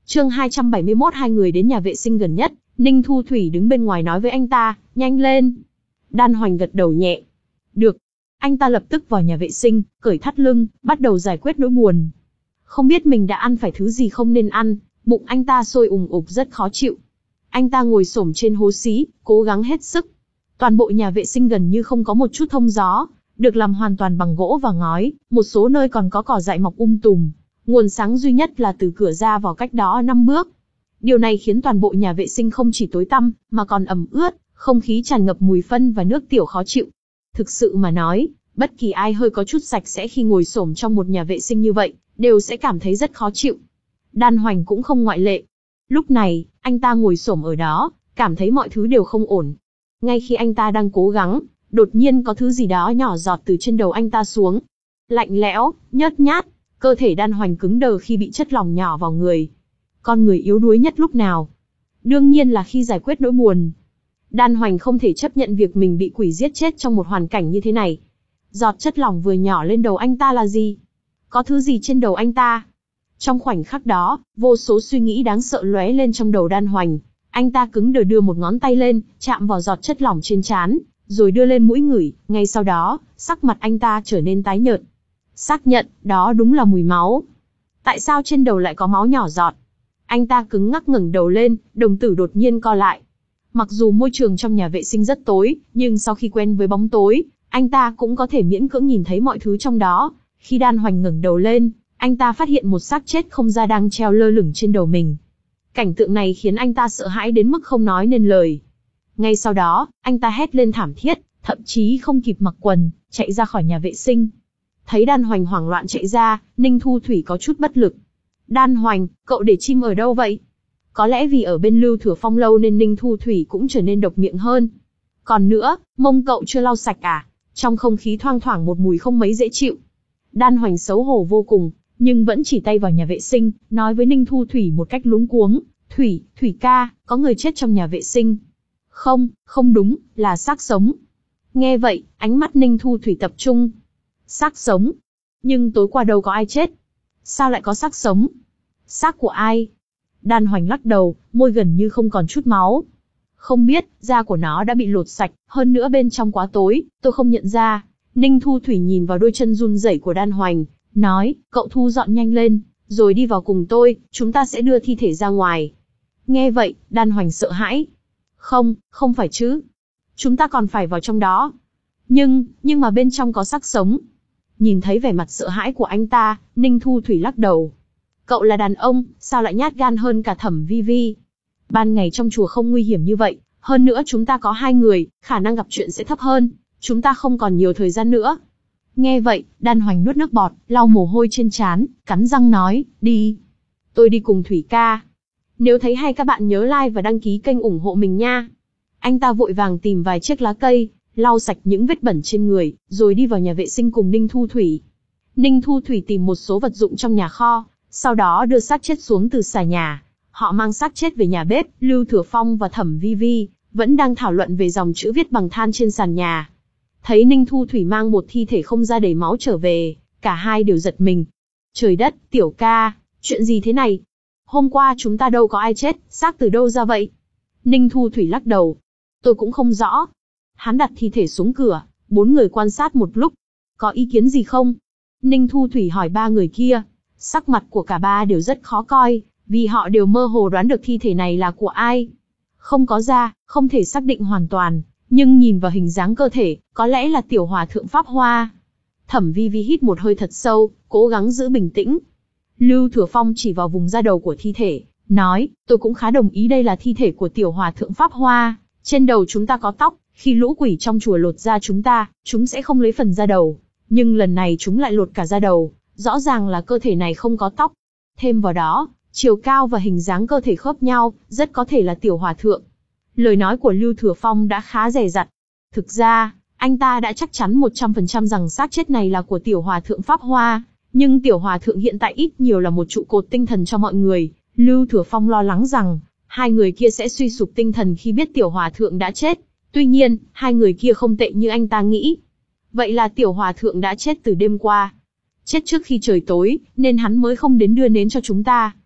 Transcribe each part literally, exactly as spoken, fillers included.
Chương hai trăm bảy mươi mốt hai người đến nhà vệ sinh gần nhất, Ninh Thu Thủy đứng bên ngoài nói với anh ta, nhanh lên. Đan Hoành gật đầu nhẹ. Được. Anh ta lập tức vào nhà vệ sinh, cởi thắt lưng, bắt đầu giải quyết nỗi buồn. Không biết mình đã ăn phải thứ gì không nên ăn, bụng anh ta sôi ùng ục rất khó chịu. Anh ta ngồi xổm trên hố xí, cố gắng hết sức. Toàn bộ nhà vệ sinh gần như không có một chút thông gió, được làm hoàn toàn bằng gỗ và ngói, một số nơi còn có cỏ dại mọc um tùm. Nguồn sáng duy nhất là từ cửa ra vào cách đó năm bước. Điều này khiến toàn bộ nhà vệ sinh không chỉ tối tăm, mà còn ẩm ướt, không khí tràn ngập mùi phân và nước tiểu khó chịu. Thực sự mà nói, bất kỳ ai hơi có chút sạch sẽ khi ngồi xổm trong một nhà vệ sinh như vậy, đều sẽ cảm thấy rất khó chịu. Đan Hoành cũng không ngoại lệ. Lúc này, anh ta ngồi xổm ở đó, cảm thấy mọi thứ đều không ổn. Ngay khi anh ta đang cố gắng, đột nhiên có thứ gì đó nhỏ giọt từ trên đầu anh ta xuống. Lạnh lẽo, nhớt nhát, cơ thể Đan Hoành cứng đờ khi bị chất lỏng nhỏ vào người. Con người yếu đuối nhất lúc nào? Đương nhiên là khi giải quyết nỗi buồn. Đan Hoành không thể chấp nhận việc mình bị quỷ giết chết trong một hoàn cảnh như thế này. Giọt chất lỏng vừa nhỏ lên đầu anh ta là gì? Có thứ gì trên đầu anh ta? Trong khoảnh khắc đó, vô số suy nghĩ đáng sợ lóe lên trong đầu Đan Hoành. Anh ta cứng đờ đưa một ngón tay lên, chạm vào giọt chất lỏng trên trán, rồi đưa lên mũi ngửi. Ngay sau đó, sắc mặt anh ta trở nên tái nhợt. Xác nhận, đó đúng là mùi máu. Tại sao trên đầu lại có máu nhỏ giọt? Anh ta cứng ngắc ngẩng đầu lên, đồng tử đột nhiên co lại. Mặc dù môi trường trong nhà vệ sinh rất tối, nhưng sau khi quen với bóng tối, anh ta cũng có thể miễn cưỡng nhìn thấy mọi thứ trong đó. Khi Đan Hoành ngẩng đầu lên, anh ta phát hiện một xác chết không da đang treo lơ lửng trên đầu mình. Cảnh tượng này khiến anh ta sợ hãi đến mức không nói nên lời. Ngay sau đó, anh ta hét lên thảm thiết, thậm chí không kịp mặc quần, chạy ra khỏi nhà vệ sinh. Thấy Đan Hoành hoảng loạn chạy ra, Ninh Thu Thủy có chút bất lực. Đan Hoành, cậu để chim ở đâu vậy? Có lẽ vì ở bên Lưu Thừa Phong lâu nên Ninh Thu Thủy cũng trở nên độc miệng hơn. Còn nữa, mông cậu chưa lau sạch à? Trong không khí thoang thoảng một mùi không mấy dễ chịu. Đan Hoành xấu hổ vô cùng, nhưng vẫn chỉ tay vào nhà vệ sinh, nói với Ninh Thu Thủy một cách luống cuống. Thủy, Thủy ca, có người chết trong nhà vệ sinh. Không, không đúng, là xác sống. Nghe vậy, ánh mắt Ninh Thu Thủy tập trung. Xác sống? Nhưng tối qua đâu có ai chết. Sao lại có xác sống? Xác của ai? Đan Hoành lắc đầu, môi gần như không còn chút máu. Không biết, da của nó đã bị lột sạch, hơn nữa bên trong quá tối, tôi không nhận ra. Ninh Thu Thủy nhìn vào đôi chân run rẩy của Đan Hoành, nói, cậu thu dọn nhanh lên, rồi đi vào cùng tôi, chúng ta sẽ đưa thi thể ra ngoài. Nghe vậy, Đan Hoành sợ hãi. Không, không phải chứ. Chúng ta còn phải vào trong đó. Nhưng, nhưng mà bên trong có xác sống. Nhìn thấy vẻ mặt sợ hãi của anh ta, Ninh Thu Thủy lắc đầu. Cậu là đàn ông, sao lại nhát gan hơn cả Thẩm Vi Vi? Ban ngày trong chùa không nguy hiểm như vậy, hơn nữa chúng ta có hai người, khả năng gặp chuyện sẽ thấp hơn. Chúng ta không còn nhiều thời gian nữa. Nghe vậy, Đan Hoành nuốt nước bọt, lau mồ hôi trên trán, cắn răng nói, đi. Tôi đi cùng Thủy ca. Nếu thấy hay các bạn nhớ like và đăng ký kênh ủng hộ mình nha. Anh ta vội vàng tìm vài chiếc lá cây, lau sạch những vết bẩn trên người, rồi đi vào nhà vệ sinh cùng Ninh Thu Thủy. Ninh Thu Thủy tìm một số vật dụng trong nhà kho, sau đó đưa xác chết xuống từ xà nhà. Họ mang xác chết về nhà bếp, Lưu Thừa Phong và Thẩm Vi Vi vẫn đang thảo luận về dòng chữ viết bằng than trên sàn nhà. Thấy Ninh Thu Thủy mang một thi thể không da đầy máu trở về, cả hai đều giật mình. Trời đất, tiểu ca, chuyện gì thế này? Hôm qua chúng ta đâu có ai chết, xác từ đâu ra vậy? Ninh Thu Thủy lắc đầu. Tôi cũng không rõ. Hắn đặt thi thể xuống cửa, bốn người quan sát một lúc. Có ý kiến gì không? Ninh Thu Thủy hỏi ba người kia. Sắc mặt của cả ba đều rất khó coi, vì họ đều mơ hồ đoán được thi thể này là của ai. Không có da, không thể xác định hoàn toàn, nhưng nhìn vào hình dáng cơ thể, có lẽ là tiểu hòa thượng Pháp Hoa. Thẩm Vi Vi hít một hơi thật sâu, cố gắng giữ bình tĩnh. Lưu Thừa Phong chỉ vào vùng da đầu của thi thể, nói, tôi cũng khá đồng ý đây là thi thể của tiểu hòa thượng Pháp Hoa. Trên đầu chúng ta có tóc, khi lũ quỷ trong chùa lột da chúng ta, chúng sẽ không lấy phần da đầu. Nhưng lần này chúng lại lột cả da đầu, rõ ràng là cơ thể này không có tóc. Thêm vào đó, chiều cao và hình dáng cơ thể khớp nhau, rất có thể là tiểu hòa thượng. Lời nói của Lưu Thừa Phong đã khá dè dặt. Thực ra, anh ta đã chắc chắn một trăm phần trăm rằng xác chết này là của tiểu hòa thượng Pháp Hoa. Nhưng tiểu hòa thượng hiện tại ít nhiều là một trụ cột tinh thần cho mọi người. Lưu Thừa Phong lo lắng rằng, hai người kia sẽ suy sụp tinh thần khi biết tiểu hòa thượng đã chết. Tuy nhiên, hai người kia không tệ như anh ta nghĩ. Vậy là tiểu hòa thượng đã chết từ đêm qua. Chết trước khi trời tối, nên hắn mới không đến đưa nến cho chúng ta.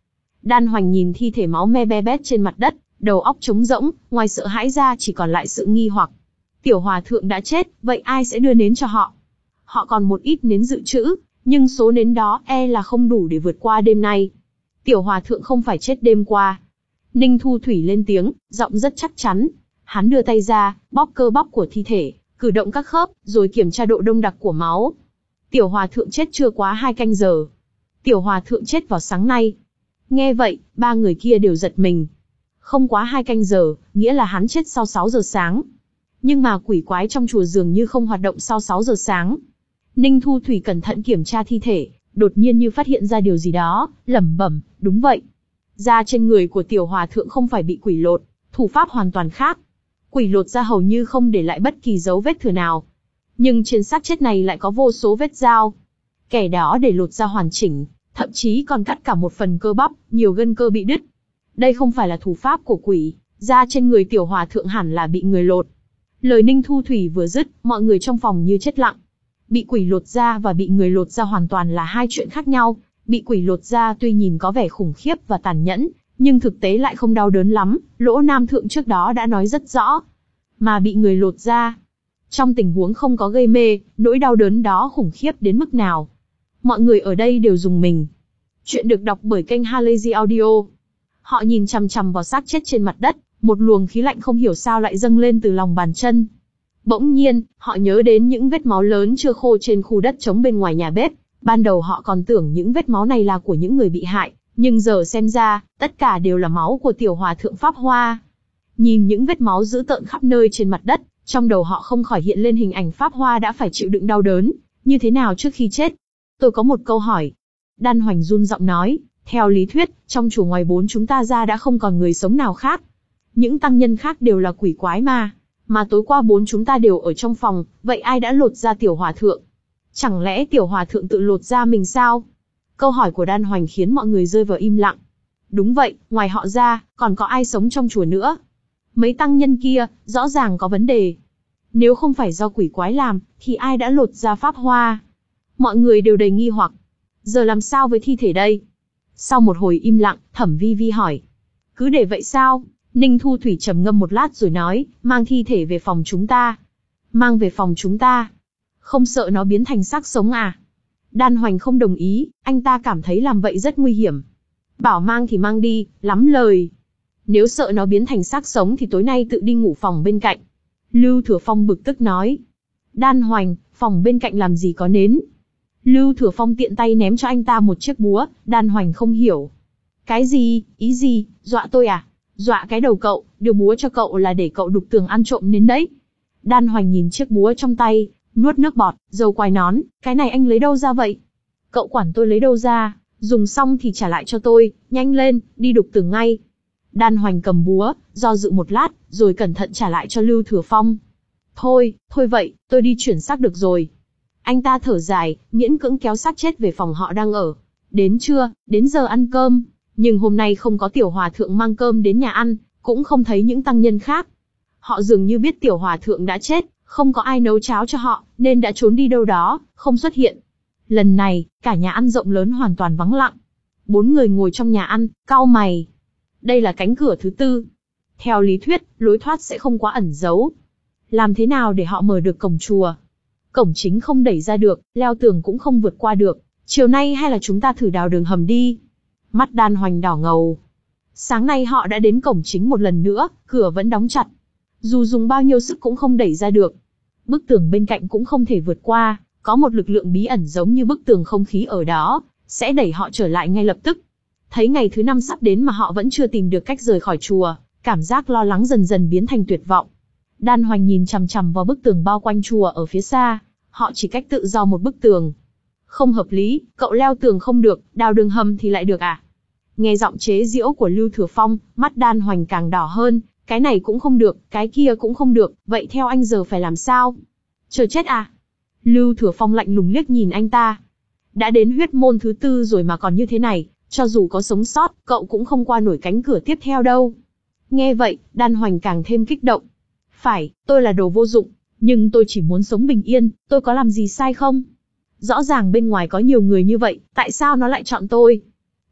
Đan Hoành nhìn thi thể máu me be bét trên mặt đất, đầu óc trống rỗng, ngoài sợ hãi ra chỉ còn lại sự nghi hoặc. Tiểu hòa thượng đã chết, vậy ai sẽ đưa nến cho họ? Họ còn một ít nến dự trữ, nhưng số nến đó e là không đủ để vượt qua đêm nay. Tiểu hòa thượng không phải chết đêm qua. Ninh Thu Thủy lên tiếng, giọng rất chắc chắn. Hắn đưa tay ra, bóp cơ bắp của thi thể, cử động các khớp, rồi kiểm tra độ đông đặc của máu. Tiểu hòa thượng chết chưa quá hai canh giờ. Tiểu hòa thượng chết vào sáng nay. Nghe vậy, ba người kia đều giật mình. Không quá hai canh giờ, nghĩa là hắn chết sau sáu giờ sáng. Nhưng mà quỷ quái trong chùa dường như không hoạt động sau sáu giờ sáng. Ninh Thu Thủy cẩn thận kiểm tra thi thể, đột nhiên như phát hiện ra điều gì đó, lẩm bẩm, đúng vậy. Da trên người của tiểu hòa thượng không phải bị quỷ lột, thủ pháp hoàn toàn khác. Quỷ lột da hầu như không để lại bất kỳ dấu vết thừa nào. Nhưng trên xác chết này lại có vô số vết dao. Kẻ đó để lột da hoàn chỉnh, thậm chí còn cắt cả một phần cơ bắp, nhiều gân cơ bị đứt. Đây không phải là thủ pháp của quỷ, da trên người tiểu hòa thượng hẳn là bị người lột. Lời Ninh Thu Thủy vừa dứt, mọi người trong phòng như chết lặng. Bị quỷ lột da và bị người lột da hoàn toàn là hai chuyện khác nhau. Bị quỷ lột da tuy nhìn có vẻ khủng khiếp và tàn nhẫn, nhưng thực tế lại không đau đớn lắm, Lỗ Nam Thượng trước đó đã nói rất rõ. Mà bị người lột da, trong tình huống không có gây mê, nỗi đau đớn đó khủng khiếp đến mức nào. Mọi người ở đây đều rùng mình. Chuyện được đọc bởi kênh Halazy Audio. Họ nhìn chằm chằm vào xác chết trên mặt đất, một luồng khí lạnh không hiểu sao lại dâng lên từ lòng bàn chân. Bỗng nhiên, họ nhớ đến những vết máu lớn chưa khô trên khu đất trống bên ngoài nhà bếp. Ban đầu họ còn tưởng những vết máu này là của những người bị hại, nhưng giờ xem ra, tất cả đều là máu của tiểu hòa thượng Pháp Hoa. Nhìn những vết máu dữ tợn khắp nơi trên mặt đất, trong đầu họ không khỏi hiện lên hình ảnh Pháp Hoa đã phải chịu đựng đau đớn, như thế nào trước khi chết. Tôi có một câu hỏi. Đan Hoành run giọng nói, theo lý thuyết, trong chùa ngoài bốn chúng ta ra đã không còn người sống nào khác. Những tăng nhân khác đều là quỷ quái mà. Mà tối qua bốn chúng ta đều ở trong phòng, vậy ai đã lột da tiểu hòa thượng? Chẳng lẽ tiểu hòa thượng tự lột da mình sao? Câu hỏi của Đan Hoành khiến mọi người rơi vào im lặng. Đúng vậy, ngoài họ ra, còn có ai sống trong chùa nữa? Mấy tăng nhân kia, rõ ràng có vấn đề. Nếu không phải do quỷ quái làm, thì ai đã lột da Pháp Hoa? Mọi người đều đầy nghi hoặc. Giờ làm sao với thi thể đây? Sau một hồi im lặng, Thẩm Vi Vi hỏi. Cứ để vậy sao? Ninh Thu Thủy trầm ngâm một lát rồi nói, mang thi thể về phòng chúng ta. Mang về phòng chúng ta? Không sợ nó biến thành xác sống à? Đan Hoành không đồng ý, anh ta cảm thấy làm vậy rất nguy hiểm. Bảo mang thì mang đi, lắm lời. Nếu sợ nó biến thành xác sống thì tối nay tự đi ngủ phòng bên cạnh. Lưu Thừa Phong bực tức nói. Đan Hoành, phòng bên cạnh làm gì có nến? Lưu Thừa Phong tiện tay ném cho anh ta một chiếc búa, Đan Hoành không hiểu. Cái gì, ý gì, dọa tôi à? Dọa cái đầu cậu, đưa búa cho cậu là để cậu đục tường ăn trộm nến đấy. Đan Hoành nhìn chiếc búa trong tay, nuốt nước bọt, dâu quai nón, cái này anh lấy đâu ra vậy? Cậu quản tôi lấy đâu ra, dùng xong thì trả lại cho tôi, nhanh lên, đi đục tường ngay. Đan Hoành cầm búa, do dự một lát, rồi cẩn thận trả lại cho Lưu Thừa Phong. Thôi, thôi vậy, tôi đi chuyển xác được rồi. Anh ta thở dài, miễn cưỡng kéo xác chết về phòng họ đang ở. Đến trưa, đến giờ ăn cơm, nhưng hôm nay không có tiểu hòa thượng mang cơm đến nhà ăn, cũng không thấy những tăng nhân khác. Họ dường như biết tiểu hòa thượng đã chết, không có ai nấu cháo cho họ, nên đã trốn đi đâu đó, không xuất hiện. Lần này, cả nhà ăn rộng lớn hoàn toàn vắng lặng. Bốn người ngồi trong nhà ăn, cau mày. Đây là cánh cửa thứ tư. Theo lý thuyết, lối thoát sẽ không quá ẩn giấu. Làm thế nào để họ mở được cổng chùa? Cổng chính không đẩy ra được, leo tường cũng không vượt qua được. Chiều nay hay là chúng ta thử đào đường hầm đi? Mắt Đan Hoành đỏ ngầu. Sáng nay họ đã đến cổng chính một lần nữa, cửa vẫn đóng chặt. Dù dùng bao nhiêu sức cũng không đẩy ra được. Bức tường bên cạnh cũng không thể vượt qua, có một lực lượng bí ẩn giống như bức tường không khí ở đó, sẽ đẩy họ trở lại ngay lập tức. Thấy ngày thứ năm sắp đến mà họ vẫn chưa tìm được cách rời khỏi chùa, cảm giác lo lắng dần dần biến thành tuyệt vọng. Đan Hoành nhìn chằm chằm vào bức tường bao quanh chùa ở phía xa, họ chỉ cách tự do một bức tường. Không hợp lý, cậu leo tường không được, đào đường hầm thì lại được à? Nghe giọng chế giễu của Lưu Thừa Phong, mắt Đan Hoành càng đỏ hơn, cái này cũng không được, cái kia cũng không được, vậy theo anh giờ phải làm sao? Chờ chết à? Lưu Thừa Phong lạnh lùng liếc nhìn anh ta. Đã đến huyết môn thứ tư rồi mà còn như thế này, cho dù có sống sót, cậu cũng không qua nổi cánh cửa tiếp theo đâu. Nghe vậy, Đan Hoành càng thêm kích động. Phải, tôi là đồ vô dụng, nhưng tôi chỉ muốn sống bình yên, tôi có làm gì sai không? Rõ ràng bên ngoài có nhiều người như vậy, tại sao nó lại chọn tôi?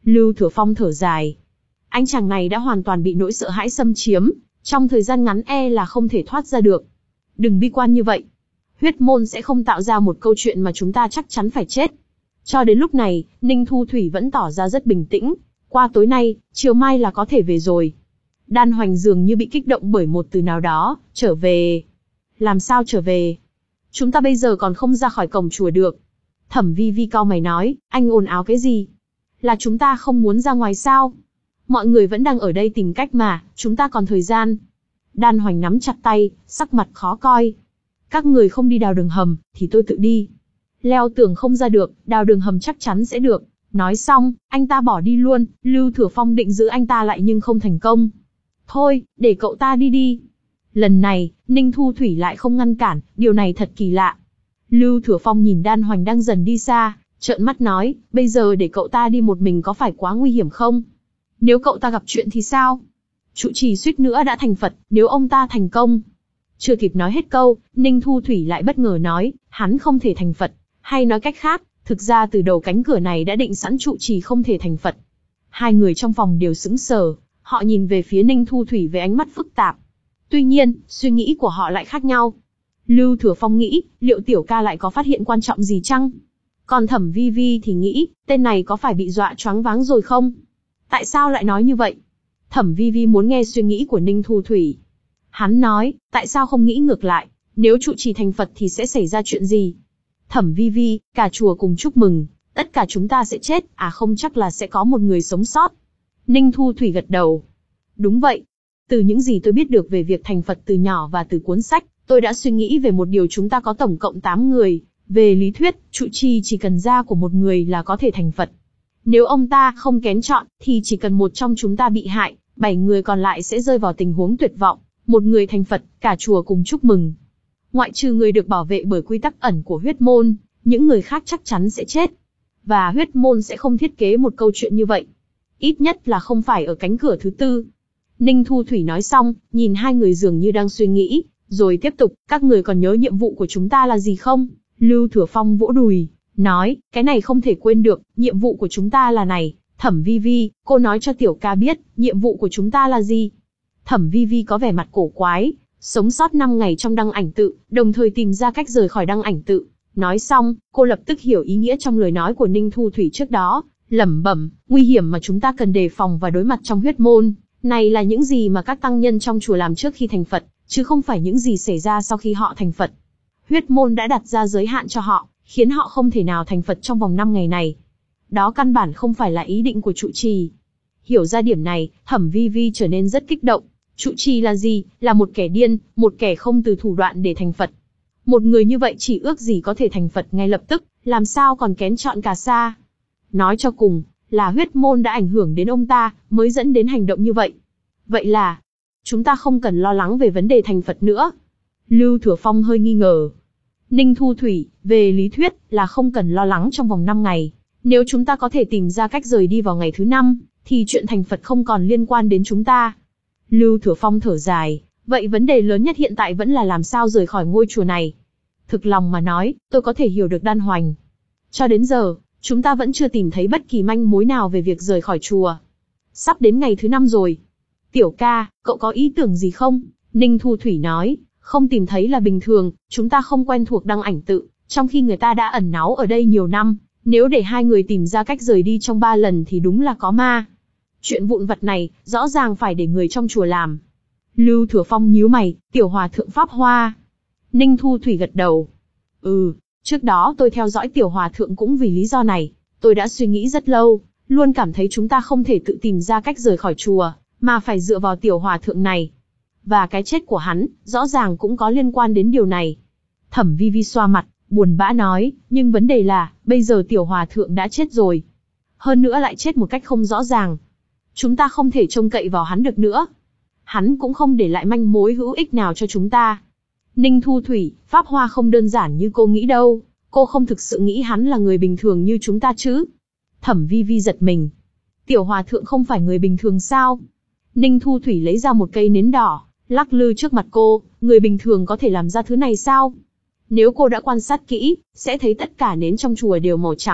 Lưu Thừa Phong thở dài. Anh chàng này đã hoàn toàn bị nỗi sợ hãi xâm chiếm, trong thời gian ngắn e là không thể thoát ra được. Đừng bi quan như vậy. Huyết môn sẽ không tạo ra một câu chuyện mà chúng ta chắc chắn phải chết. Cho đến lúc này, Ninh Thu Thủy vẫn tỏ ra rất bình tĩnh. Qua tối nay, chiều mai là có thể về rồi. Đan Hoành dường như bị kích động bởi một từ nào đó, trở về. Làm sao trở về? Chúng ta bây giờ còn không ra khỏi cổng chùa được. Thẩm Vi Vi cau mày nói, anh ồn ào cái gì? Là chúng ta không muốn ra ngoài sao? Mọi người vẫn đang ở đây tìm cách mà, chúng ta còn thời gian. Đan Hoành nắm chặt tay, sắc mặt khó coi. Các người không đi đào đường hầm, thì tôi tự đi. Leo tường không ra được, đào đường hầm chắc chắn sẽ được. Nói xong, anh ta bỏ đi luôn, Lưu Thừa Phong định giữ anh ta lại nhưng không thành công. Thôi, để cậu ta đi đi. Lần này, Ninh Thu Thủy lại không ngăn cản, điều này thật kỳ lạ. Lưu Thừa Phong nhìn Đan Hoành đang dần đi xa, trợn mắt nói, bây giờ để cậu ta đi một mình có phải quá nguy hiểm không? Nếu cậu ta gặp chuyện thì sao? Trụ trì suýt nữa đã thành Phật, nếu ông ta thành công. Chưa kịp nói hết câu, Ninh Thu Thủy lại bất ngờ nói, hắn không thể thành Phật, hay nói cách khác, thực ra từ đầu cánh cửa này đã định sẵn trụ trì không thể thành Phật. Hai người trong phòng đều sững sờ, họ nhìn về phía Ninh Thu Thủy với ánh mắt phức tạp. Tuy nhiên, suy nghĩ của họ lại khác nhau. Lưu Thừa Phong nghĩ, liệu tiểu ca lại có phát hiện quan trọng gì chăng? Còn Thẩm Vi Vi thì nghĩ, tên này có phải bị dọa choáng váng rồi không? Tại sao lại nói như vậy? Thẩm Vi Vi muốn nghe suy nghĩ của Ninh Thu Thủy. Hắn nói, tại sao không nghĩ ngược lại, nếu trụ trì thành Phật thì sẽ xảy ra chuyện gì? Thẩm Vi Vi, cả chùa cùng chúc mừng, tất cả chúng ta sẽ chết, à không chắc là sẽ có một người sống sót. Ninh Thu Thủy gật đầu. Đúng vậy. Từ những gì tôi biết được về việc thành Phật từ nhỏ và từ cuốn sách, tôi đã suy nghĩ về một điều, chúng ta có tổng cộng tám người. Về lý thuyết, trụ trì chỉ cần da của một người là có thể thành Phật. Nếu ông ta không kén chọn, thì chỉ cần một trong chúng ta bị hại, bảy người còn lại sẽ rơi vào tình huống tuyệt vọng. Một người thành Phật, cả chùa cùng chúc mừng. Ngoại trừ người được bảo vệ bởi quy tắc ẩn của huyết môn, những người khác chắc chắn sẽ chết. Và huyết môn sẽ không thiết kế một câu chuyện như vậy. Ít nhất là không phải ở cánh cửa thứ tư. Ninh Thu Thủy nói xong, nhìn hai người dường như đang suy nghĩ, rồi tiếp tục, các người còn nhớ nhiệm vụ của chúng ta là gì không? Lưu Thừa Phong vỗ đùi, nói, cái này không thể quên được, nhiệm vụ của chúng ta là này. Thẩm Vi Vi, cô nói cho tiểu ca biết, nhiệm vụ của chúng ta là gì? Thẩm Vi Vi có vẻ mặt cổ quái, sống sót năm ngày trong đăng ảnh tự, đồng thời tìm ra cách rời khỏi đăng ảnh tự. Nói xong, cô lập tức hiểu ý nghĩa trong lời nói của Ninh Thu Thủy trước đó, lẩm bẩm, nguy hiểm mà chúng ta cần đề phòng và đối mặt trong huyết môn. Này là những gì mà các tăng nhân trong chùa làm trước khi thành Phật, chứ không phải những gì xảy ra sau khi họ thành Phật. Huyết môn đã đặt ra giới hạn cho họ, khiến họ không thể nào thành Phật trong vòng năm ngày này. Đó căn bản không phải là ý định của trụ trì. Hiểu ra điểm này, Thẩm Vi Vi trở nên rất kích động. Trụ trì là gì? Là một kẻ điên, một kẻ không từ thủ đoạn để thành Phật. Một người như vậy chỉ ước gì có thể thành Phật ngay lập tức, làm sao còn kén chọn cả xa. Nói cho cùng, là huyết môn đã ảnh hưởng đến ông ta, mới dẫn đến hành động như vậy. Vậy là, chúng ta không cần lo lắng về vấn đề thành Phật nữa. Lưu Thừa Phong hơi nghi ngờ. Ninh Thu Thủy, về lý thuyết, là không cần lo lắng trong vòng năm ngày. Nếu chúng ta có thể tìm ra cách rời đi vào ngày thứ năm, thì chuyện thành Phật không còn liên quan đến chúng ta. Lưu Thừa Phong thở dài, vậy vấn đề lớn nhất hiện tại vẫn là làm sao rời khỏi ngôi chùa này. Thực lòng mà nói, tôi có thể hiểu được Đan Hoành. Cho đến giờ, chúng ta vẫn chưa tìm thấy bất kỳ manh mối nào về việc rời khỏi chùa. Sắp đến ngày thứ năm rồi. Tiểu ca, cậu có ý tưởng gì không? Ninh Thu Thủy nói, không tìm thấy là bình thường, chúng ta không quen thuộc đăng ảnh tự, trong khi người ta đã ẩn náu ở đây nhiều năm. Nếu để hai người tìm ra cách rời đi trong ba lần thì đúng là có ma. Chuyện vụn vặt này, rõ ràng phải để người trong chùa làm. Lưu Thừa Phong nhíu mày, tiểu hòa thượng Pháp Hoa. Ninh Thu Thủy gật đầu. Ừ, trước đó tôi theo dõi tiểu hòa thượng cũng vì lý do này. Tôi đã suy nghĩ rất lâu, luôn cảm thấy chúng ta không thể tự tìm ra cách rời khỏi chùa, mà phải dựa vào tiểu hòa thượng này. Và cái chết của hắn, rõ ràng cũng có liên quan đến điều này. Thẩm Vi Vi xoa mặt, buồn bã nói, nhưng vấn đề là, bây giờ tiểu hòa thượng đã chết rồi. Hơn nữa lại chết một cách không rõ ràng. Chúng ta không thể trông cậy vào hắn được nữa. Hắn cũng không để lại manh mối hữu ích nào cho chúng ta. Ninh Thu Thủy, Pháp Hoa không đơn giản như cô nghĩ đâu. Cô không thực sự nghĩ hắn là người bình thường như chúng ta chứ. Thẩm Vi Vi giật mình. Tiểu hòa thượng không phải người bình thường sao? Ninh Thu Thủy lấy ra một cây nến đỏ, lắc lư trước mặt cô, người bình thường có thể làm ra thứ này sao? Nếu cô đã quan sát kỹ, sẽ thấy tất cả nến trong chùa đều màu trắng,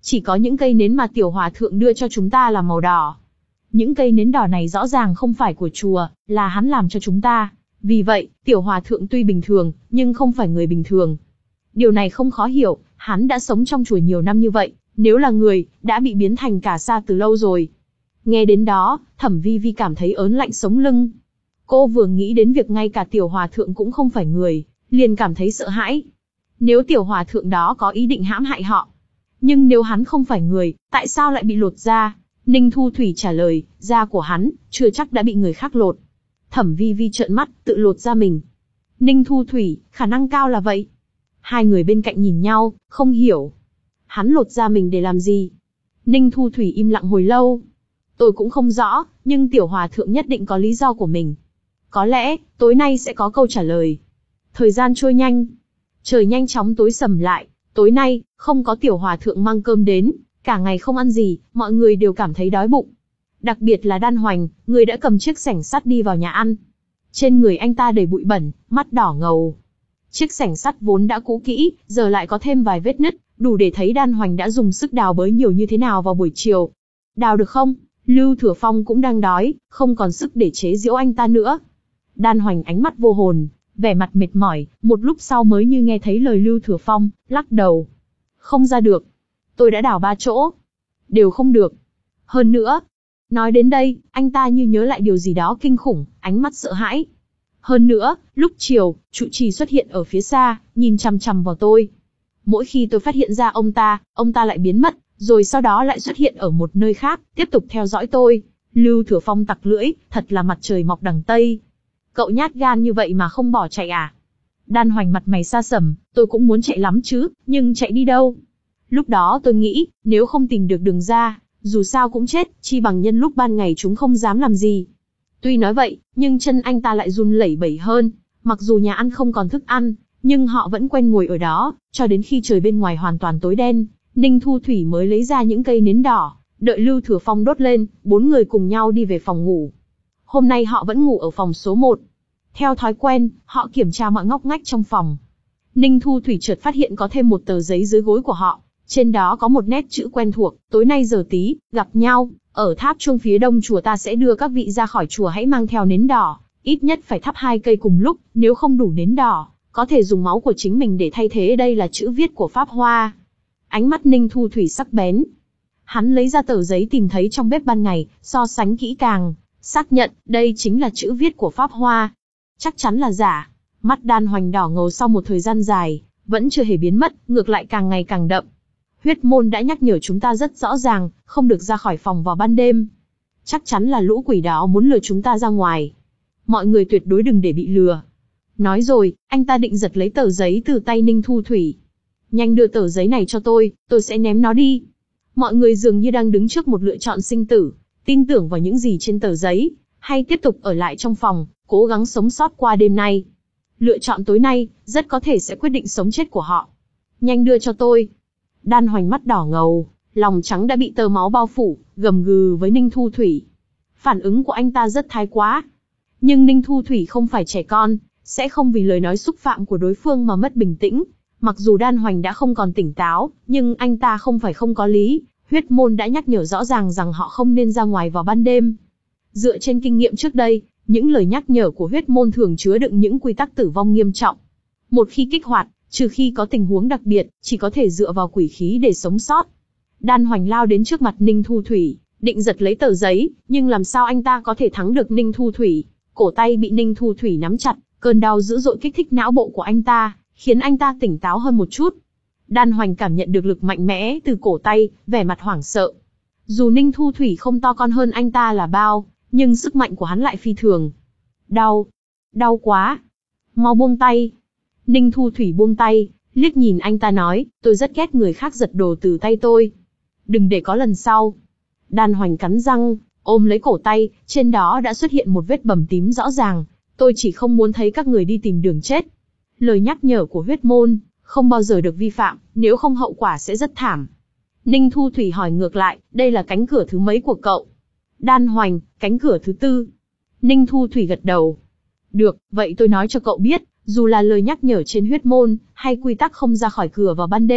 Chỉ có những cây nến mà tiểu hòa thượng đưa cho chúng ta là màu đỏ. Những cây nến đỏ này rõ ràng không phải của chùa, là hắn làm cho chúng ta. Vì vậy, tiểu hòa thượng tuy bình thường, nhưng không phải người bình thường. Điều này không khó hiểu, hắn đã sống trong chùa nhiều năm như vậy, nếu là người, đã bị biến thành cả sa từ lâu rồi. Nghe đến đó, Thẩm Vi Vi cảm thấy ớn lạnh sống lưng. Cô vừa nghĩ đến việc ngay cả tiểu hòa thượng cũng không phải người, liền cảm thấy sợ hãi. Nếu tiểu hòa thượng đó có ý định hãm hại họ, nhưng nếu hắn không phải người, tại sao lại bị lột da? Ninh Thu Thủy trả lời, da của hắn, chưa chắc đã bị người khác lột. Thẩm Vi Vi trợn mắt, tự lột da mình. Ninh Thu Thủy, khả năng cao là vậy. Hai người bên cạnh nhìn nhau, không hiểu. Hắn lột da mình để làm gì? Ninh Thu Thủy im lặng hồi lâu. Tôi cũng không rõ, nhưng tiểu hòa thượng nhất định có lý do của mình. Có lẽ, tối nay sẽ có câu trả lời. Thời gian trôi nhanh. Trời nhanh chóng tối sầm lại. Tối nay, không có tiểu hòa thượng mang cơm đến. Cả ngày không ăn gì, mọi người đều cảm thấy đói bụng. Đặc biệt là Đan Hoành, người đã cầm chiếc xẻng sắt đi vào nhà ăn. Trên người anh ta đầy bụi bẩn, mắt đỏ ngầu. Chiếc xẻng sắt vốn đã cũ kỹ, giờ lại có thêm vài vết nứt, đủ để thấy Đan Hoành đã dùng sức đào bới nhiều như thế nào vào buổi chiều. Đào được không? Lưu Thừa Phong cũng đang đói, không còn sức để chế giễu anh ta nữa. Đan Hoành ánh mắt vô hồn, vẻ mặt mệt mỏi, một lúc sau mới như nghe thấy lời Lưu Thừa Phong, lắc đầu. Không ra được. Tôi đã đào ba chỗ. Đều không được. Hơn nữa. Nói đến đây, anh ta như nhớ lại điều gì đó kinh khủng, ánh mắt sợ hãi. Hơn nữa, lúc chiều, trụ trì xuất hiện ở phía xa, nhìn chằm chằm vào tôi. Mỗi khi tôi phát hiện ra ông ta, ông ta lại biến mất, rồi sau đó lại xuất hiện ở một nơi khác, tiếp tục theo dõi tôi. Lưu Thừa Phong tặc lưỡi, thật là mặt trời mọc đằng Tây. Cậu nhát gan như vậy mà không bỏ chạy à? Đan Hoành mặt mày xa sầm, tôi cũng muốn chạy lắm chứ, nhưng chạy đi đâu? Lúc đó tôi nghĩ, nếu không tìm được đường ra, dù sao cũng chết, chi bằng nhân lúc ban ngày chúng không dám làm gì. Tuy nói vậy, nhưng chân anh ta lại run lẩy bẩy hơn, mặc dù nhà ăn không còn thức ăn, nhưng họ vẫn quen ngồi ở đó, cho đến khi trời bên ngoài hoàn toàn tối đen, Ninh Thu Thủy mới lấy ra những cây nến đỏ, đợi Lưu Thừa Phong đốt lên, bốn người cùng nhau đi về phòng ngủ. Hôm nay họ vẫn ngủ ở phòng số một. Theo thói quen, họ kiểm tra mọi ngóc ngách trong phòng. Ninh Thu Thủy chợt phát hiện có thêm một tờ giấy dưới gối của họ, trên đó có một nét chữ quen thuộc, tối nay giờ tí, gặp nhau, ở tháp chuông phía đông chùa ta sẽ đưa các vị ra khỏi chùa hãy mang theo nến đỏ, ít nhất phải thắp hai cây cùng lúc, nếu không đủ nến đỏ, có thể dùng máu của chính mình để thay thế. Đây là chữ viết của Pháp Hoa. Ánh mắt Ninh Thu Thủy sắc bén. Hắn lấy ra tờ giấy tìm thấy trong bếp ban ngày, so sánh kỹ càng, xác nhận đây chính là chữ viết của Pháp Hoa. Chắc chắn là giả. Mắt Đan Hoành đỏ ngầu sau một thời gian dài, vẫn chưa hề biến mất, ngược lại càng ngày càng đậm. Huyết môn đã nhắc nhở chúng ta rất rõ ràng, không được ra khỏi phòng vào ban đêm. Chắc chắn là lũ quỷ đó muốn lừa chúng ta ra ngoài. Mọi người tuyệt đối đừng để bị lừa. Nói rồi, anh ta định giật lấy tờ giấy từ tay Ninh Thu Thủy. Nhanh đưa tờ giấy này cho tôi, tôi sẽ ném nó đi. Mọi người dường như đang đứng trước một lựa chọn sinh tử, tin tưởng vào những gì trên tờ giấy, hay tiếp tục ở lại trong phòng, cố gắng sống sót qua đêm nay. Lựa chọn tối nay, rất có thể sẽ quyết định sống chết của họ. Nhanh đưa cho tôi. Đan Hoành mắt đỏ ngầu, lòng trắng đã bị tơ máu bao phủ, gầm gừ với Ninh Thu Thủy. Phản ứng của anh ta rất thái quá. Nhưng Ninh Thu Thủy không phải trẻ con, sẽ không vì lời nói xúc phạm của đối phương mà mất bình tĩnh. Mặc dù Đan Hoành đã không còn tỉnh táo, nhưng anh ta không phải không có lý. Huyết môn đã nhắc nhở rõ ràng rằng họ không nên ra ngoài vào ban đêm. Dựa trên kinh nghiệm trước đây, những lời nhắc nhở của huyết môn thường chứa đựng những quy tắc tử vong nghiêm trọng. Một khi kích hoạt, trừ khi có tình huống đặc biệt, chỉ có thể dựa vào quỷ khí để sống sót. Đan Hoành lao đến trước mặt Ninh Thu Thủy, định giật lấy tờ giấy, nhưng làm sao anh ta có thể thắng được Ninh Thu Thủy? Cổ tay bị Ninh Thu Thủy nắm chặt, cơn đau dữ dội kích thích não bộ của anh ta, khiến anh ta tỉnh táo hơn một chút. Đan Hoành cảm nhận được lực mạnh mẽ từ cổ tay, vẻ mặt hoảng sợ. Dù Ninh Thu Thủy không to con hơn anh ta là bao, nhưng sức mạnh của hắn lại phi thường. Đau, đau quá. Mau buông tay. Ninh Thu Thủy buông tay, liếc nhìn anh ta nói, tôi rất ghét người khác giật đồ từ tay tôi. Đừng để có lần sau. Đan Hoành cắn răng, ôm lấy cổ tay, trên đó đã xuất hiện một vết bầm tím rõ ràng. Tôi chỉ không muốn thấy các người đi tìm đường chết. Lời nhắc nhở của huyết môn, không bao giờ được vi phạm, nếu không hậu quả sẽ rất thảm. Ninh Thu Thủy hỏi ngược lại, đây là cánh cửa thứ mấy của cậu? Đan Hoành, cánh cửa thứ tư. Ninh Thu Thủy gật đầu. Được, vậy tôi nói cho cậu biết, dù là lời nhắc nhở trên huyết môn, hay quy tắc không ra khỏi cửa vào ban đêm,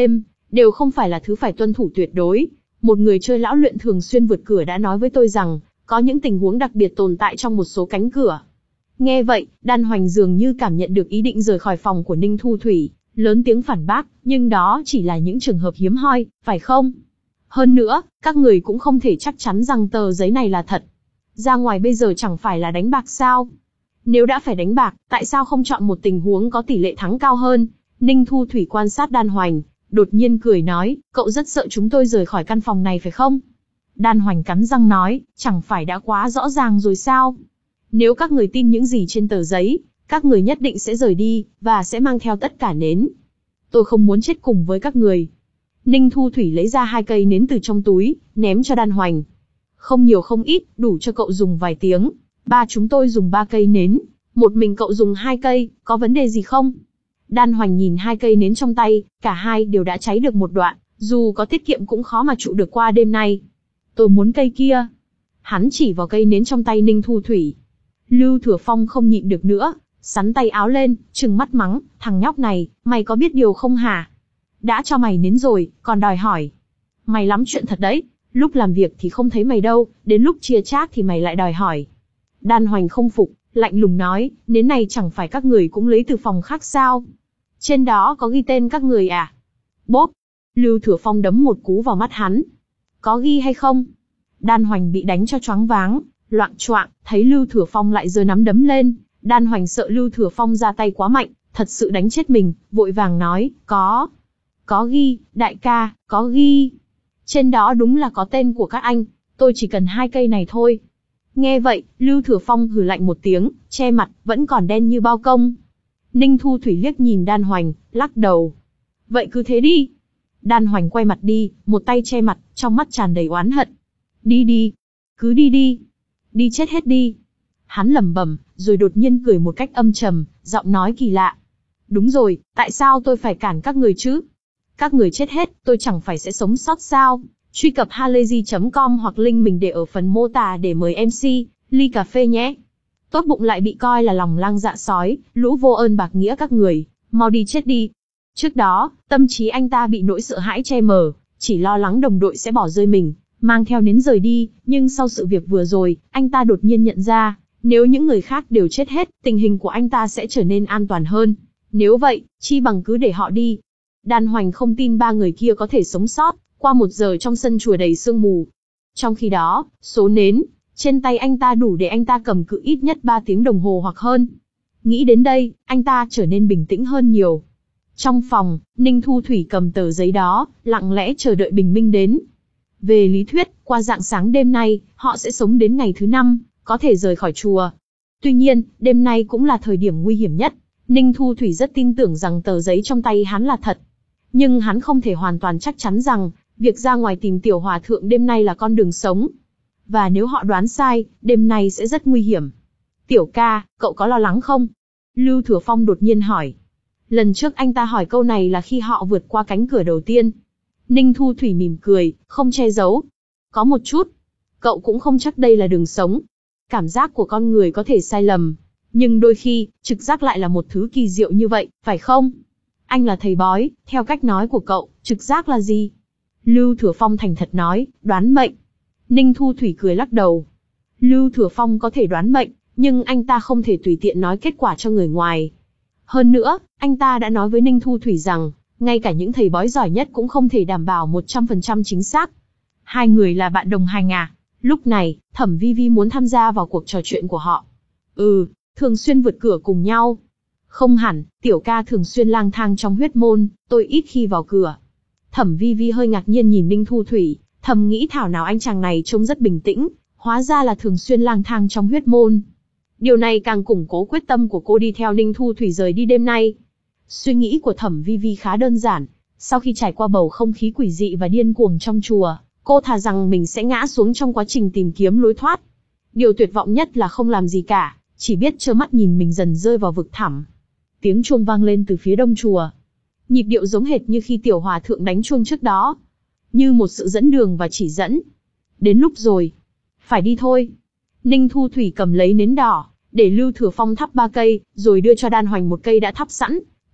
đều không phải là thứ phải tuân thủ tuyệt đối. Một người chơi lão luyện thường xuyên vượt cửa đã nói với tôi rằng, có những tình huống đặc biệt tồn tại trong một số cánh cửa. Nghe vậy, Đan Hoành dường như cảm nhận được ý định rời khỏi phòng của Ninh Thu Thủy, lớn tiếng phản bác, nhưng đó chỉ là những trường hợp hiếm hoi, phải không? Hơn nữa, các người cũng không thể chắc chắn rằng tờ giấy này là thật. Ra ngoài bây giờ chẳng phải là đánh bạc sao? Nếu đã phải đánh bạc, tại sao không chọn một tình huống có tỷ lệ thắng cao hơn? Ninh Thu Thủy quan sát Đan Hoành, đột nhiên cười nói, cậu rất sợ chúng tôi rời khỏi căn phòng này phải không? Đan Hoành cắn răng nói, chẳng phải đã quá rõ ràng rồi sao? Nếu các người tin những gì trên tờ giấy, các người nhất định sẽ rời đi, và sẽ mang theo tất cả nến. Tôi không muốn chết cùng với các người. Ninh Thu Thủy lấy ra hai cây nến từ trong túi, ném cho Đan Hoành. Không nhiều không ít, đủ cho cậu dùng vài tiếng. Ba chúng tôi dùng ba cây nến, một mình cậu dùng hai cây, có vấn đề gì không? Đan Hoành nhìn hai cây nến trong tay, cả hai đều đã cháy được một đoạn, dù có tiết kiệm cũng khó mà trụ được qua đêm nay. Tôi muốn cây kia. Hắn chỉ vào cây nến trong tay Ninh Thu Thủy. Lưu Thừa Phong không nhịn được nữa, sắn tay áo lên, trừng mắt mắng, thằng nhóc này, mày có biết điều không hả? Đã cho mày nến rồi, còn đòi hỏi. Mày lắm chuyện thật đấy, lúc làm việc thì không thấy mày đâu, đến lúc chia chác thì mày lại đòi hỏi. Đan Hoành không phục, lạnh lùng nói, nến này chẳng phải các người cũng lấy từ phòng khác sao? Trên đó có ghi tên các người à? Bốp! Lưu Thừa Phong đấm một cú vào mắt hắn. Có ghi hay không? Đan Hoành bị đánh cho choáng váng, loạng choạng, thấy Lưu Thừa Phong lại giơ nắm đấm lên. Đan Hoành sợ Lưu Thừa Phong ra tay quá mạnh, thật sự đánh chết mình, vội vàng nói, có. Có ghi, đại ca, có ghi. Trên đó đúng là có tên của các anh, tôi chỉ cần hai cây này thôi. Nghe vậy, Lưu Thừa Phong hừ lạnh một tiếng, che mặt, vẫn còn đen như bao công. Ninh Thu Thủy liếc nhìn Đan Hoành, lắc đầu. Vậy cứ thế đi. Đan Hoành quay mặt đi, một tay che mặt, trong mắt tràn đầy oán hận. Đi đi. Cứ đi đi. Đi chết hết đi. Hắn lẩm bẩm, rồi đột nhiên cười một cách âm trầm, giọng nói kỳ lạ. Đúng rồi, tại sao tôi phải cản các người chứ? Các người chết hết, tôi chẳng phải sẽ sống sót sao? Truy cập halayzi chấm com hoặc link mình để ở phần mô tả để mời em xê, ly cà phê nhé. Tốt bụng lại bị coi là lòng lang dạ sói, lũ vô ơn bạc nghĩa các người, mau đi chết đi. Trước đó, tâm trí anh ta bị nỗi sợ hãi che mờ, chỉ lo lắng đồng đội sẽ bỏ rơi mình, mang theo nến rời đi, nhưng sau sự việc vừa rồi, anh ta đột nhiên nhận ra, nếu những người khác đều chết hết, tình hình của anh ta sẽ trở nên an toàn hơn. Nếu vậy, chi bằng cứ để họ đi. Đan Hoành không tin ba người kia có thể sống sót, qua một giờ trong sân chùa đầy sương mù. Trong khi đó, số nến trên tay anh ta đủ để anh ta cầm cự ít nhất ba tiếng đồng hồ hoặc hơn. Nghĩ đến đây, anh ta trở nên bình tĩnh hơn nhiều. Trong phòng, Ninh Thu Thủy cầm tờ giấy đó, lặng lẽ chờ đợi bình minh đến. Về lý thuyết, qua rạng sáng đêm nay, họ sẽ sống đến ngày thứ năm, có thể rời khỏi chùa. Tuy nhiên, đêm nay cũng là thời điểm nguy hiểm nhất. Ninh Thu Thủy rất tin tưởng rằng tờ giấy trong tay hắn là thật. Nhưng hắn không thể hoàn toàn chắc chắn rằng, việc ra ngoài tìm tiểu hòa thượng đêm nay là con đường sống. Và nếu họ đoán sai, đêm nay sẽ rất nguy hiểm. Tiểu ca, cậu có lo lắng không? Lưu Thừa Phong đột nhiên hỏi. Lần trước anh ta hỏi câu này là khi họ vượt qua cánh cửa đầu tiên. Ninh Thu Thủy mỉm cười, không che giấu. Có một chút. Cậu cũng không chắc đây là đường sống. Cảm giác của con người có thể sai lầm. Nhưng đôi khi, trực giác lại là một thứ kỳ diệu như vậy, phải không? Anh là thầy bói, theo cách nói của cậu, trực giác là gì? Lưu Thừa Phong thành thật nói, đoán mệnh. Ninh Thu Thủy cười lắc đầu. Lưu Thừa Phong có thể đoán mệnh, nhưng anh ta không thể tùy tiện nói kết quả cho người ngoài. Hơn nữa, anh ta đã nói với Ninh Thu Thủy rằng, ngay cả những thầy bói giỏi nhất cũng không thể đảm bảo một trăm phần trăm chính xác. Hai người là bạn đồng hành à? Lúc này, Thẩm Vi Vi muốn tham gia vào cuộc trò chuyện của họ. Ừ, thường xuyên vượt cửa cùng nhau. Không hẳn, tiểu ca thường xuyên lang thang trong huyết môn, tôi ít khi vào cửa. Thẩm Vi Vi hơi ngạc nhiên nhìn Ninh Thu Thủy, thầm nghĩ thảo nào anh chàng này trông rất bình tĩnh, hóa ra là thường xuyên lang thang trong huyết môn. Điều này càng củng cố quyết tâm của cô đi theo Ninh Thu Thủy rời đi đêm nay. Suy nghĩ của Thẩm Vi Vi khá đơn giản, sau khi trải qua bầu không khí quỷ dị và điên cuồng trong chùa, cô thà rằng mình sẽ ngã xuống trong quá trình tìm kiếm lối thoát. Điều tuyệt vọng nhất là không làm gì cả, chỉ biết trơ mắt nhìn mình dần rơi vào vực thẳm. Tiếng chuông vang lên từ phía đông chùa. Nhịp điệu giống hệt như khi tiểu hòa thượng đánh chuông trước đó. Như một sự dẫn đường và chỉ dẫn. Đến lúc rồi. Phải đi thôi. Ninh Thu Thủy cầm lấy nến đỏ, để Lưu Thừa Phong thắp ba cây, rồi đưa cho Đan Hoành một cây đã thắp sẵn.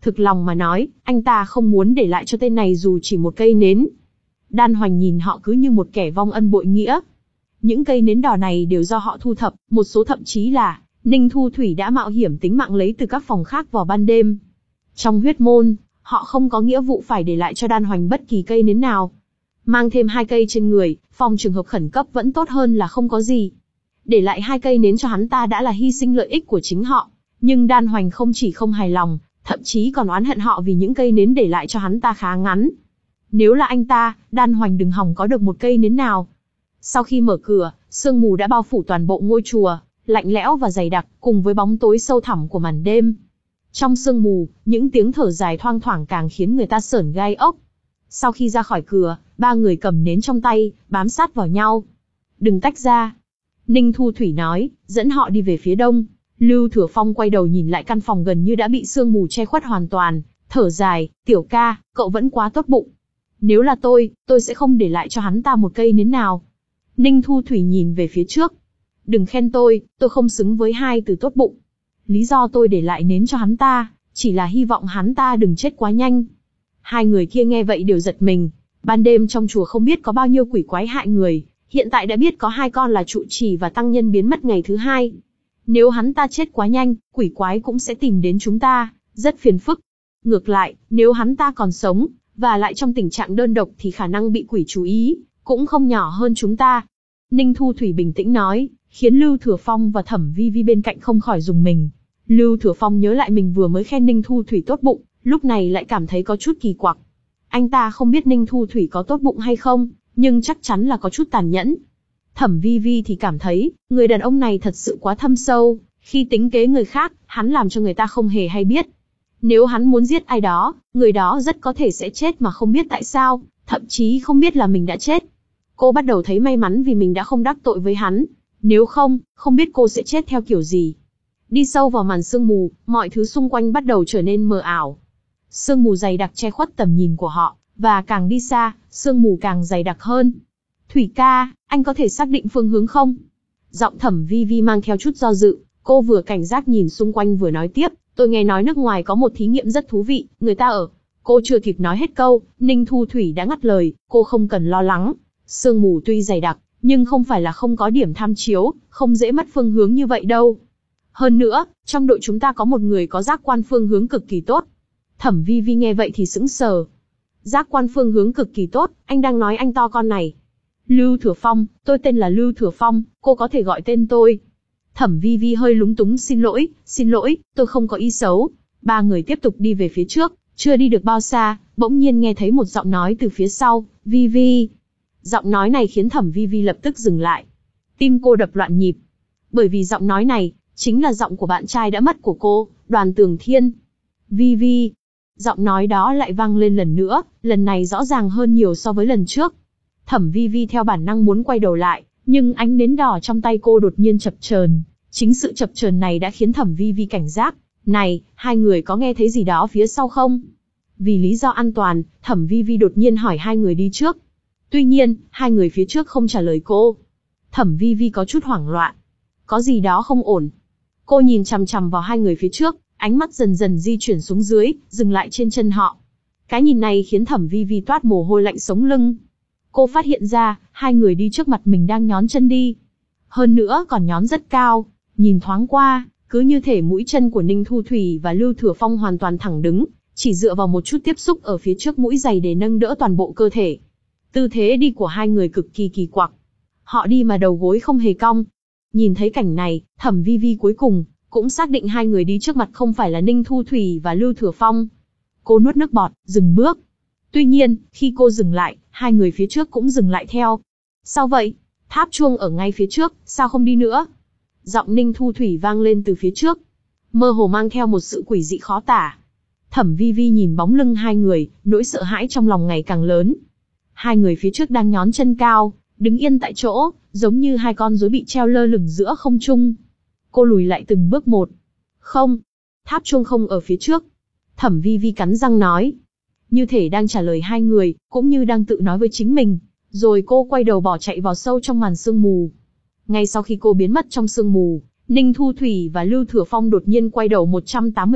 thực lòng mà nói, anh ta không muốn để lại cho tên này dù chỉ một cây nến. Đan Hoành nhìn họ cứ như một kẻ vong ân bội nghĩa. Những cây nến đỏ này đều do họ thu thập, một số thậm chí là Ninh Thu Thủy đã mạo hiểm tính mạng lấy từ các phòng khác vào ban đêm. Trong huyết môn, họ không có nghĩa vụ phải để lại cho Đan Hoành bất kỳ cây nến nào. Mang thêm hai cây trên người, phòng trường hợp khẩn cấp vẫn tốt hơn là không có gì. Để lại hai cây nến cho hắn ta đã là hy sinh lợi ích của chính họ. Nhưng Đan Hoành không chỉ không hài lòng, thậm chí còn oán hận họ vì những cây nến để lại cho hắn ta khá ngắn. Nếu là anh ta, Đan Hoành đừng hòng có được một cây nến nào. Sau khi mở cửa, sương mù đã bao phủ toàn bộ ngôi chùa, lạnh lẽo và dày đặc, cùng với bóng tối sâu thẳm của màn đêm. Trong sương mù, những tiếng thở dài thoang thoảng càng khiến người ta sởn gai ốc. Sau khi ra khỏi cửa, ba người cầm nến trong tay, bám sát vào nhau. Đừng tách ra. Ninh Thu Thủy nói, dẫn họ đi về phía đông. Lưu Thừa Phong quay đầu nhìn lại căn phòng gần như đã bị sương mù che khuất hoàn toàn, thở dài, tiểu ca, cậu vẫn quá tốt bụng. Nếu là tôi, tôi sẽ không để lại cho hắn ta một cây nến nào. Ninh Thu Thủy nhìn về phía trước. Đừng khen tôi, tôi không xứng với hai từ tốt bụng. Lý do tôi để lại nến cho hắn ta, chỉ là hy vọng hắn ta đừng chết quá nhanh. Hai người kia nghe vậy đều giật mình. Ban đêm trong chùa không biết có bao nhiêu quỷ quái hại người, hiện tại đã biết có hai con là trụ trì và tăng nhân biến mất ngày thứ hai. Nếu hắn ta chết quá nhanh, quỷ quái cũng sẽ tìm đến chúng ta, rất phiền phức. Ngược lại, nếu hắn ta còn sống, và lại trong tình trạng đơn độc thì khả năng bị quỷ chú ý, cũng không nhỏ hơn chúng ta. Ninh Thu Thủy bình tĩnh nói, khiến Lưu Thừa Phong và Thẩm Vi Vi bên cạnh không khỏi rùng mình. Lưu Thừa Phong nhớ lại mình vừa mới khen Ninh Thu Thủy tốt bụng, lúc này lại cảm thấy có chút kỳ quặc. Anh ta không biết Ninh Thu Thủy có tốt bụng hay không, nhưng chắc chắn là có chút tàn nhẫn. Thẩm Vi Vi thì cảm thấy, người đàn ông này thật sự quá thâm sâu, khi tính kế người khác, hắn làm cho người ta không hề hay biết. Nếu hắn muốn giết ai đó, người đó rất có thể sẽ chết mà không biết tại sao, thậm chí không biết là mình đã chết. Cô bắt đầu thấy may mắn vì mình đã không đắc tội với hắn, nếu không, không biết cô sẽ chết theo kiểu gì. Đi sâu vào màn sương mù, mọi thứ xung quanh bắt đầu trở nên mờ ảo. Sương mù dày đặc che khuất tầm nhìn của họ, và càng đi xa, sương mù càng dày đặc hơn. Thủy ca, anh có thể xác định phương hướng không? Giọng Thẩm Vi Vi mang theo chút do dự, cô vừa cảnh giác nhìn xung quanh vừa nói tiếp, tôi nghe nói nước ngoài có một thí nghiệm rất thú vị, người ta ở. Cô chưa kịp nói hết câu, Ninh Thu Thủy đã ngắt lời, cô không cần lo lắng. Sương mù tuy dày đặc, nhưng không phải là không có điểm tham chiếu, không dễ mất phương hướng như vậy đâu. Hơn nữa, trong đội chúng ta có một người có giác quan phương hướng cực kỳ tốt. Thẩm Vi Vi nghe vậy thì sững sờ. Giác quan phương hướng cực kỳ tốt, anh đang nói anh to con này. Lưu Thừa Phong, tôi tên là Lưu Thừa Phong, cô có thể gọi tên tôi. Thẩm Vi Vi hơi lúng túng xin lỗi, xin lỗi, tôi không có ý xấu. Ba người tiếp tục đi về phía trước, chưa đi được bao xa, bỗng nhiên nghe thấy một giọng nói từ phía sau, Vi Vi. Giọng nói này khiến Thẩm Vi Vi lập tức dừng lại. Tim cô đập loạn nhịp. Bởi vì giọng nói này, chính là giọng của bạn trai đã mất của cô, Đoàn Tường Thiên. Vi Vi. Giọng nói đó lại vang lên lần nữa, lần này rõ ràng hơn nhiều so với lần trước. Thẩm Vi Vi theo bản năng muốn quay đầu lại, nhưng ánh nến đỏ trong tay cô đột nhiên chập chờn. Chính sự chập chờn này đã khiến Thẩm Vi Vi cảnh giác. Này, hai người có nghe thấy gì đó phía sau không? Vì lý do an toàn, Thẩm Vi Vi đột nhiên hỏi hai người đi trước. Tuy nhiên, hai người phía trước không trả lời cô. Thẩm Vi Vi có chút hoảng loạn. Có gì đó không ổn. Cô nhìn chằm chằm vào hai người phía trước, ánh mắt dần dần di chuyển xuống dưới, dừng lại trên chân họ. Cái nhìn này khiến Thẩm Vi Vi toát mồ hôi lạnh sống lưng. Cô phát hiện ra, hai người đi trước mặt mình đang nhón chân đi. Hơn nữa còn nhón rất cao, nhìn thoáng qua, cứ như thể mũi chân của Ninh Thu Thủy và Lưu Thừa Phong hoàn toàn thẳng đứng, chỉ dựa vào một chút tiếp xúc ở phía trước mũi giày để nâng đỡ toàn bộ cơ thể. Tư thế đi của hai người cực kỳ kỳ quặc. Họ đi mà đầu gối không hề cong. Nhìn thấy cảnh này, Thẩm Vi Vi cuối cùng cũng xác định hai người đi trước mặt không phải là Ninh Thu Thủy và Lưu Thừa Phong. Cô nuốt nước bọt, dừng bước. Tuy nhiên, khi cô dừng lại, hai người phía trước cũng dừng lại theo. Sao vậy? Tháp chuông ở ngay phía trước, sao không đi nữa? Giọng Ninh Thu Thủy vang lên từ phía trước, mơ hồ mang theo một sự quỷ dị khó tả. Thẩm Vi Vi nhìn bóng lưng hai người, nỗi sợ hãi trong lòng ngày càng lớn. Hai người phía trước đang nhón chân cao, đứng yên tại chỗ, giống như hai con rối bị treo lơ lửng giữa không trung. Cô lùi lại từng bước một. Không, tháp chuông không ở phía trước. Thẩm Vi Vi cắn răng nói. Như thể đang trả lời hai người, cũng như đang tự nói với chính mình. Rồi cô quay đầu bỏ chạy vào sâu trong màn sương mù. Ngay sau khi cô biến mất trong sương mù, Ninh Thu Thủy và Lưu Thừa Phong đột nhiên quay đầu một trăm tám mươi độ,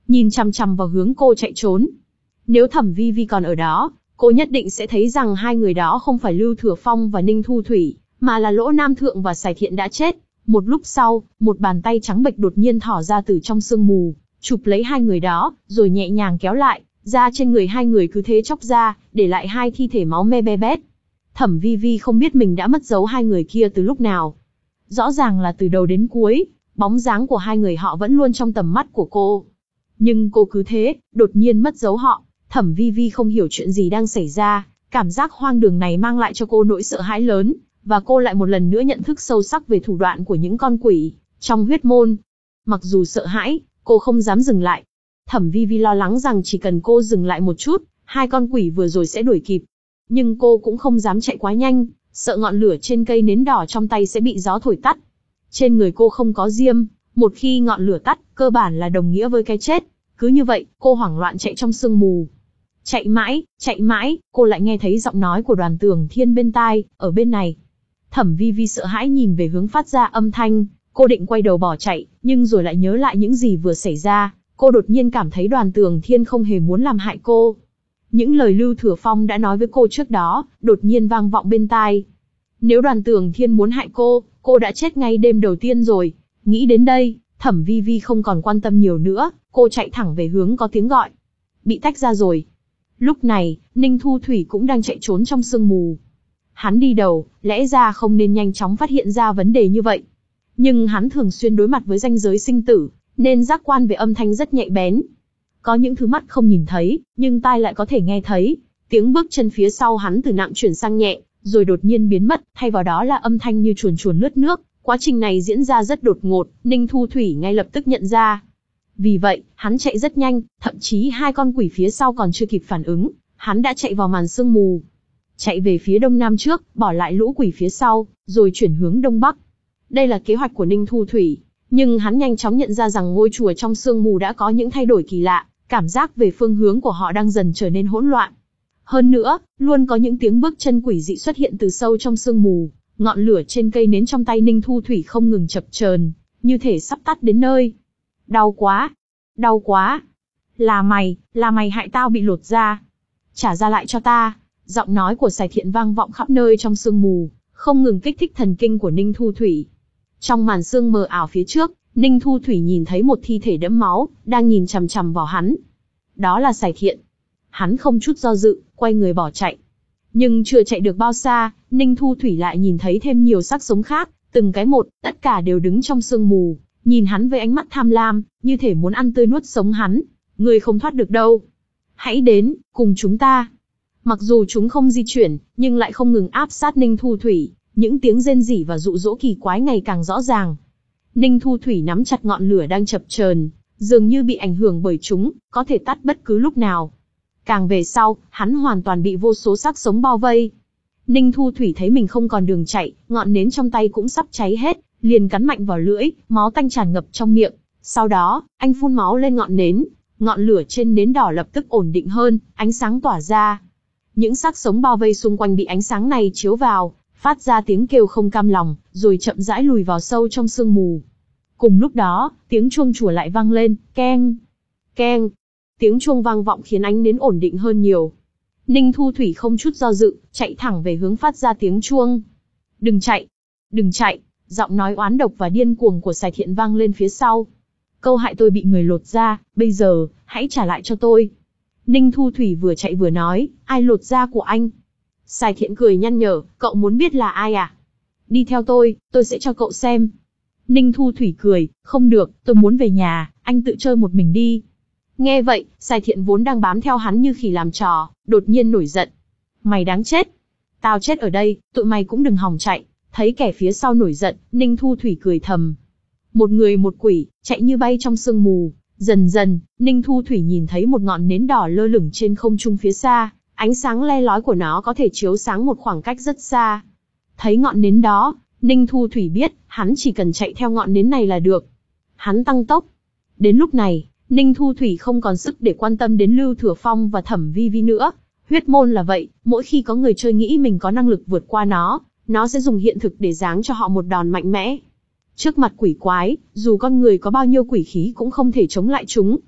nhìn chằm chằm vào hướng cô chạy trốn. Nếu Thẩm Vi Vi còn ở đó, cô nhất định sẽ thấy rằng hai người đó không phải Lưu Thừa Phong và Ninh Thu Thủy, mà là Lỗ Nam Thượng và Sài Thiện đã chết. Một lúc sau, một bàn tay trắng bệch đột nhiên thỏ ra từ trong sương mù, chụp lấy hai người đó, rồi nhẹ nhàng kéo lại, da trên người hai người cứ thế chóc ra, để lại hai thi thể máu me be bét. Thẩm Vi Vi không biết mình đã mất dấu hai người kia từ lúc nào. Rõ ràng là từ đầu đến cuối, bóng dáng của hai người họ vẫn luôn trong tầm mắt của cô. Nhưng cô cứ thế, đột nhiên mất dấu họ. Thẩm Vi Vi không hiểu chuyện gì đang xảy ra, cảm giác hoang đường này mang lại cho cô nỗi sợ hãi lớn, và cô lại một lần nữa nhận thức sâu sắc về thủ đoạn của những con quỷ trong huyết môn. Mặc dù sợ hãi, cô không dám dừng lại. Thẩm Vi Vi lo lắng rằng chỉ cần cô dừng lại một chút, hai con quỷ vừa rồi sẽ đuổi kịp. Nhưng cô cũng không dám chạy quá nhanh, sợ ngọn lửa trên cây nến đỏ trong tay sẽ bị gió thổi tắt. Trên người cô không có diêm, một khi ngọn lửa tắt, cơ bản là đồng nghĩa với cái chết. Cứ như vậy, cô hoảng loạn chạy trong sương mù. Chạy mãi, chạy mãi, cô lại nghe thấy giọng nói của Đoàn Tường Thiên bên tai, ở bên này. Thẩm Vi Vi sợ hãi nhìn về hướng phát ra âm thanh, cô định quay đầu bỏ chạy, nhưng rồi lại nhớ lại những gì vừa xảy ra, cô đột nhiên cảm thấy Đoàn Tường Thiên không hề muốn làm hại cô. Những lời Lưu Thừa Phong đã nói với cô trước đó, đột nhiên vang vọng bên tai. Nếu Đoàn Tường Thiên muốn hại cô, cô đã chết ngay đêm đầu tiên rồi. Nghĩ đến đây, Thẩm Vi Vi không còn quan tâm nhiều nữa, cô chạy thẳng về hướng có tiếng gọi. Bị tách ra rồi. Lúc này, Ninh Thu Thủy cũng đang chạy trốn trong sương mù. Hắn đi đầu, lẽ ra không nên nhanh chóng phát hiện ra vấn đề như vậy. Nhưng hắn thường xuyên đối mặt với ranh giới sinh tử, nên giác quan về âm thanh rất nhạy bén. Có những thứ mắt không nhìn thấy, nhưng tai lại có thể nghe thấy. Tiếng bước chân phía sau hắn từ nặng chuyển sang nhẹ, rồi đột nhiên biến mất, thay vào đó là âm thanh như chuồn chuồn lướt nước. Quá trình này diễn ra rất đột ngột, Ninh Thu Thủy ngay lập tức nhận ra. Vì vậy, hắn chạy rất nhanh, thậm chí hai con quỷ phía sau còn chưa kịp phản ứng, hắn đã chạy vào màn sương mù. Chạy về phía đông nam trước, bỏ lại lũ quỷ phía sau, rồi chuyển hướng đông bắc. Đây là kế hoạch của Ninh Thu Thủy, nhưng hắn nhanh chóng nhận ra rằng ngôi chùa trong sương mù đã có những thay đổi kỳ lạ, cảm giác về phương hướng của họ đang dần trở nên hỗn loạn. Hơn nữa, luôn có những tiếng bước chân quỷ dị xuất hiện từ sâu trong sương mù, ngọn lửa trên cây nến trong tay Ninh Thu Thủy không ngừng chập chờn, như thể sắp tắt đến nơi. Đau quá, đau quá. Là mày, là mày hại tao bị lột da. Trả ra lại cho ta. Giọng nói của Sài Thiện vang vọng khắp nơi trong sương mù, không ngừng kích thích thần kinh của Ninh Thu Thủy. Trong màn sương mờ ảo phía trước, Ninh Thu Thủy nhìn thấy một thi thể đẫm máu, đang nhìn chằm chằm vào hắn. Đó là Sài Thiện. Hắn không chút do dự, quay người bỏ chạy. Nhưng chưa chạy được bao xa, Ninh Thu Thủy lại nhìn thấy thêm nhiều xác sống khác, từng cái một, tất cả đều đứng trong sương mù, nhìn hắn với ánh mắt tham lam, như thể muốn ăn tươi nuốt sống hắn. Ngươi không thoát được đâu. Hãy đến, cùng chúng ta. Mặc dù chúng không di chuyển, nhưng lại không ngừng áp sát Ninh Thu Thủy, những tiếng rên rỉ và dụ dỗ kỳ quái ngày càng rõ ràng. Ninh Thu Thủy nắm chặt ngọn lửa đang chập chờn, dường như bị ảnh hưởng bởi chúng, có thể tắt bất cứ lúc nào. Càng về sau, hắn hoàn toàn bị vô số xác sống bao vây. Ninh Thu Thủy thấy mình không còn đường chạy, ngọn nến trong tay cũng sắp cháy hết, liền cắn mạnh vào lưỡi, máu tanh tràn ngập trong miệng. Sau đó, anh phun máu lên ngọn nến, ngọn lửa trên nến đỏ lập tức ổn định hơn, ánh sáng tỏa ra. Những xác sống bao vây xung quanh bị ánh sáng này chiếu vào, phát ra tiếng kêu không cam lòng, rồi chậm rãi lùi vào sâu trong sương mù. Cùng lúc đó, tiếng chuông chùa lại vang lên, keng, keng. Tiếng chuông vang vọng khiến ánh nến ổn định hơn nhiều. Ninh Thu Thủy không chút do dự, chạy thẳng về hướng phát ra tiếng chuông. Đừng chạy, đừng chạy, giọng nói oán độc và điên cuồng của Sài Thiện vang lên phía sau. Câu hại tôi bị người lột da, bây giờ, hãy trả lại cho tôi. Ninh Thu Thủy vừa chạy vừa nói, ai lột da của anh? Sài Thiện cười nhăn nhở, cậu muốn biết là ai à? Đi theo tôi, tôi sẽ cho cậu xem. Ninh Thu Thủy cười, không được, tôi muốn về nhà, anh tự chơi một mình đi. Nghe vậy, Sài Thiện vốn đang bám theo hắn như khỉ làm trò, đột nhiên nổi giận. Mày đáng chết. Tao chết ở đây, tụi mày cũng đừng hòng chạy. Thấy kẻ phía sau nổi giận, Ninh Thu Thủy cười thầm. Một người một quỷ, chạy như bay trong sương mù. Dần dần, Ninh Thu Thủy nhìn thấy một ngọn nến đỏ lơ lửng trên không trung phía xa. Ánh sáng le lói của nó có thể chiếu sáng một khoảng cách rất xa. Thấy ngọn nến đó, Ninh Thu Thủy biết, hắn chỉ cần chạy theo ngọn nến này là được. Hắn tăng tốc. Đến lúc này, Ninh Thu Thủy không còn sức để quan tâm đến Lưu Thừa Phong và Thẩm Vi Vi nữa. Huyết môn là vậy, mỗi khi có người chơi nghĩ mình có năng lực vượt qua nó, nó sẽ dùng hiện thực để giáng cho họ một đòn mạnh mẽ. Trước mặt quỷ quái, dù con người có bao nhiêu quỷ khí cũng không thể chống lại chúng.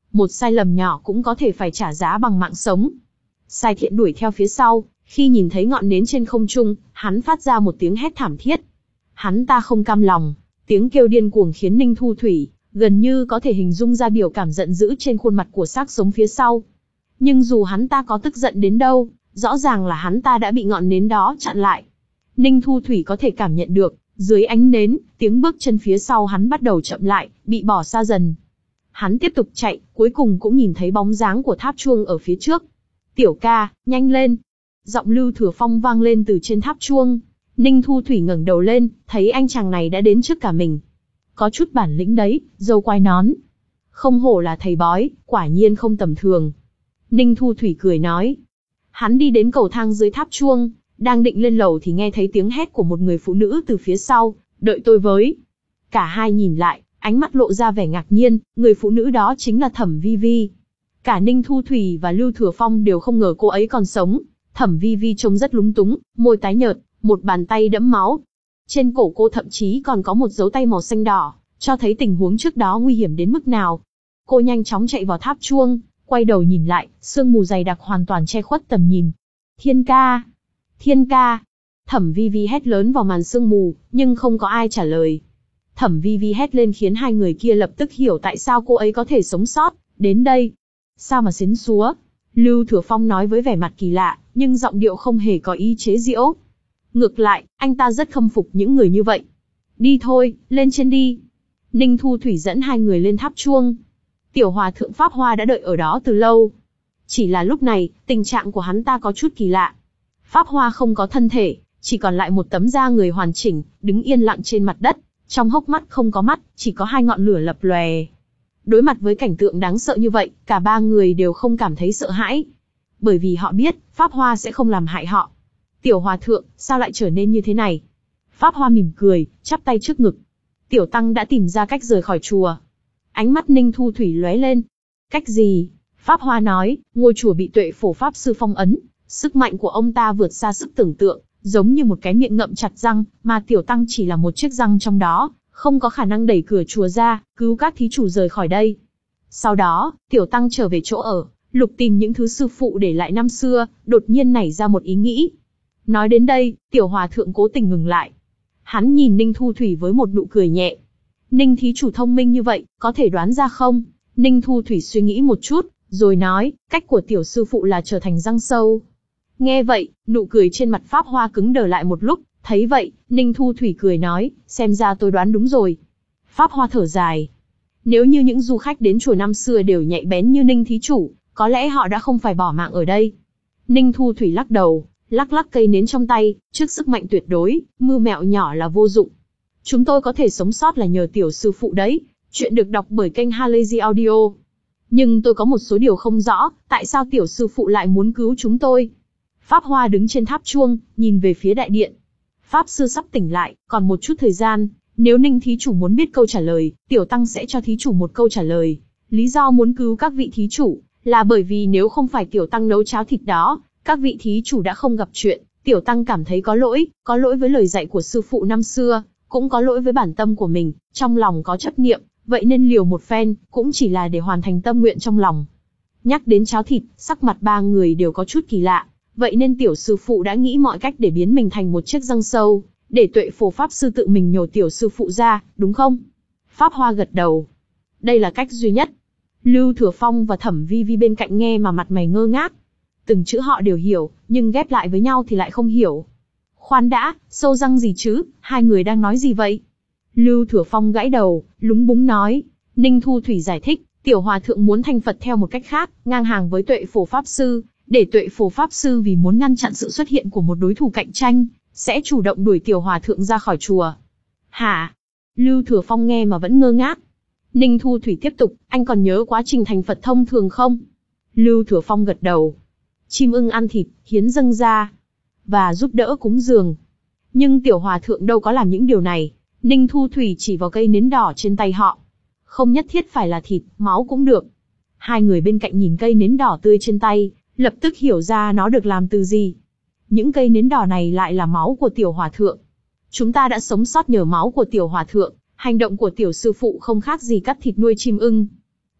Một sai lầm nhỏ cũng có thể phải trả giá bằng mạng sống. Sai Thiện đuổi theo phía sau, khi nhìn thấy ngọn nến trên không trung, hắn phát ra một tiếng hét thảm thiết. Hắn ta không cam lòng, tiếng kêu điên cuồng khiến Ninh Thu Thủy gần như có thể hình dung ra biểu cảm giận dữ trên khuôn mặt của xác sống phía sau. Nhưng dù hắn ta có tức giận đến đâu, rõ ràng là hắn ta đã bị ngọn nến đó chặn lại. Ninh Thu Thủy có thể cảm nhận được, dưới ánh nến, tiếng bước chân phía sau hắn bắt đầu chậm lại, bị bỏ xa dần. Hắn tiếp tục chạy, cuối cùng cũng nhìn thấy bóng dáng của tháp chuông ở phía trước. Tiểu ca, nhanh lên! Giọng Lưu Thừa Phong vang lên từ trên tháp chuông. Ninh Thu Thủy ngẩng đầu lên, thấy anh chàng này đã đến trước cả mình. Có chút bản lĩnh đấy, râu quai nón. Không hổ là thầy bói, quả nhiên không tầm thường. Ninh Thu Thủy cười nói. Hắn đi đến cầu thang dưới tháp chuông, đang định lên lầu thì nghe thấy tiếng hét của một người phụ nữ từ phía sau, đợi tôi với. Cả hai nhìn lại, ánh mắt lộ ra vẻ ngạc nhiên, người phụ nữ đó chính là Thẩm Vi Vi. Cả Ninh Thu Thủy và Lưu Thừa Phong đều không ngờ cô ấy còn sống. Thẩm Vi Vi trông rất lúng túng, môi tái nhợt, một bàn tay đẫm máu. Trên cổ cô thậm chí còn có một dấu tay màu xanh đỏ, cho thấy tình huống trước đó nguy hiểm đến mức nào. Cô nhanh chóng chạy vào tháp chuông, quay đầu nhìn lại, sương mù dày đặc hoàn toàn che khuất tầm nhìn. Thiên ca! Thiên ca! Thẩm Vi Vi hét lớn vào màn sương mù, nhưng không có ai trả lời. Thẩm Vi Vi hét lên khiến hai người kia lập tức hiểu tại sao cô ấy có thể sống sót đến đây. Sao mà xến xúa? Lưu Thừa Phong nói với vẻ mặt kỳ lạ, nhưng giọng điệu không hề có ý chế giễu. Ngược lại, anh ta rất khâm phục những người như vậy. Đi thôi, lên trên đi. Ninh Thu Thủy dẫn hai người lên tháp chuông. Tiểu hòa thượng Pháp Hoa đã đợi ở đó từ lâu. Chỉ là lúc này, tình trạng của hắn ta có chút kỳ lạ. Pháp Hoa không có thân thể, chỉ còn lại một tấm da người hoàn chỉnh, đứng yên lặng trên mặt đất. Trong hốc mắt không có mắt, chỉ có hai ngọn lửa lập lòe. Đối mặt với cảnh tượng đáng sợ như vậy, cả ba người đều không cảm thấy sợ hãi. Bởi vì họ biết, Pháp Hoa sẽ không làm hại họ. Tiểu hòa thượng, sao lại trở nên như thế này? Pháp Hoa mỉm cười, chắp tay trước ngực. Tiểu tăng đã tìm ra cách rời khỏi chùa. Ánh mắt Ninh Thu Thủy lóe lên. Cách gì? Pháp Hoa nói, ngôi chùa bị Tuệ Phổ Pháp Sư phong ấn. Sức mạnh của ông ta vượt xa sức tưởng tượng, giống như một cái miệng ngậm chặt răng, mà tiểu tăng chỉ là một chiếc răng trong đó, không có khả năng đẩy cửa chùa ra, cứu các thí chủ rời khỏi đây. Sau đó, tiểu tăng trở về chỗ ở, lục tìm những thứ sư phụ để lại năm xưa, đột nhiên nảy ra một ý nghĩ. Nói đến đây, tiểu hòa thượng cố tình ngừng lại. Hắn nhìn Ninh Thu Thủy với một nụ cười nhẹ. Ninh thí chủ thông minh như vậy, có thể đoán ra không? Ninh Thu Thủy suy nghĩ một chút, rồi nói, cách của tiểu sư phụ là trở thành răng sâu. Nghe vậy, nụ cười trên mặt Pháp Hoa cứng đờ lại một lúc, thấy vậy, Ninh Thu Thủy cười nói, xem ra tôi đoán đúng rồi. Pháp Hoa thở dài. Nếu như những du khách đến chùa năm xưa đều nhạy bén như Ninh thí chủ, có lẽ họ đã không phải bỏ mạng ở đây. Ninh Thu Thủy lắc đầu, lắc lắc cây nến trong tay, trước sức mạnh tuyệt đối, mưu mẹo nhỏ là vô dụng. Chúng tôi có thể sống sót là nhờ tiểu sư phụ đấy. Chuyện được đọc bởi kênh Halazy Audio. Nhưng tôi có một số điều không rõ, tại sao tiểu sư phụ lại muốn cứu chúng tôi? Pháp Hoa đứng trên tháp chuông, nhìn về phía đại điện. Pháp sư sắp tỉnh lại, còn một chút thời gian, nếu Ninh thí chủ muốn biết câu trả lời, tiểu tăng sẽ cho thí chủ một câu trả lời. Lý do muốn cứu các vị thí chủ, là bởi vì nếu không phải tiểu tăng nấu cháo thịt đó, các vị thí chủ đã không gặp chuyện. Tiểu tăng cảm thấy có lỗi, có lỗi với lời dạy của sư phụ năm xưa, cũng có lỗi với bản tâm của mình, trong lòng có chấp niệm, vậy nên liều một phen, cũng chỉ là để hoàn thành tâm nguyện trong lòng. Nhắc đến cháo thịt, sắc mặt ba người đều có chút kỳ lạ, vậy nên tiểu sư phụ đã nghĩ mọi cách để biến mình thành một chiếc răng sâu, để Tuệ Phổ Pháp Sư tự mình nhổ tiểu sư phụ ra, đúng không? Pháp Hoa gật đầu. Đây là cách duy nhất. Lưu Thừa Phong và Thẩm Vi Vi bên cạnh nghe mà mặt mày ngơ ngác. Từng chữ họ đều hiểu, nhưng ghép lại với nhau thì lại không hiểu. Khoan đã, sâu răng gì chứ, hai người đang nói gì vậy? Lưu Thừa Phong gãi đầu, lúng búng nói. Ninh Thu Thủy giải thích, tiểu hòa thượng muốn thành Phật theo một cách khác, ngang hàng với Tuệ Phổ Pháp Sư, để Tuệ Phổ Pháp Sư vì muốn ngăn chặn sự xuất hiện của một đối thủ cạnh tranh, sẽ chủ động đuổi tiểu hòa thượng ra khỏi chùa. Hả? Lưu Thừa Phong nghe mà vẫn ngơ ngác. Ninh Thu Thủy tiếp tục, anh còn nhớ quá trình thành Phật thông thường không? Lưu Thừa Phong gật đầu. Chim ưng ăn thịt, hiến dâng ra, và giúp đỡ cúng dường. Nhưng tiểu hòa thượng đâu có làm những điều này. Ninh Thu Thủy chỉ vào cây nến đỏ trên tay họ. Không nhất thiết phải là thịt, máu cũng được. Hai người bên cạnh nhìn cây nến đỏ tươi trên tay, lập tức hiểu ra nó được làm từ gì. Những cây nến đỏ này lại là máu của tiểu hòa thượng. Chúng ta đã sống sót nhờ máu của tiểu hòa thượng, hành động của tiểu sư phụ không khác gì cắt thịt nuôi chim ưng.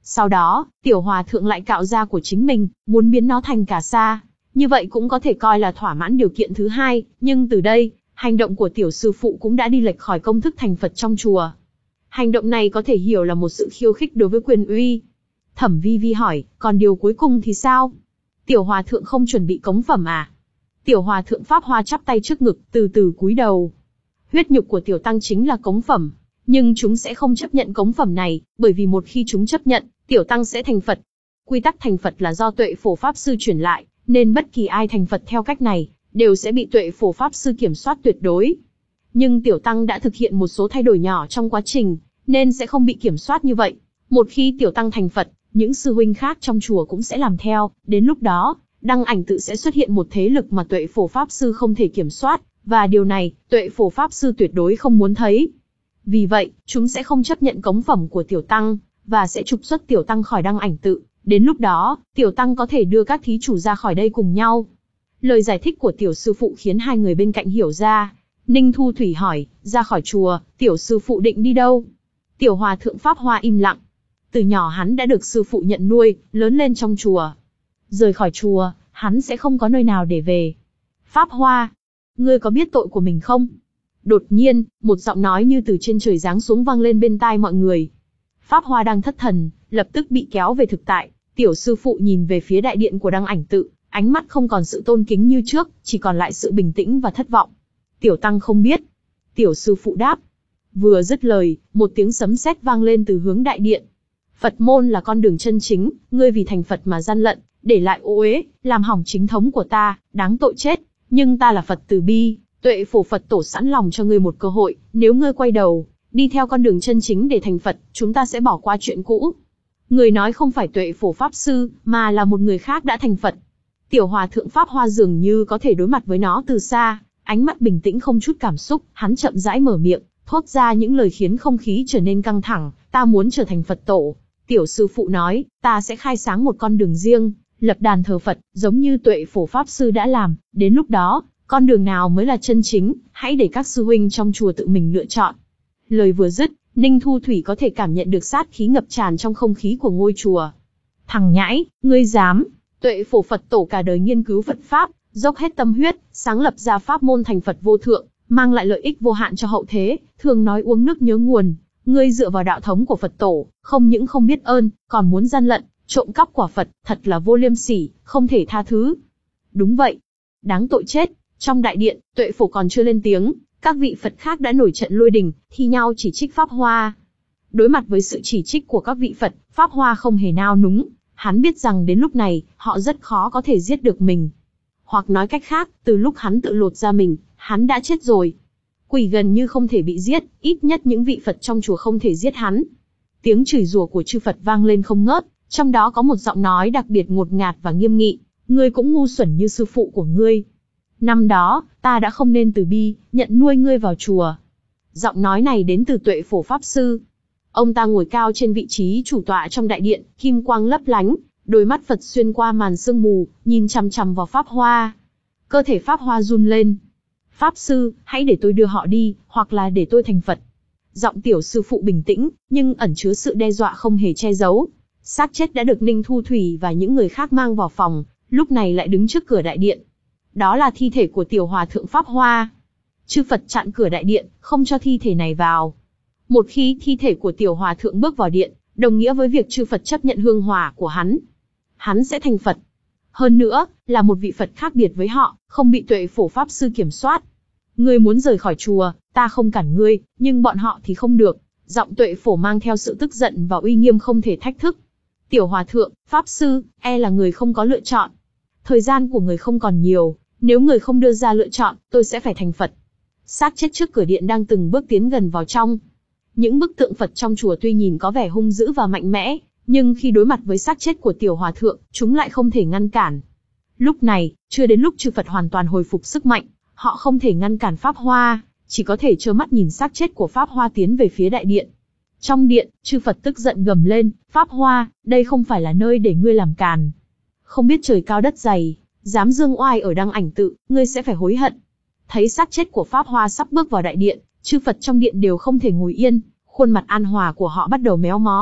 Sau đó, tiểu hòa thượng lại cạo da của chính mình, muốn biến nó thành cà sa. Như vậy cũng có thể coi là thỏa mãn điều kiện thứ hai, nhưng từ đây, hành động của tiểu sư phụ cũng đã đi lệch khỏi công thức thành Phật trong chùa. Hành động này có thể hiểu là một sự khiêu khích đối với quyền uy. Thẩm Vi Vi hỏi, còn điều cuối cùng thì sao? Tiểu hòa thượng không chuẩn bị cống phẩm à? Tiểu hòa thượng Pháp Hoa chắp tay trước ngực, từ từ cúi đầu. Huyết nhục của tiểu tăng chính là cống phẩm, nhưng chúng sẽ không chấp nhận cống phẩm này, bởi vì một khi chúng chấp nhận, tiểu tăng sẽ thành Phật. Quy tắc thành Phật là do Tuệ Phổ Pháp Sư truyền lại, nên bất kỳ ai thành Phật theo cách này, đều sẽ bị Tuệ Phổ Pháp Sư kiểm soát tuyệt đối. Nhưng tiểu tăng đã thực hiện một số thay đổi nhỏ trong quá trình, nên sẽ không bị kiểm soát như vậy. Một khi tiểu tăng thành Phật, những sư huynh khác trong chùa cũng sẽ làm theo, đến lúc đó, Đăng Ảnh Tự sẽ xuất hiện một thế lực mà Tuệ Phổ Pháp Sư không thể kiểm soát, và điều này, Tuệ Phổ Pháp Sư tuyệt đối không muốn thấy. Vì vậy, chúng sẽ không chấp nhận cống phẩm của tiểu tăng, và sẽ trục xuất tiểu tăng khỏi Đăng Ảnh Tự. Đến lúc đó, tiểu tăng có thể đưa các thí chủ ra khỏi đây cùng nhau. Lời giải thích của tiểu sư phụ khiến hai người bên cạnh hiểu ra. Ninh Thu Thủy hỏi, ra khỏi chùa, tiểu sư phụ định đi đâu? Tiểu hòa thượng Pháp Hoa im lặng. Từ nhỏ hắn đã được sư phụ nhận nuôi, lớn lên trong chùa. Rời khỏi chùa, hắn sẽ không có nơi nào để về. Pháp Hoa, ngươi có biết tội của mình không? Đột nhiên, một giọng nói như từ trên trời giáng xuống vang lên bên tai mọi người. Pháp Hoa đang thất thần, lập tức bị kéo về thực tại. Tiểu sư phụ nhìn về phía đại điện của Đăng Ảnh Tự, ánh mắt không còn sự tôn kính như trước, chỉ còn lại sự bình tĩnh và thất vọng. Tiểu tăng không biết. Tiểu sư phụ đáp. Vừa dứt lời, một tiếng sấm sét vang lên từ hướng đại điện. Phật môn là con đường chân chính, ngươi vì thành Phật mà gian lận, để lại ô uế, làm hỏng chính thống của ta, đáng tội chết. Nhưng ta là Phật từ bi, Tuệ Phổ Phật Tổ sẵn lòng cho ngươi một cơ hội, nếu ngươi quay đầu, đi theo con đường chân chính để thành Phật, chúng ta sẽ bỏ qua chuyện cũ. Người nói không phải Tuệ Phổ Pháp Sư, mà là một người khác đã thành Phật. Tiểu hòa thượng Pháp Hoa dường như có thể đối mặt với nó từ xa, ánh mắt bình tĩnh không chút cảm xúc, hắn chậm rãi mở miệng, thốt ra những lời khiến không khí trở nên căng thẳng, ta muốn trở thành Phật Tổ. Tiểu sư phụ nói, ta sẽ khai sáng một con đường riêng, lập đàn thờ Phật, giống như Tuệ Phổ Pháp Sư đã làm, đến lúc đó, con đường nào mới là chân chính, hãy để các sư huynh trong chùa tự mình lựa chọn. Lời vừa dứt, Ninh Thu Thủy có thể cảm nhận được sát khí ngập tràn trong không khí của ngôi chùa. Thằng nhãi, ngươi dám? Tuệ Phổ Phật Tổ cả đời nghiên cứu Phật Pháp, dốc hết tâm huyết, sáng lập ra pháp môn thành Phật vô thượng, mang lại lợi ích vô hạn cho hậu thế, thường nói uống nước nhớ nguồn. Ngươi dựa vào đạo thống của Phật Tổ, không những không biết ơn, còn muốn gian lận, trộm cắp quả Phật, thật là vô liêm sỉ, không thể tha thứ. Đúng vậy. Đáng tội chết. Trong đại điện, Tuệ Phổ còn chưa lên tiếng, các vị Phật khác đã nổi trận lôi đình, thi nhau chỉ trích Pháp Hoa. Đối mặt với sự chỉ trích của các vị Phật, Pháp Hoa không hề nao núng, hắn biết rằng đến lúc này, họ rất khó có thể giết được mình. Hoặc nói cách khác, từ lúc hắn tự lột ra mình, hắn đã chết rồi. Quỷ gần như không thể bị giết, ít nhất những vị Phật trong chùa không thể giết hắn. Tiếng chửi rủa của chư Phật vang lên không ngớt, trong đó có một giọng nói đặc biệt ngột ngạt và nghiêm nghị, ngươi cũng ngu xuẩn như sư phụ của ngươi. Năm đó, ta đã không nên từ bi, nhận nuôi ngươi vào chùa. Giọng nói này đến từ Tuệ Phổ Pháp Sư. Ông ta ngồi cao trên vị trí chủ tọa trong đại điện, kim quang lấp lánh, đôi mắt Phật xuyên qua màn sương mù, nhìn chằm chằm vào Pháp Hoa. Cơ thể Pháp Hoa run lên. Pháp Sư, hãy để tôi đưa họ đi, hoặc là để tôi thành Phật. Giọng tiểu sư phụ bình tĩnh, nhưng ẩn chứa sự đe dọa không hề che giấu. Xác chết đã được Ninh Thu Thủy và những người khác mang vào phòng, lúc này lại đứng trước cửa đại điện. Đó là thi thể của tiểu hòa thượng Pháp Hoa. Chư Phật chặn cửa đại điện, không cho thi thể này vào. Một khi thi thể của tiểu hòa thượng bước vào điện, đồng nghĩa với việc chư Phật chấp nhận hương hỏa của hắn. Hắn sẽ thành Phật. Hơn nữa, là một vị Phật khác biệt với họ, không bị Tuệ Phổ Pháp Sư kiểm soát. Ngươi muốn rời khỏi chùa, ta không cản ngươi, nhưng bọn họ thì không được. Giọng Tuệ Phổ mang theo sự tức giận và uy nghiêm không thể thách thức. Tiểu hòa thượng, Pháp Sư, e là người không có lựa chọn. Thời gian của người không còn nhiều, nếu người không đưa ra lựa chọn, tôi sẽ phải thành Phật. Xác chết trước cửa điện đang từng bước tiến gần vào trong. Những bức tượng Phật trong chùa tuy nhìn có vẻ hung dữ và mạnh mẽ, nhưng khi đối mặt với xác chết của tiểu hòa thượng, chúng lại không thể ngăn cản. Lúc này, chưa đến lúc chư Phật hoàn toàn hồi phục sức mạnh, họ không thể ngăn cản Pháp Hoa, chỉ có thể trơ mắt nhìn xác chết của Pháp Hoa tiến về phía đại điện. Trong điện, chư Phật tức giận gầm lên, Pháp Hoa, đây không phải là nơi để ngươi làm càn. Không biết trời cao đất dày, dám dương oai ở Đăng Ảnh Tự, ngươi sẽ phải hối hận. Thấy xác chết của Pháp Hoa sắp bước vào đại điện, chư Phật trong điện đều không thể ngồi yên, khuôn mặt an hòa của họ bắt đầu méo mó,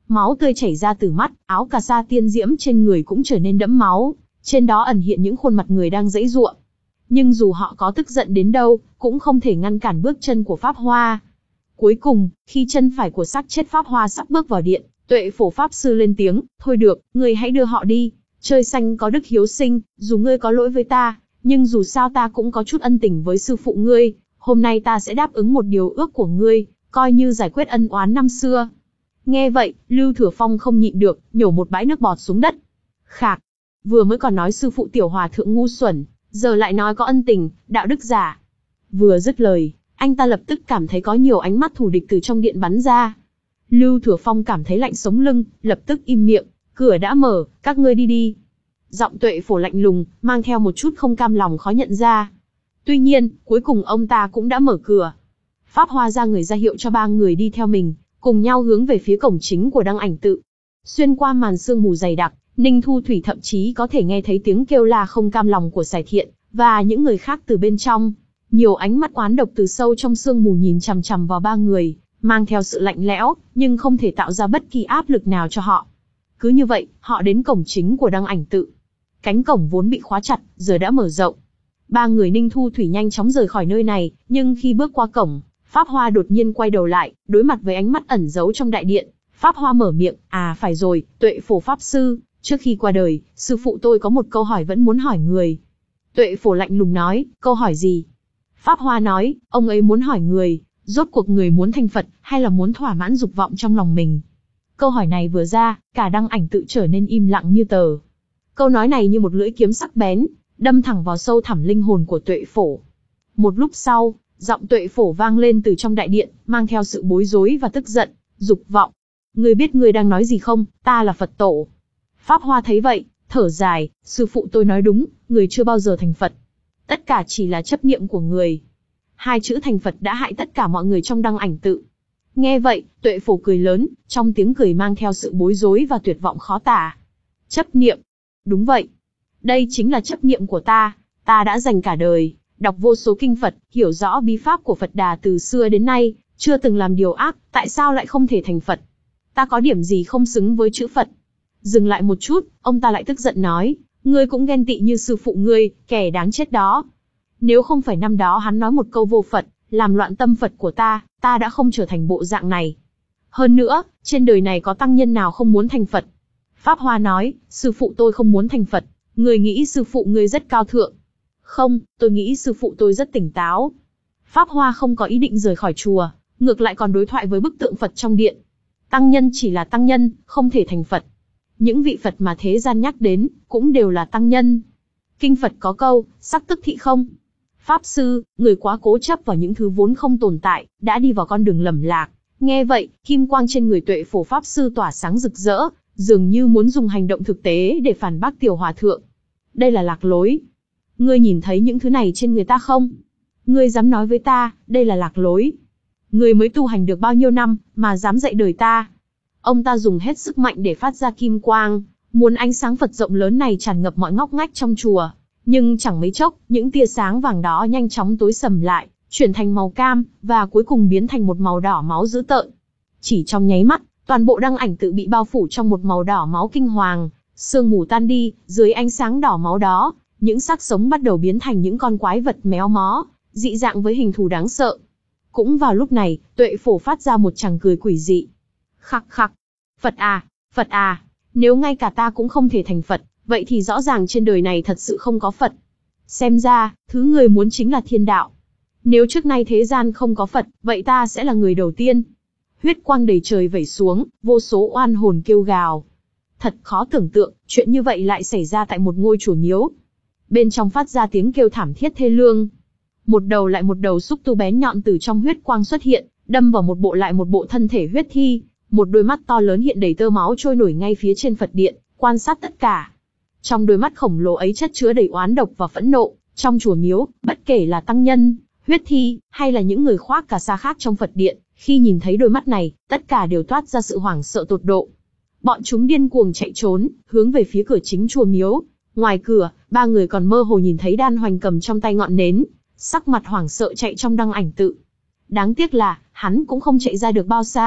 máu tươi chảy ra từ mắt, áo cà sa tiên diễm trên người cũng trở nên đẫm máu, trên đó ẩn hiện những khuôn mặt người đang giãy giụa. Nhưng dù họ có tức giận đến đâu, cũng không thể ngăn cản bước chân của Pháp Hoa. Cuối cùng, khi chân phải của xác chết Pháp Hoa sắp bước vào điện, Tuệ Phổ Pháp Sư lên tiếng, thôi được, ngươi hãy đưa họ đi. Trời xanh có đức hiếu sinh, dù ngươi có lỗi với ta, nhưng dù sao ta cũng có chút ân tình với sư phụ ngươi, hôm nay ta sẽ đáp ứng một điều ước của ngươi, coi như giải quyết ân oán năm xưa. Nghe vậy, Lưu Thừa Phong không nhịn được, nhổ một bãi nước bọt xuống đất. Khạc, vừa mới còn nói sư phụ tiểu hòa thượng ngu xuẩn, giờ lại nói có ân tình, đạo đức giả. Vừa dứt lời, anh ta lập tức cảm thấy có nhiều ánh mắt thù địch từ trong điện bắn ra. Lưu Thừa Phong cảm thấy lạnh sống lưng, lập tức im miệng, cửa đã mở, các ngươi đi đi. Giọng Tuệ Phổ lạnh lùng, mang theo một chút không cam lòng khó nhận ra. Tuy nhiên, cuối cùng ông ta cũng đã mở cửa. Pháp Hoa ra người ra hiệu cho ba người đi theo mình, cùng nhau hướng về phía cổng chính của Đăng Ảnh Tự. Xuyên qua màn sương mù dày đặc, Ninh Thu Thủy thậm chí có thể nghe thấy tiếng kêu la không cam lòng của Sài Thiện, và những người khác từ bên trong. Nhiều ánh mắt oán độc từ sâu trong sương mù nhìn chằm chằm vào ba người, mang theo sự lạnh lẽo, nhưng không thể tạo ra bất kỳ áp lực nào cho họ. Cứ như vậy, họ đến cổng chính của Đăng Ảnh Tự. Cánh cổng vốn bị khóa chặt, giờ đã mở rộng. Ba người Ninh Thu Thủy nhanh chóng rời khỏi nơi này, nhưng khi bước qua cổng, Pháp Hoa đột nhiên quay đầu lại, đối mặt với ánh mắt ẩn giấu trong đại điện. Pháp Hoa mở miệng, à phải rồi, Tuệ Phổ Pháp Sư, trước khi qua đời, sư phụ tôi có một câu hỏi vẫn muốn hỏi người. Tuệ Phổ lạnh lùng nói, câu hỏi gì? Pháp Hoa nói, ông ấy muốn hỏi người, rốt cuộc người muốn thành Phật, hay là muốn thỏa mãn dục vọng trong lòng mình? Câu hỏi này vừa ra, cả Đăng Ảnh Tự trở nên im lặng như tờ. Câu nói này như một lưỡi kiếm sắc bén, đâm thẳng vào sâu thẳm linh hồn của Tuệ Phổ. Một lúc sau, giọng Tuệ Phổ vang lên từ trong đại điện, mang theo sự bối rối và tức giận, dục vọng. Ngươi biết ngươi đang nói gì không, ta là Phật tổ. Pháp Hoa thấy vậy, thở dài, sư phụ tôi nói đúng, người chưa bao giờ thành Phật. Tất cả chỉ là chấp niệm của người. Hai chữ thành Phật đã hại tất cả mọi người trong Đăng Ảnh Tự. Nghe vậy, Tuệ Phổ cười lớn, trong tiếng cười mang theo sự bối rối và tuyệt vọng khó tả. Chấp niệm. Đúng vậy. Đây chính là chấp niệm của ta. Ta đã dành cả đời, đọc vô số kinh Phật, hiểu rõ bí pháp của Phật Đà từ xưa đến nay, chưa từng làm điều ác, tại sao lại không thể thành Phật? Ta có điểm gì không xứng với chữ Phật? Dừng lại một chút, ông ta lại tức giận nói, ngươi cũng ghen tị như sư phụ ngươi, kẻ đáng chết đó. Nếu không phải năm đó hắn nói một câu vô Phật, làm loạn tâm Phật của ta, ta đã không trở thành bộ dạng này. Hơn nữa, trên đời này có tăng nhân nào không muốn thành Phật? Pháp Hoa nói, sư phụ tôi không muốn thành Phật, người nghĩ sư phụ ngươi rất cao thượng. Không, tôi nghĩ sư phụ tôi rất tỉnh táo. Pháp Hoa không có ý định rời khỏi chùa, ngược lại còn đối thoại với bức tượng Phật trong điện. Tăng nhân chỉ là tăng nhân, không thể thành Phật. Những vị Phật mà thế gian nhắc đến, cũng đều là tăng nhân. Kinh Phật có câu, sắc tức thị không. Pháp Sư, người quá cố chấp vào những thứ vốn không tồn tại, đã đi vào con đường lầm lạc. Nghe vậy, kim quang trên người Tuệ Phổ Pháp Sư tỏa sáng rực rỡ, dường như muốn dùng hành động thực tế để phản bác tiểu hòa thượng. Đây là lạc lối. Ngươi nhìn thấy những thứ này trên người ta không? Ngươi dám nói với ta, đây là lạc lối. Ngươi mới tu hành được bao nhiêu năm, mà dám dạy đời ta. Ông ta dùng hết sức mạnh để phát ra kim quang, muốn ánh sáng Phật rộng lớn này tràn ngập mọi ngóc ngách trong chùa. Nhưng chẳng mấy chốc, những tia sáng vàng đó nhanh chóng tối sầm lại, chuyển thành màu cam, và cuối cùng biến thành một màu đỏ máu dữ tợn. Chỉ trong nháy mắt, toàn bộ Đăng Ảnh Tự bị bao phủ trong một màu đỏ máu kinh hoàng, sương mù tan đi, dưới ánh sáng đỏ máu đó, những xác sống bắt đầu biến thành những con quái vật méo mó, dị dạng với hình thù đáng sợ. Cũng vào lúc này, Tuệ Phổ phát ra một tràng cười quỷ dị. Khặc khặc, Phật à, Phật à, nếu ngay cả ta cũng không thể thành Phật, vậy thì rõ ràng trên đời này thật sự không có Phật. Xem ra, thứ người muốn chính là thiên đạo. Nếu trước nay thế gian không có Phật, vậy ta sẽ là người đầu tiên. Huyết quang đầy trời vẩy xuống, vô số oan hồn kêu gào. Thật khó tưởng tượng, chuyện như vậy lại xảy ra tại một ngôi chùa miếu. Bên trong phát ra tiếng kêu thảm thiết thê lương. Một đầu lại một đầu xúc tu bén nhọn từ trong huyết quang xuất hiện, đâm vào một bộ lại một bộ thân thể huyết thi. Một đôi mắt to lớn hiện đầy tơ máu trôi nổi ngay phía trên Phật điện, quan sát tất cả. Trong đôi mắt khổng lồ ấy chất chứa đầy oán độc và phẫn nộ. Trong chùa miếu, bất kể là tăng nhân, huyết thi, hay là những người khoác cà sa khác trong Phật điện, khi nhìn thấy đôi mắt này, tất cả đều toát ra sự hoảng sợ tột độ. Bọn chúng điên cuồng chạy trốn, hướng về phía cửa chính chùa miếu. Ngoài cửa, ba người còn mơ hồ nhìn thấy Đan Hoành cầm trong tay ngọn nến, sắc mặt hoảng sợ chạy trong Đăng Ảnh Tự. Đáng tiếc là, hắn cũng không chạy ra được bao xa,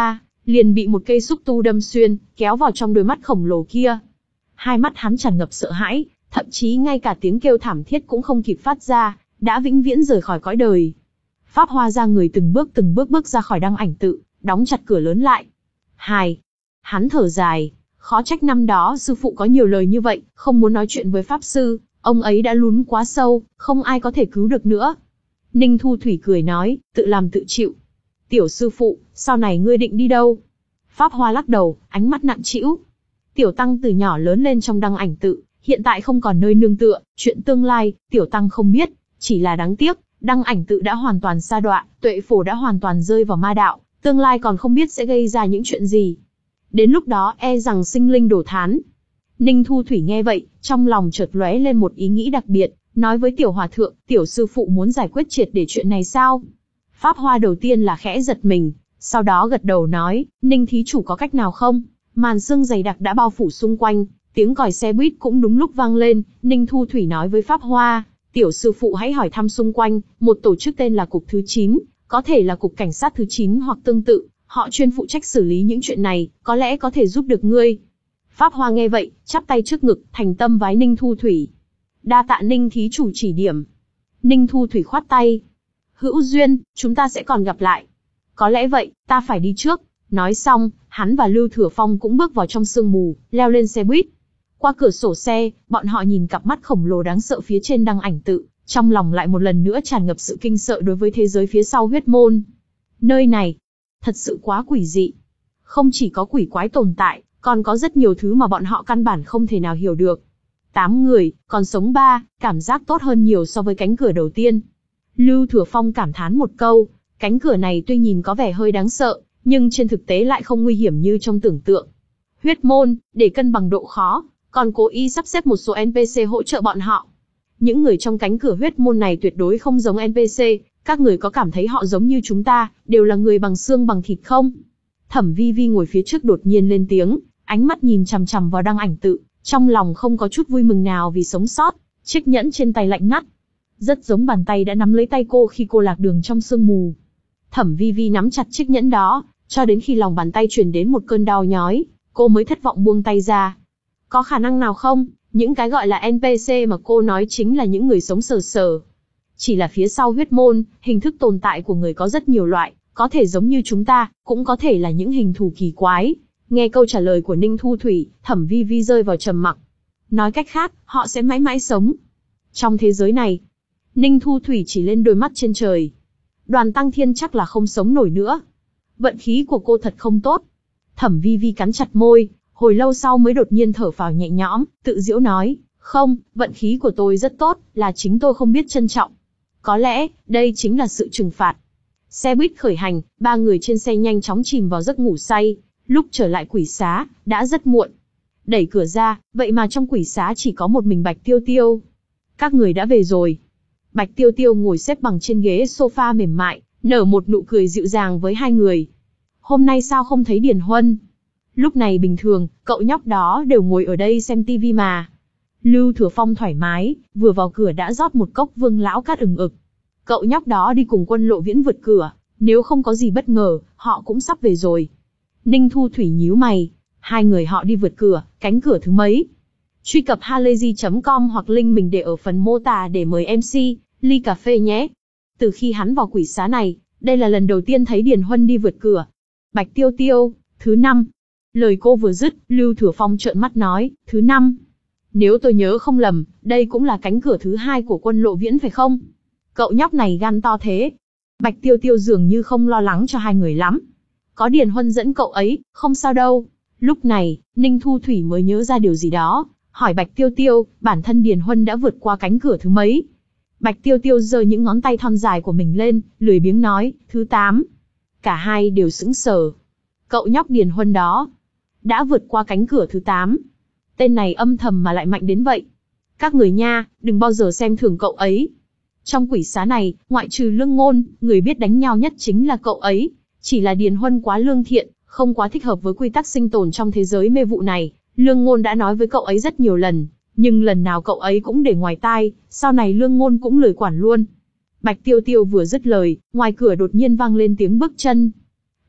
liền bị một cây xúc tu đâm xuyên, kéo vào trong đôi mắt khổng lồ kia. Hai mắt hắn tràn ngập sợ hãi, thậm chí ngay cả tiếng kêu thảm thiết cũng không kịp phát ra, đã vĩnh viễn rời khỏi cõi đời. Pháp Hoa ra người từng bước từng bước bước ra khỏi đăng ảnh tự, đóng chặt cửa lớn lại. Hài. Hắn thở dài, khó trách năm đó sư phụ có nhiều lời như vậy, không muốn nói chuyện với Pháp Sư, ông ấy đã lún quá sâu, không ai có thể cứu được nữa. Ninh Thu Thủy cười nói, tự làm tự chịu. Tiểu sư phụ, sau này ngươi định đi đâu? Pháp Hoa lắc đầu, ánh mắt nặng trĩu. Tiểu Tăng từ nhỏ lớn lên trong đăng ảnh tự, hiện tại không còn nơi nương tựa, chuyện tương lai, Tiểu Tăng không biết, chỉ là đáng tiếc, đăng ảnh tự đã hoàn toàn sa đọa, tuệ phổ đã hoàn toàn rơi vào ma đạo, tương lai còn không biết sẽ gây ra những chuyện gì. Đến lúc đó e rằng sinh linh đổ thán. Ninh Thu Thủy nghe vậy, trong lòng chợt lóe lên một ý nghĩ đặc biệt, nói với Tiểu Hòa Thượng, Tiểu sư phụ muốn giải quyết triệt để chuyện này sao? Pháp Hoa đầu tiên là khẽ giật mình, sau đó gật đầu nói, Ninh thí chủ có cách nào không? Màn sương dày đặc đã bao phủ xung quanh, tiếng còi xe buýt cũng đúng lúc vang lên. Ninh Thu Thủy nói với Pháp Hoa, Tiểu sư phụ hãy hỏi thăm xung quanh, một tổ chức tên là Cục Thứ chín, có thể là Cục Cảnh sát Thứ chín hoặc tương tự, họ chuyên phụ trách xử lý những chuyện này, có lẽ có thể giúp được ngươi. Pháp Hoa nghe vậy, chắp tay trước ngực, thành tâm vái Ninh Thu Thủy. Đa tạ Ninh thí chủ chỉ điểm. Ninh Thu Thủy khoát tay. Hữu duyên, chúng ta sẽ còn gặp lại. Có lẽ vậy, ta phải đi trước. Nói xong, hắn và Lưu Thừa Phong cũng bước vào trong sương mù, leo lên xe buýt. Qua cửa sổ xe, bọn họ nhìn cặp mắt khổng lồ đáng sợ phía trên đăng ảnh tự, trong lòng lại một lần nữa tràn ngập sự kinh sợ đối với thế giới phía sau huyết môn. Nơi này, thật sự quá quỷ dị. Không chỉ có quỷ quái tồn tại, còn có rất nhiều thứ mà bọn họ căn bản không thể nào hiểu được. Tám người, còn sống ba, cảm giác tốt hơn nhiều so với cánh cửa đầu tiên. Lưu Thừa Phong cảm thán một câu, cánh cửa này tuy nhìn có vẻ hơi đáng sợ, nhưng trên thực tế lại không nguy hiểm như trong tưởng tượng. Huyết môn, để cân bằng độ khó, còn cố ý sắp xếp một số en pê xê hỗ trợ bọn họ. Những người trong cánh cửa huyết môn này tuyệt đối không giống en pê xê, các người có cảm thấy họ giống như chúng ta, đều là người bằng xương bằng thịt không? Thẩm Vi Vi ngồi phía trước đột nhiên lên tiếng, ánh mắt nhìn chằm chằm vào đăng ảnh tự, trong lòng không có chút vui mừng nào vì sống sót, chiếc nhẫn trên tay lạnh ngắt. Rất giống bàn tay đã nắm lấy tay cô khi cô lạc đường trong sương mù. Thẩm Vi Vi nắm chặt chiếc nhẫn đó, cho đến khi lòng bàn tay truyền đến một cơn đau nhói, cô mới thất vọng buông tay ra. Có khả năng nào không, những cái gọi là en pê xê mà cô nói chính là những người sống sờ sờ. Chỉ là phía sau huyết môn, hình thức tồn tại của người có rất nhiều loại, có thể giống như chúng ta, cũng có thể là những hình thù kỳ quái. Nghe câu trả lời của Ninh Thu Thủy, Thẩm Vi Vi rơi vào trầm mặc. Nói cách khác, họ sẽ mãi mãi sống trong thế giới này. Ninh Thu Thủy chỉ lên đôi mắt trên trời. Đoàn Tăng Thiên chắc là không sống nổi nữa. Vận khí của cô thật không tốt. Thẩm Vi Vi cắn chặt môi, hồi lâu sau mới đột nhiên thở phào nhẹ nhõm, tự giễu nói, không, vận khí của tôi rất tốt, là chính tôi không biết trân trọng. Có lẽ, đây chính là sự trừng phạt. Xe buýt khởi hành, ba người trên xe nhanh chóng chìm vào giấc ngủ say. Lúc trở lại quỷ xá, đã rất muộn. Đẩy cửa ra, vậy mà trong quỷ xá chỉ có một mình Bạch Tiêu Tiêu. Các người đã về rồi. Bạch Tiêu Tiêu ngồi xếp bằng trên ghế sofa mềm mại, nở một nụ cười dịu dàng với hai người. Hôm nay sao không thấy Điền Huân? Lúc này bình thường, cậu nhóc đó đều ngồi ở đây xem tivi mà. Lưu Thừa Phong thoải mái, vừa vào cửa đã rót một cốc Vương Lão Cát ừng ực. Cậu nhóc đó đi cùng Quân Lộ Viễn vượt cửa, nếu không có gì bất ngờ, họ cũng sắp về rồi. Ninh Thu Thủy nhíu mày, hai người họ đi vượt cửa, cánh cửa thứ mấy? Truy cập halayzi chấm com hoặc link mình để ở phần mô tả để mời em xê, ly cà phê nhé. Từ khi hắn vào quỷ xá này, đây là lần đầu tiên thấy Điền Huân đi vượt cửa. Bạch Tiêu Tiêu, thứ năm. Lời cô vừa dứt, Lưu Thừa Phong trợn mắt nói, thứ năm. Nếu tôi nhớ không lầm, đây cũng là cánh cửa thứ hai của Quân Lộ Viễn phải không? Cậu nhóc này gan to thế. Bạch Tiêu Tiêu dường như không lo lắng cho hai người lắm. Có Điền Huân dẫn cậu ấy, không sao đâu. Lúc này, Ninh Thu Thủy mới nhớ ra điều gì đó, hỏi Bạch Tiêu Tiêu, bản thân Điền Huân đã vượt qua cánh cửa thứ mấy? Bạch Tiêu Tiêu giơ những ngón tay thon dài của mình lên, lười biếng nói, thứ tám. Cả hai đều sững sờ. Cậu nhóc Điền Huân đó, đã vượt qua cánh cửa thứ tám. Tên này âm thầm mà lại mạnh đến vậy. Các người nha, đừng bao giờ xem thường cậu ấy. Trong quỷ xá này, ngoại trừ Lương Ngôn, người biết đánh nhau nhất chính là cậu ấy. Chỉ là Điền Huân quá lương thiện, không quá thích hợp với quy tắc sinh tồn trong thế giới mê vụ này. Lương Ngôn đã nói với cậu ấy rất nhiều lần, nhưng lần nào cậu ấy cũng để ngoài tai, sau này Lương Ngôn cũng lười quản luôn. Bạch Tiêu Tiêu vừa dứt lời, ngoài cửa đột nhiên vang lên tiếng bước chân.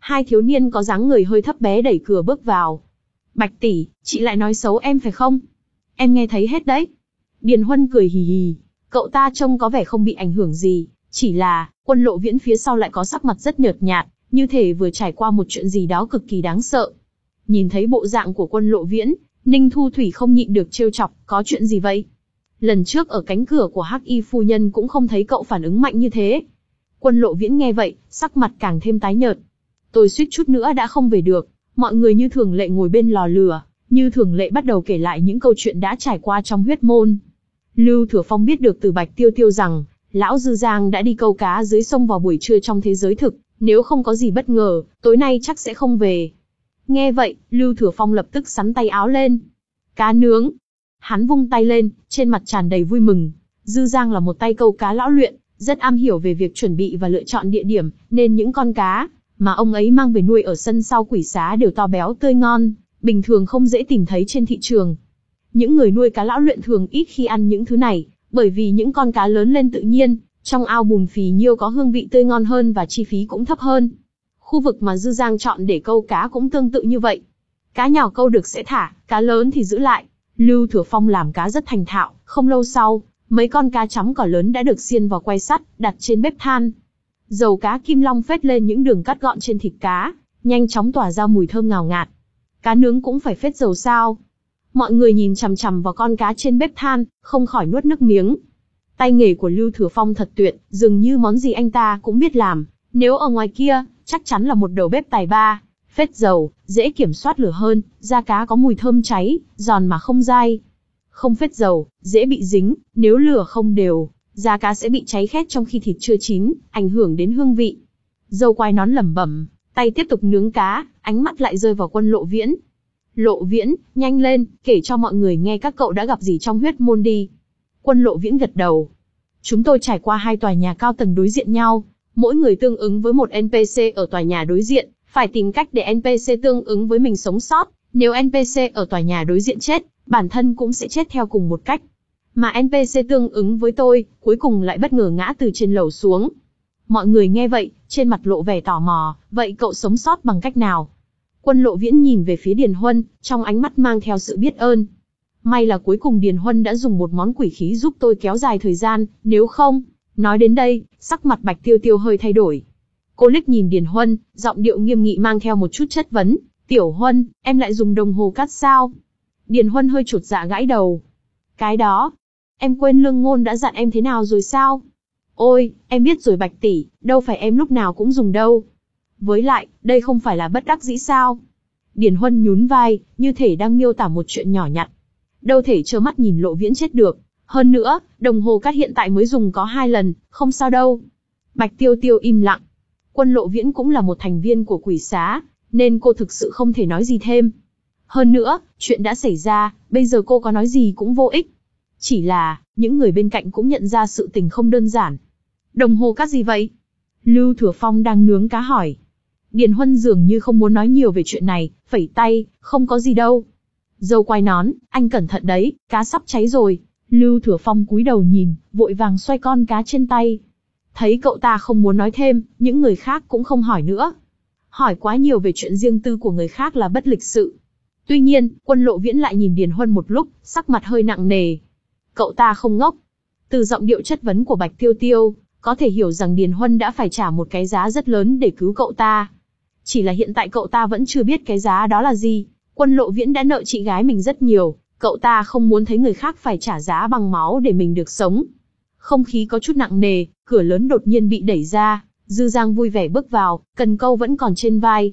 Hai thiếu niên có dáng người hơi thấp bé đẩy cửa bước vào. Bạch tỷ, chị lại nói xấu em phải không? Em nghe thấy hết đấy. Điền Huân cười hì hì, cậu ta trông có vẻ không bị ảnh hưởng gì, chỉ là, Quân Lộ Viễn phía sau lại có sắc mặt rất nhợt nhạt, như thể vừa trải qua một chuyện gì đó cực kỳ đáng sợ. Nhìn thấy bộ dạng của Quân Lộ Viễn, Ninh Thu Thủy không nhịn được trêu chọc, có chuyện gì vậy? Lần trước ở cánh cửa của Hắc Y phu nhân cũng không thấy cậu phản ứng mạnh như thế. Quân Lộ Viễn nghe vậy, sắc mặt càng thêm tái nhợt. Tôi suýt chút nữa đã không về được, mọi người như thường lệ ngồi bên lò lửa, như thường lệ bắt đầu kể lại những câu chuyện đã trải qua trong huyết môn. Lưu Thừa Phong biết được từ Bạch Tiêu Tiêu rằng, lão Dư Giang đã đi câu cá dưới sông vào buổi trưa trong thế giới thực, nếu không có gì bất ngờ, tối nay chắc sẽ không về. Nghe vậy, Lưu Thừa Phong lập tức sắn tay áo lên. Cá nướng. Hắn vung tay lên, trên mặt tràn đầy vui mừng. Dư Giang là một tay câu cá lão luyện, rất am hiểu về việc chuẩn bị và lựa chọn địa điểm, nên những con cá mà ông ấy mang về nuôi ở sân sau quỷ xá đều to béo tươi ngon, bình thường không dễ tìm thấy trên thị trường. Những người nuôi cá lão luyện thường ít khi ăn những thứ này, bởi vì những con cá lớn lên tự nhiên, trong ao bùn phì nhiêu có hương vị tươi ngon hơn và chi phí cũng thấp hơn. Khu vực mà Dư Giang chọn để câu cá cũng tương tự như vậy. Cá nhỏ câu được sẽ thả, cá lớn thì giữ lại. Lưu Thừa Phong làm cá rất thành thạo, không lâu sau, mấy con cá chấm cỏ lớn đã được xiên vào quay sắt, đặt trên bếp than. Dầu cá kim long phết lên những đường cắt gọn trên thịt cá, nhanh chóng tỏa ra mùi thơm ngào ngạt. Cá nướng cũng phải phết dầu sao? Mọi người nhìn chằm chằm vào con cá trên bếp than, không khỏi nuốt nước miếng. Tay nghề của Lưu Thừa Phong thật tuyệt, dường như món gì anh ta cũng biết làm. Nếu ở ngoài kia, chắc chắn là một đầu bếp tài ba. Phết dầu, dễ kiểm soát lửa hơn, da cá có mùi thơm cháy, giòn mà không dai. Không phết dầu, dễ bị dính, nếu lửa không đều, da cá sẽ bị cháy khét trong khi thịt chưa chín, ảnh hưởng đến hương vị. Dâu quai nón lẩm bẩm, tay tiếp tục nướng cá, ánh mắt lại rơi vào Quân Lộ Viễn. Lộ Viễn, nhanh lên, kể cho mọi người nghe các cậu đã gặp gì trong huyết môn đi. Quân Lộ Viễn gật đầu. Chúng tôi trải qua hai tòa nhà cao tầng đối diện nhau, mỗi người tương ứng với một en pê xê ở tòa nhà đối diện, phải tìm cách để en pê xê tương ứng với mình sống sót, nếu en pê xê ở tòa nhà đối diện chết, bản thân cũng sẽ chết theo cùng một cách. Mà en pê xê tương ứng với tôi, cuối cùng lại bất ngờ ngã từ trên lầu xuống. Mọi người nghe vậy, trên mặt lộ vẻ tò mò, vậy cậu sống sót bằng cách nào? Quân Lộ Viễn nhìn về phía Điền Huân, trong ánh mắt mang theo sự biết ơn. May là cuối cùng Điền Huân đã dùng một món quỷ khí giúp tôi kéo dài thời gian, nếu không... Nói đến đây, sắc mặt Bạch Tiêu Tiêu hơi thay đổi. Cô liếc nhìn Điền Huân, giọng điệu nghiêm nghị mang theo một chút chất vấn. Tiểu Huân, em lại dùng đồng hồ cát sao? Điền Huân hơi chột dạ gãi đầu. Cái đó, em quên Lương Ngôn đã dặn em thế nào rồi sao? Ôi, em biết rồi Bạch tỷ, đâu phải em lúc nào cũng dùng đâu. Với lại, đây không phải là bất đắc dĩ sao? Điền Huân nhún vai, như thể đang miêu tả một chuyện nhỏ nhặt. Đâu thể trơ mắt nhìn Lộ Viễn chết được. Hơn nữa, đồng hồ cát hiện tại mới dùng có hai lần, không sao đâu. Bạch Tiêu Tiêu im lặng. Quân Lộ Viễn cũng là một thành viên của quỷ xá, nên cô thực sự không thể nói gì thêm. Hơn nữa, chuyện đã xảy ra, bây giờ cô có nói gì cũng vô ích. Chỉ là, những người bên cạnh cũng nhận ra sự tình không đơn giản. Đồng hồ cát gì vậy? Lưu Thừa Phong đang nướng cá hỏi. Điền Huân dường như không muốn nói nhiều về chuyện này, phẩy tay, không có gì đâu. Dâu quai nón, anh cẩn thận đấy, cá sắp cháy rồi. Lưu Thừa Phong cúi đầu nhìn, vội vàng xoay con cá trên tay. Thấy cậu ta không muốn nói thêm, những người khác cũng không hỏi nữa. Hỏi quá nhiều về chuyện riêng tư của người khác là bất lịch sự. Tuy nhiên, Quân Lộ Viễn lại nhìn Điền Huân một lúc, sắc mặt hơi nặng nề. Cậu ta không ngốc. Từ giọng điệu chất vấn của Bạch Tiêu Tiêu, có thể hiểu rằng Điền Huân đã phải trả một cái giá rất lớn để cứu cậu ta. Chỉ là hiện tại cậu ta vẫn chưa biết cái giá đó là gì. Quân Lộ Viễn đã nợ chị gái mình rất nhiều, cậu ta không muốn thấy người khác phải trả giá bằng máu để mình được sống. Không khí có chút nặng nề, cửa lớn đột nhiên bị đẩy ra, Dư Giang vui vẻ bước vào, cần câu vẫn còn trên vai.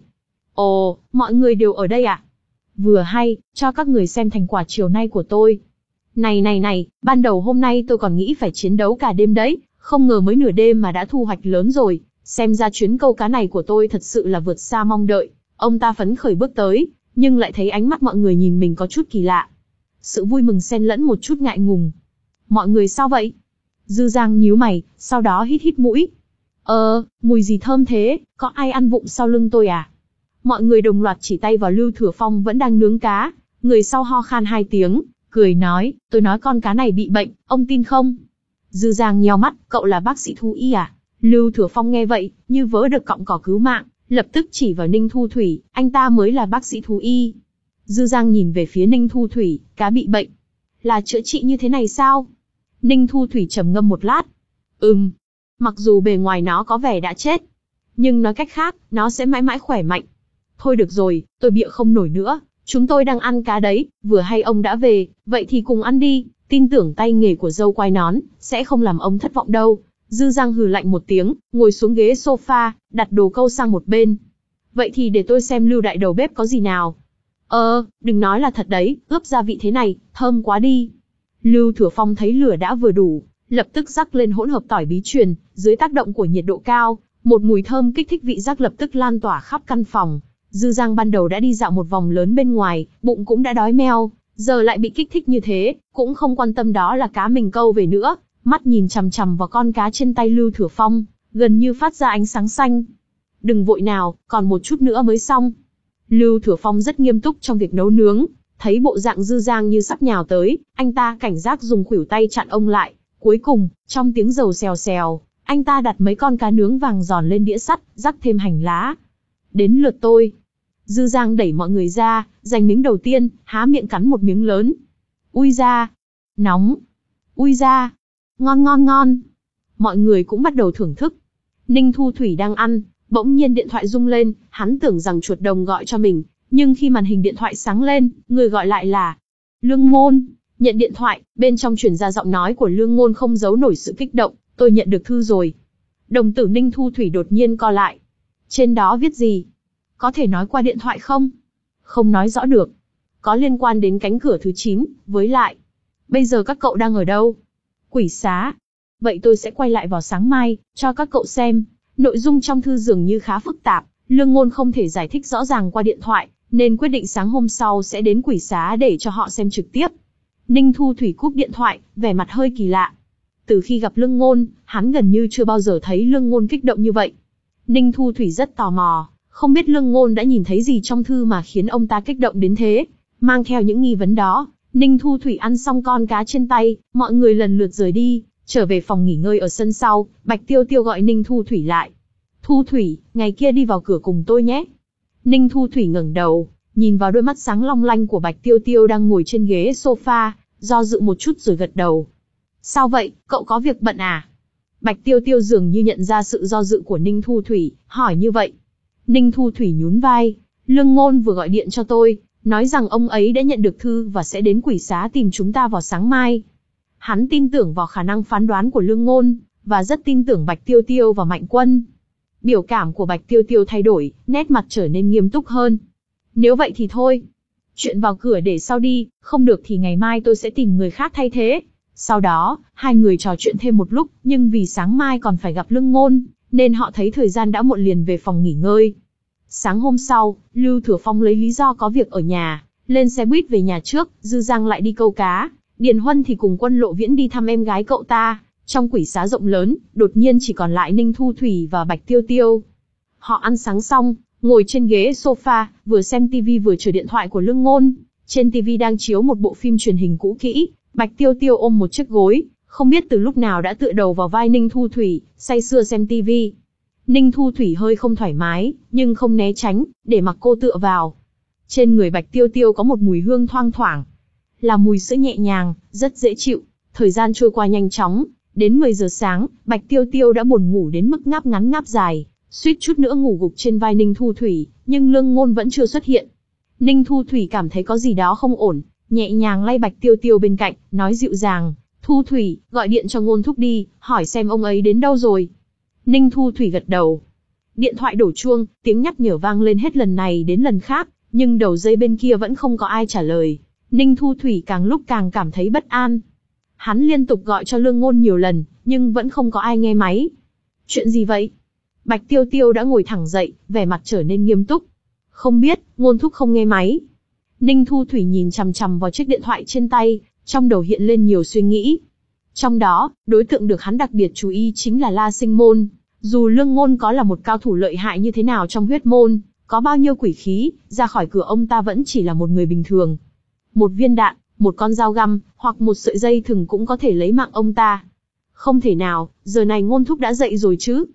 Ồ, mọi người đều ở đây à? Vừa hay, cho các người xem thành quả chiều nay của tôi. Này này này, ban đầu hôm nay tôi còn nghĩ phải chiến đấu cả đêm đấy, không ngờ mới nửa đêm mà đã thu hoạch lớn rồi, xem ra chuyến câu cá này của tôi thật sự là vượt xa mong đợi. Ông ta phấn khởi bước tới, nhưng lại thấy ánh mắt mọi người nhìn mình có chút kỳ lạ. Sự vui mừng xen lẫn một chút ngại ngùng. Mọi người sao vậy? Dư Giang nhíu mày, sau đó hít hít mũi. Ờ, mùi gì thơm thế, có ai ăn vụng sau lưng tôi à? Mọi người đồng loạt chỉ tay vào Lưu Thừa Phong vẫn đang nướng cá, người sau ho khan hai tiếng, cười nói, tôi nói con cá này bị bệnh, ông tin không? Dư Giang nheo mắt, cậu là bác sĩ thú y à? Lưu Thừa Phong nghe vậy, như vớ được cọng cỏ cứu mạng, lập tức chỉ vào Ninh Thu Thủy, anh ta mới là bác sĩ thú y. Dư Giang nhìn về phía Ninh Thu Thủy, cá bị bệnh. Là chữa trị như thế này sao? Ninh Thu Thủy trầm ngâm một lát. Ừm, mặc dù bề ngoài nó có vẻ đã chết, nhưng nói cách khác, nó sẽ mãi mãi khỏe mạnh. Thôi được rồi, tôi bịa không nổi nữa, chúng tôi đang ăn cá đấy, vừa hay ông đã về, vậy thì cùng ăn đi, tin tưởng tay nghề của dâu quai nón, sẽ không làm ông thất vọng đâu. Dư Giang hừ lạnh một tiếng, ngồi xuống ghế sofa, đặt đồ câu sang một bên. Vậy thì để tôi xem Lưu đại đầu bếp có gì nào. Ờ, đừng nói là thật đấy, ướp gia vị thế này, thơm quá đi. Lưu Thừa Phong thấy lửa đã vừa đủ, lập tức rắc lên hỗn hợp tỏi bí truyền, dưới tác động của nhiệt độ cao, một mùi thơm kích thích vị giác lập tức lan tỏa khắp căn phòng. Dư Giang ban đầu đã đi dạo một vòng lớn bên ngoài, bụng cũng đã đói meo, giờ lại bị kích thích như thế, cũng không quan tâm đó là cá mình câu về nữa, mắt nhìn chằm chằm vào con cá trên tay Lưu Thừa Phong, gần như phát ra ánh sáng xanh. Đừng vội nào, còn một chút nữa mới xong. Lưu Thừa Phong rất nghiêm túc trong việc nấu nướng, thấy bộ dạng Dư Giang như sắp nhào tới, anh ta cảnh giác dùng khuỷu tay chặn ông lại. Cuối cùng, trong tiếng dầu xèo xèo, anh ta đặt mấy con cá nướng vàng giòn lên đĩa sắt, rắc thêm hành lá. Đến lượt tôi. Dư Giang đẩy mọi người ra, giành miếng đầu tiên, há miệng cắn một miếng lớn. Ui da! Nóng! Ui da! Ngon ngon ngon! Mọi người cũng bắt đầu thưởng thức. Ninh Thu Thủy đang ăn, bỗng nhiên điện thoại rung lên, hắn tưởng rằng chuột đồng gọi cho mình, nhưng khi màn hình điện thoại sáng lên, người gọi lại là Lương Ngôn. Nhận điện thoại, bên trong truyền ra giọng nói của Lương Ngôn không giấu nổi sự kích động, tôi nhận được thư rồi. Đồng tử Ninh Thu Thủy đột nhiên co lại. Trên đó viết gì? Có thể nói qua điện thoại không? Không nói rõ được. Có liên quan đến cánh cửa thứ chín, với lại. Bây giờ các cậu đang ở đâu? Quỷ xá. Vậy tôi sẽ quay lại vào sáng mai, cho các cậu xem. Nội dung trong thư dường như khá phức tạp, Lương Ngôn không thể giải thích rõ ràng qua điện thoại, nên quyết định sáng hôm sau sẽ đến quỷ xá để cho họ xem trực tiếp. Ninh Thu Thủy cúp điện thoại, vẻ mặt hơi kỳ lạ. Từ khi gặp Lương Ngôn, hắn gần như chưa bao giờ thấy Lương Ngôn kích động như vậy. Ninh Thu Thủy rất tò mò, không biết Lương Ngôn đã nhìn thấy gì trong thư mà khiến ông ta kích động đến thế. Mang theo những nghi vấn đó, Ninh Thu Thủy ăn xong con cá trên tay, mọi người lần lượt rời đi, trở về phòng nghỉ ngơi ở sân sau. Bạch Tiêu Tiêu gọi Ninh Thu Thủy lại. Thu Thủy, ngày kia đi vào cửa cùng tôi nhé. Ninh Thu Thủy ngẩng đầu, nhìn vào đôi mắt sáng long lanh của Bạch Tiêu Tiêu đang ngồi trên ghế sofa, do dự một chút rồi gật đầu. Sao vậy, cậu có việc bận à? Bạch Tiêu Tiêu dường như nhận ra sự do dự của Ninh Thu Thủy, hỏi như vậy. Ninh Thu Thủy nhún vai, Lương Ngôn vừa gọi điện cho tôi, nói rằng ông ấy đã nhận được thư và sẽ đến quỷ xá tìm chúng ta vào sáng mai. Hắn tin tưởng vào khả năng phán đoán của Lương Ngôn, và rất tin tưởng Bạch Tiêu Tiêu và Mạnh Quân. Biểu cảm của Bạch Tiêu Tiêu thay đổi, nét mặt trở nên nghiêm túc hơn. Nếu vậy thì thôi. Chuyện vào cửa để sau đi, không được thì ngày mai tôi sẽ tìm người khác thay thế. Sau đó, hai người trò chuyện thêm một lúc, nhưng vì sáng mai còn phải gặp Lương Ngôn, nên họ thấy thời gian đã muộn liền về phòng nghỉ ngơi. Sáng hôm sau, Lưu Thừa Phong lấy lý do có việc ở nhà, lên xe buýt về nhà trước, Dư Giang lại đi câu cá, Điền Huân thì cùng Quân Lộ Viễn đi thăm em gái cậu ta. Trong quỷ xá rộng lớn, đột nhiên chỉ còn lại Ninh Thu Thủy và Bạch Tiêu Tiêu. Họ ăn sáng xong, ngồi trên ghế sofa, vừa xem tivi vừa chờ điện thoại của Lương Ngôn. Trên tivi đang chiếu một bộ phim truyền hình cũ kỹ, Bạch Tiêu Tiêu ôm một chiếc gối, không biết từ lúc nào đã tựa đầu vào vai Ninh Thu Thủy, say sưa xem tivi. Ninh Thu Thủy hơi không thoải mái, nhưng không né tránh, để mặc cô tựa vào. Trên người Bạch Tiêu Tiêu có một mùi hương thoang thoảng, là mùi sữa nhẹ nhàng, rất dễ chịu. Thời gian trôi qua nhanh chóng, đến mười giờ sáng, Bạch Tiêu Tiêu đã buồn ngủ đến mức ngáp ngắn ngáp dài, suýt chút nữa ngủ gục trên vai Ninh Thu Thủy, nhưng Lương Ngôn vẫn chưa xuất hiện. Ninh Thu Thủy cảm thấy có gì đó không ổn, nhẹ nhàng lay Bạch Tiêu Tiêu bên cạnh, nói dịu dàng, Thu Thủy, gọi điện cho Ngôn thúc đi, hỏi xem ông ấy đến đâu rồi. Ninh Thu Thủy gật đầu. Điện thoại đổ chuông, tiếng nhắc nhở vang lên hết lần này đến lần khác, nhưng đầu dây bên kia vẫn không có ai trả lời. Ninh Thu Thủy càng lúc càng cảm thấy bất an. Hắn liên tục gọi cho Lương Ngôn nhiều lần, nhưng vẫn không có ai nghe máy. Chuyện gì vậy? Bạch Tiêu Tiêu đã ngồi thẳng dậy, vẻ mặt trở nên nghiêm túc. Không biết, Ngôn thúc không nghe máy. Ninh Thu Thủy nhìn chằm chằm vào chiếc điện thoại trên tay, trong đầu hiện lên nhiều suy nghĩ. Trong đó, đối tượng được hắn đặc biệt chú ý chính là La Sinh Môn. Dù Lương Ngôn có là một cao thủ lợi hại như thế nào trong huyết môn, có bao nhiêu quỷ khí, ra khỏi cửa ông ta vẫn chỉ là một người bình thường. Một viên đạn, một con dao găm, hoặc một sợi dây thừng cũng có thể lấy mạng ông ta. Không thể nào, giờ này Ngôn thúc đã dậy rồi chứ?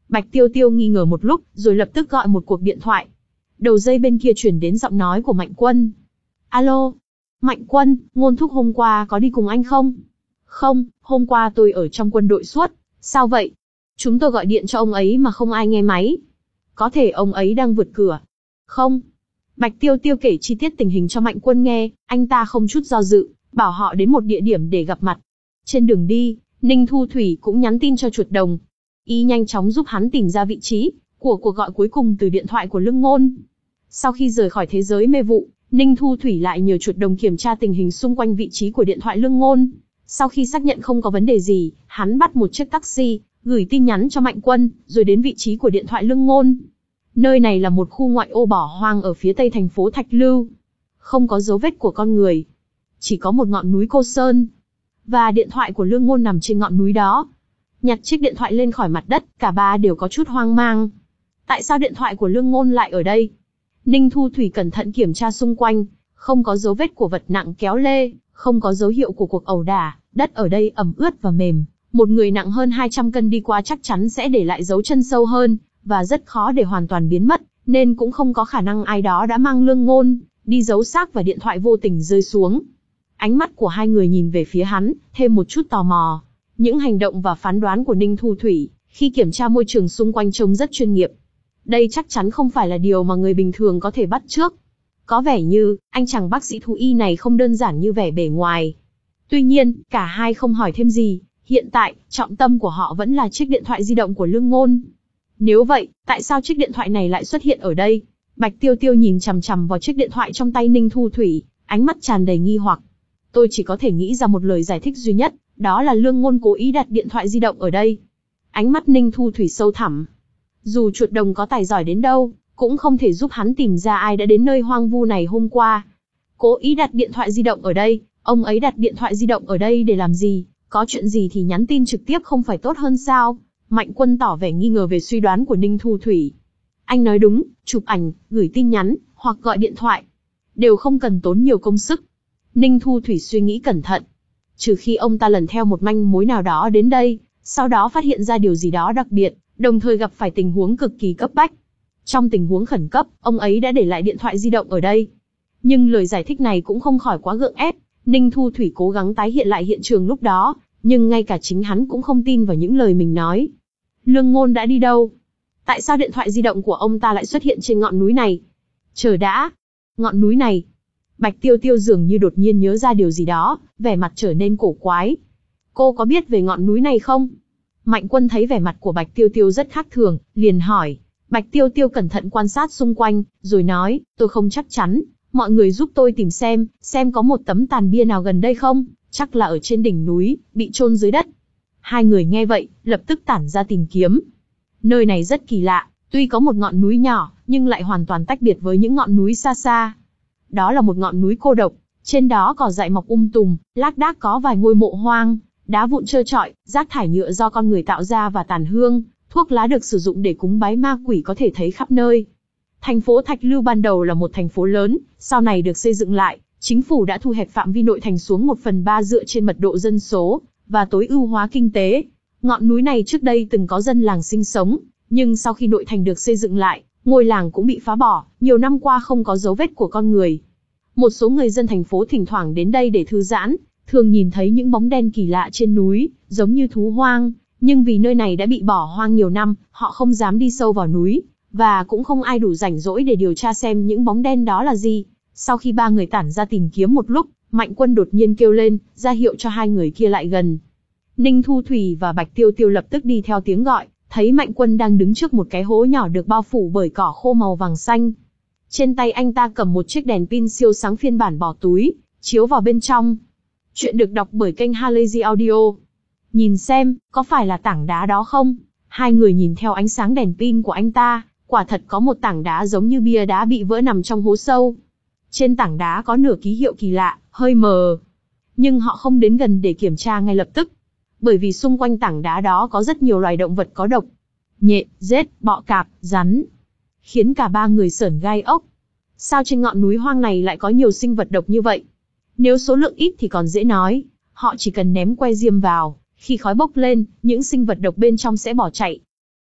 Bạch Tiêu Tiêu nghi ngờ một lúc, rồi lập tức gọi một cuộc điện thoại. Đầu dây bên kia truyền đến giọng nói của Mạnh Quân. Alo, Mạnh Quân, Ngôn thúc hôm qua có đi cùng anh không? Không, hôm qua tôi ở trong quân đội suốt. Sao vậy? Chúng tôi gọi điện cho ông ấy mà không ai nghe máy. Có thể ông ấy đang vượt cửa. Không. Bạch Tiêu Tiêu kể chi tiết tình hình cho Mạnh Quân nghe, anh ta không chút do dự, bảo họ đến một địa điểm để gặp mặt. Trên đường đi, Ninh Thu Thủy cũng nhắn tin cho Chuột Đồng. Y nhanh chóng giúp hắn tìm ra vị trí của cuộc gọi cuối cùng từ điện thoại của Lương Ngôn. Sau khi rời khỏi thế giới mê vụ, Ninh Thu Thủy lại nhờ Chuột Đồng kiểm tra tình hình xung quanh vị trí của điện thoại Lương Ngôn. Sau khi xác nhận không có vấn đề gì, hắn bắt một chiếc taxi, gửi tin nhắn cho Mạnh Quân, rồi đến vị trí của điện thoại Lương Ngôn. Nơi này là một khu ngoại ô bỏ hoang ở phía tây thành phố Thạch Lưu. Không có dấu vết của con người. Chỉ có một ngọn núi cô sơn. Và điện thoại của Lương Ngôn nằm trên ngọn núi đó. Nhặt chiếc điện thoại lên khỏi mặt đất, cả ba đều có chút hoang mang. Tại sao điện thoại của Lương Ngôn lại ở đây? Ninh Thu Thủy cẩn thận kiểm tra xung quanh, không có dấu vết của vật nặng kéo lê, không có dấu hiệu của cuộc ẩu đả, đất ở đây ẩm ướt và mềm. Một người nặng hơn hai trăm cân đi qua chắc chắn sẽ để lại dấu chân sâu hơn, và rất khó để hoàn toàn biến mất, nên cũng không có khả năng ai đó đã mang Lương Ngôn đi giấu xác và điện thoại vô tình rơi xuống. Ánh mắt của hai người nhìn về phía hắn, thêm một chút tò mò. Những hành động và phán đoán của Ninh Thu Thủy khi kiểm tra môi trường xung quanh trông rất chuyên nghiệp. Đây chắc chắn không phải là điều mà người bình thường có thể bắt chước. Có vẻ như, anh chàng bác sĩ thú y này không đơn giản như vẻ bề ngoài. Tuy nhiên, cả hai không hỏi thêm gì. Hiện tại, trọng tâm của họ vẫn là chiếc điện thoại di động của Lương Ngôn. Nếu vậy, tại sao chiếc điện thoại này lại xuất hiện ở đây? Bạch Tiêu Tiêu nhìn chằm chằm vào chiếc điện thoại trong tay Ninh Thu Thủy, ánh mắt tràn đầy nghi hoặc. Tôi chỉ có thể nghĩ ra một lời giải thích duy nhất, đó là Lương Ngôn cố ý đặt điện thoại di động ở đây. Ánh mắt Ninh Thu Thủy sâu thẳm. Dù Chuột Đồng có tài giỏi đến đâu, cũng không thể giúp hắn tìm ra ai đã đến nơi hoang vu này hôm qua. Cố ý đặt điện thoại di động ở đây, ông ấy đặt điện thoại di động ở đây để làm gì? Có chuyện gì thì nhắn tin trực tiếp không phải tốt hơn sao? Mạnh Quân tỏ vẻ nghi ngờ về suy đoán của Ninh Thu Thủy. Anh nói đúng, chụp ảnh, gửi tin nhắn, hoặc gọi điện thoại, đều không cần tốn nhiều công sức. Ninh Thu Thủy suy nghĩ cẩn thận. Trừ khi ông ta lần theo một manh mối nào đó đến đây, sau đó phát hiện ra điều gì đó đặc biệt, đồng thời gặp phải tình huống cực kỳ cấp bách. Trong tình huống khẩn cấp, ông ấy đã để lại điện thoại di động ở đây. Nhưng lời giải thích này cũng không khỏi quá gượng ép. Ninh Thu Thủy cố gắng tái hiện lại hiện trường lúc đó, nhưng ngay cả chính hắn cũng không tin vào những lời mình nói. Lương Ngôn đã đi đâu? Tại sao điện thoại di động của ông ta lại xuất hiện trên ngọn núi này? Chờ đã. Ngọn núi này. Bạch Tiêu Tiêu dường như đột nhiên nhớ ra điều gì đó, vẻ mặt trở nên cổ quái. Cô có biết về ngọn núi này không? Mạnh Quân thấy vẻ mặt của Bạch Tiêu Tiêu rất khác thường, liền hỏi. Bạch Tiêu Tiêu cẩn thận quan sát xung quanh, rồi nói, tôi không chắc chắn, mọi người giúp tôi tìm xem, xem có một tấm tàn bia nào gần đây không, chắc là ở trên đỉnh núi, bị chôn dưới đất. Hai người nghe vậy, lập tức tản ra tìm kiếm. Nơi này rất kỳ lạ, tuy có một ngọn núi nhỏ, nhưng lại hoàn toàn tách biệt với những ngọn núi xa xa. Đó là một ngọn núi cô độc, trên đó cỏ dại mọc um tùm, lác đác có vài ngôi mộ hoang, đá vụn trơ trọi, rác thải nhựa do con người tạo ra và tàn hương, thuốc lá được sử dụng để cúng bái ma quỷ có thể thấy khắp nơi. Thành phố Thạch Lưu ban đầu là một thành phố lớn, sau này được xây dựng lại, chính phủ đã thu hẹp phạm vi nội thành xuống một phần ba dựa trên mật độ dân số và tối ưu hóa kinh tế. Ngọn núi này trước đây từng có dân làng sinh sống, nhưng sau khi nội thành được xây dựng lại, ngôi làng cũng bị phá bỏ, nhiều năm qua không có dấu vết của con người. Một số người dân thành phố thỉnh thoảng đến đây để thư giãn, thường nhìn thấy những bóng đen kỳ lạ trên núi, giống như thú hoang, nhưng vì nơi này đã bị bỏ hoang nhiều năm, họ không dám đi sâu vào núi, và cũng không ai đủ rảnh rỗi để điều tra xem những bóng đen đó là gì. Sau khi ba người tản ra tìm kiếm một lúc, Mạnh Quân đột nhiên kêu lên, ra hiệu cho hai người kia lại gần. Ninh Thu Thủy và Bạch Tiêu Tiêu lập tức đi theo tiếng gọi, thấy Mạnh Quân đang đứng trước một cái hố nhỏ được bao phủ bởi cỏ khô màu vàng xanh. Trên tay anh ta cầm một chiếc đèn pin siêu sáng phiên bản bỏ túi, chiếu vào bên trong. Chuyện được đọc bởi kênh Halazy Audio. Nhìn xem, có phải là tảng đá đó không? Hai người nhìn theo ánh sáng đèn pin của anh ta, quả thật có một tảng đá giống như bia đá bị vỡ nằm trong hố sâu. Trên tảng đá có nửa ký hiệu kỳ lạ, hơi mờ. Nhưng họ không đến gần để kiểm tra ngay lập tức. Bởi vì xung quanh tảng đá đó có rất nhiều loài động vật có độc. Nhện, rết, bọ cạp, rắn. Khiến cả ba người sởn gai ốc. Sao trên ngọn núi hoang này lại có nhiều sinh vật độc như vậy? Nếu số lượng ít thì còn dễ nói. Họ chỉ cần ném que diêm vào, khi khói bốc lên, những sinh vật độc bên trong sẽ bỏ chạy.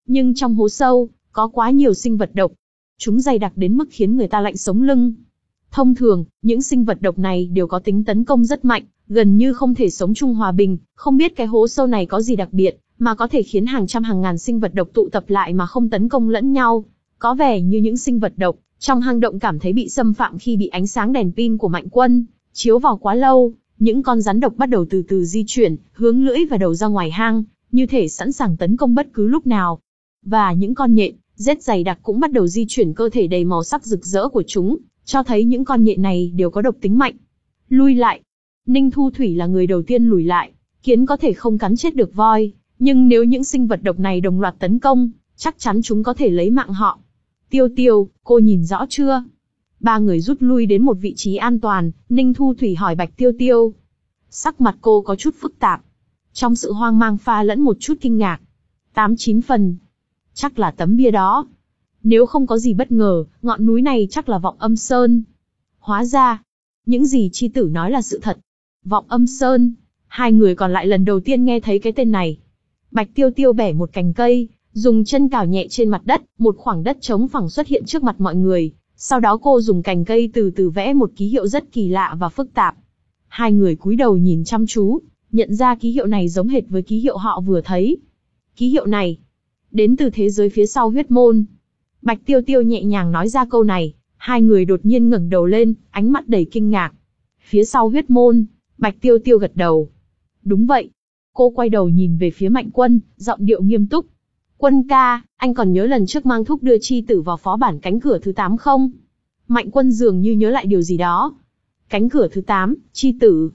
Nhưng trong hố sâu, có quá nhiều sinh vật độc. Chúng dày đặc đến mức khiến người ta lạnh sống lưng. Thông thường, những sinh vật độc này đều có tính tấn công rất mạnh, gần như không thể sống chung hòa bình. Không biết cái hố sâu này có gì đặc biệt, mà có thể khiến hàng trăm hàng ngàn sinh vật độc tụ tập lại mà không tấn công lẫn nhau. Có vẻ như những sinh vật độc trong hang động cảm thấy bị xâm phạm khi bị ánh sáng đèn pin của Mạnh Quân chiếu vào quá lâu. Những con rắn độc bắt đầu từ từ di chuyển, hướng lưỡi và đầu ra ngoài hang, như thể sẵn sàng tấn công bất cứ lúc nào. Và những con nhện, rết dày đặc cũng bắt đầu di chuyển cơ thể đầy màu sắc rực rỡ của chúng, cho thấy những con nhện này đều có độc tính mạnh. Lui lại. Ninh Thu Thủy là người đầu tiên lùi lại. Kiến có thể không cắn chết được voi, nhưng nếu những sinh vật độc này đồng loạt tấn công, chắc chắn chúng có thể lấy mạng họ. Tiêu Tiêu, cô nhìn rõ chưa? Ba người rút lui đến một vị trí an toàn, Ninh Thu Thủy hỏi Bạch Tiêu Tiêu. Sắc mặt cô có chút phức tạp. Trong sự hoang mang pha lẫn một chút kinh ngạc. Tám chín phần. Chắc là tấm bia đó. Nếu không có gì bất ngờ, ngọn núi này chắc là Vọng Âm Sơn. Hóa ra, những gì chi tử nói là sự thật. Vọng Âm Sơn. Hai người còn lại lần đầu tiên nghe thấy cái tên này. Bạch Tiêu Tiêu bẻ một cành cây, dùng chân cào nhẹ trên mặt đất, một khoảng đất trống phẳng xuất hiện trước mặt mọi người. Sau đó cô dùng cành cây từ từ vẽ một ký hiệu rất kỳ lạ và phức tạp. Hai người cúi đầu nhìn chăm chú, nhận ra ký hiệu này giống hệt với ký hiệu họ vừa thấy. Ký hiệu này đến từ thế giới phía sau huyết môn. Bạch Tiêu Tiêu nhẹ nhàng nói ra câu này, hai người đột nhiên ngẩng đầu lên, ánh mắt đầy kinh ngạc. Phía sau huyết môn. Bạch Tiêu Tiêu gật đầu. Đúng vậy. Cô quay đầu nhìn về phía Mạnh Quân, giọng điệu nghiêm túc. Quân ca, anh còn nhớ lần trước mang thuốc đưa chi tử vào phó bản cánh cửa thứ tám không? Mạnh Quân dường như nhớ lại điều gì đó. Cánh cửa thứ tám, chi tử.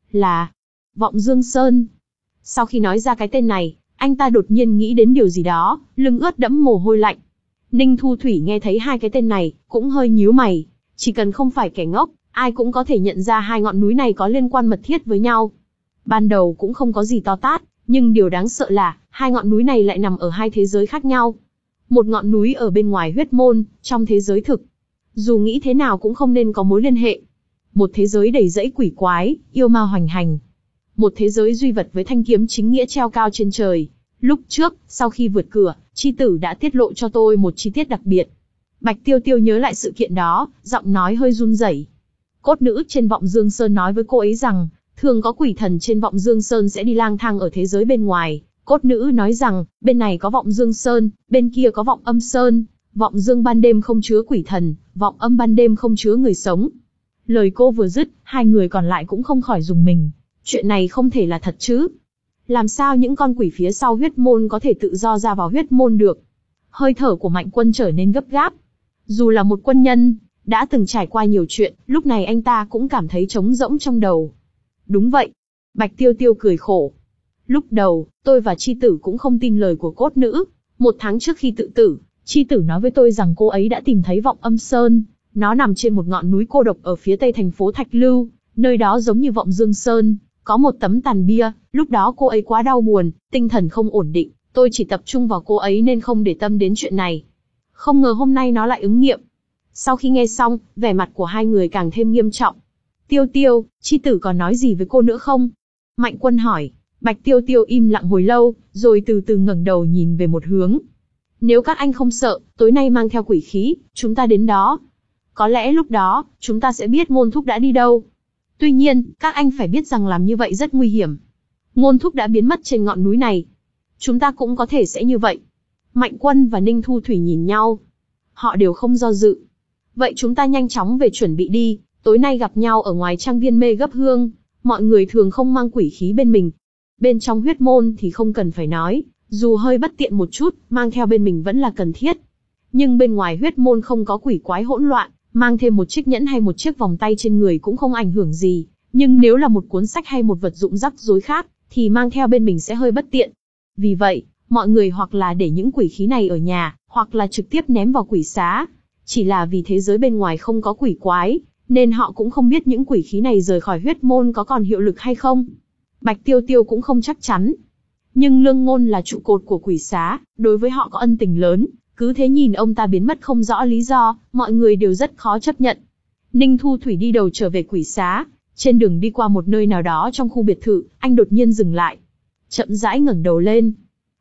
Là Vọng Dương Sơn. Sau khi nói ra cái tên này, anh ta đột nhiên nghĩ đến điều gì đó, lưng ướt đẫm mồ hôi lạnh. Ninh Thu Thủy nghe thấy hai cái tên này, cũng hơi nhíu mày. Chỉ cần không phải kẻ ngốc, ai cũng có thể nhận ra hai ngọn núi này có liên quan mật thiết với nhau. Ban đầu cũng không có gì to tát, nhưng điều đáng sợ là, hai ngọn núi này lại nằm ở hai thế giới khác nhau. Một ngọn núi ở bên ngoài huyết môn, trong thế giới thực. Dù nghĩ thế nào cũng không nên có mối liên hệ. Một thế giới đầy rẫy quỷ quái, yêu ma hoành hành. Một thế giới duy vật với thanh kiếm chính nghĩa treo cao trên trời. Lúc trước, sau khi vượt cửa, chi tử đã tiết lộ cho tôi một chi tiết đặc biệt. Bạch Tiêu Tiêu nhớ lại sự kiện đó, giọng nói hơi run rẩy. Cốt nữ trên Vọng Dương Sơn nói với cô ấy rằng, thường có quỷ thần trên Vọng Dương Sơn sẽ đi lang thang ở thế giới bên ngoài. Cốt nữ nói rằng, bên này có Vọng Dương Sơn, bên kia có Vọng Âm Sơn. Vọng Dương ban đêm không chứa quỷ thần, Vọng Âm ban đêm không chứa người sống. Lời cô vừa dứt, hai người còn lại cũng không khỏi rùng mình. Chuyện này không thể là thật chứ? Làm sao những con quỷ phía sau huyết môn có thể tự do ra vào huyết môn được? Hơi thở của Mạnh Quân trở nên gấp gáp. Dù là một quân nhân, đã từng trải qua nhiều chuyện, lúc này anh ta cũng cảm thấy trống rỗng trong đầu. Đúng vậy. Bạch Tiêu Tiêu cười khổ. Lúc đầu, tôi và chi tử cũng không tin lời của cốt nữ. Một tháng trước khi tự tử, chi tử nói với tôi rằng cô ấy đã tìm thấy Vọng Âm Sơn. Nó nằm trên một ngọn núi cô độc ở phía tây thành phố Thạch Lưu, nơi đó giống như Vọng Dương Sơn, có một tấm tàn bia. Lúc đó cô ấy quá đau buồn, tinh thần không ổn định, tôi chỉ tập trung vào cô ấy nên không để tâm đến chuyện này. Không ngờ hôm nay nó lại ứng nghiệm. Sau khi nghe xong, vẻ mặt của hai người càng thêm nghiêm trọng. Tiêu Tiêu, chi tử còn nói gì với cô nữa không? Mạnh Quân hỏi. Bạch Tiêu Tiêu im lặng hồi lâu, rồi từ từ ngẩng đầu nhìn về một hướng. Nếu các anh không sợ, tối nay mang theo quỷ khí, chúng ta đến đó. Có lẽ lúc đó, chúng ta sẽ biết Ngôn Thúc đã đi đâu. Tuy nhiên, các anh phải biết rằng làm như vậy rất nguy hiểm. Ngôn Thúc đã biến mất trên ngọn núi này. Chúng ta cũng có thể sẽ như vậy. Mạnh Quân và Ninh Thu Thủy nhìn nhau. Họ đều không do dự. Vậy chúng ta nhanh chóng về chuẩn bị đi, tối nay gặp nhau ở ngoài trang viên Mê Gấp Hương. Mọi người thường không mang quỷ khí bên mình. Bên trong huyết môn thì không cần phải nói, dù hơi bất tiện một chút, mang theo bên mình vẫn là cần thiết. Nhưng bên ngoài huyết môn không có quỷ quái hỗn loạn, mang thêm một chiếc nhẫn hay một chiếc vòng tay trên người cũng không ảnh hưởng gì. Nhưng nếu là một cuốn sách hay một vật dụng rắc rối khác, thì mang theo bên mình sẽ hơi bất tiện. Vì vậy, mọi người hoặc là để những quỷ khí này ở nhà, hoặc là trực tiếp ném vào quỷ xá. Chỉ là vì thế giới bên ngoài không có quỷ quái, nên họ cũng không biết những quỷ khí này rời khỏi huyết môn có còn hiệu lực hay không. Bạch Tiêu Tiêu cũng không chắc chắn. Nhưng Lương Ngôn là trụ cột của quỷ xá, đối với họ có ân tình lớn, cứ thế nhìn ông ta biến mất không rõ lý do, mọi người đều rất khó chấp nhận. Ninh Thu Thủy đi đầu trở về quỷ xá, trên đường đi qua một nơi nào đó trong khu biệt thự, anh đột nhiên dừng lại. Chậm rãi ngẩng đầu lên.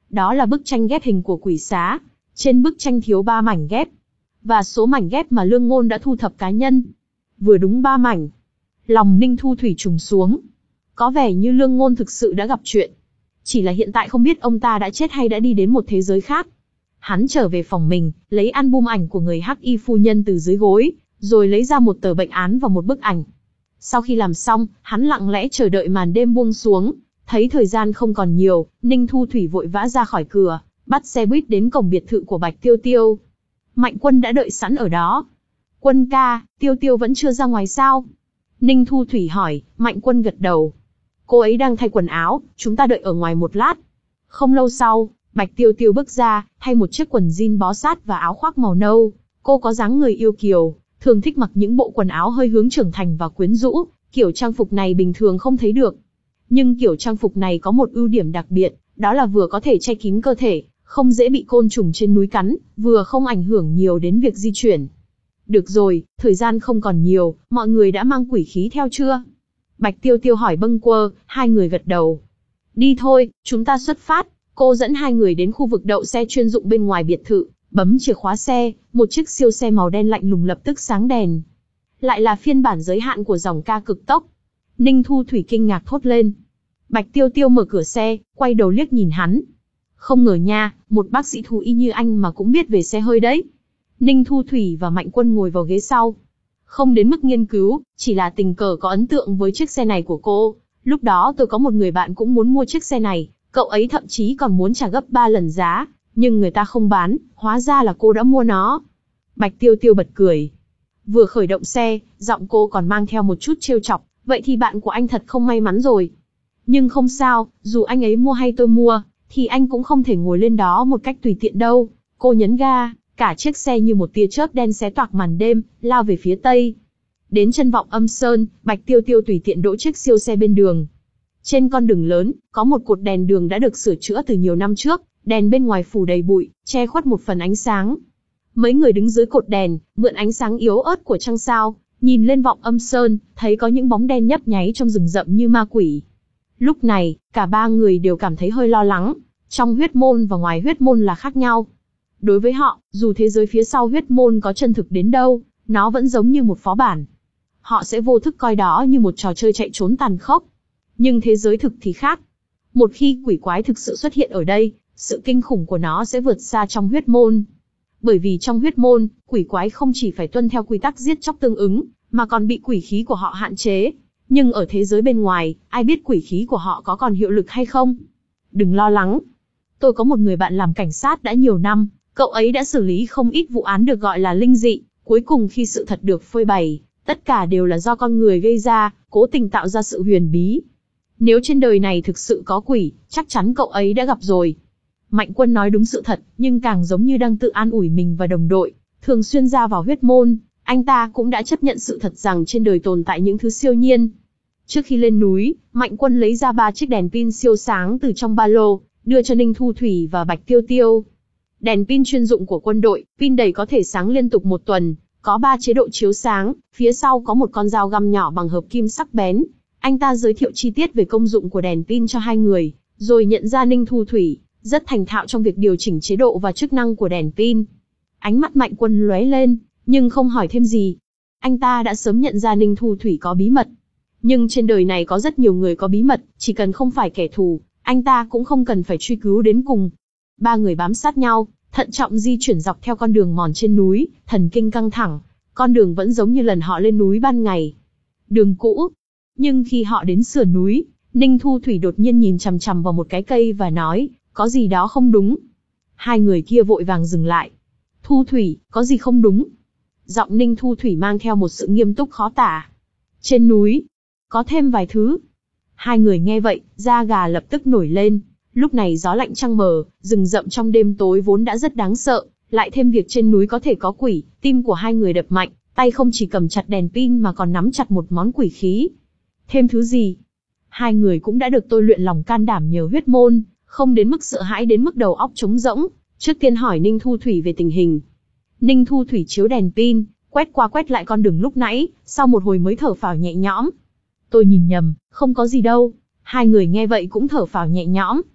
Đó là bức tranh ghép hình của quỷ xá. Trên bức tranh thiếu ba mảnh ghép. Và số mảnh ghép mà Lương Ngôn đã thu thập cá nhân. Vừa đúng ba mảnh. Lòng Ninh Thu Thủy trùng xuống. Có vẻ như Lương Ngôn thực sự đã gặp chuyện. Chỉ là hiện tại không biết ông ta đã chết hay đã đi đến một thế giới khác. Hắn trở về phòng mình, lấy album ảnh của người Hắc Y phu nhân từ dưới gối, rồi lấy ra một tờ bệnh án và một bức ảnh. Sau khi làm xong, hắn lặng lẽ chờ đợi màn đêm buông xuống. Thấy thời gian không còn nhiều, Ninh Thu Thủy vội vã ra khỏi cửa, bắt xe buýt đến cổng biệt thự của Bạch Tiêu Tiêu. Mạnh Quân đã đợi sẵn ở đó. Quân ca, Tiêu Tiêu vẫn chưa ra ngoài sao? Ninh Thu Thủy hỏi. Mạnh Quân gật đầu. Cô ấy đang thay quần áo, chúng ta đợi ở ngoài một lát. Không lâu sau, Bạch Tiêu Tiêu bước ra, thay một chiếc quần jean bó sát và áo khoác màu nâu. Cô có dáng người yêu kiều, thường thích mặc những bộ quần áo hơi hướng trưởng thành và quyến rũ, kiểu trang phục này bình thường không thấy được. Nhưng kiểu trang phục này có một ưu điểm đặc biệt, đó là vừa có thể che kín cơ thể, không dễ bị côn trùng trên núi cắn, vừa không ảnh hưởng nhiều đến việc di chuyển. Được rồi, thời gian không còn nhiều, mọi người đã mang quỷ khí theo chưa? Bạch Tiêu Tiêu hỏi bâng quơ, hai người gật đầu. Đi thôi, chúng ta xuất phát. Cô dẫn hai người đến khu vực đậu xe chuyên dụng bên ngoài biệt thự, bấm chìa khóa xe, một chiếc siêu xe màu đen lạnh lùng lập tức sáng đèn. Lại là phiên bản giới hạn của dòng ca cực tốc. Ninh Thu Thủy kinh ngạc thốt lên. Bạch Tiêu Tiêu mở cửa xe, quay đầu liếc nhìn hắn. Không ngờ nha, một bác sĩ thú y như anh mà cũng biết về xe hơi đấy. Ninh Thu Thủy và Mạnh Quân ngồi vào ghế sau. Không đến mức nghiên cứu, chỉ là tình cờ có ấn tượng với chiếc xe này của cô. Lúc đó tôi có một người bạn cũng muốn mua chiếc xe này, cậu ấy thậm chí còn muốn trả gấp ba lần giá, nhưng người ta không bán, hóa ra là cô đã mua nó. Bạch Tiêu Tiêu bật cười. Vừa khởi động xe, giọng cô còn mang theo một chút trêu chọc, vậy thì bạn của anh thật không may mắn rồi. Nhưng không sao, dù anh ấy mua hay tôi mua, thì anh cũng không thể ngồi lên đó một cách tùy tiện đâu. Cô nhấn ga, cả chiếc xe như một tia chớp đen xé toạc màn đêm, lao về phía tây. Đến chân Vọng Âm Sơn, Bạch Tiêu Tiêu tùy tiện đỗ chiếc siêu xe bên đường. Trên con đường lớn, có một cột đèn đường đã được sửa chữa từ nhiều năm trước, đèn bên ngoài phủ đầy bụi, che khuất một phần ánh sáng. Mấy người đứng dưới cột đèn, mượn ánh sáng yếu ớt của trăng sao, nhìn lên Vọng Âm Sơn, thấy có những bóng đen nhấp nháy trong rừng rậm như ma quỷ. Lúc này, cả ba người đều cảm thấy hơi lo lắng, trong huyết môn và ngoài huyết môn là khác nhau. Đối với họ, dù thế giới phía sau huyết môn có chân thực đến đâu, nó vẫn giống như một phó bản. Họ sẽ vô thức coi đó như một trò chơi chạy trốn tàn khốc. Nhưng thế giới thực thì khác. Một khi quỷ quái thực sự xuất hiện ở đây, sự kinh khủng của nó sẽ vượt xa trong huyết môn. Bởi vì trong huyết môn, quỷ quái không chỉ phải tuân theo quy tắc giết chóc tương ứng, mà còn bị quỷ khí của họ hạn chế. Nhưng ở thế giới bên ngoài, ai biết quỷ khí của họ có còn hiệu lực hay không? Đừng lo lắng. Tôi có một người bạn làm cảnh sát đã nhiều năm, cậu ấy đã xử lý không ít vụ án được gọi là linh dị. Cuối cùng khi sự thật được phơi bày, tất cả đều là do con người gây ra, cố tình tạo ra sự huyền bí. Nếu trên đời này thực sự có quỷ, chắc chắn cậu ấy đã gặp rồi. Mạnh Quân nói đúng sự thật, nhưng càng giống như đang tự an ủi mình và đồng đội. Thường xuyên ra vào huyết môn, anh ta cũng đã chấp nhận sự thật rằng trên đời tồn tại những thứ siêu nhiên. Trước khi lên núi, Mạnh Quân lấy ra ba chiếc đèn pin siêu sáng từ trong ba lô, đưa cho Ninh Thu Thủy và Bạch Tiêu Tiêu. Đèn pin chuyên dụng của quân đội, pin đầy có thể sáng liên tục một tuần, có ba chế độ chiếu sáng, phía sau có một con dao găm nhỏ bằng hợp kim sắc bén. Anh ta giới thiệu chi tiết về công dụng của đèn pin cho hai người, rồi nhận ra Ninh Thu Thủy rất thành thạo trong việc điều chỉnh chế độ và chức năng của đèn pin. Ánh mắt Mạnh Quân lóe lên, nhưng không hỏi thêm gì. Anh ta đã sớm nhận ra Ninh Thu Thủy có bí mật. Nhưng trên đời này có rất nhiều người có bí mật, chỉ cần không phải kẻ thù, anh ta cũng không cần phải truy cứu đến cùng. Ba người bám sát nhau, thận trọng di chuyển dọc theo con đường mòn trên núi, thần kinh căng thẳng. Con đường vẫn giống như lần họ lên núi ban ngày. Đường cũ. Nhưng khi họ đến sườn núi, Ninh Thu Thủy đột nhiên nhìn chằm chằm vào một cái cây và nói, có gì đó không đúng. Hai người kia vội vàng dừng lại. Thu Thủy, có gì không đúng? Giọng Ninh Thu Thủy mang theo một sự nghiêm túc khó tả. Trên núi, có thêm vài thứ. Hai người nghe vậy, da gà lập tức nổi lên. Lúc này gió lạnh trăng mờ, rừng rậm trong đêm tối vốn đã rất đáng sợ, lại thêm việc trên núi có thể có quỷ, tim của hai người đập mạnh, tay không chỉ cầm chặt đèn pin mà còn nắm chặt một món quỷ khí. Thêm thứ gì? Hai người cũng đã được tôi luyện lòng can đảm nhờ huyết môn, không đến mức sợ hãi đến mức đầu óc trống rỗng. Trước tiên hỏi Ninh Thu Thủy về tình hình. Ninh Thu Thủy chiếu đèn pin, quét qua quét lại con đường lúc nãy, sau một hồi mới thở phào nhẹ nhõm. Tôi nhìn nhầm, không có gì đâu. Hai người nghe vậy cũng thở phào nhẹ nhõm.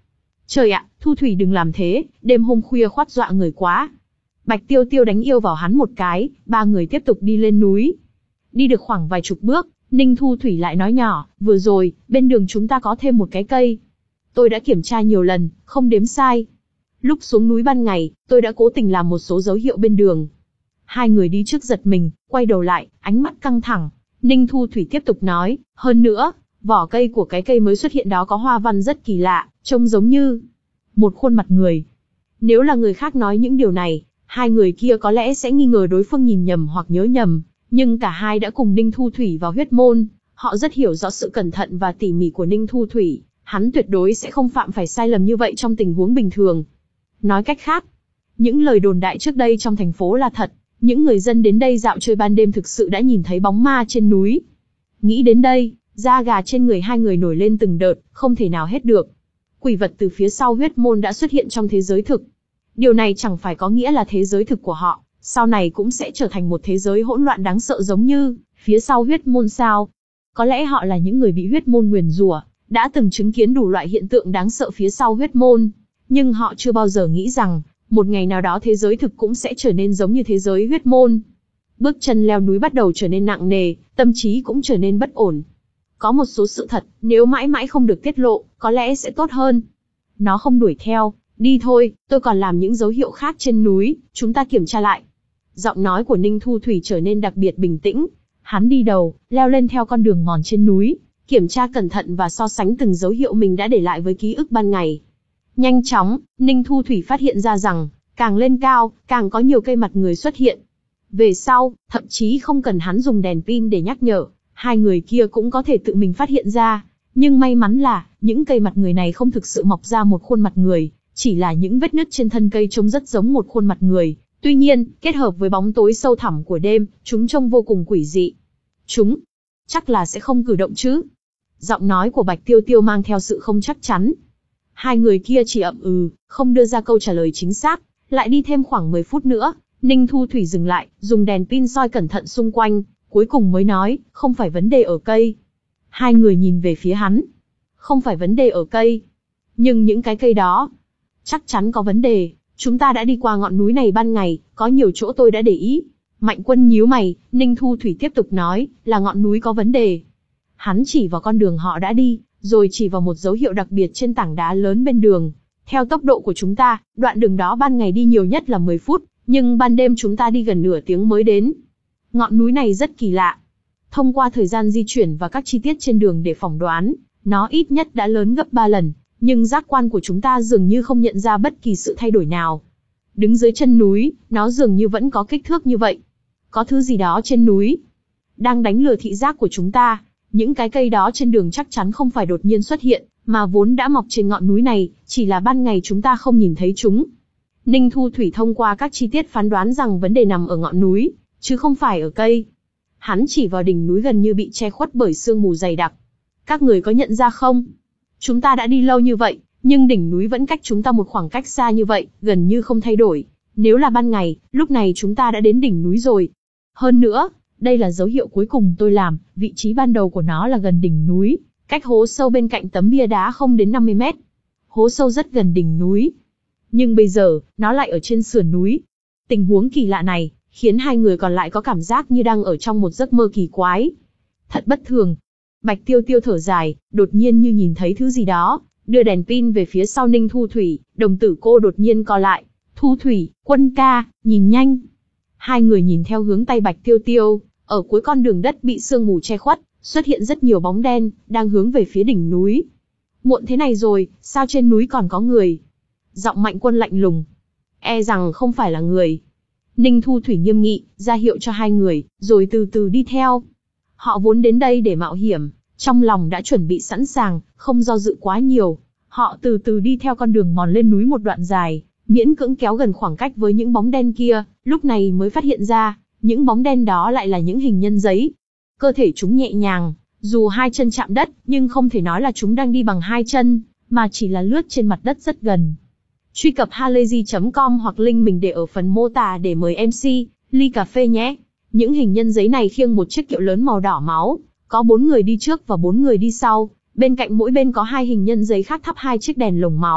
Trời ạ, Thu Thủy đừng làm thế, đêm hôm khuya khoắt dọa người quá. Bạch Tiêu Tiêu đánh yêu vào hắn một cái, ba người tiếp tục đi lên núi. Đi được khoảng vài chục bước, Ninh Thu Thủy lại nói nhỏ, vừa rồi, bên đường chúng ta có thêm một cái cây. Tôi đã kiểm tra nhiều lần, không đếm sai. Lúc xuống núi ban ngày, tôi đã cố tình làm một số dấu hiệu bên đường. Hai người đi trước giật mình, quay đầu lại, ánh mắt căng thẳng. Ninh Thu Thủy tiếp tục nói, hơn nữa, vỏ cây của cái cây mới xuất hiện đó có hoa văn rất kỳ lạ, trông giống như một khuôn mặt người. Nếu là người khác nói những điều này, hai người kia có lẽ sẽ nghi ngờ đối phương nhìn nhầm hoặc nhớ nhầm, nhưng cả hai đã cùng Ninh Thu Thủy vào huyết môn, họ rất hiểu rõ sự cẩn thận và tỉ mỉ của Ninh Thu Thủy, hắn tuyệt đối sẽ không phạm phải sai lầm như vậy trong tình huống bình thường. Nói cách khác, những lời đồn đại trước đây trong thành phố là thật, những người dân đến đây dạo chơi ban đêm thực sự đã nhìn thấy bóng ma trên núi. Nghĩ đến đây, da gà trên người hai người nổi lên từng đợt, không thể nào hết được. Quỷ vật từ phía sau huyết môn đã xuất hiện trong thế giới thực. Điều này chẳng phải có nghĩa là thế giới thực của họ sau này cũng sẽ trở thành một thế giới hỗn loạn đáng sợ giống như phía sau huyết môn sao? Có lẽ họ là những người bị huyết môn nguyền rủa, đã từng chứng kiến đủ loại hiện tượng đáng sợ phía sau huyết môn, nhưng họ chưa bao giờ nghĩ rằng một ngày nào đó thế giới thực cũng sẽ trở nên giống như thế giới huyết môn. Bước chân leo núi bắt đầu trở nên nặng nề, tâm trí cũng trở nên bất ổn. Có một số sự thật, nếu mãi mãi không được tiết lộ, có lẽ sẽ tốt hơn. Nó không đuổi theo, đi thôi, tôi còn làm những dấu hiệu khác trên núi, chúng ta kiểm tra lại. Giọng nói của Ninh Thu Thủy trở nên đặc biệt bình tĩnh. Hắn đi đầu, leo lên theo con đường mòn trên núi, kiểm tra cẩn thận và so sánh từng dấu hiệu mình đã để lại với ký ức ban ngày. Nhanh chóng, Ninh Thu Thủy phát hiện ra rằng, càng lên cao, càng có nhiều cây mặt người xuất hiện. Về sau, thậm chí không cần hắn dùng đèn pin để nhắc nhở, hai người kia cũng có thể tự mình phát hiện ra. Nhưng may mắn là, những cây mặt người này không thực sự mọc ra một khuôn mặt người, chỉ là những vết nứt trên thân cây trông rất giống một khuôn mặt người. Tuy nhiên, kết hợp với bóng tối sâu thẳm của đêm, chúng trông vô cùng quỷ dị. Chúng, chắc là sẽ không cử động chứ? Giọng nói của Bạch Tiêu Tiêu mang theo sự không chắc chắn. Hai người kia chỉ ậm ừ, không đưa ra câu trả lời chính xác. Lại đi thêm khoảng mười phút nữa, Ninh Thu Thủy dừng lại, dùng đèn pin soi cẩn thận xung quanh, cuối cùng mới nói, không phải vấn đề ở cây. Hai người nhìn về phía hắn. Không phải vấn đề ở cây. Nhưng những cái cây đó, chắc chắn có vấn đề. Chúng ta đã đi qua ngọn núi này ban ngày, có nhiều chỗ tôi đã để ý. Mạnh Quân nhíu mày, Ninh Thu Thủy tiếp tục nói, là ngọn núi có vấn đề. Hắn chỉ vào con đường họ đã đi, rồi chỉ vào một dấu hiệu đặc biệt trên tảng đá lớn bên đường. Theo tốc độ của chúng ta, đoạn đường đó ban ngày đi nhiều nhất là mười phút, nhưng ban đêm chúng ta đi gần nửa tiếng mới đến. Ngọn núi này rất kỳ lạ. Thông qua thời gian di chuyển và các chi tiết trên đường để phỏng đoán, nó ít nhất đã lớn gấp ba lần, nhưng giác quan của chúng ta dường như không nhận ra bất kỳ sự thay đổi nào. Đứng dưới chân núi, nó dường như vẫn có kích thước như vậy. Có thứ gì đó trên núi đang đánh lừa thị giác của chúng ta. Những cái cây đó trên đường chắc chắn không phải đột nhiên xuất hiện, mà vốn đã mọc trên ngọn núi này, chỉ là ban ngày chúng ta không nhìn thấy chúng. Ninh Thu Thủy thông qua các chi tiết phán đoán rằng vấn đề nằm ở ngọn núi, chứ không phải ở cây. Hắn chỉ vào đỉnh núi gần như bị che khuất bởi sương mù dày đặc. Các người có nhận ra không? Chúng ta đã đi lâu như vậy, nhưng đỉnh núi vẫn cách chúng ta một khoảng cách xa như vậy, gần như không thay đổi. Nếu là ban ngày, lúc này chúng ta đã đến đỉnh núi rồi. Hơn nữa, đây là dấu hiệu cuối cùng tôi làm, vị trí ban đầu của nó là gần đỉnh núi, cách hố sâu bên cạnh tấm bia đá không đến năm mươi mét. Hố sâu rất gần đỉnh núi. Nhưng bây giờ, nó lại ở trên sườn núi. Tình huống kỳ lạ này, khiến hai người còn lại có cảm giác như đang ở trong một giấc mơ kỳ quái. Thật bất thường. Bạch Tiêu Tiêu thở dài, đột nhiên như nhìn thấy thứ gì đó, đưa đèn pin về phía sau Ninh Thu Thủy, đồng tử cô đột nhiên co lại. Thu Thủy, Quân ca, nhìn nhanh. Hai người nhìn theo hướng tay Bạch Tiêu Tiêu, ở cuối con đường đất bị sương mù che khuất, xuất hiện rất nhiều bóng đen, đang hướng về phía đỉnh núi. Muộn thế này rồi, sao trên núi còn có người? Giọng Mạnh Quân lạnh lùng. E rằng không phải là người. Ninh Thu Thủy nghiêm nghị, ra hiệu cho hai người, rồi từ từ đi theo. Họ vốn đến đây để mạo hiểm, trong lòng đã chuẩn bị sẵn sàng, không do dự quá nhiều. Họ từ từ đi theo con đường mòn lên núi một đoạn dài, miễn cưỡng kéo gần khoảng cách với những bóng đen kia, lúc này mới phát hiện ra, những bóng đen đó lại là những hình nhân giấy. Cơ thể chúng nhẹ nhàng, dù hai chân chạm đất, nhưng không thể nói là chúng đang đi bằng hai chân, mà chỉ là lướt trên mặt đất rất gần. Truy cập halayzi chấm com hoặc link mình để ở phần mô tả để mời em xê, ly cà phê nhé. Những hình nhân giấy này khiêng một chiếc kiệu lớn màu đỏ máu, có bốn người đi trước và bốn người đi sau, bên cạnh mỗi bên có hai hình nhân giấy khác thắp hai chiếc đèn lồng máu,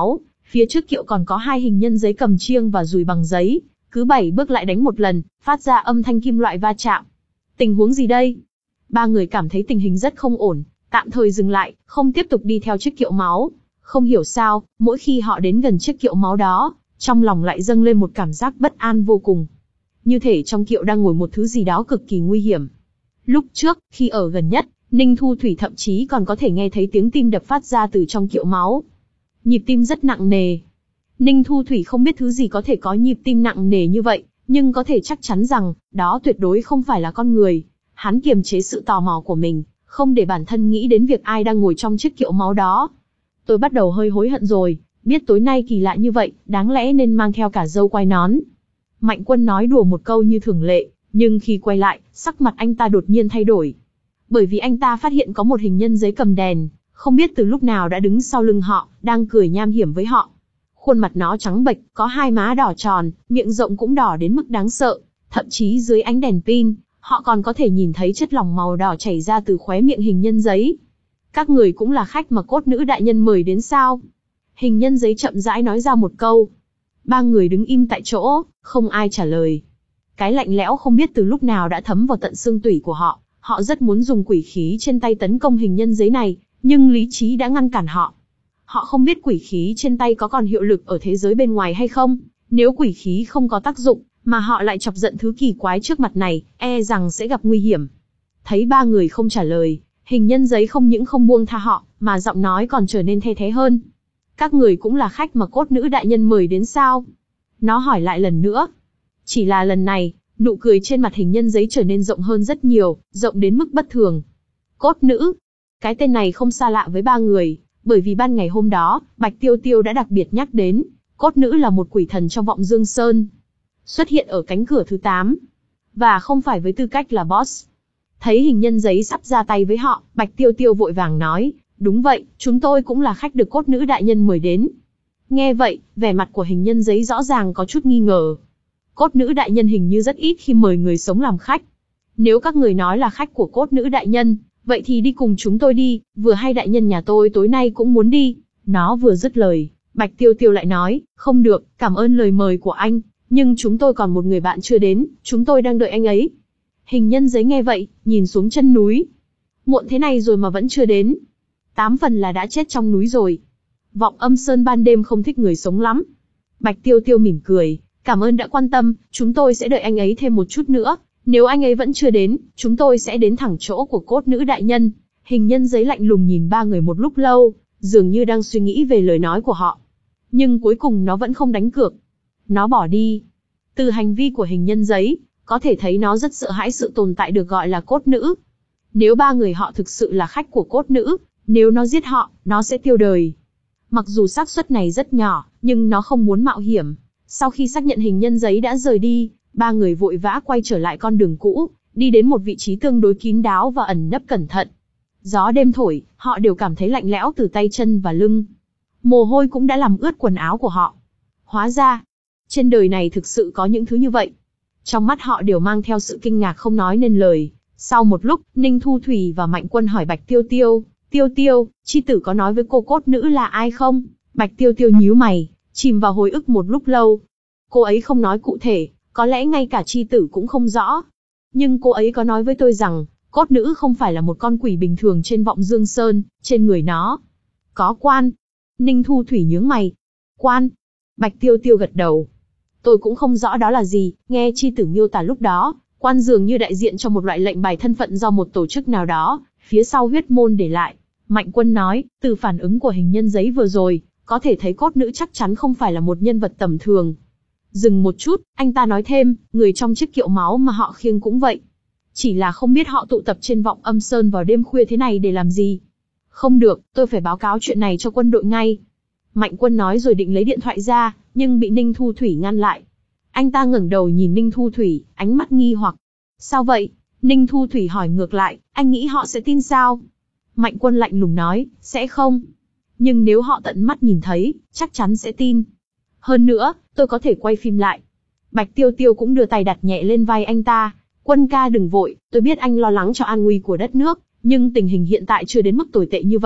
Phía trước kiệu còn có hai hình nhân giấy cầm chiêng và dùi bằng giấy, cứ bảy bước lại đánh một lần, phát ra âm thanh kim loại va chạm. Tình huống gì đây? Ba người cảm thấy tình hình rất không ổn, tạm thời dừng lại, không tiếp tục đi theo chiếc kiệu máu. Không hiểu sao, mỗi khi họ đến gần chiếc kiệu máu đó, trong lòng lại dâng lên một cảm giác bất an vô cùng. Như thể trong kiệu đang ngồi một thứ gì đó cực kỳ nguy hiểm. Lúc trước, khi ở gần nhất, Ninh Thu Thủy thậm chí còn có thể nghe thấy tiếng tim đập phát ra từ trong kiệu máu. Nhịp tim rất nặng nề. Ninh Thu Thủy không biết thứ gì có thể có nhịp tim nặng nề như vậy, nhưng có thể chắc chắn rằng, đó tuyệt đối không phải là con người. Hắn kiềm chế sự tò mò của mình, không để bản thân nghĩ đến việc ai đang ngồi trong chiếc kiệu máu đó. Tôi bắt đầu hơi hối hận rồi, biết tối nay kỳ lạ như vậy, đáng lẽ nên mang theo cả dâu quai nón. Mạnh Quân nói đùa một câu như thường lệ, nhưng khi quay lại, sắc mặt anh ta đột nhiên thay đổi. Bởi vì anh ta phát hiện có một hình nhân giấy cầm đèn, không biết từ lúc nào đã đứng sau lưng họ, đang cười nham hiểm với họ. Khuôn mặt nó trắng bệch, có hai má đỏ tròn, miệng rộng cũng đỏ đến mức đáng sợ, thậm chí dưới ánh đèn pin, họ còn có thể nhìn thấy chất lỏng màu đỏ chảy ra từ khóe miệng hình nhân giấy. Các người cũng là khách mà cốt nữ đại nhân mời đến sao? Hình nhân giấy chậm rãi nói ra một câu. Ba người đứng im tại chỗ, không ai trả lời. Cái lạnh lẽo không biết từ lúc nào đã thấm vào tận xương tủy của họ. Họ rất muốn dùng quỷ khí trên tay tấn công hình nhân giấy này, nhưng lý trí đã ngăn cản họ. Họ không biết quỷ khí trên tay có còn hiệu lực ở thế giới bên ngoài hay không. Nếu quỷ khí không có tác dụng, mà họ lại chọc giận thứ kỳ quái trước mặt này, e rằng sẽ gặp nguy hiểm. Thấy ba người không trả lời, hình nhân giấy không những không buông tha họ, mà giọng nói còn trở nên the thé hơn. Các người cũng là khách mà cốt nữ đại nhân mời đến sao? Nó hỏi lại lần nữa. Chỉ là lần này, nụ cười trên mặt hình nhân giấy trở nên rộng hơn rất nhiều, rộng đến mức bất thường. Cốt nữ. Cái tên này không xa lạ với ba người, bởi vì ban ngày hôm đó, Bạch Tiêu Tiêu đã đặc biệt nhắc đến, cốt nữ là một quỷ thần trong Vọng Dương Sơn. Xuất hiện ở cánh cửa thứ tám. Và không phải với tư cách là boss. Thấy hình nhân giấy sắp ra tay với họ, Bạch Tiêu Tiêu vội vàng nói, đúng vậy, chúng tôi cũng là khách được cốt nữ đại nhân mời đến. Nghe vậy, vẻ mặt của hình nhân giấy rõ ràng có chút nghi ngờ. Cốt nữ đại nhân hình như rất ít khi mời người sống làm khách. Nếu các người nói là khách của cốt nữ đại nhân, vậy thì đi cùng chúng tôi đi, vừa hay đại nhân nhà tôi tối nay cũng muốn đi. Nó vừa dứt lời, Bạch Tiêu Tiêu lại nói, không được, cảm ơn lời mời của anh, nhưng chúng tôi còn một người bạn chưa đến, chúng tôi đang đợi anh ấy. Hình nhân giấy nghe vậy, nhìn xuống chân núi. Muộn thế này rồi mà vẫn chưa đến. Tám phần là đã chết trong núi rồi. Vọng Âm Sơn ban đêm không thích người sống lắm. Bạch Tiêu Tiêu mỉm cười, cảm ơn đã quan tâm, chúng tôi sẽ đợi anh ấy thêm một chút nữa. Nếu anh ấy vẫn chưa đến, chúng tôi sẽ đến thẳng chỗ của cốt nữ đại nhân. Hình nhân giấy lạnh lùng nhìn ba người một lúc lâu, dường như đang suy nghĩ về lời nói của họ. Nhưng cuối cùng nó vẫn không đánh cược. Nó bỏ đi. Từ hành vi của hình nhân giấy, có thể thấy nó rất sợ hãi sự tồn tại được gọi là cốt nữ. Nếu ba người họ thực sự là khách của cốt nữ, nếu nó giết họ, nó sẽ tiêu đời. Mặc dù xác suất này rất nhỏ, nhưng nó không muốn mạo hiểm. Sau khi xác nhận hình nhân giấy đã rời đi, ba người vội vã quay trở lại con đường cũ, đi đến một vị trí tương đối kín đáo và ẩn nấp cẩn thận. Gió đêm thổi, họ đều cảm thấy lạnh lẽo từ tay chân và lưng. Mồ hôi cũng đã làm ướt quần áo của họ. Hóa ra, trên đời này thực sự có những thứ như vậy. Trong mắt họ đều mang theo sự kinh ngạc không nói nên lời. Sau một lúc, Ninh Thu Thủy và Mạnh Quân hỏi Bạch Tiêu Tiêu, Tiêu Tiêu, chi tử có nói với cô cốt nữ là ai không? Bạch Tiêu Tiêu nhíu mày, chìm vào hồi ức một lúc lâu. Cô ấy không nói cụ thể, có lẽ ngay cả chi tử cũng không rõ. Nhưng cô ấy có nói với tôi rằng, cốt nữ không phải là một con quỷ bình thường trên Vọng Dương Sơn, trên người nó có quan. Ninh Thu Thủy nhướng mày. Quan? Bạch Tiêu Tiêu gật đầu. Tôi cũng không rõ đó là gì, nghe chi tử miêu tả lúc đó, quan dường như đại diện cho một loại lệnh bài thân phận do một tổ chức nào đó, phía sau huyết môn để lại. Mạnh Quân nói, từ phản ứng của hình nhân giấy vừa rồi, có thể thấy cốt nữ chắc chắn không phải là một nhân vật tầm thường. Dừng một chút, anh ta nói thêm, người trong chiếc kiệu máu mà họ khiêng cũng vậy. Chỉ là không biết họ tụ tập trên Vọng Âm Sơn vào đêm khuya thế này để làm gì. Không được, tôi phải báo cáo chuyện này cho quân đội ngay. Mạnh Quân nói rồi định lấy điện thoại ra, nhưng bị Ninh Thu Thủy ngăn lại. Anh ta ngẩng đầu nhìn Ninh Thu Thủy, ánh mắt nghi hoặc. Sao vậy? Ninh Thu Thủy hỏi ngược lại, anh nghĩ họ sẽ tin sao? Mạnh Quân lạnh lùng nói, sẽ không. Nhưng nếu họ tận mắt nhìn thấy, chắc chắn sẽ tin. Hơn nữa, tôi có thể quay phim lại. Bạch Tiêu Tiêu cũng đưa tay đặt nhẹ lên vai anh ta. Quân ca đừng vội, tôi biết anh lo lắng cho an nguy của đất nước, nhưng tình hình hiện tại chưa đến mức tồi tệ như vậy.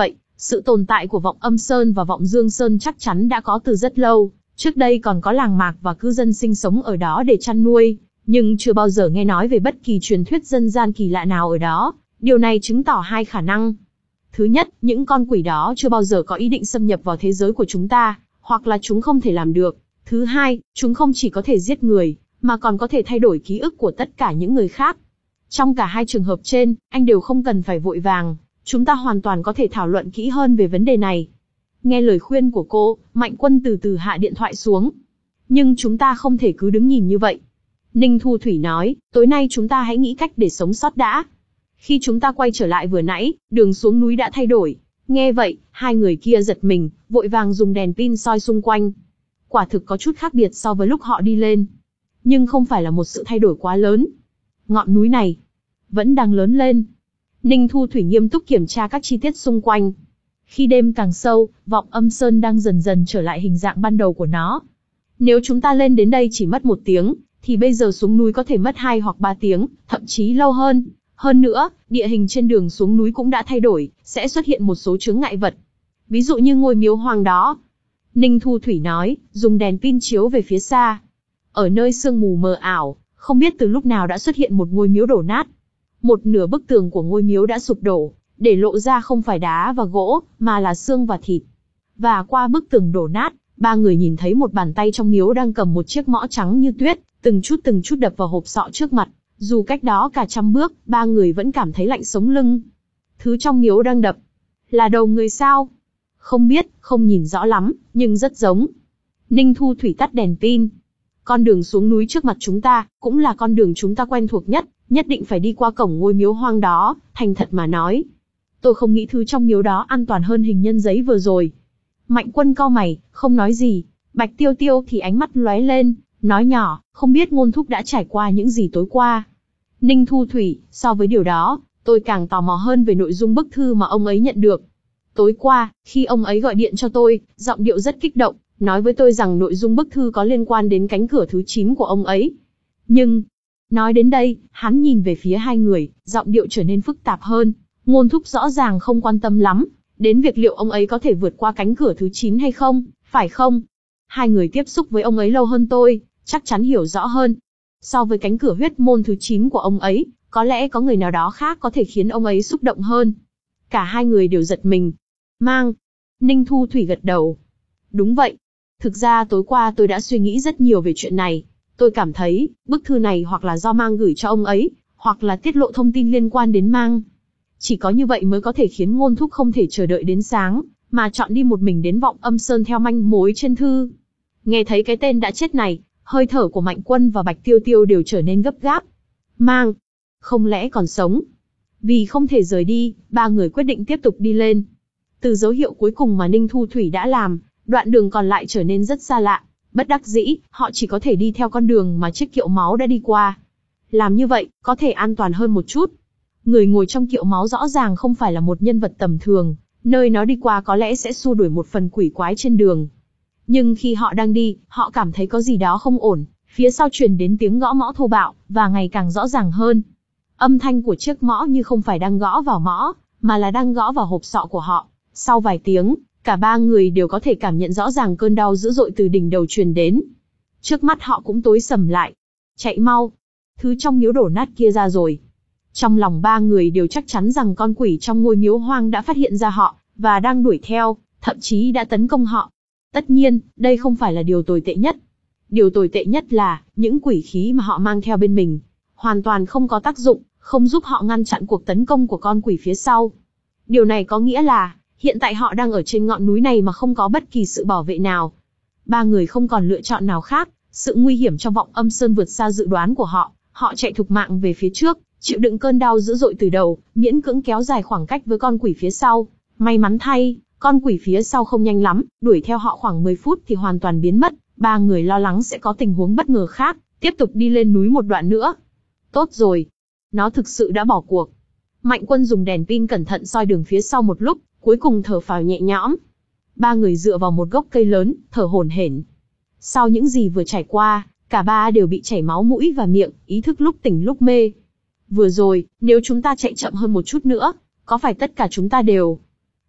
Sự tồn tại của Vọng Âm Sơn và Vọng Dương Sơn chắc chắn đã có từ rất lâu, trước đây còn có làng mạc và cư dân sinh sống ở đó để chăn nuôi, nhưng chưa bao giờ nghe nói về bất kỳ truyền thuyết dân gian kỳ lạ nào ở đó. Điều này chứng tỏ hai khả năng. Thứ nhất, những con quỷ đó chưa bao giờ có ý định xâm nhập vào thế giới của chúng ta, hoặc là chúng không thể làm được. Thứ hai, chúng không chỉ có thể giết người, mà còn có thể thay đổi ký ức của tất cả những người khác. Trong cả hai trường hợp trên, anh đều không cần phải vội vàng, chúng ta hoàn toàn có thể thảo luận kỹ hơn về vấn đề này. Nghe lời khuyên của cô, Mạnh Quân từ từ hạ điện thoại xuống. Nhưng chúng ta không thể cứ đứng nhìn như vậy. Ninh Thu Thủy nói, tối nay chúng ta hãy nghĩ cách để sống sót đã. Khi chúng ta quay trở lại vừa nãy, đường xuống núi đã thay đổi. Nghe vậy, hai người kia giật mình, vội vàng dùng đèn pin soi xung quanh. Quả thực có chút khác biệt so với lúc họ đi lên. Nhưng không phải là một sự thay đổi quá lớn. Ngọn núi này vẫn đang lớn lên. Ninh Thu Thủy nghiêm túc kiểm tra các chi tiết xung quanh. Khi đêm càng sâu, Vọng Âm Sơn đang dần dần trở lại hình dạng ban đầu của nó. Nếu chúng ta lên đến đây chỉ mất một tiếng, thì bây giờ xuống núi có thể mất hai hoặc ba tiếng, thậm chí lâu hơn. Hơn nữa, địa hình trên đường xuống núi cũng đã thay đổi, sẽ xuất hiện một số chướng ngại vật. Ví dụ như ngôi miếu hoang đó. Ninh Thu Thủy nói, dùng đèn pin chiếu về phía xa. Ở nơi sương mù mờ ảo, không biết từ lúc nào đã xuất hiện một ngôi miếu đổ nát. Một nửa bức tường của ngôi miếu đã sụp đổ, để lộ ra không phải đá và gỗ, mà là xương và thịt. Và qua bức tường đổ nát, ba người nhìn thấy một bàn tay trong miếu đang cầm một chiếc mõ trắng như tuyết, từng chút từng chút đập vào hộp sọ trước mặt. Dù cách đó cả trăm bước, ba người vẫn cảm thấy lạnh sống lưng. Thứ trong miếu đang đập là đầu người sao? Không biết, không nhìn rõ lắm, nhưng rất giống. Ninh Thu Thủy tắt đèn pin. Con đường xuống núi trước mặt chúng ta, cũng là con đường chúng ta quen thuộc nhất, nhất định phải đi qua cổng ngôi miếu hoang đó, thành thật mà nói. Tôi không nghĩ thứ trong miếu đó an toàn hơn hình nhân giấy vừa rồi. Mạnh Quân cau mày, không nói gì. Bạch Tiêu Tiêu thì ánh mắt lóe lên, nói nhỏ, không biết Ngôn Thúc đã trải qua những gì tối qua. Ninh Thu Thủy, so với điều đó, tôi càng tò mò hơn về nội dung bức thư mà ông ấy nhận được. Tối qua, khi ông ấy gọi điện cho tôi, giọng điệu rất kích động, nói với tôi rằng nội dung bức thư có liên quan đến cánh cửa thứ chín của ông ấy. Nhưng, nói đến đây, hắn nhìn về phía hai người, giọng điệu trở nên phức tạp hơn. Ngôn Thúc rõ ràng không quan tâm lắm đến việc liệu ông ấy có thể vượt qua cánh cửa thứ chín hay không, phải không? Hai người tiếp xúc với ông ấy lâu hơn tôi, chắc chắn hiểu rõ hơn. So với cánh cửa huyết môn thứ chín của ông ấy, có lẽ có người nào đó khác có thể khiến ông ấy xúc động hơn. Cả hai người đều giật mình. Mang. Ninh Thu Thủy gật đầu. Đúng vậy. Thực ra tối qua tôi đã suy nghĩ rất nhiều về chuyện này. Tôi cảm thấy, bức thư này hoặc là do Mang gửi cho ông ấy, hoặc là tiết lộ thông tin liên quan đến Mang. Chỉ có như vậy mới có thể khiến Ngôn Thúc không thể chờ đợi đến sáng, mà chọn đi một mình đến Vọng Âm Sơn theo manh mối trên thư. Nghe thấy cái tên đã chết này, hơi thở của Mạnh Quân và Bạch Tiêu Tiêu đều trở nên gấp gáp. Mang, không lẽ còn sống? Vì không thể rời đi, ba người quyết định tiếp tục đi lên. Từ dấu hiệu cuối cùng mà Ninh Thu Thủy đã làm, đoạn đường còn lại trở nên rất xa lạ. Bất đắc dĩ, họ chỉ có thể đi theo con đường mà chiếc kiệu máu đã đi qua. Làm như vậy, có thể an toàn hơn một chút. Người ngồi trong kiệu máu rõ ràng không phải là một nhân vật tầm thường, nơi nó đi qua có lẽ sẽ xua đuổi một phần quỷ quái trên đường. Nhưng khi họ đang đi, họ cảm thấy có gì đó không ổn, phía sau truyền đến tiếng gõ mõ thô bạo, và ngày càng rõ ràng hơn. Âm thanh của chiếc mõ như không phải đang gõ vào mõ, mà là đang gõ vào hộp sọ của họ. Sau vài tiếng, cả ba người đều có thể cảm nhận rõ ràng cơn đau dữ dội từ đỉnh đầu truyền đến. Trước mắt họ cũng tối sầm lại. Chạy mau! Thứ trong miếu đổ nát kia ra rồi. Trong lòng ba người đều chắc chắn rằng con quỷ trong ngôi miếu hoang đã phát hiện ra họ, và đang đuổi theo, thậm chí đã tấn công họ. Tất nhiên, đây không phải là điều tồi tệ nhất. Điều tồi tệ nhất là, những quỷ khí mà họ mang theo bên mình, hoàn toàn không có tác dụng, không giúp họ ngăn chặn cuộc tấn công của con quỷ phía sau. Điều này có nghĩa là, hiện tại họ đang ở trên ngọn núi này mà không có bất kỳ sự bảo vệ nào. Ba người không còn lựa chọn nào khác, sự nguy hiểm trong Vọng Âm Sơn vượt xa dự đoán của họ, họ chạy thục mạng về phía trước, chịu đựng cơn đau dữ dội từ đầu, miễn cưỡng kéo dài khoảng cách với con quỷ phía sau. May mắn thay, con quỷ phía sau không nhanh lắm, đuổi theo họ khoảng mười phút thì hoàn toàn biến mất. Ba người lo lắng sẽ có tình huống bất ngờ khác, tiếp tục đi lên núi một đoạn nữa. Tốt rồi, nó thực sự đã bỏ cuộc. Mạnh Quân dùng đèn pin cẩn thận soi đường phía sau một lúc, cuối cùng thở phào nhẹ nhõm. Ba người dựa vào một gốc cây lớn, thở hổn hển. Sau những gì vừa trải qua, cả ba đều bị chảy máu mũi và miệng, ý thức lúc tỉnh lúc mê. Vừa rồi, nếu chúng ta chạy chậm hơn một chút nữa, có phải tất cả chúng ta đều...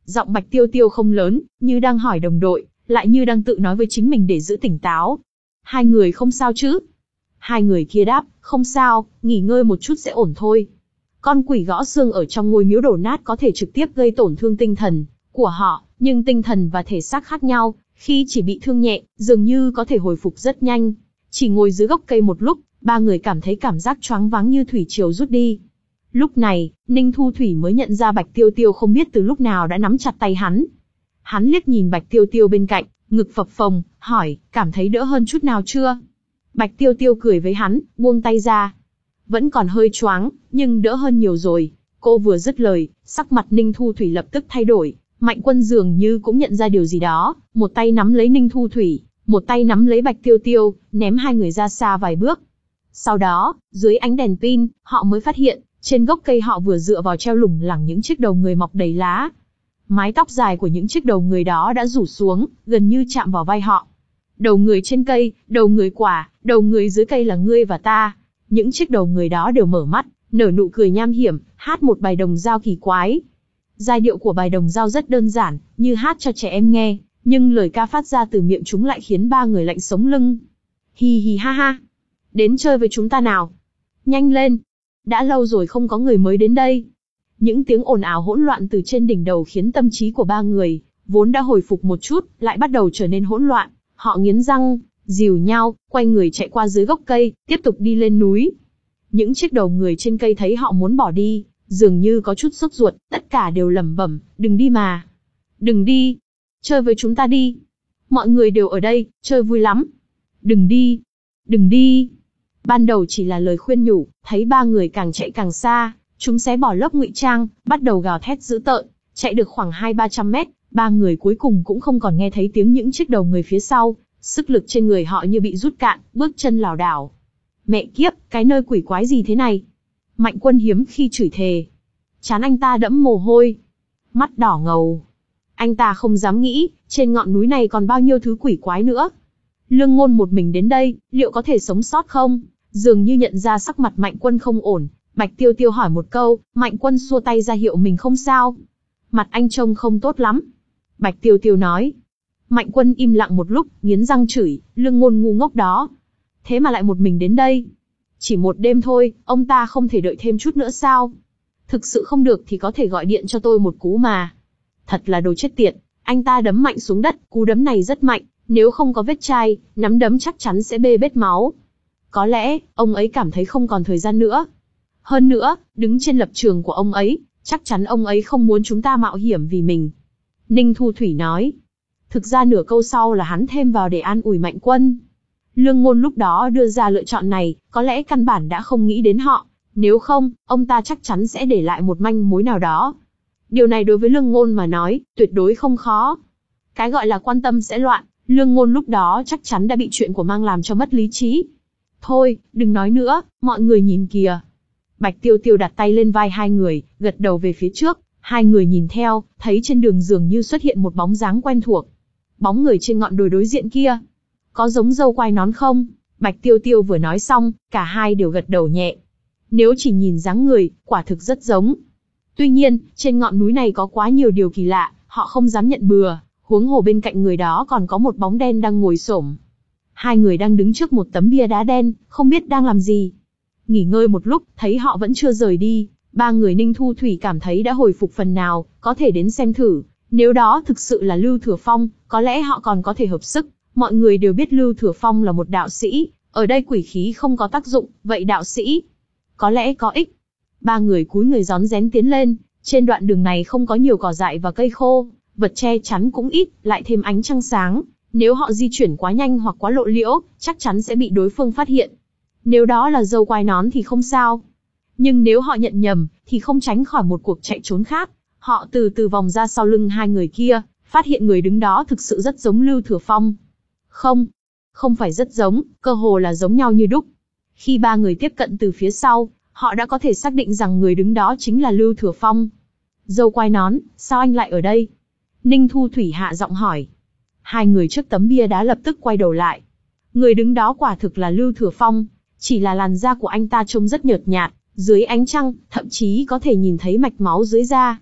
Giọng Bạch Tiêu Tiêu không lớn, như đang hỏi đồng đội, lại như đang tự nói với chính mình để giữ tỉnh táo. Hai người không sao chứ? Hai người kia đáp, không sao, nghỉ ngơi một chút sẽ ổn thôi. Con quỷ gõ xương ở trong ngôi miếu đổ nát có thể trực tiếp gây tổn thương tinh thần của họ, nhưng tinh thần và thể xác khác nhau, khi chỉ bị thương nhẹ, dường như có thể hồi phục rất nhanh. Chỉ ngồi dưới gốc cây một lúc, ba người cảm thấy cảm giác choáng váng như thủy triều rút đi. Lúc này, Ninh Thu Thủy mới nhận ra Bạch Tiêu Tiêu không biết từ lúc nào đã nắm chặt tay hắn. Hắn liếc nhìn Bạch Tiêu Tiêu bên cạnh, ngực phập phồng, hỏi, cảm thấy đỡ hơn chút nào chưa? Bạch Tiêu Tiêu cười với hắn, buông tay ra. Vẫn còn hơi choáng, nhưng đỡ hơn nhiều rồi. Cô vừa dứt lời, sắc mặt Ninh Thu Thủy lập tức thay đổi. Mạnh Quân dường như cũng nhận ra điều gì đó, một tay nắm lấy Ninh Thu Thủy, một tay nắm lấy Bạch Tiêu Tiêu, ném hai người ra xa vài bước. Sau đó, dưới ánh đèn pin, họ mới phát hiện, trên gốc cây họ vừa dựa vào treo lủng lẳng những chiếc đầu người mọc đầy lá. Mái tóc dài của những chiếc đầu người đó đã rủ xuống, gần như chạm vào vai họ. Đầu người trên cây, đầu người quả, đầu người dưới cây là ngươi và ta. Những chiếc đầu người đó đều mở mắt, nở nụ cười nham hiểm, hát một bài đồng dao kỳ quái. Giai điệu của bài đồng dao rất đơn giản, như hát cho trẻ em nghe, nhưng lời ca phát ra từ miệng chúng lại khiến ba người lạnh sống lưng. Hì hì ha ha. Đến chơi với chúng ta nào. Nhanh lên. Đã lâu rồi không có người mới đến đây. Những tiếng ồn ào hỗn loạn từ trên đỉnh đầu khiến tâm trí của ba người, vốn đã hồi phục một chút, lại bắt đầu trở nên hỗn loạn. Họ nghiến răng, dìu nhau, quay người chạy qua dưới gốc cây, tiếp tục đi lên núi. Những chiếc đầu người trên cây thấy họ muốn bỏ đi, dường như có chút sốt ruột, tất cả đều lẩm bẩm, đừng đi mà. Đừng đi. Chơi với chúng ta đi. Mọi người đều ở đây, chơi vui lắm. Đừng đi. Đừng đi. Ban đầu chỉ là lời khuyên nhủ, thấy ba người càng chạy càng xa, chúng xé bỏ lớp ngụy trang, bắt đầu gào thét dữ tợn, chạy được khoảng hai ba trăm mét, ba người cuối cùng cũng không còn nghe thấy tiếng những chiếc đầu người phía sau, sức lực trên người họ như bị rút cạn, bước chân lảo đảo. Mẹ kiếp, cái nơi quỷ quái gì thế này? Mạnh Quân hiếm khi chửi thề. Trán anh ta đẫm mồ hôi, mắt đỏ ngầu. Anh ta không dám nghĩ, trên ngọn núi này còn bao nhiêu thứ quỷ quái nữa. Lương Ngôn một mình đến đây, liệu có thể sống sót không? Dường như nhận ra sắc mặt Mạnh Quân không ổn, Bạch Tiêu Tiêu hỏi một câu, Mạnh Quân xua tay ra hiệu mình không sao. Mặt anh trông không tốt lắm. Bạch Tiêu Tiêu nói. Mạnh Quân im lặng một lúc, nghiến răng chửi, Lương Ngôn ngu ngốc đó. Thế mà lại một mình đến đây. Chỉ một đêm thôi, ông ta không thể đợi thêm chút nữa sao? Thực sự không được thì có thể gọi điện cho tôi một cú mà. Thật là đồ chết tiệt, anh ta đấm mạnh xuống đất, cú đấm này rất mạnh, nếu không có vết chai, nắm đấm chắc chắn sẽ bê bết máu. Có lẽ, ông ấy cảm thấy không còn thời gian nữa. Hơn nữa, đứng trên lập trường của ông ấy, chắc chắn ông ấy không muốn chúng ta mạo hiểm vì mình. Ninh Thu Thủy nói. Thực ra nửa câu sau là hắn thêm vào để an ủi Mạnh Quân. Lương Ngôn lúc đó đưa ra lựa chọn này, có lẽ căn bản đã không nghĩ đến họ. Nếu không, ông ta chắc chắn sẽ để lại một manh mối nào đó. Điều này đối với Lương Ngôn mà nói, tuyệt đối không khó. Cái gọi là quan tâm sẽ loạn, Lương Ngôn lúc đó chắc chắn đã bị chuyện của Mang làm cho mất lý trí. Thôi, đừng nói nữa, mọi người nhìn kìa. Bạch Tiêu Tiêu đặt tay lên vai hai người, gật đầu về phía trước. Hai người nhìn theo, thấy trên đường dường như xuất hiện một bóng dáng quen thuộc. Bóng người trên ngọn đồi đối diện kia. Có giống dâu quai nón không? Bạch Tiêu Tiêu vừa nói xong, cả hai đều gật đầu nhẹ. Nếu chỉ nhìn dáng người, quả thực rất giống. Tuy nhiên, trên ngọn núi này có quá nhiều điều kỳ lạ, họ không dám nhận bừa, huống hồ bên cạnh người đó còn có một bóng đen đang ngồi xổm. Hai người đang đứng trước một tấm bia đá đen, không biết đang làm gì. Nghỉ ngơi một lúc, thấy họ vẫn chưa rời đi, ba người Ninh Thu Thủy cảm thấy đã hồi phục phần nào, có thể đến xem thử. Nếu đó thực sự là Lưu Thừa Phong, có lẽ họ còn có thể hợp sức. Mọi người đều biết Lưu Thừa Phong là một đạo sĩ, ở đây quỷ khí không có tác dụng, vậy đạo sĩ có lẽ có ích. Ba người cúi người rón rén tiến lên, trên đoạn đường này không có nhiều cỏ dại và cây khô, vật che chắn cũng ít, lại thêm ánh trăng sáng. Nếu họ di chuyển quá nhanh hoặc quá lộ liễu, chắc chắn sẽ bị đối phương phát hiện. Nếu đó là dâu quai nón thì không sao. Nhưng nếu họ nhận nhầm, thì không tránh khỏi một cuộc chạy trốn khác. Họ từ từ vòng ra sau lưng hai người kia, phát hiện người đứng đó thực sự rất giống Lưu Thừa Phong. Không, không phải rất giống, cơ hồ là giống nhau như đúc. Khi ba người tiếp cận từ phía sau, họ đã có thể xác định rằng người đứng đó chính là Lưu Thừa Phong. Dâu quai nón, sao anh lại ở đây? Ninh Thu Thủy hạ giọng hỏi. Hai người trước tấm bia đá lập tức quay đầu lại. Người đứng đó quả thực là Lưu Thừa Phong, chỉ là làn da của anh ta trông rất nhợt nhạt, dưới ánh trăng, thậm chí có thể nhìn thấy mạch máu dưới da.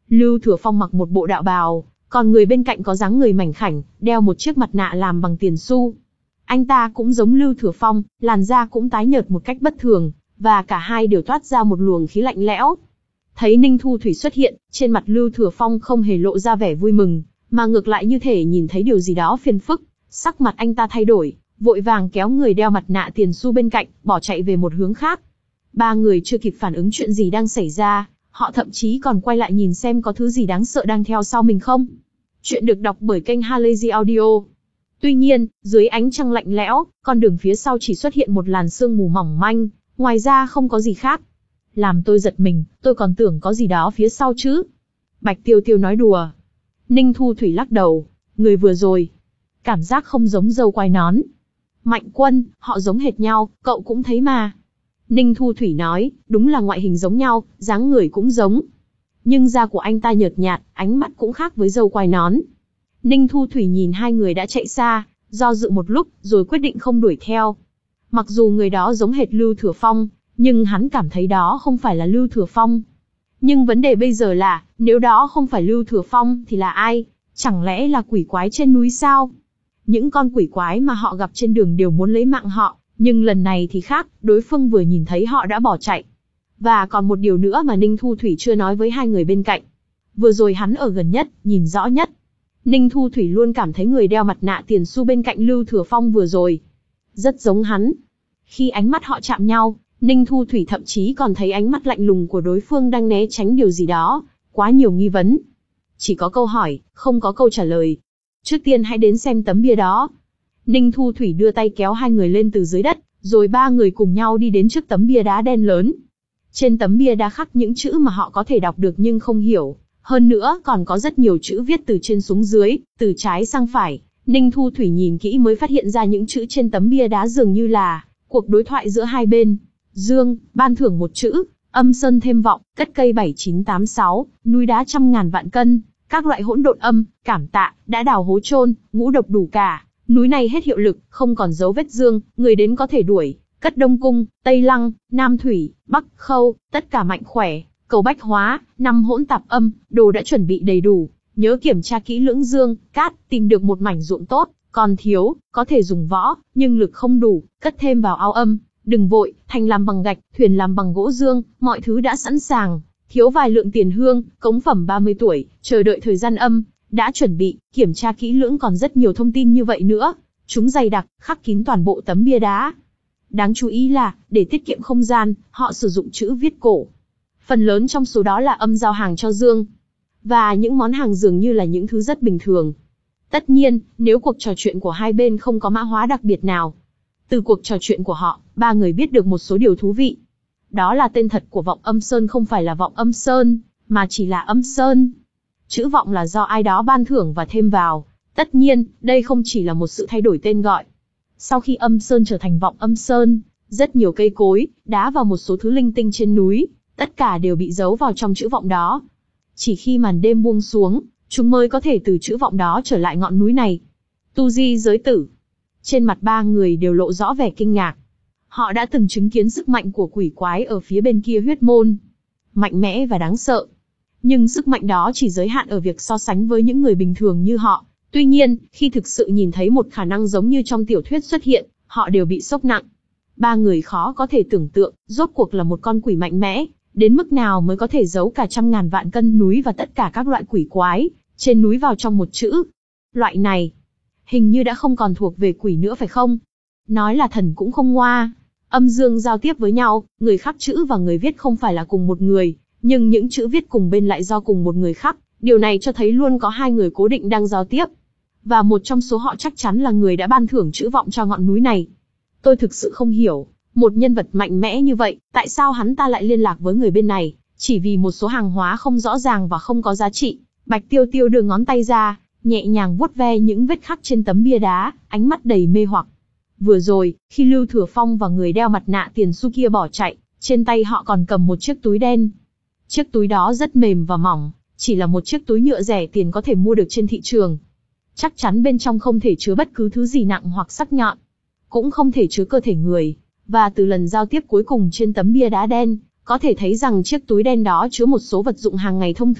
Lưu Thừa Phong mặc một bộ đạo bào, còn người bên cạnh có dáng người mảnh khảnh, đeo một chiếc mặt nạ làm bằng tiền xu. Anh ta cũng giống Lưu Thừa Phong, làn da cũng tái nhợt một cách bất thường, và cả hai đều toát ra một luồng khí lạnh lẽo. Thấy Ninh Thu Thủy xuất hiện, trên mặt Lưu Thừa Phong không hề lộ ra vẻ vui mừng, mà ngược lại như thể nhìn thấy điều gì đó phiền phức. Sắc mặt anh ta thay đổi, vội vàng kéo người đeo mặt nạ tiền xu bên cạnh, bỏ chạy về một hướng khác. Ba người chưa kịp phản ứng chuyện gì đang xảy ra, họ thậm chí còn quay lại nhìn xem có thứ gì đáng sợ đang theo sau mình không. Chuyện được đọc bởi kênh Halazy Audio. Tuy nhiên, dưới ánh trăng lạnh lẽo, con đường phía sau chỉ xuất hiện một làn sương mù mỏng manh, ngoài ra không có gì khác. Làm tôi giật mình, tôi còn tưởng có gì đó phía sau chứ. Bạch Tiêu Tiêu nói đùa. Ninh Thu Thủy lắc đầu, người vừa rồi, cảm giác không giống dâu quai nón. Mạnh Quân, họ giống hệt nhau, cậu cũng thấy mà. Ninh Thu Thủy nói, đúng là ngoại hình giống nhau, dáng người cũng giống. Nhưng da của anh ta nhợt nhạt, ánh mắt cũng khác với dâu quai nón. Ninh Thu Thủy nhìn hai người đã chạy xa, do dự một lúc, rồi quyết định không đuổi theo. Mặc dù người đó giống hệt Lưu Thừa Phong, nhưng hắn cảm thấy đó không phải là Lưu Thừa Phong. Nhưng vấn đề bây giờ là, nếu đó không phải Lưu Thừa Phong thì là ai? Chẳng lẽ là quỷ quái trên núi sao? Những con quỷ quái mà họ gặp trên đường đều muốn lấy mạng họ, nhưng lần này thì khác, đối phương vừa nhìn thấy họ đã bỏ chạy. Và còn một điều nữa mà Ninh Thu Thủy chưa nói với hai người bên cạnh. Vừa rồi hắn ở gần nhất, nhìn rõ nhất. Ninh Thu Thủy luôn cảm thấy người đeo mặt nạ tiền xu bên cạnh Lưu Thừa Phong vừa rồi rất giống hắn. Khi ánh mắt họ chạm nhau, Ninh Thu Thủy thậm chí còn thấy ánh mắt lạnh lùng của đối phương đang né tránh điều gì đó, quá nhiều nghi vấn. Chỉ có câu hỏi, không có câu trả lời. Trước tiên hãy đến xem tấm bia đó. Ninh Thu Thủy đưa tay kéo hai người lên từ dưới đất, rồi ba người cùng nhau đi đến trước tấm bia đá đen lớn. Trên tấm bia đá khắc những chữ mà họ có thể đọc được nhưng không hiểu. Hơn nữa còn có rất nhiều chữ viết từ trên xuống dưới, từ trái sang phải. Ninh Thu Thủy nhìn kỹ mới phát hiện ra những chữ trên tấm bia đá dường như là cuộc đối thoại giữa hai bên. Dương, ban thưởng một chữ, âm sơn thêm vọng, cất cây bảy chín tám sáu, núi đá trăm ngàn vạn cân, các loại hỗn độn âm, cảm tạ, đã đào hố chôn, ngũ độc đủ cả, núi này hết hiệu lực, không còn dấu vết dương, người đến có thể đuổi, cất Đông Cung, Tây Lăng, Nam Thủy, Bắc Khâu, tất cả mạnh khỏe, cầu bách hóa, năm hỗn tạp âm, đồ đã chuẩn bị đầy đủ, nhớ kiểm tra kỹ lưỡng dương, cát, tìm được một mảnh ruộng tốt, còn thiếu, có thể dùng võ, nhưng lực không đủ, cất thêm vào ao âm. Đừng vội, thành làm bằng gạch, thuyền làm bằng gỗ dương, mọi thứ đã sẵn sàng. Thiếu vài lượng tiền hương, cống phẩm ba mươi tuổi, chờ đợi thời gian âm, đã chuẩn bị, kiểm tra kỹ lưỡng còn rất nhiều thông tin như vậy nữa. Chúng dày đặc, khắc kín toàn bộ tấm bia đá. Đáng chú ý là, để tiết kiệm không gian, họ sử dụng chữ viết cổ. Phần lớn trong số đó là âm giao hàng cho dương. Và những món hàng dường như là những thứ rất bình thường. Tất nhiên, nếu cuộc trò chuyện của hai bên không có mã hóa đặc biệt nào. Từ cuộc trò chuyện của họ, ba người biết được một số điều thú vị. Đó là tên thật của Vọng Âm Sơn không phải là Vọng Âm Sơn, mà chỉ là Âm Sơn. Chữ Vọng là do ai đó ban thưởng và thêm vào. Tất nhiên, đây không chỉ là một sự thay đổi tên gọi. Sau khi Âm Sơn trở thành Vọng Âm Sơn, rất nhiều cây cối, đá và một số thứ linh tinh trên núi, tất cả đều bị giấu vào trong chữ Vọng đó. Chỉ khi màn đêm buông xuống, chúng mới có thể từ chữ Vọng đó trở lại ngọn núi này. Tu di giới tử. Trên mặt ba người đều lộ rõ vẻ kinh ngạc. Họ đã từng chứng kiến sức mạnh của quỷ quái ở phía bên kia huyết môn. Mạnh mẽ và đáng sợ. Nhưng sức mạnh đó chỉ giới hạn ở việc so sánh với những người bình thường như họ. Tuy nhiên, khi thực sự nhìn thấy một khả năng giống như trong tiểu thuyết xuất hiện, họ đều bị sốc nặng. Ba người khó có thể tưởng tượng, rốt cuộc là một con quỷ mạnh mẽ, đến mức nào mới có thể giấu cả trăm ngàn vạn cân núi và tất cả các loại quỷ quái trên núi vào trong một chữ. Loại này, hình như đã không còn thuộc về quỷ nữa phải không? Nói là thần cũng không ngoa. Âm dương giao tiếp với nhau, người khắc chữ và người viết không phải là cùng một người, nhưng những chữ viết cùng bên lại do cùng một người khắc. Điều này cho thấy luôn có hai người cố định đang giao tiếp. Và một trong số họ chắc chắn là người đã ban thưởng chữ Vọng cho ngọn núi này. Tôi thực sự không hiểu, một nhân vật mạnh mẽ như vậy, tại sao hắn ta lại liên lạc với người bên này, chỉ vì một số hàng hóa không rõ ràng và không có giá trị. Bạch Tiêu Tiêu đưa ngón tay ra, nhẹ nhàng vuốt ve những vết khắc trên tấm bia đá, ánh mắt đầy mê hoặc. Vừa rồi, khi Lưu Thừa Phong và người đeo mặt nạ tiền xu kia bỏ chạy, trên tay họ còn cầm một chiếc túi đen. Chiếc túi đó rất mềm và mỏng, chỉ là một chiếc túi nhựa rẻ tiền có thể mua được trên thị trường. Chắc chắn bên trong không thể chứa bất cứ thứ gì nặng hoặc sắc nhọn, cũng không thể chứa cơ thể người. Và từ lần giao tiếp cuối cùng trên tấm bia đá đen, có thể thấy rằng chiếc túi đen đó chứa một số vật dụng hàng ngày thông thường,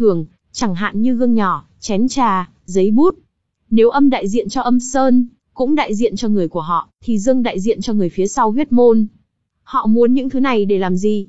Chẳng hạn như gương nhỏ, chén trà, giấy bút. Nếu âm đại diện cho âm sơn, cũng đại diện cho người của họ, thì dương đại diện cho người phía sau huyết môn. Họ muốn những thứ này để làm gì?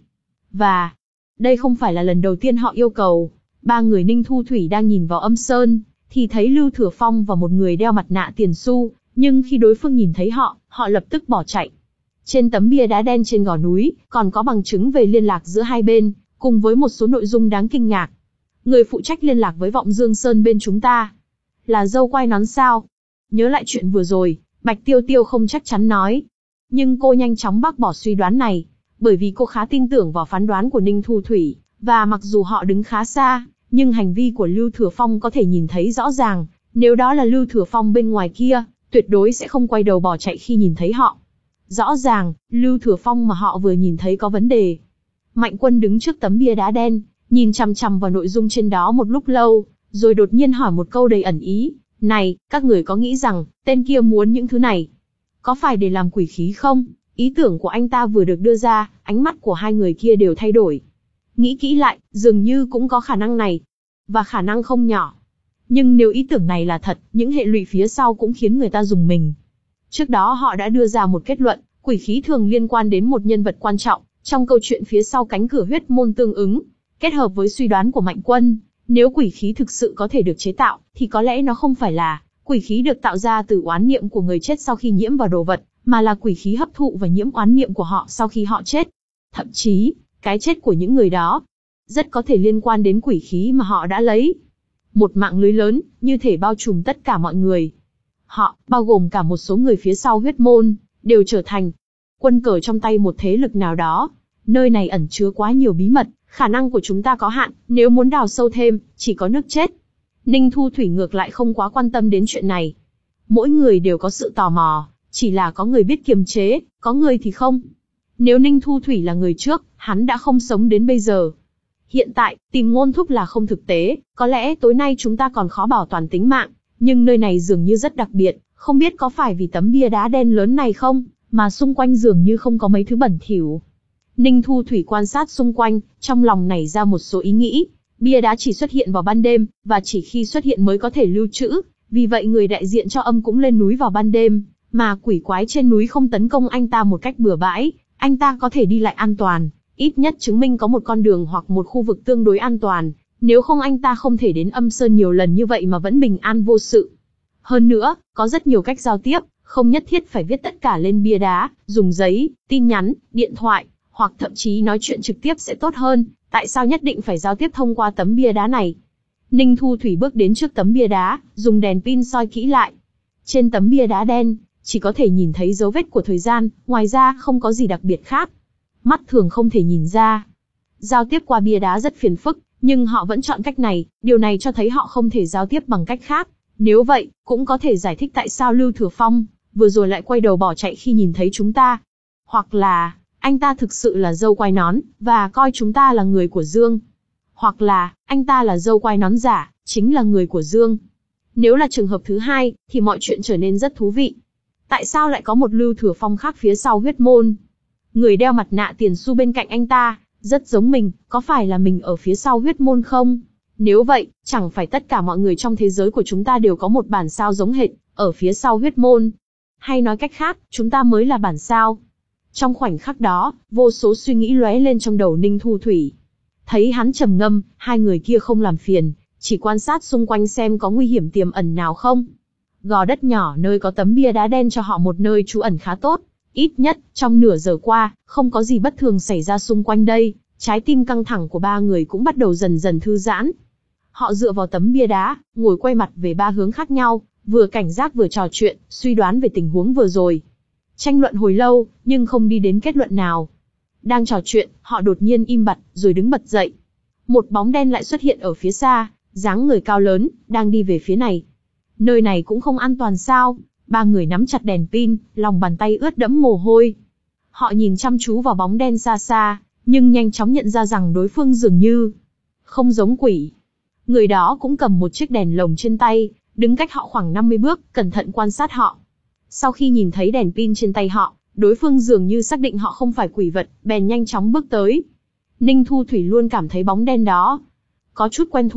Và đây không phải là lần đầu tiên họ yêu cầu. Ba người Ninh Thu Thủy đang nhìn vào âm sơn, thì thấy Lưu Thừa Phong và một người đeo mặt nạ tiền xu, nhưng khi đối phương nhìn thấy họ, họ lập tức bỏ chạy. Trên tấm bia đá đen trên gò núi, còn có bằng chứng về liên lạc giữa hai bên, cùng với một số nội dung đáng kinh ngạc. Người phụ trách liên lạc với Vọng Dương Sơn bên chúng ta là dâu quai nón sao? Nhớ lại chuyện vừa rồi, Bạch Tiêu Tiêu không chắc chắn nói. Nhưng cô nhanh chóng bác bỏ suy đoán này, bởi vì cô khá tin tưởng vào phán đoán của Ninh Thu Thủy, và mặc dù họ đứng khá xa, nhưng hành vi của Lưu Thừa Phong có thể nhìn thấy rõ ràng, nếu đó là Lưu Thừa Phong bên ngoài kia, tuyệt đối sẽ không quay đầu bỏ chạy khi nhìn thấy họ. Rõ ràng, Lưu Thừa Phong mà họ vừa nhìn thấy có vấn đề. Mạnh Quân đứng trước tấm bia đá đen, nhìn chằm chằm vào nội dung trên đó một lúc lâu, rồi đột nhiên hỏi một câu đầy ẩn ý. Này, các người có nghĩ rằng, tên kia muốn những thứ này, có phải để làm quỷ khí không? Ý tưởng của anh ta vừa được đưa ra, ánh mắt của hai người kia đều thay đổi. Nghĩ kỹ lại, dường như cũng có khả năng này. Và khả năng không nhỏ. Nhưng nếu ý tưởng này là thật, những hệ lụy phía sau cũng khiến người ta rùng mình. Trước đó họ đã đưa ra một kết luận, quỷ khí thường liên quan đến một nhân vật quan trọng, trong câu chuyện phía sau cánh cửa huyết môn tương ứng. Kết hợp với suy đoán của Mạnh Quân, nếu quỷ khí thực sự có thể được chế tạo, thì có lẽ nó không phải là quỷ khí được tạo ra từ oán niệm của người chết sau khi nhiễm vào đồ vật, mà là quỷ khí hấp thụ và nhiễm oán niệm của họ sau khi họ chết. Thậm chí, cái chết của những người đó rất có thể liên quan đến quỷ khí mà họ đã lấy. Một mạng lưới lớn, như thể bao trùm tất cả mọi người. Họ, bao gồm cả một số người phía sau huyết môn, đều trở thành quân cờ trong tay một thế lực nào đó. Nơi này ẩn chứa quá nhiều bí mật, khả năng của chúng ta có hạn, nếu muốn đào sâu thêm, chỉ có nước chết. Ninh Thu Thủy ngược lại không quá quan tâm đến chuyện này. Mỗi người đều có sự tò mò, chỉ là có người biết kiềm chế, có người thì không. Nếu Ninh Thu Thủy là người trước, hắn đã không sống đến bây giờ. Hiện tại, tìm Ngôn Thúc là không thực tế, có lẽ tối nay chúng ta còn khó bảo toàn tính mạng, nhưng nơi này dường như rất đặc biệt, không biết có phải vì tấm bia đá đen lớn này không, mà xung quanh dường như không có mấy thứ bẩn thỉu. Ninh Thu Thủy quan sát xung quanh, trong lòng nảy ra một số ý nghĩ. Bia đá chỉ xuất hiện vào ban đêm, và chỉ khi xuất hiện mới có thể lưu trữ, vì vậy người đại diện cho âm cũng lên núi vào ban đêm, mà quỷ quái trên núi không tấn công anh ta một cách bừa bãi, anh ta có thể đi lại an toàn, ít nhất chứng minh có một con đường hoặc một khu vực tương đối an toàn, nếu không anh ta không thể đến âm sơn nhiều lần như vậy mà vẫn bình an vô sự. Hơn nữa, có rất nhiều cách giao tiếp, không nhất thiết phải viết tất cả lên bia đá, dùng giấy, tin nhắn, điện thoại, hoặc thậm chí nói chuyện trực tiếp sẽ tốt hơn, tại sao nhất định phải giao tiếp thông qua tấm bia đá này? Ninh Thu Thủy bước đến trước tấm bia đá, dùng đèn pin soi kỹ lại. Trên tấm bia đá đen, chỉ có thể nhìn thấy dấu vết của thời gian, ngoài ra không có gì đặc biệt khác. Mắt thường không thể nhìn ra. Giao tiếp qua bia đá rất phiền phức, nhưng họ vẫn chọn cách này, điều này cho thấy họ không thể giao tiếp bằng cách khác. Nếu vậy, cũng có thể giải thích tại sao Lưu Thừa Phong vừa rồi lại quay đầu bỏ chạy khi nhìn thấy chúng ta. Hoặc là, anh ta thực sự là dâu quai nón, và coi chúng ta là người của Dương. Hoặc là, anh ta là dâu quai nón giả, chính là người của Dương. Nếu là trường hợp thứ hai, thì mọi chuyện trở nên rất thú vị. Tại sao lại có một Lưu Thừa Phong khác phía sau huyết môn? Người đeo mặt nạ tiền xu bên cạnh anh ta, rất giống mình, có phải là mình ở phía sau huyết môn không? Nếu vậy, chẳng phải tất cả mọi người trong thế giới của chúng ta đều có một bản sao giống hệt, ở phía sau huyết môn? Hay nói cách khác, chúng ta mới là bản sao? Trong khoảnh khắc đó, vô số suy nghĩ lóe lên trong đầu Ninh Thu Thủy. Thấy hắn trầm ngâm, hai người kia không làm phiền, chỉ quan sát xung quanh xem có nguy hiểm tiềm ẩn nào không. Gò đất nhỏ nơi có tấm bia đá đen cho họ một nơi trú ẩn khá tốt. Ít nhất, trong nửa giờ qua, không có gì bất thường xảy ra xung quanh đây, trái tim căng thẳng của ba người cũng bắt đầu dần dần thư giãn. Họ dựa vào tấm bia đá, ngồi quay mặt về ba hướng khác nhau, vừa cảnh giác vừa trò chuyện, suy đoán về tình huống vừa rồi. Tranh luận hồi lâu, nhưng không đi đến kết luận nào. Đang trò chuyện, họ đột nhiên im bặt, rồi đứng bật dậy. Một bóng đen lại xuất hiện ở phía xa, dáng người cao lớn, đang đi về phía này. Nơi này cũng không an toàn sao? Ba người nắm chặt đèn pin, lòng bàn tay ướt đẫm mồ hôi. Họ nhìn chăm chú vào bóng đen xa xa, nhưng nhanh chóng nhận ra rằng đối phương dường như không giống quỷ. Người đó cũng cầm một chiếc đèn lồng trên tay, đứng cách họ khoảng năm mươi bước, cẩn thận quan sát họ. Sau khi nhìn thấy đèn pin trên tay họ, đối phương dường như xác định họ không phải quỷ vật, bèn nhanh chóng bước tới. Ninh Thu Thủy luôn cảm thấy bóng đen đó có chút quen thuộc,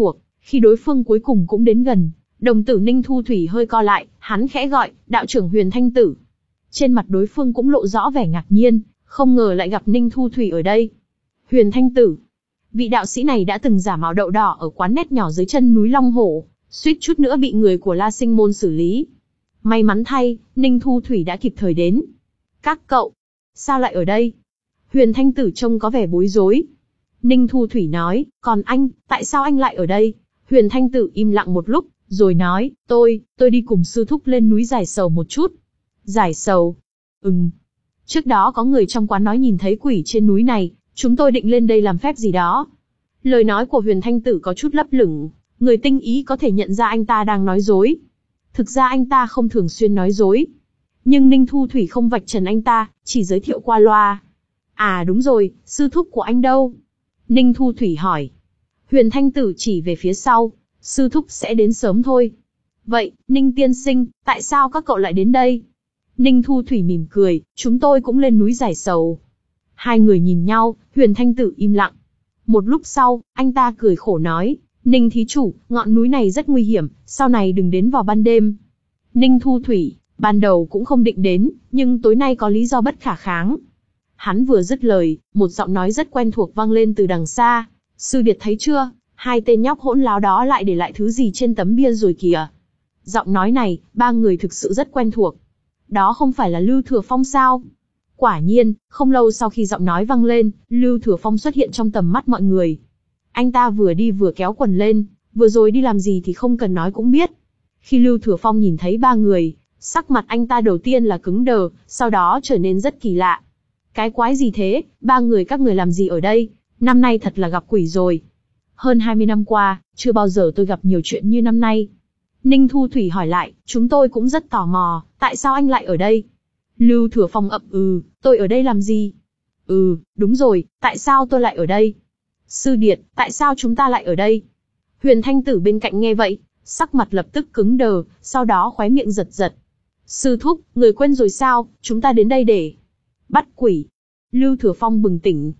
Khi đối phương cuối cùng cũng đến gần, đồng tử Ninh Thu Thủy hơi co lại, hắn khẽ gọi, đạo trưởng Huyền Thanh Tử. Trên mặt đối phương cũng lộ rõ vẻ ngạc nhiên, không ngờ lại gặp Ninh Thu Thủy ở đây. Huyền Thanh Tử. Vị đạo sĩ này đã từng giả mạo đậu đỏ ở quán nét nhỏ dưới chân núi Long Hổ, suýt chút nữa bị người của La Sinh Môn xử lý. May mắn thay, Ninh Thu Thủy đã kịp thời đến. Các cậu, sao lại ở đây? Huyền Thanh Tử trông có vẻ bối rối. Ninh Thu Thủy nói, còn anh, tại sao anh lại ở đây? Huyền Thanh Tử im lặng một lúc, rồi nói, tôi, tôi đi cùng sư thúc lên núi Giải Sầu một chút. Giải Sầu? Ừm. Trước đó có người trong quán nói nhìn thấy quỷ trên núi này, chúng tôi định lên đây làm phép gì đó. Lời nói của Huyền Thanh Tử có chút lấp lửng, người tinh ý có thể nhận ra anh ta đang nói dối. Thực ra anh ta không thường xuyên nói dối. Nhưng Ninh Thu Thủy không vạch trần anh ta, chỉ giới thiệu qua loa. À đúng rồi, sư thúc của anh đâu? Ninh Thu Thủy hỏi. Huyền Thanh Tử chỉ về phía sau, sư thúc sẽ đến sớm thôi. Vậy, Ninh tiên sinh, tại sao các cậu lại đến đây? Ninh Thu Thủy mỉm cười, chúng tôi cũng lên núi Giải Sầu. Hai người nhìn nhau, Huyền Thanh Tử im lặng. Một lúc sau, anh ta cười khổ nói, Ninh thí chủ, ngọn núi này rất nguy hiểm, sau này đừng đến vào ban đêm. Ninh Thu Thủy, ban đầu cũng không định đến, nhưng tối nay có lý do bất khả kháng. Hắn vừa dứt lời, một giọng nói rất quen thuộc vang lên từ đằng xa. Sư Điệt thấy chưa, hai tên nhóc hỗn láo đó lại để lại thứ gì trên tấm bia rồi kìa. Giọng nói này, ba người thực sự rất quen thuộc. Đó không phải là Lưu Thừa Phong sao? Quả nhiên, không lâu sau khi giọng nói vang lên, Lưu Thừa Phong xuất hiện trong tầm mắt mọi người. Anh ta vừa đi vừa kéo quần lên, vừa rồi đi làm gì thì không cần nói cũng biết. Khi Lưu Thừa Phong nhìn thấy ba người, sắc mặt anh ta đầu tiên là cứng đờ, sau đó trở nên rất kỳ lạ. Cái quái gì thế, ba người các người làm gì ở đây, năm nay thật là gặp quỷ rồi. Hơn hai mươi năm qua, chưa bao giờ tôi gặp nhiều chuyện như năm nay. Ninh Thu Thủy hỏi lại, chúng tôi cũng rất tò mò, tại sao anh lại ở đây? Lưu Thừa Phong ậm ừ, tôi ở đây làm gì? Ừ, đúng rồi, tại sao tôi lại ở đây? Sư Điệt, tại sao chúng ta lại ở đây? Huyền Thanh Tử bên cạnh nghe vậy, sắc mặt lập tức cứng đờ, sau đó khóe miệng giật giật. Sư thúc, người quên rồi sao, chúng ta đến đây để bắt quỷ. Lưu Thừa Phong bừng tỉnh.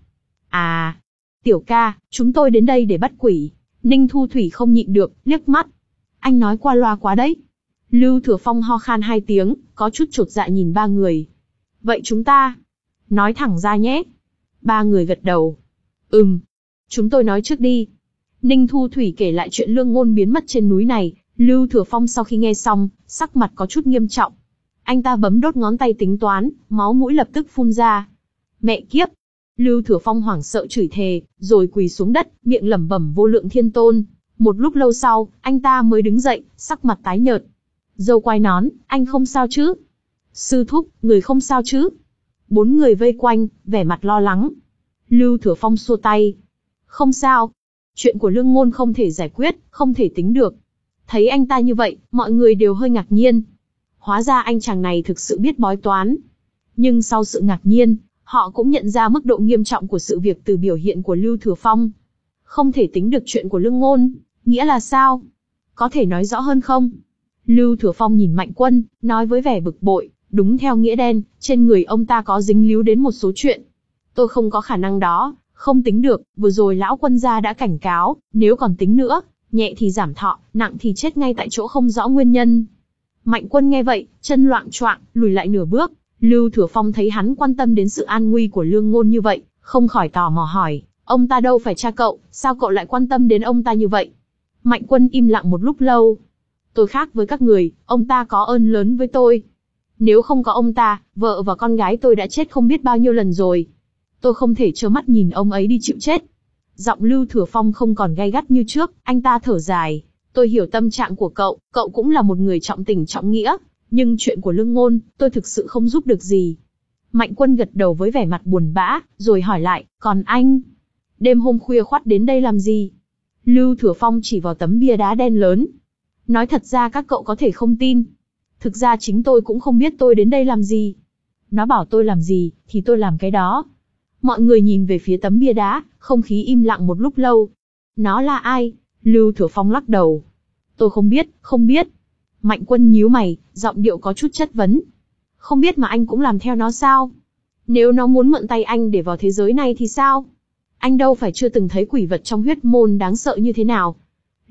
À, tiểu ca, chúng tôi đến đây để bắt quỷ. Ninh Thu Thủy không nhịn được, liếc mắt. Anh nói qua loa quá đấy. Lưu Thừa Phong ho khan hai tiếng, có chút chột dạ nhìn ba người. Vậy chúng ta, nói thẳng ra nhé. Ba người gật đầu. Ừm, chúng tôi nói trước đi. Ninh Thu Thủy kể lại chuyện Lương Ngôn biến mất trên núi này. Lưu Thừa Phong sau khi nghe xong, sắc mặt có chút nghiêm trọng. Anh ta bấm đốt ngón tay tính toán, máu mũi lập tức phun ra. Mẹ kiếp! Lưu Thừa Phong hoảng sợ chửi thề, rồi quỳ xuống đất, miệng lẩm bẩm vô lượng thiên tôn. Một lúc lâu sau, anh ta mới đứng dậy, sắc mặt tái nhợt. Dâu quai nón, anh không sao chứ? Sư thúc, người không sao chứ? Bốn người vây quanh, vẻ mặt lo lắng. Lưu Thừa Phong xua tay. Không sao. Chuyện của Lương Ngôn không thể giải quyết, không thể tính được. Thấy anh ta như vậy, mọi người đều hơi ngạc nhiên. Hóa ra anh chàng này thực sự biết bói toán. Nhưng sau sự ngạc nhiên, họ cũng nhận ra mức độ nghiêm trọng của sự việc từ biểu hiện của Lưu Thừa Phong. Không thể tính được chuyện của Lương Ngôn, nghĩa là sao? Có thể nói rõ hơn không? Lưu Thừa Phong nhìn Mạnh Quân, nói với vẻ bực bội, đúng theo nghĩa đen, trên người ông ta có dính líu đến một số chuyện. Tôi không có khả năng đó, không tính được, vừa rồi lão quân gia đã cảnh cáo, nếu còn tính nữa, nhẹ thì giảm thọ, nặng thì chết ngay tại chỗ không rõ nguyên nhân. Mạnh Quân nghe vậy, chân loạng choạng, lùi lại nửa bước. Lưu Thừa Phong thấy hắn quan tâm đến sự an nguy của Lương Ngôn như vậy, không khỏi tò mò hỏi, ông ta đâu phải cha cậu, sao cậu lại quan tâm đến ông ta như vậy? Mạnh Quân im lặng một lúc lâu. Tôi khác với các người, ông ta có ơn lớn với tôi. Nếu không có ông ta, vợ và con gái tôi đã chết không biết bao nhiêu lần rồi. Tôi không thể trơ mắt nhìn ông ấy đi chịu chết. Giọng Lưu Thừa Phong không còn gay gắt như trước, anh ta thở dài. Tôi hiểu tâm trạng của cậu, cậu cũng là một người trọng tình trọng nghĩa. Nhưng chuyện của Lương Ngôn, tôi thực sự không giúp được gì. Mạnh Quân gật đầu với vẻ mặt buồn bã, rồi hỏi lại, còn anh? Đêm hôm khuya khoắt đến đây làm gì? Lưu Thừa Phong chỉ vào tấm bia đá đen lớn. Nói thật ra các cậu có thể không tin. Thực ra chính tôi cũng không biết tôi đến đây làm gì. Nó bảo tôi làm gì, thì tôi làm cái đó. Mọi người nhìn về phía tấm bia đá, không khí im lặng một lúc lâu. Nó là ai? Lưu Thừa Phong lắc đầu. Tôi không biết, không biết. Mạnh Quân nhíu mày, giọng điệu có chút chất vấn. Không biết mà anh cũng làm theo nó sao? Nếu nó muốn mượn tay anh để vào thế giới này thì sao? Anh đâu phải chưa từng thấy quỷ vật trong huyết môn đáng sợ như thế nào.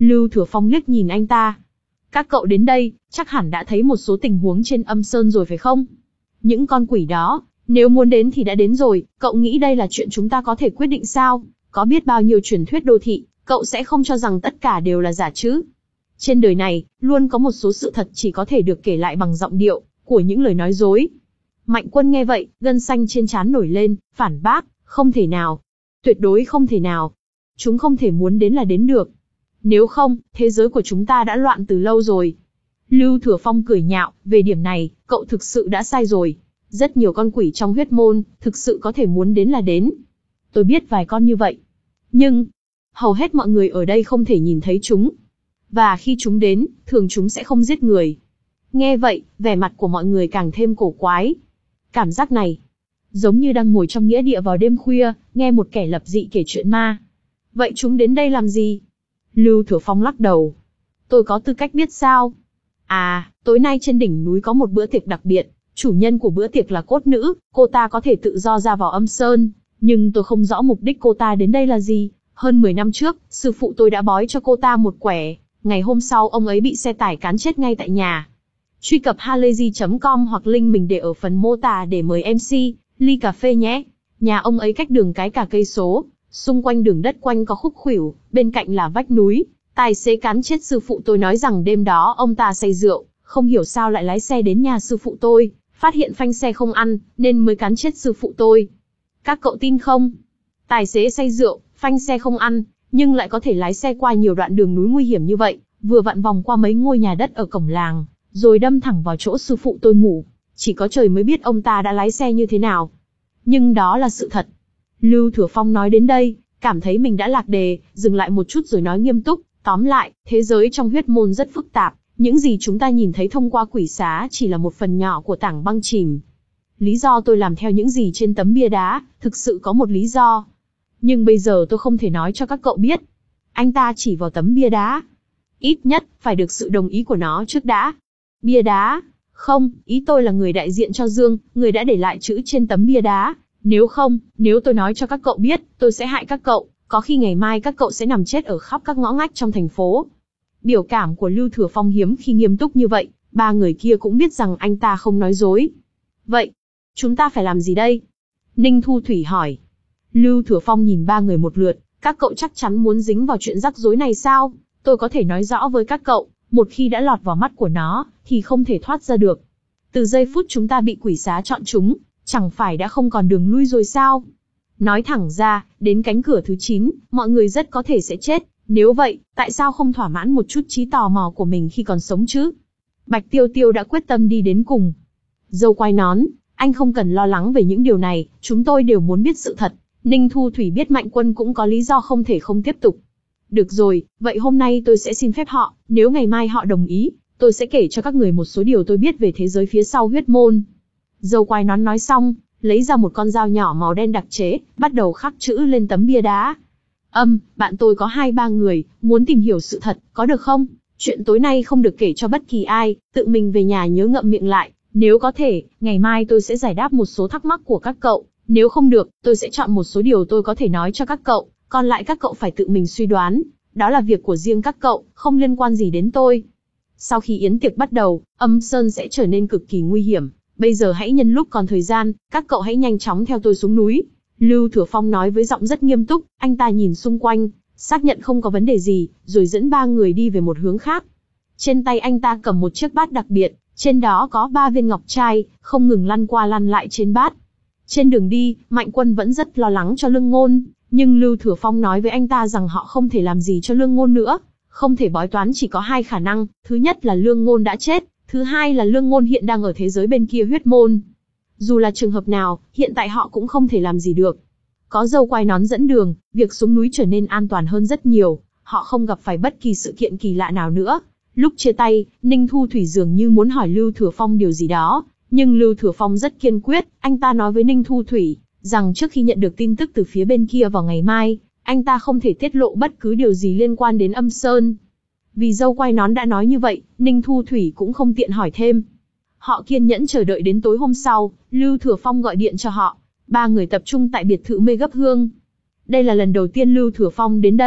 Lưu Thừa Phong liếc nhìn anh ta. Các cậu đến đây, chắc hẳn đã thấy một số tình huống trên âm sơn rồi phải không? Những con quỷ đó, nếu muốn đến thì đã đến rồi, cậu nghĩ đây là chuyện chúng ta có thể quyết định sao? Có biết bao nhiêu truyền thuyết đô thị, cậu sẽ không cho rằng tất cả đều là giả chứ? Trên đời này, luôn có một số sự thật chỉ có thể được kể lại bằng giọng điệu của những lời nói dối. Mạnh Quân nghe vậy, gân xanh trên trán nổi lên, phản bác, không thể nào. Tuyệt đối không thể nào. Chúng không thể muốn đến là đến được. Nếu không, thế giới của chúng ta đã loạn từ lâu rồi. Lưu Thừa Phong cười nhạo, về điểm này, cậu thực sự đã sai rồi. Rất nhiều con quỷ trong huyết môn, thực sự có thể muốn đến là đến. Tôi biết vài con như vậy. Nhưng, hầu hết mọi người ở đây không thể nhìn thấy chúng. Và khi chúng đến, thường chúng sẽ không giết người. Nghe vậy, vẻ mặt của mọi người càng thêm cổ quái. Cảm giác này, giống như đang ngồi trong nghĩa địa vào đêm khuya, nghe một kẻ lập dị kể chuyện ma. Vậy chúng đến đây làm gì? Lưu Thừa Phong lắc đầu. Tôi có tư cách biết sao? À, tối nay trên đỉnh núi có một bữa tiệc đặc biệt. Chủ nhân của bữa tiệc là cốt nữ, cô ta có thể tự do ra vào âm sơn. Nhưng tôi không rõ mục đích cô ta đến đây là gì. Hơn mười năm trước, sư phụ tôi đã bói cho cô ta một quẻ. Ngày hôm sau ông ấy bị xe tải cán chết ngay tại nhà. Truy cập halayzi chấm com hoặc link mình để ở phần mô tả để mời em xê, ly cà phê nhé. Nhà ông ấy cách đường cái cả cây số. Xung quanh đường đất quanh có khúc khuỷu, bên cạnh là vách núi. Tài xế cán chết sư phụ tôi nói rằng đêm đó ông ta say rượu, không hiểu sao lại lái xe đến nhà sư phụ tôi, phát hiện phanh xe không ăn, nên mới cán chết sư phụ tôi. Các cậu tin không? Tài xế say rượu, phanh xe không ăn, nhưng lại có thể lái xe qua nhiều đoạn đường núi nguy hiểm như vậy, vừa vặn vòng qua mấy ngôi nhà đất ở cổng làng, rồi đâm thẳng vào chỗ sư phụ tôi ngủ. Chỉ có trời mới biết ông ta đã lái xe như thế nào. Nhưng đó là sự thật. Lưu Thừa Phong nói đến đây, cảm thấy mình đã lạc đề, dừng lại một chút rồi nói nghiêm túc. Tóm lại, thế giới trong huyết môn rất phức tạp. Những gì chúng ta nhìn thấy thông qua quỷ xá chỉ là một phần nhỏ của tảng băng chìm. Lý do tôi làm theo những gì trên tấm bia đá, thực sự có một lý do. Nhưng bây giờ tôi không thể nói cho các cậu biết. Anh ta chỉ vào tấm bia đá. Ít nhất, phải được sự đồng ý của nó trước đã. Bia đá? Không, ý tôi là người đại diện cho Dương, người đã để lại chữ trên tấm bia đá. Nếu không, nếu tôi nói cho các cậu biết, tôi sẽ hại các cậu. Có khi ngày mai các cậu sẽ nằm chết ở khắp các ngõ ngách trong thành phố. Biểu cảm của Lưu Thừa Phong hiếm khi nghiêm túc như vậy, ba người kia cũng biết rằng anh ta không nói dối. Vậy, chúng ta phải làm gì đây? Ninh Thu Thủy hỏi. Lưu Thừa Phong nhìn ba người một lượt, các cậu chắc chắn muốn dính vào chuyện rắc rối này sao? Tôi có thể nói rõ với các cậu, một khi đã lọt vào mắt của nó, thì không thể thoát ra được. Từ giây phút chúng ta bị quỷ xá chọn chúng, chẳng phải đã không còn đường lui rồi sao? Nói thẳng ra, đến cánh cửa thứ chín, mọi người rất có thể sẽ chết. Nếu vậy, tại sao không thỏa mãn một chút trí tò mò của mình khi còn sống chứ? Bạch Tiêu Tiêu đã quyết tâm đi đến cùng. Dâu quai nón, anh không cần lo lắng về những điều này, chúng tôi đều muốn biết sự thật. Ninh Thu Thủy biết Mạnh Quân cũng có lý do không thể không tiếp tục. Được rồi, vậy hôm nay tôi sẽ xin phép họ, nếu ngày mai họ đồng ý, tôi sẽ kể cho các người một số điều tôi biết về thế giới phía sau huyết môn. Dâu quai nón nói xong, lấy ra một con dao nhỏ màu đen đặc chế, bắt đầu khắc chữ lên tấm bia đá. Âm, bạn tôi có hai ba người, muốn tìm hiểu sự thật, có được không? Chuyện tối nay không được kể cho bất kỳ ai, tự mình về nhà nhớ ngậm miệng lại. Nếu có thể, ngày mai tôi sẽ giải đáp một số thắc mắc của các cậu. Nếu không được, tôi sẽ chọn một số điều tôi có thể nói cho các cậu, còn lại các cậu phải tự mình suy đoán. Đó là việc của riêng các cậu, không liên quan gì đến tôi. Sau khi yến tiệc bắt đầu, âm sơn sẽ trở nên cực kỳ nguy hiểm. Bây giờ hãy nhân lúc còn thời gian, các cậu hãy nhanh chóng theo tôi xuống núi. Lưu Thừa Phong nói với giọng rất nghiêm túc, anh ta nhìn xung quanh, xác nhận không có vấn đề gì, rồi dẫn ba người đi về một hướng khác. Trên tay anh ta cầm một chiếc bát đặc biệt, trên đó có ba viên ngọc trai, không ngừng lăn qua lăn lại trên bát. Trên đường đi, Mạnh Quân vẫn rất lo lắng cho Lương Ngôn, nhưng Lưu Thừa Phong nói với anh ta rằng họ không thể làm gì cho Lương Ngôn nữa. Không thể bói toán chỉ có hai khả năng, thứ nhất là Lương Ngôn đã chết, thứ hai là Lương Ngôn hiện đang ở thế giới bên kia huyết môn. Dù là trường hợp nào, hiện tại họ cũng không thể làm gì được. Có dâu quai nón dẫn đường, việc xuống núi trở nên an toàn hơn rất nhiều, họ không gặp phải bất kỳ sự kiện kỳ lạ nào nữa. Lúc chia tay, Ninh Thu Thủy dường như muốn hỏi Lưu Thừa Phong điều gì đó, nhưng Lưu Thừa Phong rất kiên quyết, anh ta nói với Ninh Thu Thủy, rằng trước khi nhận được tin tức từ phía bên kia vào ngày mai, anh ta không thể tiết lộ bất cứ điều gì liên quan đến âm sơn. Vì dâu quai nón đã nói như vậy, Ninh Thu Thủy cũng không tiện hỏi thêm. Họ kiên nhẫn chờ đợi đến tối hôm sau, Lưu Thừa Phong gọi điện cho họ. Ba người tập trung tại biệt thự Mê Gấp Hương. Đây là lần đầu tiên Lưu Thừa Phong đến đây,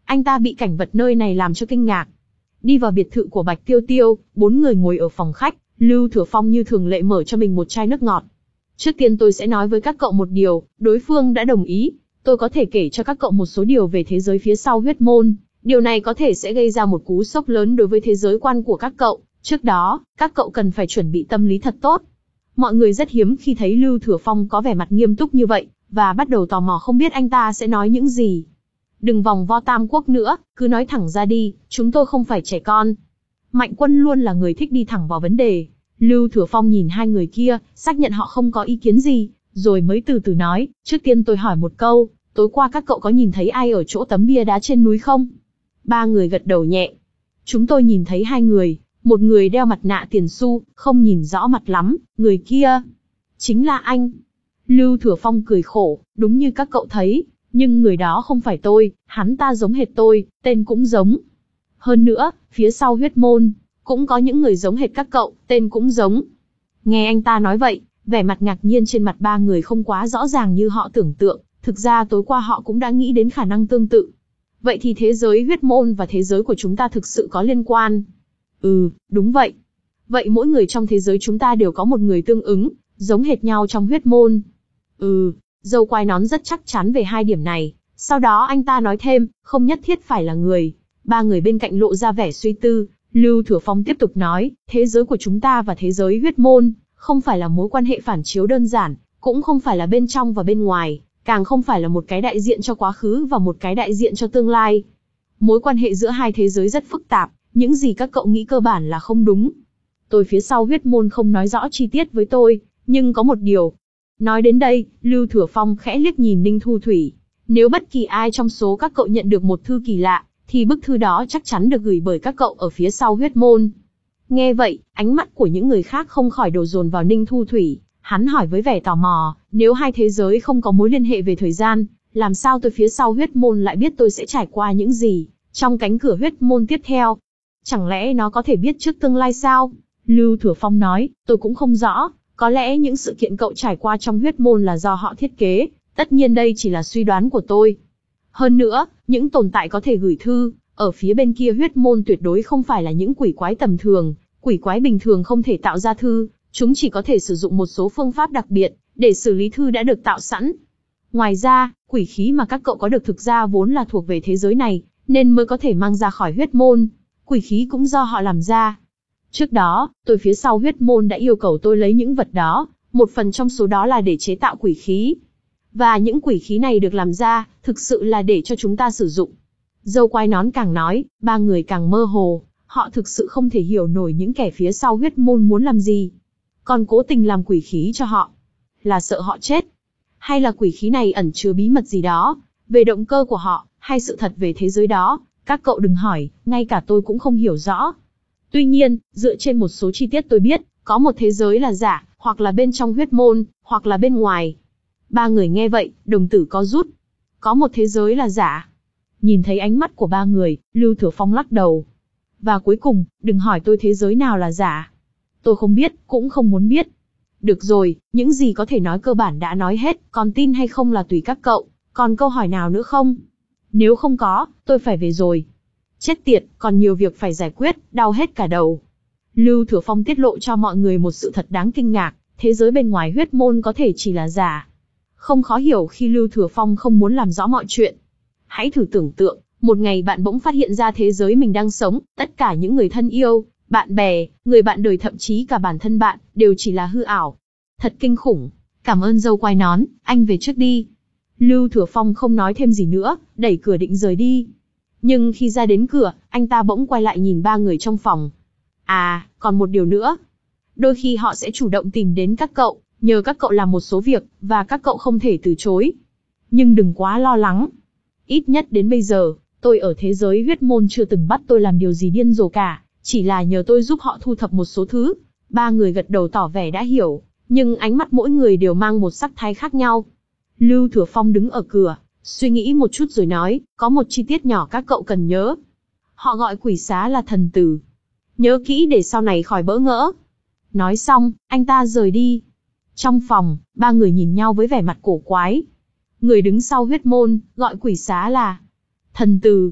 Anh ta bị cảnh vật nơi này làm cho kinh ngạc. Đi vào biệt thự của Bạch Tiêu Tiêu, bốn người ngồi ở phòng khách, Lưu Thừa Phong như thường lệ mở cho mình một chai nước ngọt. Trước tiên tôi sẽ nói với các cậu một điều, đối phương đã đồng ý. Tôi có thể kể cho các cậu một số điều về thế giới phía sau huyết môn. Điều này có thể sẽ gây ra một cú sốc lớn đối với thế giới quan của các cậu. Trước đó, các cậu cần phải chuẩn bị tâm lý thật tốt. Mọi người rất hiếm khi thấy Lưu Thừa Phong có vẻ mặt nghiêm túc như vậy, và bắt đầu tò mò không biết anh ta sẽ nói những gì. Đừng vòng vo tam quốc nữa, cứ nói thẳng ra đi, chúng tôi không phải trẻ con. Mạnh Quân luôn là người thích đi thẳng vào vấn đề. Lưu Thừa Phong nhìn hai người kia, xác nhận họ không có ý kiến gì, rồi mới từ từ nói, trước tiên tôi hỏi một câu, tối qua các cậu có nhìn thấy ai ở chỗ tấm bia đá trên núi không? Ba người gật đầu nhẹ. Chúng tôi nhìn thấy hai người, một người đeo mặt nạ tiền xu, không nhìn rõ mặt lắm, người kia chính là anh. Lưu Thừa Phong cười khổ, đúng như các cậu thấy, nhưng người đó không phải tôi, hắn ta giống hệt tôi, tên cũng giống. Hơn nữa, phía sau huyết môn, cũng có những người giống hệt các cậu, tên cũng giống. Nghe anh ta nói vậy, vẻ mặt ngạc nhiên trên mặt ba người không quá rõ ràng như họ tưởng tượng, thực ra tối qua họ cũng đã nghĩ đến khả năng tương tự. Vậy thì thế giới huyết môn và thế giới của chúng ta thực sự có liên quan? Ừ, đúng vậy. Vậy mỗi người trong thế giới chúng ta đều có một người tương ứng, giống hệt nhau trong huyết môn. Ừ, dâu quai nón rất chắc chắn về hai điểm này. Sau đó anh ta nói thêm, không nhất thiết phải là người. Ba người bên cạnh lộ ra vẻ suy tư. Lưu Thừa Phong tiếp tục nói, thế giới của chúng ta và thế giới huyết môn, không phải là mối quan hệ phản chiếu đơn giản, cũng không phải là bên trong và bên ngoài, càng không phải là một cái đại diện cho quá khứ và một cái đại diện cho tương lai. Mối quan hệ giữa hai thế giới rất phức tạp, những gì các cậu nghĩ cơ bản là không đúng. Tôi phía sau huyết môn không nói rõ chi tiết với tôi, nhưng có một điều. Nói đến đây, Lưu Thừa Phong khẽ liếc nhìn Ninh Thu Thủy. Nếu bất kỳ ai trong số các cậu nhận được một thư kỳ lạ, thì bức thư đó chắc chắn được gửi bởi các cậu ở phía sau huyết môn. Nghe vậy, ánh mắt của những người khác không khỏi đổ dồn vào Ninh Thu Thủy. Hắn hỏi với vẻ tò mò, nếu hai thế giới không có mối liên hệ về thời gian, làm sao tôi phía sau huyết môn lại biết tôi sẽ trải qua những gì trong cánh cửa huyết môn tiếp theo? Chẳng lẽ nó có thể biết trước tương lai sao? Lưu Thừa Phong nói, tôi cũng không rõ, có lẽ những sự kiện cậu trải qua trong huyết môn là do họ thiết kế, tất nhiên đây chỉ là suy đoán của tôi. Hơn nữa, những tồn tại có thể gửi thư, ở phía bên kia huyết môn tuyệt đối không phải là những quỷ quái tầm thường, quỷ quái bình thường không thể tạo ra thư, chúng chỉ có thể sử dụng một số phương pháp đặc biệt, để xử lý thư đã được tạo sẵn. Ngoài ra, quỷ khí mà các cậu có được thực ra vốn là thuộc về thế giới này, nên mới có thể mang ra khỏi huyết môn. Quỷ khí cũng do họ làm ra. Trước đó, tôi phía sau huyết môn đã yêu cầu tôi lấy những vật đó, một phần trong số đó là để chế tạo quỷ khí. Và những quỷ khí này được làm ra, thực sự là để cho chúng ta sử dụng. Dâu quai nón càng nói, ba người càng mơ hồ, họ thực sự không thể hiểu nổi những kẻ phía sau huyết môn muốn làm gì. Còn cố tình làm quỷ khí cho họ. Là sợ họ chết? Hay là quỷ khí này ẩn chứa bí mật gì đó, về động cơ của họ, hay sự thật về thế giới đó? Các cậu đừng hỏi, ngay cả tôi cũng không hiểu rõ. Tuy nhiên, dựa trên một số chi tiết tôi biết, có một thế giới là giả, hoặc là bên trong huyết môn, hoặc là bên ngoài. Ba người nghe vậy, đồng tử co rút. Có một thế giới là giả. Nhìn thấy ánh mắt của ba người, Lưu Thừa Phong lắc đầu. Và cuối cùng, đừng hỏi tôi thế giới nào là giả. Tôi không biết, cũng không muốn biết. Được rồi, những gì có thể nói cơ bản đã nói hết, còn tin hay không là tùy các cậu. Còn câu hỏi nào nữa không? Nếu không có, tôi phải về rồi. Chết tiệt, còn nhiều việc phải giải quyết, đau hết cả đầu. Lưu Thừa Phong tiết lộ cho mọi người một sự thật đáng kinh ngạc, thế giới bên ngoài huyết môn có thể chỉ là giả. Không khó hiểu khi Lưu Thừa Phong không muốn làm rõ mọi chuyện. Hãy thử tưởng tượng, một ngày bạn bỗng phát hiện ra thế giới mình đang sống, tất cả những người thân yêu, bạn bè, người bạn đời thậm chí cả bản thân bạn, đều chỉ là hư ảo. Thật kinh khủng. Cảm ơn dâu quai nón, anh về trước đi. Lưu Thừa Phong không nói thêm gì nữa, đẩy cửa định rời đi. Nhưng khi ra đến cửa, anh ta bỗng quay lại nhìn ba người trong phòng. À, còn một điều nữa. Đôi khi họ sẽ chủ động tìm đến các cậu, nhờ các cậu làm một số việc, và các cậu không thể từ chối. Nhưng đừng quá lo lắng. Ít nhất đến bây giờ, tôi ở thế giới huyết môn chưa từng bắt tôi làm điều gì điên rồ cả, chỉ là nhờ tôi giúp họ thu thập một số thứ. Ba người gật đầu tỏ vẻ đã hiểu, nhưng ánh mắt mỗi người đều mang một sắc thái khác nhau. Lưu Thừa Phong đứng ở cửa, suy nghĩ một chút rồi nói, có một chi tiết nhỏ các cậu cần nhớ. Họ gọi quỷ xá là thần tử. Nhớ kỹ để sau này khỏi bỡ ngỡ. Nói xong, anh ta rời đi. Trong phòng, ba người nhìn nhau với vẻ mặt cổ quái. Người đứng sau huyết môn, gọi quỷ xá là thần tử.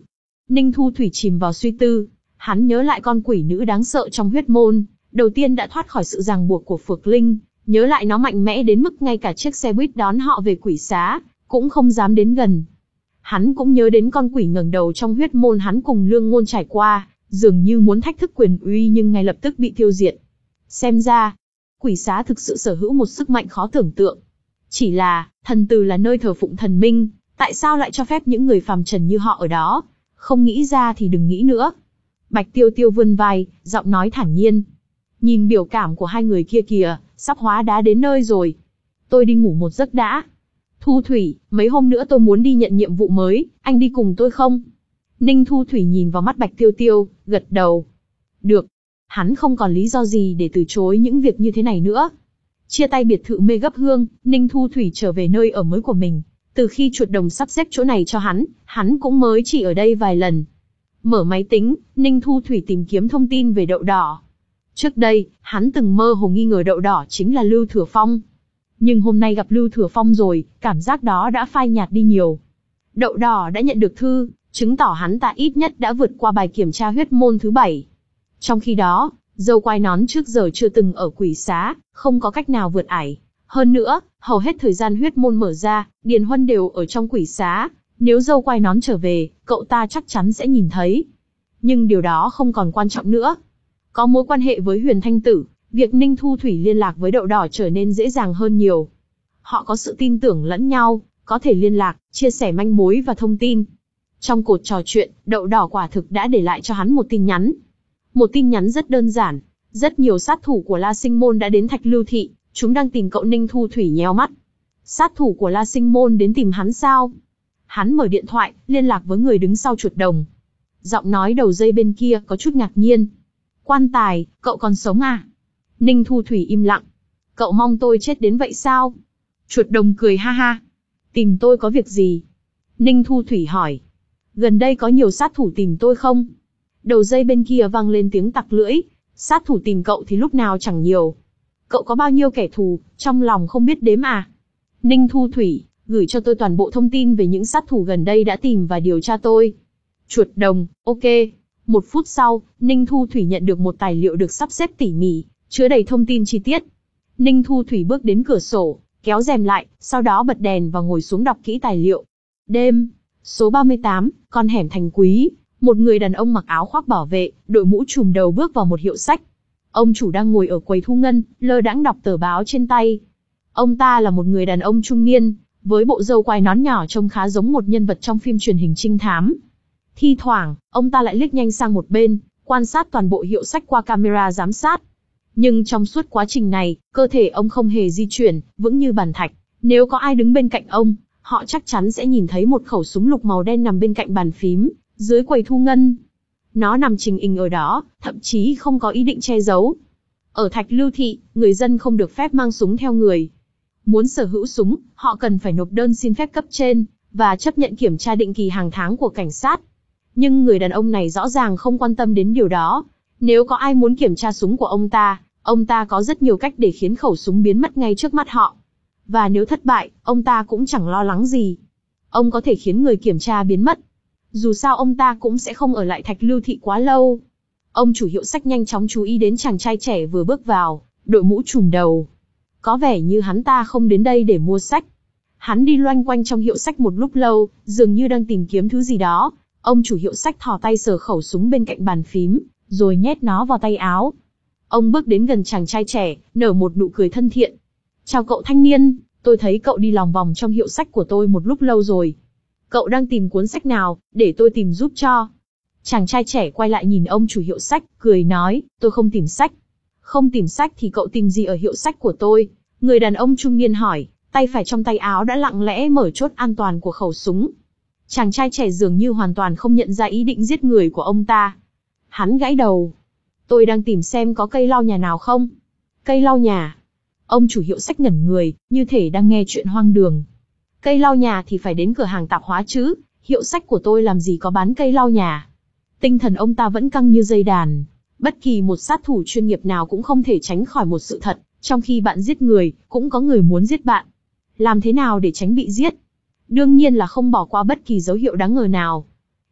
Ninh Thu Thủy chìm vào suy tư, hắn nhớ lại con quỷ nữ đáng sợ trong huyết môn, đầu tiên đã thoát khỏi sự ràng buộc của Phược Linh, nhớ lại nó mạnh mẽ đến mức ngay cả chiếc xe buýt đón họ về quỷ xá, cũng không dám đến gần. Hắn cũng nhớ đến con quỷ ngẩng đầu trong huyết môn hắn cùng Lương Ngôn trải qua, dường như muốn thách thức quyền uy nhưng ngay lập tức bị tiêu diệt. Xem ra, quỷ xá thực sự sở hữu một sức mạnh khó tưởng tượng. Chỉ là, thần từ là nơi thờ phụng thần minh, tại sao lại cho phép những người phàm trần như họ ở đó? Không nghĩ ra thì đừng nghĩ nữa. Bạch Tiêu Tiêu vươn vai, giọng nói thản nhiên. Nhìn biểu cảm của hai người kia kìa, sắp hóa đá đến nơi rồi. Tôi đi ngủ một giấc đã. Thu Thủy, mấy hôm nữa tôi muốn đi nhận nhiệm vụ mới, anh đi cùng tôi không? Ninh Thu Thủy nhìn vào mắt Bạch Tiêu Tiêu, gật đầu. Được. Hắn không còn lý do gì để từ chối những việc như thế này nữa. Chia tay biệt thự mê gấp hương, Ninh Thu Thủy trở về nơi ở mới của mình. Từ khi chuột đồng sắp xếp chỗ này cho hắn, hắn cũng mới chỉ ở đây vài lần. Mở máy tính, Ninh Thu Thủy tìm kiếm thông tin về Đậu Đỏ. Trước đây, hắn từng mơ hồ nghi ngờ Đậu Đỏ chính là Lưu Thừa Phong. Nhưng hôm nay gặp Lưu Thừa Phong rồi, cảm giác đó đã phai nhạt đi nhiều. Đậu Đỏ đã nhận được thư, chứng tỏ hắn ta ít nhất đã vượt qua bài kiểm tra huyết môn thứ bảy. Trong khi đó, dâu quai nón trước giờ chưa từng ở quỷ xá, không có cách nào vượt ải. Hơn nữa, hầu hết thời gian huyết môn mở ra, Điền Huân đều ở trong quỷ xá. Nếu dâu quai nón trở về, cậu ta chắc chắn sẽ nhìn thấy. Nhưng điều đó không còn quan trọng nữa. Có mối quan hệ với Huyền Thanh Tử, việc Ninh Thu Thủy liên lạc với Đậu Đỏ trở nên dễ dàng hơn nhiều. Họ có sự tin tưởng lẫn nhau, có thể liên lạc, chia sẻ manh mối và thông tin. Trong cuộc trò chuyện, Đậu Đỏ quả thực đã để lại cho hắn một tin nhắn. Một tin nhắn rất đơn giản. Rất nhiều sát thủ của La Sinh Môn đã đến Thạch Lưu Thị, chúng đang tìm cậu. Ninh Thu Thủy nhéo mắt. Sát thủ của La Sinh Môn đến tìm hắn sao? Hắn mở điện thoại, liên lạc với người đứng sau chuột đồng. Giọng nói đầu dây bên kia có chút ngạc nhiên. Quan Tài, cậu còn sống à? Ninh Thu Thủy im lặng. Cậu mong tôi chết đến vậy sao? Chuột đồng cười ha ha. Tìm tôi có việc gì? Ninh Thu Thủy hỏi. Gần đây có nhiều sát thủ tìm tôi không? Đầu dây bên kia vang lên tiếng tặc lưỡi. Sát thủ tìm cậu thì lúc nào chẳng nhiều. Cậu có bao nhiêu kẻ thù, trong lòng không biết đếm à? Ninh Thu Thủy, gửi cho tôi toàn bộ thông tin về những sát thủ gần đây đã tìm và điều tra tôi. Chuột đồng, ok. Một phút sau, Ninh Thu Thủy nhận được một tài liệu được sắp xếp tỉ mỉ, chứa đầy thông tin chi tiết. Ninh Thu Thủy bước đến cửa sổ, kéo rèm lại, sau đó bật đèn và ngồi xuống đọc kỹ tài liệu. Đêm, số ba mươi tám, con hẻm Thành Quý, một người đàn ông mặc áo khoác bảo vệ, đội mũ trùm đầu bước vào một hiệu sách. Ông chủ đang ngồi ở quầy thu ngân, lơ đãng đọc tờ báo trên tay. Ông ta là một người đàn ông trung niên, với bộ râu quai nón nhỏ trông khá giống một nhân vật trong phim truyền hình trinh thám. Thi thoảng, ông ta lại liếc nhanh sang một bên, quan sát toàn bộ hiệu sách qua camera giám sát. Nhưng trong suốt quá trình này, cơ thể ông không hề di chuyển, vững như bàn thạch. Nếu có ai đứng bên cạnh ông, họ chắc chắn sẽ nhìn thấy một khẩu súng lục màu đen nằm bên cạnh bàn phím, dưới quầy thu ngân. Nó nằm trình hình ở đó, thậm chí không có ý định che giấu. Ở Thạch Lưu Thị, người dân không được phép mang súng theo người. Muốn sở hữu súng, họ cần phải nộp đơn xin phép cấp trên, và chấp nhận kiểm tra định kỳ hàng tháng của cảnh sát. Nhưng người đàn ông này rõ ràng không quan tâm đến điều đó. Nếu có ai muốn kiểm tra súng của ông ta, ông ta có rất nhiều cách để khiến khẩu súng biến mất ngay trước mắt họ. Và nếu thất bại, ông ta cũng chẳng lo lắng gì. Ông có thể khiến người kiểm tra biến mất. Dù sao ông ta cũng sẽ không ở lại Thạch Lưu Thị quá lâu. Ông chủ hiệu sách nhanh chóng chú ý đến chàng trai trẻ vừa bước vào, đội mũ trùm đầu. Có vẻ như hắn ta không đến đây để mua sách. Hắn đi loanh quanh trong hiệu sách một lúc lâu, dường như đang tìm kiếm thứ gì đó. Ông chủ hiệu sách thò tay sờ khẩu súng bên cạnh bàn phím, rồi nhét nó vào tay áo. Ông bước đến gần chàng trai trẻ, nở một nụ cười thân thiện. Chào cậu thanh niên, tôi thấy cậu đi lòng vòng trong hiệu sách của tôi một lúc lâu rồi. Cậu đang tìm cuốn sách nào, để tôi tìm giúp cho. Chàng trai trẻ quay lại nhìn ông chủ hiệu sách, cười nói, tôi không tìm sách. Không tìm sách thì cậu tìm gì ở hiệu sách của tôi? Người đàn ông trung niên hỏi, tay phải trong tay áo đã lặng lẽ mở chốt an toàn của khẩu súng. Chàng trai trẻ dường như hoàn toàn không nhận ra ý định giết người của ông ta. Hắn gãi đầu. Tôi đang tìm xem có cây lau nhà nào không? Cây lau nhà? Ông chủ hiệu sách ngẩn người, như thể đang nghe chuyện hoang đường. Cây lau nhà thì phải đến cửa hàng tạp hóa chứ, hiệu sách của tôi làm gì có bán cây lau nhà. Tinh thần ông ta vẫn căng như dây đàn. Bất kỳ một sát thủ chuyên nghiệp nào cũng không thể tránh khỏi một sự thật, trong khi bạn giết người, cũng có người muốn giết bạn. Làm thế nào để tránh bị giết? Đương nhiên là không bỏ qua bất kỳ dấu hiệu đáng ngờ nào.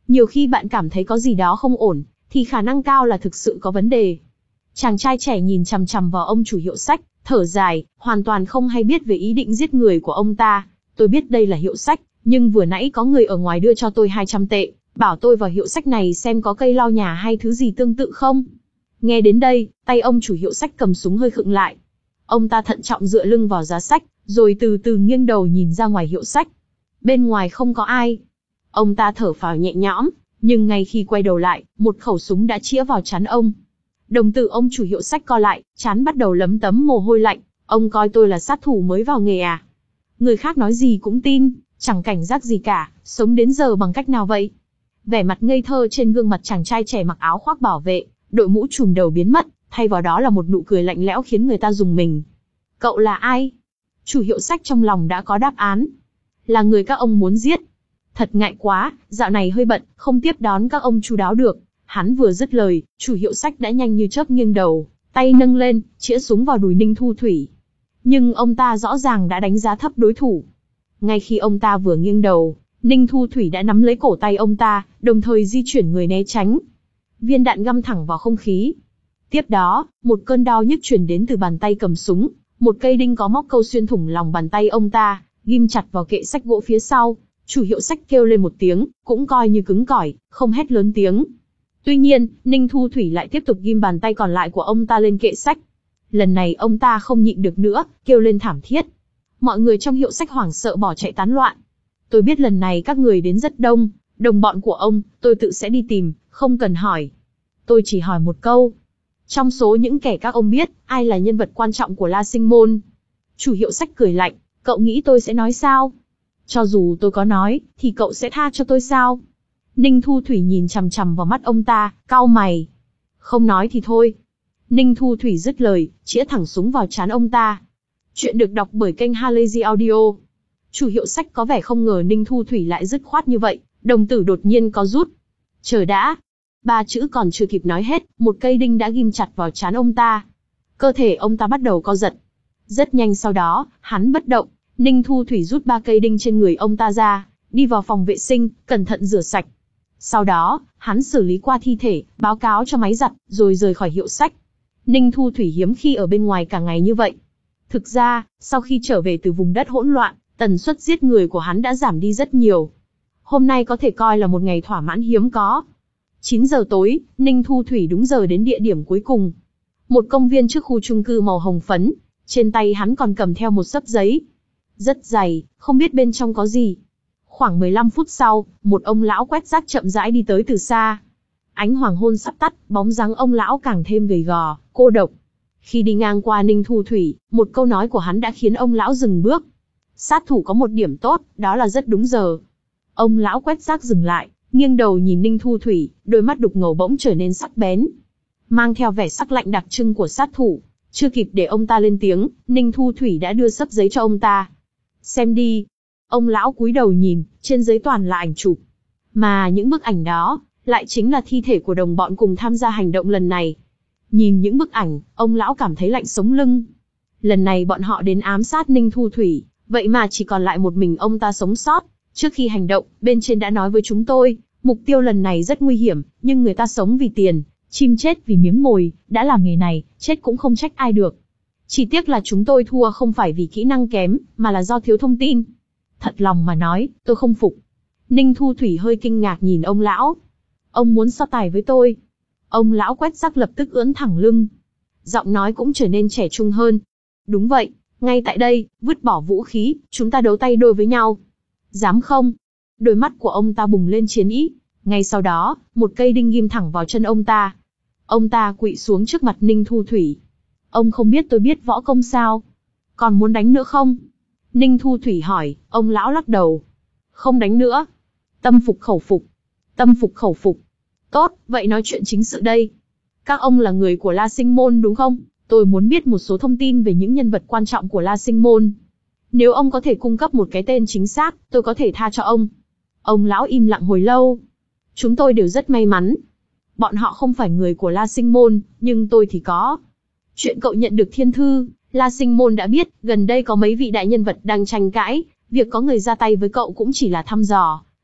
Nhiều khi bạn cảm thấy có gì đó không ổn, thì khả năng cao là thực sự có vấn đề. Chàng trai trẻ nhìn chằm chằm vào ông chủ hiệu sách, thở dài, hoàn toàn không hay biết về ý định giết người của ông ta. Tôi biết đây là hiệu sách, nhưng vừa nãy có người ở ngoài đưa cho tôi hai trăm tệ, bảo tôi vào hiệu sách này xem có cây lau nhà hay thứ gì tương tự không. Nghe đến đây, tay ông chủ hiệu sách cầm súng hơi khựng lại. Ông ta thận trọng dựa lưng vào giá sách, rồi từ từ nghiêng đầu nhìn ra ngoài hiệu sách. Bên ngoài không có ai. Ông ta thở phào nhẹ nhõm, nhưng ngay khi quay đầu lại, một khẩu súng đã chĩa vào trán ông. Đồng tử ông chủ hiệu sách co lại, trán bắt đầu lấm tấm mồ hôi lạnh. Ông coi tôi là sát thủ mới vào nghề à? Người khác nói gì cũng tin, chẳng cảnh giác gì cả, sống đến giờ bằng cách nào vậy? Vẻ mặt ngây thơ trên gương mặt chàng trai trẻ mặc áo khoác bảo vệ, đội mũ trùm đầu biến mất, thay vào đó là một nụ cười lạnh lẽo khiến người ta rùng mình. Cậu là ai? Chủ hiệu sách trong lòng đã có đáp án. Là người các ông muốn giết. Thật ngại quá, dạo này hơi bận, không tiếp đón các ông chu đáo được. Hắn vừa dứt lời, chủ hiệu sách đã nhanh như chớp nghiêng đầu, tay nâng lên, chĩa súng vào đùi Ninh Thu Thủy. Nhưng ông ta rõ ràng đã đánh giá thấp đối thủ. Ngay khi ông ta vừa nghiêng đầu, Ninh Thu Thủy đã nắm lấy cổ tay ông ta, đồng thời di chuyển người né tránh. Viên đạn găm thẳng vào không khí. Tiếp đó, một cơn đau nhức truyền đến từ bàn tay cầm súng, một cây đinh có móc câu xuyên thủng lòng bàn tay ông ta, ghim chặt vào kệ sách gỗ phía sau. Chủ hiệu sách kêu lên một tiếng, cũng coi như cứng cỏi, không hét lớn tiếng. Tuy nhiên, Ninh Thu Thủy lại tiếp tục ghim bàn tay còn lại của ông ta lên kệ sách. Lần này ông ta không nhịn được nữa, kêu lên thảm thiết. Mọi người trong hiệu sách hoảng sợ bỏ chạy tán loạn. Tôi biết lần này các người đến rất đông, đồng bọn của ông, tôi tự sẽ đi tìm, không cần hỏi. Tôi chỉ hỏi một câu. Trong số những kẻ các ông biết, ai là nhân vật quan trọng của La Sinh Môn? Chủ hiệu sách cười lạnh, cậu nghĩ tôi sẽ nói sao? Cho dù tôi có nói, thì cậu sẽ tha cho tôi sao? Ninh Thu Thủy nhìn chằm chằm vào mắt ông ta, cau mày. Không nói thì thôi. Ninh Thu Thủy dứt lời, chĩa thẳng súng vào trán ông ta. Chuyện được đọc bởi kênh Halazy Audio. Chủ hiệu sách có vẻ không ngờ Ninh Thu Thủy lại dứt khoát như vậy, đồng tử đột nhiên có rút. Chờ đã. Ba chữ còn chưa kịp nói hết, một cây đinh đã ghim chặt vào trán ông ta. Cơ thể ông ta bắt đầu co giật. Rất nhanh sau đó, hắn bất động. Ninh Thu Thủy rút ba cây đinh trên người ông ta ra, đi vào phòng vệ sinh, cẩn thận rửa sạch. Sau đó, hắn xử lý qua thi thể, báo cáo cho máy giặt, rồi rời khỏi hiệu sách. Ninh Thu Thủy hiếm khi ở bên ngoài cả ngày như vậy. Thực ra, sau khi trở về từ vùng đất hỗn loạn, tần suất giết người của hắn đã giảm đi rất nhiều. Hôm nay có thể coi là một ngày thỏa mãn hiếm có. chín giờ tối, Ninh Thu Thủy đúng giờ đến địa điểm cuối cùng. Một công viên trước khu chung cư màu hồng phấn, trên tay hắn còn cầm theo một xấp giấy. Rất dày, không biết bên trong có gì. Khoảng mười lăm phút sau, một ông lão quét rác chậm rãi đi tới từ xa. Ánh hoàng hôn sắp tắt, bóng dáng ông lão càng thêm gầy gò, cô độc. Khi đi ngang qua Ninh Thu Thủy, một câu nói của hắn đã khiến ông lão dừng bước. Sát thủ có một điểm tốt, đó là rất đúng giờ. Ông lão quét rác dừng lại, nghiêng đầu nhìn Ninh Thu Thủy, đôi mắt đục ngầu bỗng trở nên sắc bén, mang theo vẻ sắc lạnh đặc trưng của sát thủ. Chưa kịp để ông ta lên tiếng, Ninh Thu Thủy đã đưa xấp giấy cho ông ta. Xem đi. Ông lão cúi đầu nhìn, trên giấy toàn là ảnh chụp. Mà những bức ảnh đó, lại chính là thi thể của đồng bọn cùng tham gia hành động lần này. Nhìn những bức ảnh, ông lão cảm thấy lạnh sống lưng. Lần này bọn họ đến ám sát Ninh Thu Thủy, vậy mà chỉ còn lại một mình ông ta sống sót. Trước khi hành động, bên trên đã nói với chúng tôi, mục tiêu lần này rất nguy hiểm, nhưng người ta sống vì tiền, chim chết vì miếng mồi, đã làm nghề này, chết cũng không trách ai được. Chỉ tiếc là chúng tôi thua không phải vì kỹ năng kém, mà là do thiếu thông tin. Thật lòng mà nói, tôi không phục. Ninh Thu Thủy hơi kinh ngạc nhìn ông lão. Ông muốn so tài với tôi. Ông lão quét rác lập tức ưỡn thẳng lưng. Giọng nói cũng trở nên trẻ trung hơn. Đúng vậy, ngay tại đây, vứt bỏ vũ khí, chúng ta đấu tay đôi với nhau. Dám không? Đôi mắt của ông ta bùng lên chiến ý. Ngay sau đó, một cây đinh ghim thẳng vào chân ông ta. Ông ta quỵ xuống trước mặt Ninh Thu Thủy. Ông không biết tôi biết võ công sao? Còn muốn đánh nữa không? Ninh Thu Thủy hỏi, ông lão lắc đầu. Không đánh nữa. Tâm phục khẩu phục. Tâm phục khẩu phục. Tốt, vậy nói chuyện chính sự đây. Các ông là người của La Sinh Môn đúng không? Tôi muốn biết một số thông tin về những nhân vật quan trọng của La Sinh Môn. Nếu ông có thể cung cấp một cái tên chính xác, tôi có thể tha cho ông. Ông lão im lặng hồi lâu. Chúng tôi đều rất may mắn. Bọn họ không phải người của La Sinh Môn, nhưng tôi thì có. Chuyện cậu nhận được thiên thư, La Sinh Môn đã biết, gần đây có mấy vị đại nhân vật đang tranh cãi, việc có người ra tay với cậu cũng chỉ là thăm dò.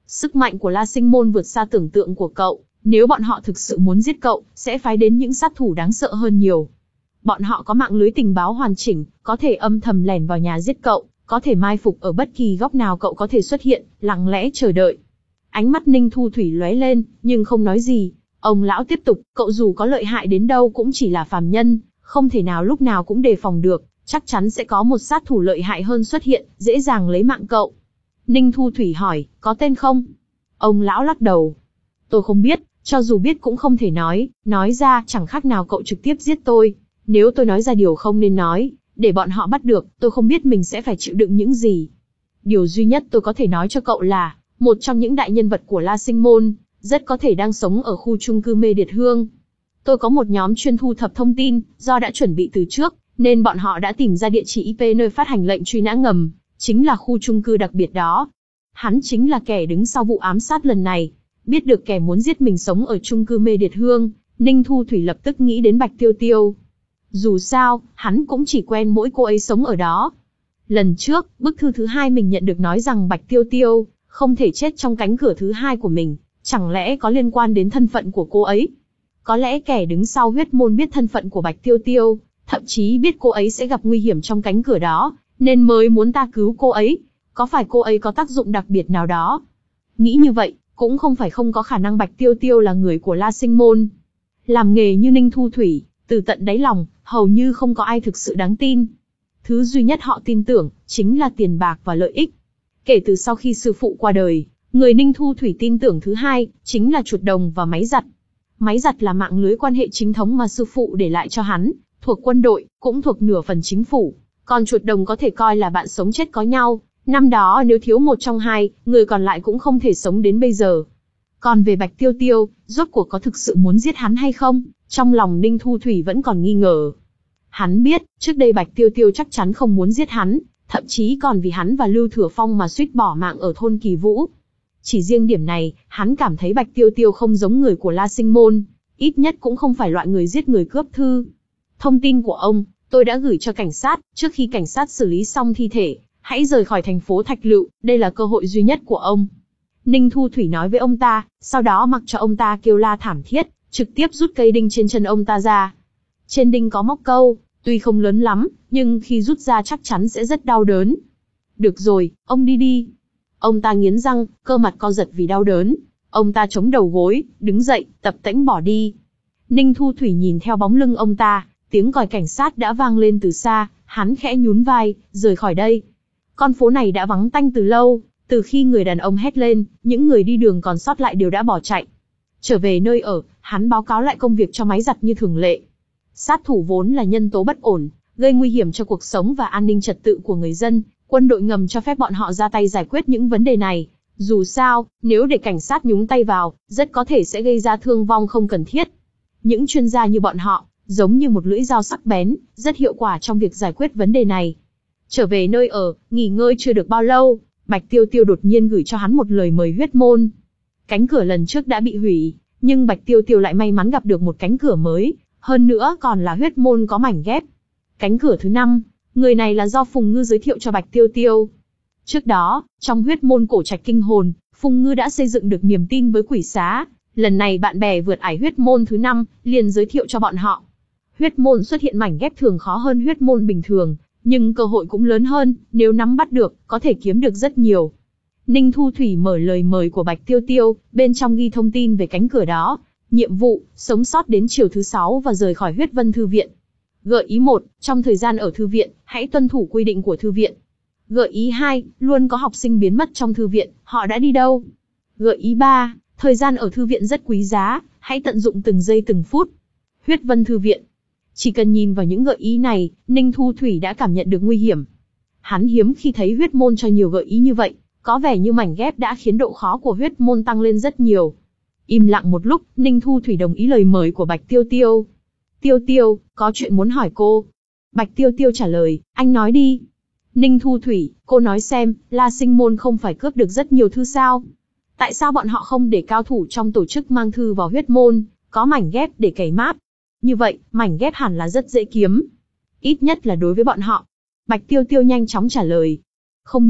Sức mạnh của La Sinh Môn vượt xa tưởng tượng của cậu, nếu bọn họ thực sự muốn giết cậu, sẽ phái đến những sát thủ đáng sợ hơn nhiều. Bọn họ có mạng lưới tình báo hoàn chỉnh, có thể âm thầm lẻn vào nhà giết cậu, có thể mai phục ở bất kỳ góc nào cậu có thể xuất hiện, lặng lẽ chờ đợi. Ánh mắt Ninh Thu Thủy lóe lên, nhưng không nói gì. Ông lão tiếp tục, cậu dù có lợi hại đến đâu cũng chỉ là phàm nhân, không thể nào lúc nào cũng đề phòng được, chắc chắn sẽ có một sát thủ lợi hại hơn xuất hiện, dễ dàng lấy mạng cậu. Ninh Thu Thủy hỏi, có tên không? Ông lão lắc đầu. Tôi không biết, cho dù biết cũng không thể nói, nói ra chẳng khác nào cậu trực tiếp giết tôi. Nếu tôi nói ra điều không nên nói, để bọn họ bắt được, tôi không biết mình sẽ phải chịu đựng những gì. Điều duy nhất tôi có thể nói cho cậu là, một trong những đại nhân vật của La Sinh Môn, rất có thể đang sống ở khu chung cư Mê Điệt Hương. Tôi có một nhóm chuyên thu thập thông tin, do đã chuẩn bị từ trước, nên bọn họ đã tìm ra địa chỉ i pê nơi phát hành lệnh truy nã ngầm, chính là khu chung cư đặc biệt đó. Hắn chính là kẻ đứng sau vụ ám sát lần này. Biết được kẻ muốn giết mình sống ở chung cư Mê Điệt Hương, Ninh Thu Thủy lập tức nghĩ đến Bạch Tiêu Tiêu. Dù sao, hắn cũng chỉ quen mỗi cô ấy sống ở đó. Lần trước, bức thư thứ hai mình nhận được nói rằng Bạch Tiêu Tiêu không thể chết trong cánh cửa thứ hai của mình, chẳng lẽ có liên quan đến thân phận của cô ấy? Có lẽ kẻ đứng sau huyết môn biết thân phận của Bạch Tiêu Tiêu, thậm chí biết cô ấy sẽ gặp nguy hiểm trong cánh cửa đó, nên mới muốn ta cứu cô ấy. Có phải cô ấy có tác dụng đặc biệt nào đó? Nghĩ như vậy, cũng không phải không có khả năng Bạch Tiêu Tiêu là người của La Sinh Môn. Làm nghề như Ninh Thu Thủy, từ tận đáy lòng, hầu như không có ai thực sự đáng tin. Thứ duy nhất họ tin tưởng, chính là tiền bạc và lợi ích. Kể từ sau khi sư phụ qua đời, người Ninh Thu Thủy tin tưởng thứ hai, chính là chuột đồng và máy giặt. Máy giặt là mạng lưới quan hệ chính thống mà sư phụ để lại cho hắn, thuộc quân đội, cũng thuộc nửa phần chính phủ. Còn chuột đồng có thể coi là bạn sống chết có nhau. Năm đó nếu thiếu một trong hai, người còn lại cũng không thể sống đến bây giờ. Còn về Bạch Tiêu Tiêu, rốt cuộc có thực sự muốn giết hắn hay không? Trong lòng Ninh Thu Thủy vẫn còn nghi ngờ. Hắn biết, trước đây Bạch Tiêu Tiêu chắc chắn không muốn giết hắn, thậm chí còn vì hắn và Lưu Thừa Phong mà suýt bỏ mạng ở thôn Kỳ Vũ. Chỉ riêng điểm này, hắn cảm thấy Bạch Tiêu Tiêu không giống người của La Sinh Môn, ít nhất cũng không phải loại người giết người cướp thư. Thông tin của ông, tôi đã gửi cho cảnh sát, trước khi cảnh sát xử lý xong thi thể, hãy rời khỏi thành phố Thạch Lựu, đây là cơ hội duy nhất của ông. Ninh Thu Thủy nói với ông ta, sau đó mặc cho ông ta kêu la thảm thiết, trực tiếp rút cây đinh trên chân ông ta ra. Trên đinh có móc câu, tuy không lớn lắm, nhưng khi rút ra chắc chắn sẽ rất đau đớn. Được rồi, ông đi đi. Ông ta nghiến răng, cơ mặt co giật vì đau đớn. Ông ta chống đầu gối, đứng dậy, tập tễnh bỏ đi. Ninh Thu Thủy nhìn theo bóng lưng ông ta, tiếng còi cảnh sát đã vang lên từ xa, hắn khẽ nhún vai, rời khỏi đây. Con phố này đã vắng tanh từ lâu, từ khi người đàn ông hét lên, những người đi đường còn sót lại đều đã bỏ chạy. Trở về nơi ở, hắn báo cáo lại công việc cho máy giặt như thường lệ. Sát thủ vốn là nhân tố bất ổn, gây nguy hiểm cho cuộc sống và an ninh trật tự của người dân, quân đội ngầm cho phép bọn họ ra tay giải quyết những vấn đề này. Dù sao, nếu để cảnh sát nhúng tay vào, rất có thể sẽ gây ra thương vong không cần thiết. Những chuyên gia như bọn họ, giống như một lưỡi dao sắc bén, rất hiệu quả trong việc giải quyết vấn đề này. Trở về nơi ở, nghỉ ngơi chưa được bao lâu, Bạch Tiêu Tiêu đột nhiên gửi cho hắn một lời mời huyết môn. Cánh cửa lần trước đã bị hủy, nhưng Bạch Tiêu Tiêu lại may mắn gặp được một cánh cửa mới, hơn nữa còn là huyết môn có mảnh ghép. Cánh cửa thứ năm, người này là do Phùng Ngư giới thiệu cho Bạch Tiêu Tiêu. Trước đó, trong huyết môn cổ trạch kinh hồn, Phùng Ngư đã xây dựng được niềm tin với quỷ xá. Lần này bạn bè vượt ải huyết môn thứ năm, liền giới thiệu cho bọn họ. Huyết môn xuất hiện mảnh ghép thường khó hơn huyết môn bình thường, nhưng cơ hội cũng lớn hơn, nếu nắm bắt được, có thể kiếm được rất nhiều. Ninh Thu Thủy mở lời mời của Bạch Tiêu Tiêu, bên trong ghi thông tin về cánh cửa đó. Nhiệm vụ, sống sót đến chiều thứ sáu và rời khỏi huyết vân thư viện. Gợi ý một, trong thời gian ở thư viện, hãy tuân thủ quy định của thư viện. Gợi ý hai, luôn có học sinh biến mất trong thư viện, họ đã đi đâu? Gợi ý ba, thời gian ở thư viện rất quý giá, hãy tận dụng từng giây từng phút. Huyết vân thư viện. Chỉ cần nhìn vào những gợi ý này, Ninh Thu Thủy đã cảm nhận được nguy hiểm. Hắn hiếm khi thấy huyết môn cho nhiều gợi ý như vậy, có vẻ như mảnh ghép đã khiến độ khó của huyết môn tăng lên rất nhiều. Im lặng một lúc, Ninh Thu Thủy đồng ý lời mời của Bạch Tiêu Tiêu. Tiêu Tiêu, có chuyện muốn hỏi cô. Bạch Tiêu Tiêu trả lời, anh nói đi. Ninh Thu Thủy, cô nói xem, La Sinh Môn không phải cướp được rất nhiều thư sao? Tại sao bọn họ không để cao thủ trong tổ chức mang thư vào huyết môn, có mảnh ghép để cày máp? Như vậy, mảnh ghép hẳn là rất dễ kiếm. Ít nhất là đối với bọn họ. Bạch Tiêu Tiêu nhanh chóng trả lời. Không biết,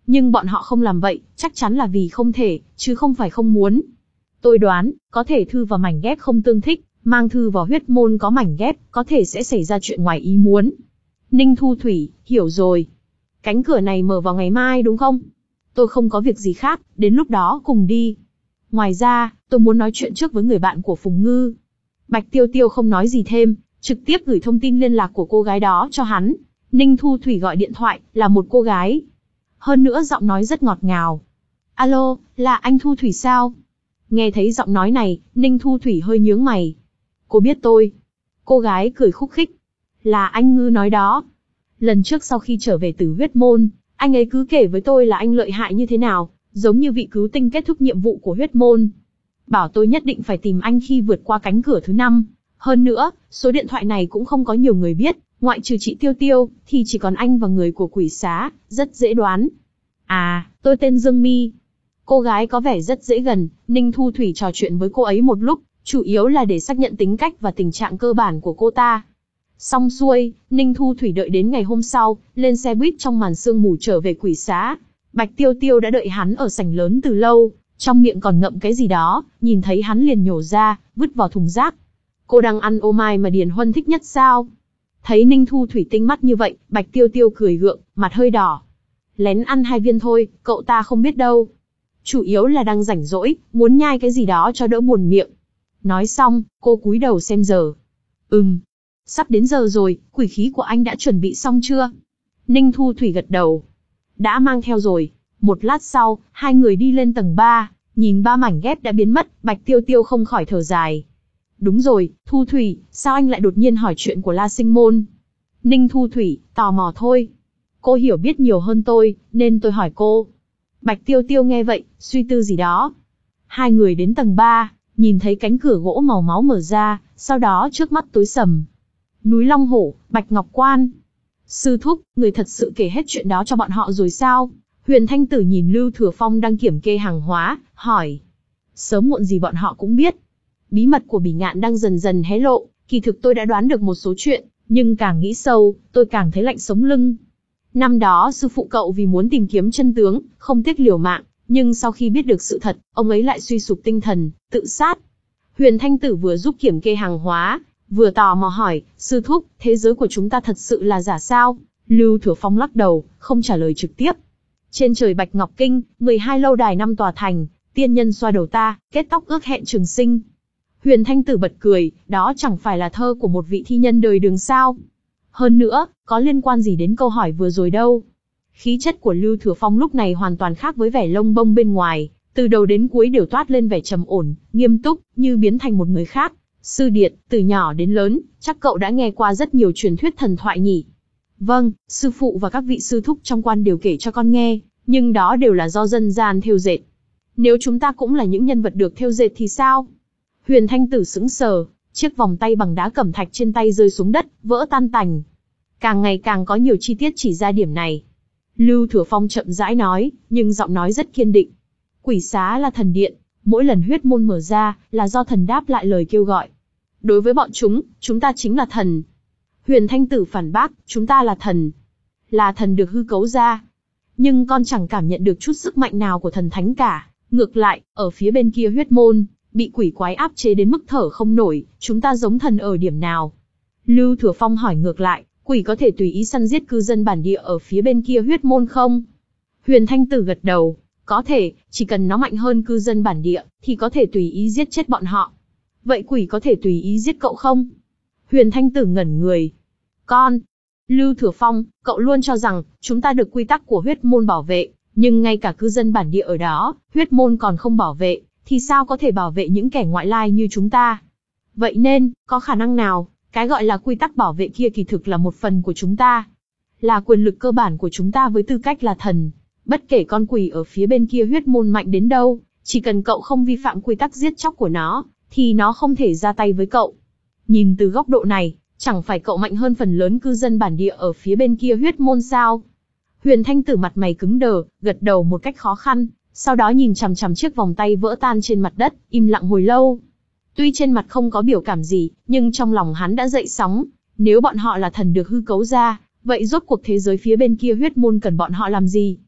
Nhưng bọn họ không làm vậy, chắc chắn là vì không thể, chứ không phải không muốn. Tôi đoán, có thể thư và mảnh ghép không tương thích, mang thư vào huyết môn có mảnh ghép, có thể sẽ xảy ra chuyện ngoài ý muốn. Ninh Thu Thủy, hiểu rồi. Cánh cửa này mở vào ngày mai đúng không? Tôi không có việc gì khác, đến lúc đó cùng đi. Ngoài ra, tôi muốn nói chuyện trước với người bạn của Phùng Ngư. Bạch Tiêu Tiêu không nói gì thêm, trực tiếp gửi thông tin liên lạc của cô gái đó cho hắn. Ninh Thu Thủy gọi điện thoại, là một cô gái. Hơn nữa giọng nói rất ngọt ngào. Alo, là anh Thu Thủy sao? Nghe thấy giọng nói này, Ninh Thu Thủy hơi nhướng mày. Cô biết tôi. Cô gái cười khúc khích. Là anh Ngư nói đó. Lần trước sau khi trở về từ huyết môn, anh ấy cứ kể với tôi là anh lợi hại như thế nào, giống như vị cứu tinh kết thúc nhiệm vụ của huyết môn. Bảo tôi nhất định phải tìm anh khi vượt qua cánh cửa thứ năm. Hơn nữa, số điện thoại này cũng không có nhiều người biết, ngoại trừ chị Tiêu Tiêu, thì chỉ còn anh và người của quỷ xá, rất dễ đoán. À, tôi tên Dương Mi. Cô gái có vẻ rất dễ gần, Ninh Thu Thủy trò chuyện với cô ấy một lúc, chủ yếu là để xác nhận tính cách và tình trạng cơ bản của cô ta. Xong xuôi, Ninh Thu Thủy đợi đến ngày hôm sau, lên xe buýt trong màn sương mù trở về quỷ xá. Bạch Tiêu Tiêu đã đợi hắn ở sảnh lớn từ lâu, trong miệng còn ngậm cái gì đó, nhìn thấy hắn liền nhổ ra, vứt vào thùng rác. Cô đang ăn ô mai mà Điền Huân thích nhất sao? Thấy Ninh Thu Thủy tinh mắt như vậy, Bạch Tiêu Tiêu cười gượng, mặt hơi đỏ. Lén ăn hai viên thôi, cậu ta không biết đâu. Chủ yếu là đang rảnh rỗi, muốn nhai cái gì đó cho đỡ buồn miệng. Nói xong, cô cúi đầu xem giờ. Ừm, sắp đến giờ rồi, quỷ khí của anh đã chuẩn bị xong chưa? Ninh Thu Thủy gật đầu. Đã mang theo rồi. Một lát sau, hai người đi lên tầng ba, nhìn ba mảnh ghép đã biến mất, Bạch Tiêu Tiêu không khỏi thở dài. Đúng rồi, Thu Thủy, sao anh lại đột nhiên hỏi chuyện của La Sinh Môn? Ninh Thu Thủy, tò mò thôi. Cô hiểu biết nhiều hơn tôi, nên tôi hỏi cô. Bạch Tiêu Tiêu nghe vậy, suy tư gì đó. Hai người đến tầng ba, nhìn thấy cánh cửa gỗ màu máu mở ra, sau đó trước mắt tối sầm. Núi Long Hổ, Bạch Ngọc Quan. Sư thúc, người thật sự kể hết chuyện đó cho bọn họ rồi sao? Huyền Thanh Tử nhìn Lưu Thừa Phong đang kiểm kê hàng hóa, hỏi. Sớm muộn gì bọn họ cũng biết. Bí mật của Bỉ Ngạn đang dần dần hé lộ, kỳ thực tôi đã đoán được một số chuyện, nhưng càng nghĩ sâu, tôi càng thấy lạnh sống lưng. Năm đó sư phụ cậu vì muốn tìm kiếm chân tướng, không tiếc liều mạng, nhưng sau khi biết được sự thật, ông ấy lại suy sụp tinh thần, tự sát. Huyền Thanh Tử vừa giúp kiểm kê hàng hóa, vừa tò mò hỏi, sư thúc, thế giới của chúng ta thật sự là giả sao? Lưu Thừa Phong lắc đầu, không trả lời trực tiếp. Trên trời Bạch Ngọc Kinh, mười hai lâu đài năm tòa thành, tiên nhân xoa đầu ta, kết tóc ước hẹn trường sinh. Huyền Thanh Tử bật cười, đó chẳng phải là thơ của một vị thi nhân đời đường sao? Hơn nữa, có liên quan gì đến câu hỏi vừa rồi đâu. Khí chất của Lưu Thừa Phong lúc này hoàn toàn khác với vẻ lông bông bên ngoài, từ đầu đến cuối đều toát lên vẻ trầm ổn, nghiêm túc, như biến thành một người khác. Sư Điệt, từ nhỏ đến lớn, chắc cậu đã nghe qua rất nhiều truyền thuyết thần thoại nhỉ? Vâng, sư phụ và các vị sư thúc trong quan đều kể cho con nghe, nhưng đó đều là do dân gian thêu dệt. Nếu chúng ta cũng là những nhân vật được thêu dệt thì sao? Huyền Thanh Tử sững sờ, chiếc vòng tay bằng đá cẩm thạch trên tay rơi xuống đất, vỡ tan tành. Càng ngày càng có nhiều chi tiết chỉ ra điểm này. Lưu Thừa Phong chậm rãi nói, nhưng giọng nói rất kiên định. Quỷ xá là thần điện, mỗi lần huyết môn mở ra, là do thần đáp lại lời kêu gọi. Đối với bọn chúng, chúng ta chính là thần. Huyền Thanh Tử phản bác, chúng ta là thần. Là thần được hư cấu ra. Nhưng con chẳng cảm nhận được chút sức mạnh nào của thần thánh cả. Ngược lại, ở phía bên kia huyết môn, bị quỷ quái áp chế đến mức thở không nổi, chúng ta giống thần ở điểm nào? Lưu Thừa Phong hỏi ngược lại, quỷ có thể tùy ý săn giết cư dân bản địa ở phía bên kia huyết môn không? Huyền Thanh Tử gật đầu, có thể, chỉ cần nó mạnh hơn cư dân bản địa, thì có thể tùy ý giết chết bọn họ. Vậy quỷ có thể tùy ý giết cậu không? Huyền Thanh Tử ngẩn người. Con! Lưu Thừa Phong, cậu luôn cho rằng, chúng ta được quy tắc của huyết môn bảo vệ, nhưng ngay cả cư dân bản địa ở đó, huyết môn còn không bảo vệ, thì sao có thể bảo vệ những kẻ ngoại lai như chúng ta? Vậy nên, có khả năng nào, cái gọi là quy tắc bảo vệ kia kỳ thực là một phần của chúng ta? Là quyền lực cơ bản của chúng ta với tư cách là thần. Bất kể con quỷ ở phía bên kia huyết môn mạnh đến đâu, chỉ cần cậu không vi phạm quy tắc giết chóc của nó, thì nó không thể ra tay với cậu. Nhìn từ góc độ này, chẳng phải cậu mạnh hơn phần lớn cư dân bản địa ở phía bên kia huyết môn sao? Huyền Thanh Tử mặt mày cứng đờ, gật đầu một cách khó khăn, sau đó nhìn chằm chằm chiếc vòng tay vỡ tan trên mặt đất, im lặng hồi lâu. Tuy trên mặt không có biểu cảm gì, nhưng trong lòng hắn đã dậy sóng. Nếu bọn họ là thần được hư cấu ra, vậy rốt cuộc thế giới phía bên kia huyết môn cần bọn họ làm gì?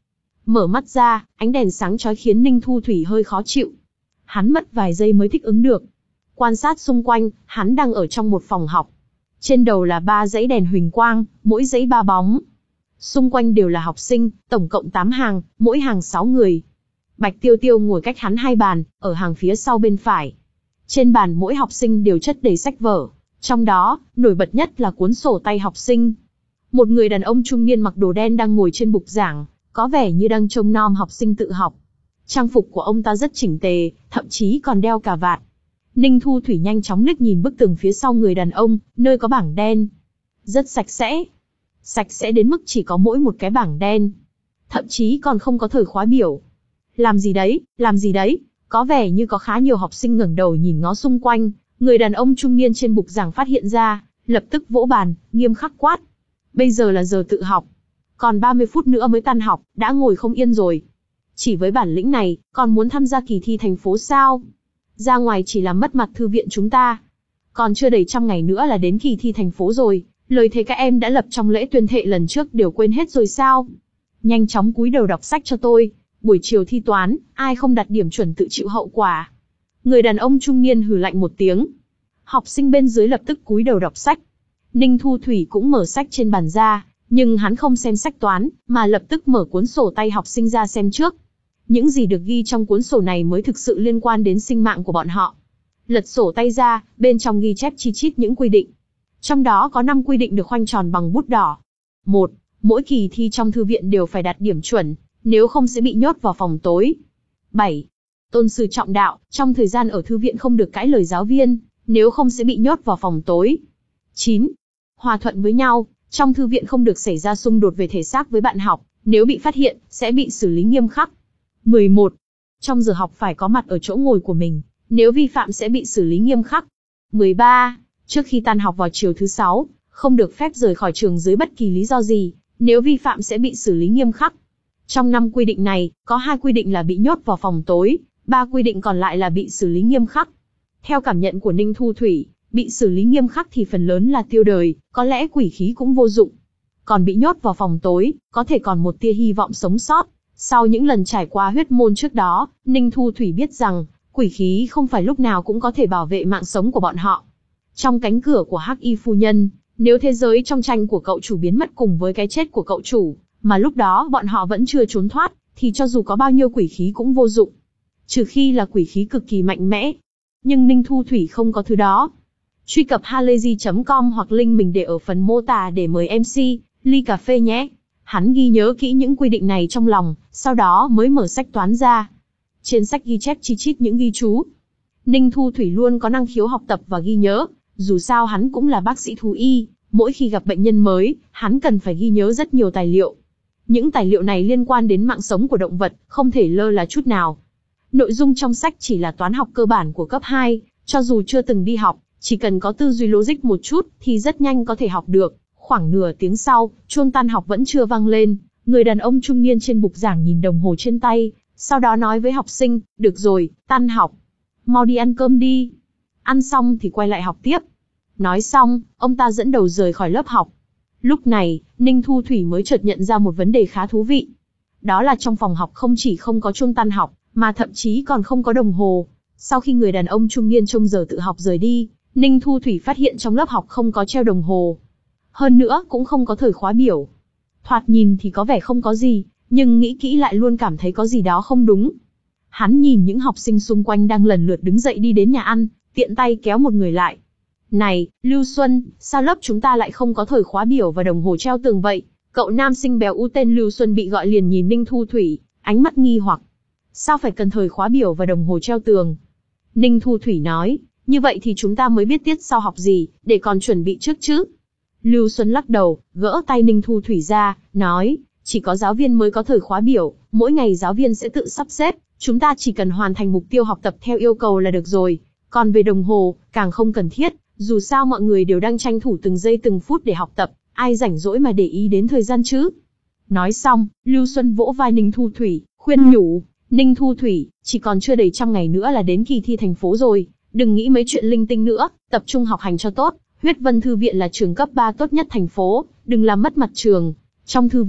Mở mắt ra, ánh đèn sáng chói khiến Ninh Thu Thủy hơi khó chịu. Hắn mất vài giây mới thích ứng được. Quan sát xung quanh, hắn đang ở trong một phòng học. Trên đầu là ba dãy đèn huỳnh quang, mỗi dãy ba bóng. Xung quanh đều là học sinh, tổng cộng tám hàng, mỗi hàng sáu người. Bạch Tiêu Tiêu ngồi cách hắn hai bàn, ở hàng phía sau bên phải. Trên bàn mỗi học sinh đều chất đầy sách vở. Trong đó, nổi bật nhất là cuốn sổ tay học sinh. Một người đàn ông trung niên mặc đồ đen đang ngồi trên bục giảng, có vẻ như đang trông nom học sinh tự học. Trang phục của ông ta rất chỉnh tề, thậm chí còn đeo cà vạt. Ninh Thu Thủy nhanh chóng liếc nhìn bức tường phía sau người đàn ông, nơi có bảng đen. Rất sạch sẽ. Sạch sẽ đến mức chỉ có mỗi một cái bảng đen. Thậm chí còn không có thời khóa biểu. Làm gì đấy, làm gì đấy? Có vẻ như có khá nhiều học sinh ngẩng đầu nhìn ngó xung quanh. Người đàn ông trung niên trên bục giảng phát hiện ra, lập tức vỗ bàn, nghiêm khắc quát. Bây giờ là giờ tự học. Còn ba mươi phút nữa mới tan học, đã ngồi không yên rồi. Chỉ với bản lĩnh này, còn muốn tham gia kỳ thi thành phố sao? Ra ngoài chỉ làm mất mặt thư viện chúng ta. Còn chưa đầy trăm ngày nữa là đến kỳ thi thành phố rồi, lời thề các em đã lập trong lễ tuyên thệ lần trước đều quên hết rồi sao? Nhanh chóng cúi đầu đọc sách cho tôi, buổi chiều thi toán, ai không đạt điểm chuẩn tự chịu hậu quả. Người đàn ông trung niên hừ lạnh một tiếng. Học sinh bên dưới lập tức cúi đầu đọc sách. Ninh Thu Thủy cũng mở sách trên bàn ra, nhưng hắn không xem sách toán, mà lập tức mở cuốn sổ tay học sinh ra xem trước. Những gì được ghi trong cuốn sổ này mới thực sự liên quan đến sinh mạng của bọn họ. Lật sổ tay ra, bên trong ghi chép chi chít những quy định. Trong đó có năm quy định được khoanh tròn bằng bút đỏ. một. Mỗi kỳ thi trong thư viện đều phải đạt điểm chuẩn, nếu không sẽ bị nhốt vào phòng tối. bảy. Tôn sư trọng đạo, trong thời gian ở thư viện không được cãi lời giáo viên, nếu không sẽ bị nhốt vào phòng tối. chín. Hòa thuận với nhau, trong thư viện không được xảy ra xung đột về thể xác với bạn học, nếu bị phát hiện, sẽ bị xử lý nghiêm khắc. mười một. Trong giờ học phải có mặt ở chỗ ngồi của mình, nếu vi phạm sẽ bị xử lý nghiêm khắc. mười ba. Trước khi tan học vào chiều thứ sáu, không được phép rời khỏi trường dưới bất kỳ lý do gì, nếu vi phạm sẽ bị xử lý nghiêm khắc. Trong năm quy định này, có hai quy định là bị nhốt vào phòng tối, ba quy định còn lại là bị xử lý nghiêm khắc. Theo cảm nhận của Ninh Thu Thủy, bị xử lý nghiêm khắc thì phần lớn là tiêu đời, có lẽ quỷ khí cũng vô dụng. Còn bị nhốt vào phòng tối, có thể còn một tia hy vọng sống sót. Sau những lần trải qua huyết môn trước đó, Ninh Thu Thủy biết rằng, quỷ khí không phải lúc nào cũng có thể bảo vệ mạng sống của bọn họ. Trong cánh cửa của Hắc Y phu nhân, nếu thế giới trong tranh của cậu chủ biến mất cùng với cái chết của cậu chủ, mà lúc đó bọn họ vẫn chưa trốn thoát, thì cho dù có bao nhiêu quỷ khí cũng vô dụng. Trừ khi là quỷ khí cực kỳ mạnh mẽ. Nhưng Ninh Thu Thủy không có thứ đó. Truy cập halayzi chấm com hoặc link mình để ở phần mô tả để mời em xê, ly cà phê nhé. Hắn ghi nhớ kỹ những quy định này trong lòng, sau đó mới mở sách toán ra. Trên sách ghi chép chi chít những ghi chú. Ninh Thu Thủy luôn có năng khiếu học tập và ghi nhớ, dù sao hắn cũng là bác sĩ thú y, mỗi khi gặp bệnh nhân mới, hắn cần phải ghi nhớ rất nhiều tài liệu. Những tài liệu này liên quan đến mạng sống của động vật, không thể lơ là chút nào. Nội dung trong sách chỉ là toán học cơ bản của cấp hai, cho dù chưa từng đi học, chỉ cần có tư duy logic một chút thì rất nhanh có thể học được. Khoảng nửa tiếng sau, chuông tan học vẫn chưa vang lên, người đàn ông trung niên trên bục giảng nhìn đồng hồ trên tay, sau đó nói với học sinh, được rồi, tan học. Mau đi ăn cơm đi. Ăn xong thì quay lại học tiếp. Nói xong, ông ta dẫn đầu rời khỏi lớp học. Lúc này, Ninh Thu Thủy mới chợt nhận ra một vấn đề khá thú vị. Đó là trong phòng học không chỉ không có chuông tan học, mà thậm chí còn không có đồng hồ. Sau khi người đàn ông trung niên trông giờ tự học rời đi, Ninh Thu Thủy phát hiện trong lớp học không có treo đồng hồ. Hơn nữa cũng không có thời khóa biểu. Thoạt nhìn thì có vẻ không có gì, nhưng nghĩ kỹ lại luôn cảm thấy có gì đó không đúng. Hắn nhìn những học sinh xung quanh đang lần lượt đứng dậy đi đến nhà ăn, tiện tay kéo một người lại. Này, Lưu Xuân, sao lớp chúng ta lại không có thời khóa biểu và đồng hồ treo tường vậy? Cậu nam sinh béo ú tên Lưu Xuân bị gọi liền nhìn Ninh Thu Thủy, ánh mắt nghi hoặc. Sao phải cần thời khóa biểu và đồng hồ treo tường? Ninh Thu Thủy nói, như vậy thì chúng ta mới biết tiết sau học gì, để còn chuẩn bị trước chứ. Lưu Xuân lắc đầu, gỡ tay Ninh Thu Thủy ra, nói, chỉ có giáo viên mới có thời khóa biểu, mỗi ngày giáo viên sẽ tự sắp xếp, chúng ta chỉ cần hoàn thành mục tiêu học tập theo yêu cầu là được rồi. Còn về đồng hồ, càng không cần thiết, dù sao mọi người đều đang tranh thủ từng giây từng phút để học tập, ai rảnh rỗi mà để ý đến thời gian chứ. Nói xong, Lưu Xuân vỗ vai Ninh Thu Thủy, khuyên nhủ, Ninh Thu Thủy, chỉ còn chưa đầy trăm ngày nữa là đến kỳ thi thành phố rồi, đừng nghĩ mấy chuyện linh tinh nữa, tập trung học hành cho tốt. Huyết Vân Thư viện là trường cấp ba tốt nhất thành phố, đừng làm mất mặt trường. Trong thư viện,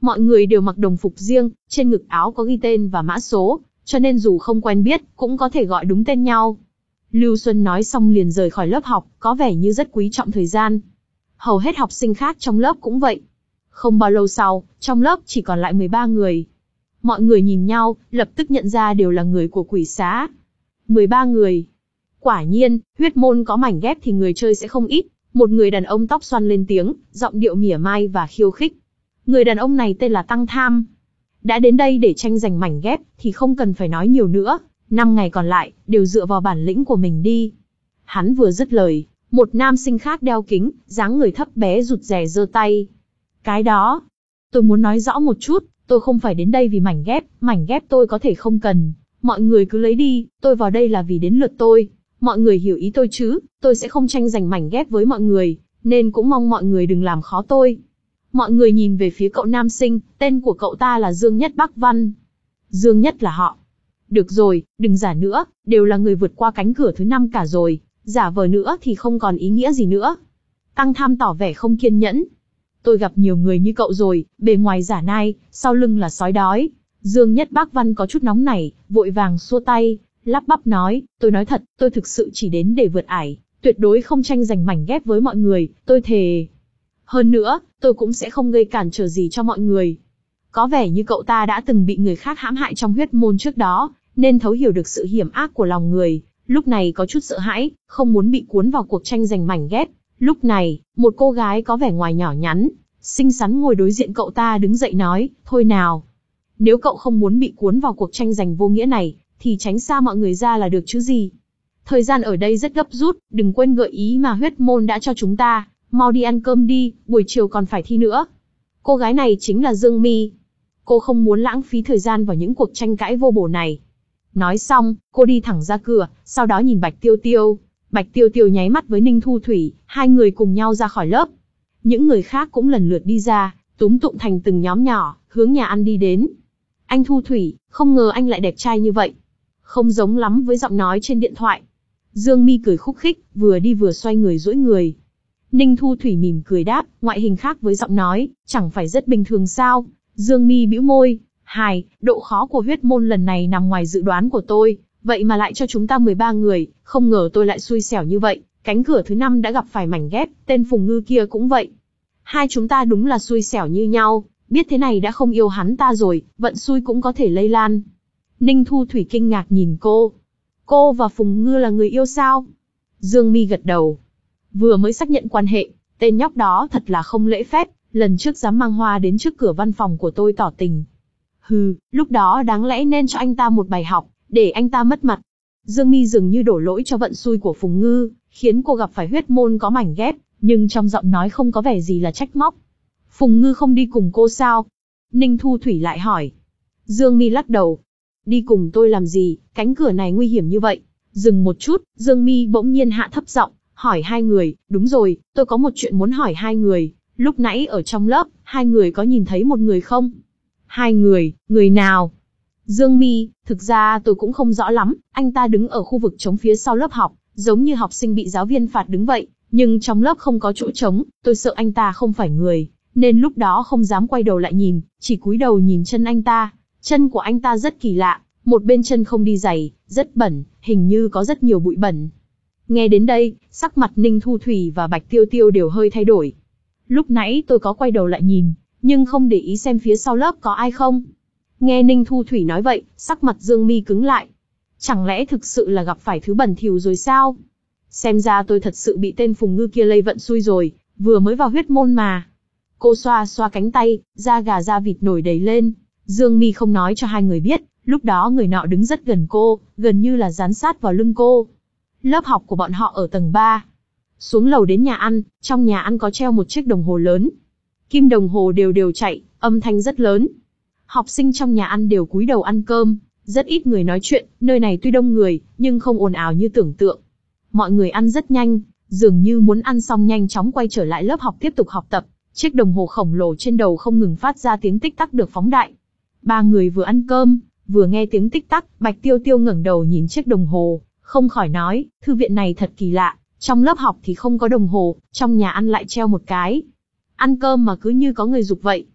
Mọi người đều mặc đồng phục riêng, trên ngực áo có ghi tên và mã số, cho nên dù không quen biết, cũng có thể gọi đúng tên nhau. Lưu Xuân nói xong liền rời khỏi lớp học, có vẻ như rất quý trọng thời gian. Hầu hết học sinh khác trong lớp cũng vậy. Không bao lâu sau, trong lớp chỉ còn lại mười ba người. Mọi người nhìn nhau, lập tức nhận ra đều là người của quỷ xá. mười ba người. Quả nhiên, huyết môn có mảnh ghép thì người chơi sẽ không ít. Một người đàn ông tóc xoăn lên tiếng, giọng điệu mỉa mai và khiêu khích. Người đàn ông này tên là Tăng Tham. Đã đến đây để tranh giành mảnh ghép, thì không cần phải nói nhiều nữa. Năm ngày còn lại, đều dựa vào bản lĩnh của mình đi. Hắn vừa dứt lời, một nam sinh khác đeo kính, dáng người thấp bé rụt rè giơ tay. Cái đó, tôi muốn nói rõ một chút, tôi không phải đến đây vì mảnh ghép, mảnh ghép tôi có thể không cần. Mọi người cứ lấy đi, tôi vào đây là vì đến lượt tôi. Mọi người hiểu ý tôi chứ, tôi sẽ không tranh giành mảnh ghép với mọi người, nên cũng mong mọi người đừng làm khó tôi. Mọi người nhìn về phía cậu nam sinh, tên của cậu ta là Dương Nhất Bắc Văn. Dương Nhất là họ. Được rồi, đừng giả nữa, đều là người vượt qua cánh cửa thứ năm cả rồi, giả vờ nữa thì không còn ý nghĩa gì nữa. Tăng Tham tỏ vẻ không kiên nhẫn. Tôi gặp nhiều người như cậu rồi, bề ngoài giả nai, sau lưng là sói đói. Dương Nhất Bắc Văn có chút nóng nảy, vội vàng xua tay, lắp bắp nói, tôi nói thật, tôi thực sự chỉ đến để vượt ải, tuyệt đối không tranh giành mảnh ghép với mọi người, tôi thề. Hơn nữa, tôi cũng sẽ không gây cản trở gì cho mọi người. Có vẻ như cậu ta đã từng bị người khác hãm hại trong huyết môn trước đó, nên thấu hiểu được sự hiểm ác của lòng người, lúc này có chút sợ hãi, không muốn bị cuốn vào cuộc tranh giành mảnh ghép. Lúc này, một cô gái có vẻ ngoài nhỏ nhắn, xinh xắn ngồi đối diện cậu ta đứng dậy nói, thôi nào. Nếu cậu không muốn bị cuốn vào cuộc tranh giành vô nghĩa này, thì tránh xa mọi người ra là được chứ gì. Thời gian ở đây rất gấp rút, đừng quên gợi ý mà huyết môn đã cho chúng ta, mau đi ăn cơm đi, buổi chiều còn phải thi nữa. Cô gái này chính là Dương Mi. Cô không muốn lãng phí thời gian vào những cuộc tranh cãi vô bổ này. Nói xong, cô đi thẳng ra cửa, sau đó nhìn Bạch Tiêu Tiêu. Bạch Tiêu Tiêu nháy mắt với Ninh Thu Thủy, hai người cùng nhau ra khỏi lớp. Những người khác cũng lần lượt đi ra, túm tụm thành từng nhóm nhỏ, hướng nhà ăn đi đến. Anh Thu Thủy, không ngờ anh lại đẹp trai như vậy. Không giống lắm với giọng nói trên điện thoại. Dương Mi cười khúc khích, vừa đi vừa xoay người duỗi người. Ninh Thu Thủy mỉm cười đáp, ngoại hình khác với giọng nói, chẳng phải rất bình thường sao? Dương Mi bĩu môi, hài, độ khó của huyết môn lần này nằm ngoài dự đoán của tôi, vậy mà lại cho chúng ta mười ba người, không ngờ tôi lại xui xẻo như vậy, cánh cửa thứ năm đã gặp phải mảnh ghép, tên Phùng Ngư kia cũng vậy. Hai chúng ta đúng là xui xẻo như nhau, biết thế này đã không yêu hắn ta rồi, vận xui cũng có thể lây lan. Ninh Thu Thủy kinh ngạc nhìn cô. Cô và Phùng Ngư là người yêu sao? Dương Mi gật đầu. Vừa mới xác nhận quan hệ, tên nhóc đó thật là không lễ phép, lần trước dám mang hoa đến trước cửa văn phòng của tôi tỏ tình. Hừ, lúc đó đáng lẽ nên cho anh ta một bài học, để anh ta mất mặt. Dương Mi dường như đổ lỗi cho vận xui của Phùng Ngư, khiến cô gặp phải huyết môn có mảnh ghép, nhưng trong giọng nói không có vẻ gì là trách móc. Phùng Ngư không đi cùng cô sao? Ninh Thu Thủy lại hỏi. Dương Mi lắc đầu. Đi cùng tôi làm gì, cánh cửa này nguy hiểm như vậy. Dừng một chút, Dương Mi bỗng nhiên hạ thấp giọng, hỏi hai người, đúng rồi, tôi có một chuyện muốn hỏi hai người. Lúc nãy ở trong lớp, hai người có nhìn thấy một người không? Hai người, người nào? Dương Mi, thực ra tôi cũng không rõ lắm, anh ta đứng ở khu vực trống phía sau lớp học, giống như học sinh bị giáo viên phạt đứng vậy, nhưng trong lớp không có chỗ trống, tôi sợ anh ta không phải người, nên lúc đó không dám quay đầu lại nhìn, chỉ cúi đầu nhìn chân anh ta. Chân của anh ta rất kỳ lạ, một bên chân không đi giày, rất bẩn, hình như có rất nhiều bụi bẩn. Nghe đến đây, sắc mặt Ninh Thu Thủy và Bạch Tiêu Tiêu đều hơi thay đổi. Lúc nãy tôi có quay đầu lại nhìn, nhưng không để ý xem phía sau lớp có ai không. Nghe Ninh Thu Thủy nói vậy, sắc mặt Dương Mi cứng lại. Chẳng lẽ thực sự là gặp phải thứ bẩn thỉu rồi sao? Xem ra tôi thật sự bị tên Phùng Ngư kia lây vận xui rồi, vừa mới vào huyết môn mà. Cô xoa xoa cánh tay, da gà da vịt nổi đầy lên. Dương Mi không nói cho hai người biết, lúc đó người nọ đứng rất gần cô, gần như là dán sát vào lưng cô. Lớp học của bọn họ ở tầng ba. Xuống lầu đến nhà ăn, trong nhà ăn có treo một chiếc đồng hồ lớn. Kim đồng hồ đều đều chạy, âm thanh rất lớn. Học sinh trong nhà ăn đều cúi đầu ăn cơm, rất ít người nói chuyện, nơi này tuy đông người, nhưng không ồn ào như tưởng tượng. Mọi người ăn rất nhanh, dường như muốn ăn xong nhanh chóng quay trở lại lớp học tiếp tục học tập. Chiếc đồng hồ khổng lồ trên đầu không ngừng phát ra tiếng tích tắc được phóng đại. Ba người vừa ăn cơm, vừa nghe tiếng tích tắc, Bạch Tiêu Tiêu ngẩng đầu nhìn chiếc đồng hồ, không khỏi nói, thư viện này thật kỳ lạ, trong lớp học thì không có đồng hồ, trong nhà ăn lại treo một cái. Ăn cơm mà cứ như có người giục vậy.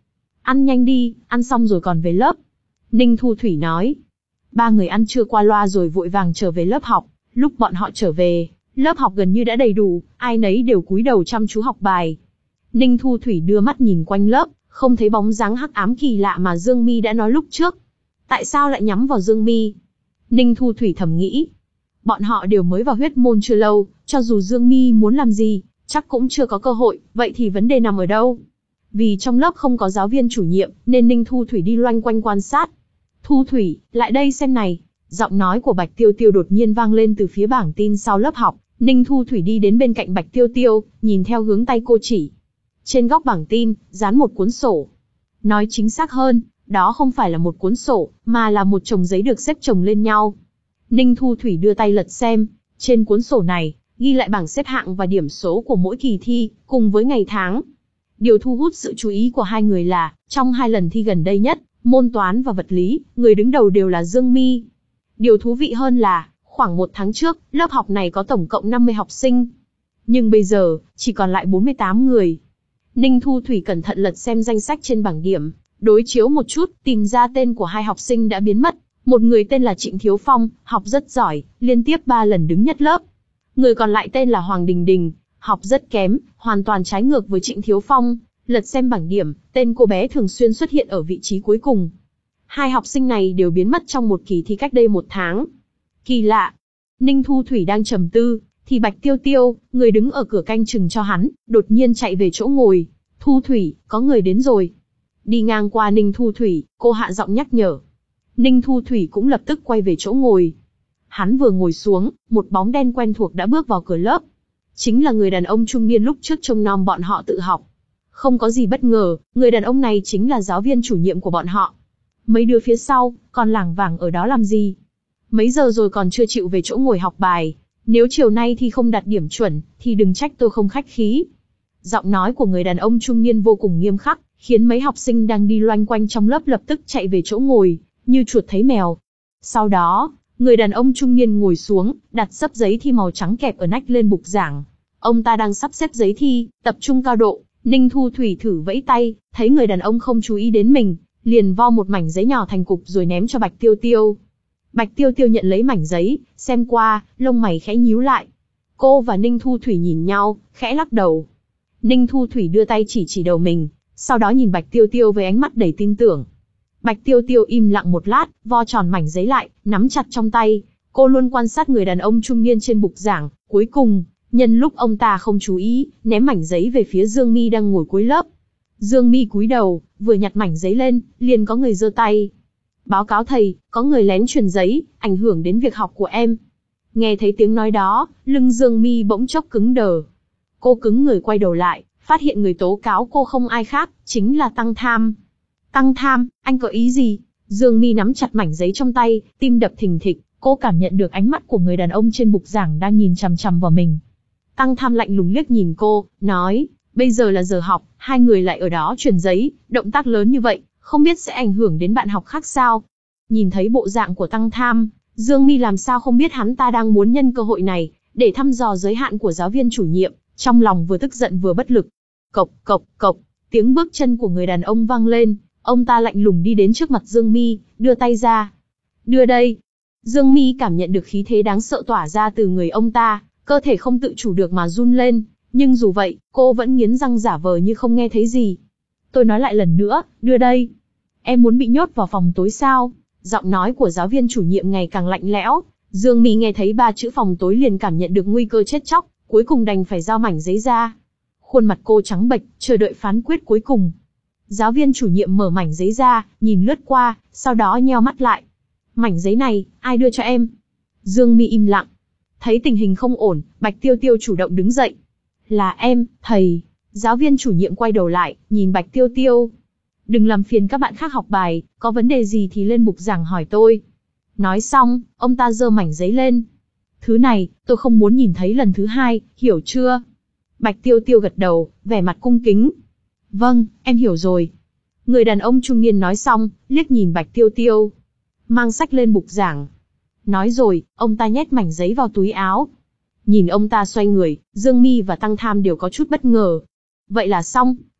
Ăn nhanh đi, ăn xong rồi còn về lớp. Ninh Thu Thủy nói. Ba người ăn trưa qua loa rồi vội vàng trở về lớp học. Lúc bọn họ trở về, lớp học gần như đã đầy đủ, ai nấy đều cúi đầu chăm chú học bài. Ninh Thu Thủy đưa mắt nhìn quanh lớp, không thấy bóng dáng hắc ám kỳ lạ mà Dương Mi đã nói lúc trước. Tại sao lại nhắm vào Dương Mi? Ninh Thu Thủy thầm nghĩ. Bọn họ đều mới vào huyết môn chưa lâu, cho dù Dương Mi muốn làm gì, chắc cũng chưa có cơ hội, vậy thì vấn đề nằm ở đâu? Vì trong lớp không có giáo viên chủ nhiệm, nên Ninh Thu Thủy đi loanh quanh quan sát. Thu Thủy, lại đây xem này. Giọng nói của Bạch Tiêu Tiêu đột nhiên vang lên từ phía bảng tin sau lớp học. Ninh Thu Thủy đi đến bên cạnh Bạch Tiêu Tiêu, nhìn theo hướng tay cô chỉ. Trên góc bảng tin, dán một cuốn sổ. Nói chính xác hơn, đó không phải là một cuốn sổ, mà là một chồng giấy được xếp chồng lên nhau. Ninh Thu Thủy đưa tay lật xem, trên cuốn sổ này, ghi lại bảng xếp hạng và điểm số của mỗi kỳ thi, cùng với ngày tháng. Điều thu hút sự chú ý của hai người là, trong hai lần thi gần đây nhất, môn toán và vật lý, người đứng đầu đều là Dương Mi. Điều thú vị hơn là, khoảng một tháng trước, lớp học này có tổng cộng năm mươi học sinh. Nhưng bây giờ, chỉ còn lại bốn mươi tám người. Ninh Thu Thủy cẩn thận lật xem danh sách trên bảng điểm, đối chiếu một chút, tìm ra tên của hai học sinh đã biến mất. Một người tên là Trịnh Thiếu Phong, học rất giỏi, liên tiếp ba lần đứng nhất lớp. Người còn lại tên là Hoàng Đình Đình, học rất kém, hoàn toàn trái ngược với Trịnh Thiếu Phong. Lật xem bảng điểm, tên cô bé thường xuyên xuất hiện ở vị trí cuối cùng. Hai học sinh này đều biến mất trong một kỳ thi cách đây một tháng. Kỳ lạ. Ninh Thu Thủy đang trầm tư, thì Bạch Tiêu Tiêu, người đứng ở cửa canh chừng cho hắn, đột nhiên chạy về chỗ ngồi. Thu Thủy, có người đến rồi. Đi ngang qua Ninh Thu Thủy, cô hạ giọng nhắc nhở. Ninh Thu Thủy cũng lập tức quay về chỗ ngồi. Hắn vừa ngồi xuống, một bóng đen quen thuộc đã bước vào cửa lớp. Chính là người đàn ông trung niên lúc trước trông nom bọn họ tự học. Không có gì bất ngờ, người đàn ông này chính là giáo viên chủ nhiệm của bọn họ. Mấy đứa phía sau, còn lảng vảng ở đó làm gì? Mấy giờ rồi còn chưa chịu về chỗ ngồi học bài. Nếu chiều nay thì không đạt điểm chuẩn, thì đừng trách tôi không khách khí. Giọng nói của người đàn ông trung niên vô cùng nghiêm khắc, khiến mấy học sinh đang đi loanh quanh trong lớp lập tức chạy về chỗ ngồi, như chuột thấy mèo. Sau đó, người đàn ông trung niên ngồi xuống, đặt xấp giấy thi màu trắng kẹp ở nách lên bục giảng. Ông ta đang sắp xếp giấy thi, tập trung cao độ. Ninh Thu Thủy thử vẫy tay, thấy người đàn ông không chú ý đến mình, liền vo một mảnh giấy nhỏ thành cục rồi ném cho Bạch Tiêu Tiêu. Bạch Tiêu Tiêu nhận lấy mảnh giấy, xem qua, lông mày khẽ nhíu lại. Cô và Ninh Thu Thủy nhìn nhau, khẽ lắc đầu. Ninh Thu Thủy đưa tay chỉ chỉ đầu mình, sau đó nhìn Bạch Tiêu Tiêu với ánh mắt đầy tin tưởng. Bạch Tiêu Tiêu im lặng một lát, vo tròn mảnh giấy lại, nắm chặt trong tay. Cô luôn quan sát người đàn ông trung niên trên bục giảng, cuối cùng, nhân lúc ông ta không chú ý, ném mảnh giấy về phía Dương Mi đang ngồi cuối lớp. Dương Mi cúi đầu, vừa nhặt mảnh giấy lên, liền có người giơ tay. Báo cáo thầy, có người lén truyền giấy, ảnh hưởng đến việc học của em. Nghe thấy tiếng nói đó, lưng Dương Mi bỗng chốc cứng đờ. Cô cứng người quay đầu lại, phát hiện người tố cáo cô không ai khác, chính là Tăng Tham. Tăng Tham, anh có ý gì? Dương Mi nắm chặt mảnh giấy trong tay, tim đập thình thịch, cô cảm nhận được ánh mắt của người đàn ông trên bục giảng đang nhìn chằm chằm vào mình. Tăng Tham lạnh lùng liếc nhìn cô, nói, bây giờ là giờ học, hai người lại ở đó truyền giấy, động tác lớn như vậy, không biết sẽ ảnh hưởng đến bạn học khác sao? Nhìn thấy bộ dạng của Tăng Tham, Dương Mi làm sao không biết hắn ta đang muốn nhân cơ hội này, để thăm dò giới hạn của giáo viên chủ nhiệm, trong lòng vừa tức giận vừa bất lực. Cộc, cộc, cộc, tiếng bước chân của người đàn ông vang lên, ông ta lạnh lùng đi đến trước mặt Dương Mi, đưa tay ra. Đưa đây. Dương Mi cảm nhận được khí thế đáng sợ tỏa ra từ người ông ta, cơ thể không tự chủ được mà run lên, nhưng dù vậy, cô vẫn nghiến răng giả vờ như không nghe thấy gì. Tôi nói lại lần nữa, đưa đây. Em muốn bị nhốt vào phòng tối sao? Giọng nói của giáo viên chủ nhiệm ngày càng lạnh lẽo. Dương Mi nghe thấy ba chữ phòng tối liền cảm nhận được nguy cơ chết chóc, cuối cùng đành phải giao mảnh giấy ra. Khuôn mặt cô trắng bệch, chờ đợi phán quyết cuối cùng. Giáo viên chủ nhiệm mở mảnh giấy ra, nhìn lướt qua, sau đó nheo mắt lại. Mảnh giấy này, ai đưa cho em? Dương Mi im lặng. Thấy tình hình không ổn, Bạch Tiêu Tiêu chủ động đứng dậy. Là em, thầy. Giáo viên chủ nhiệm quay đầu lại, nhìn Bạch Tiêu Tiêu. Đừng làm phiền các bạn khác học bài, có vấn đề gì thì lên bục giảng hỏi tôi. Nói xong, ông ta giơ mảnh giấy lên. Thứ này, tôi không muốn nhìn thấy lần thứ hai, hiểu chưa? Bạch Tiêu Tiêu gật đầu, vẻ mặt cung kính. Vâng, em hiểu rồi. Người đàn ông trung niên nói xong, liếc nhìn Bạch Tiêu Tiêu. Mang sách lên bục giảng. Nói rồi, ông ta nhét mảnh giấy vào túi áo. Nhìn ông ta xoay người, Dương Mi và Tăng Tham đều có chút bất ngờ. Vậy là xong,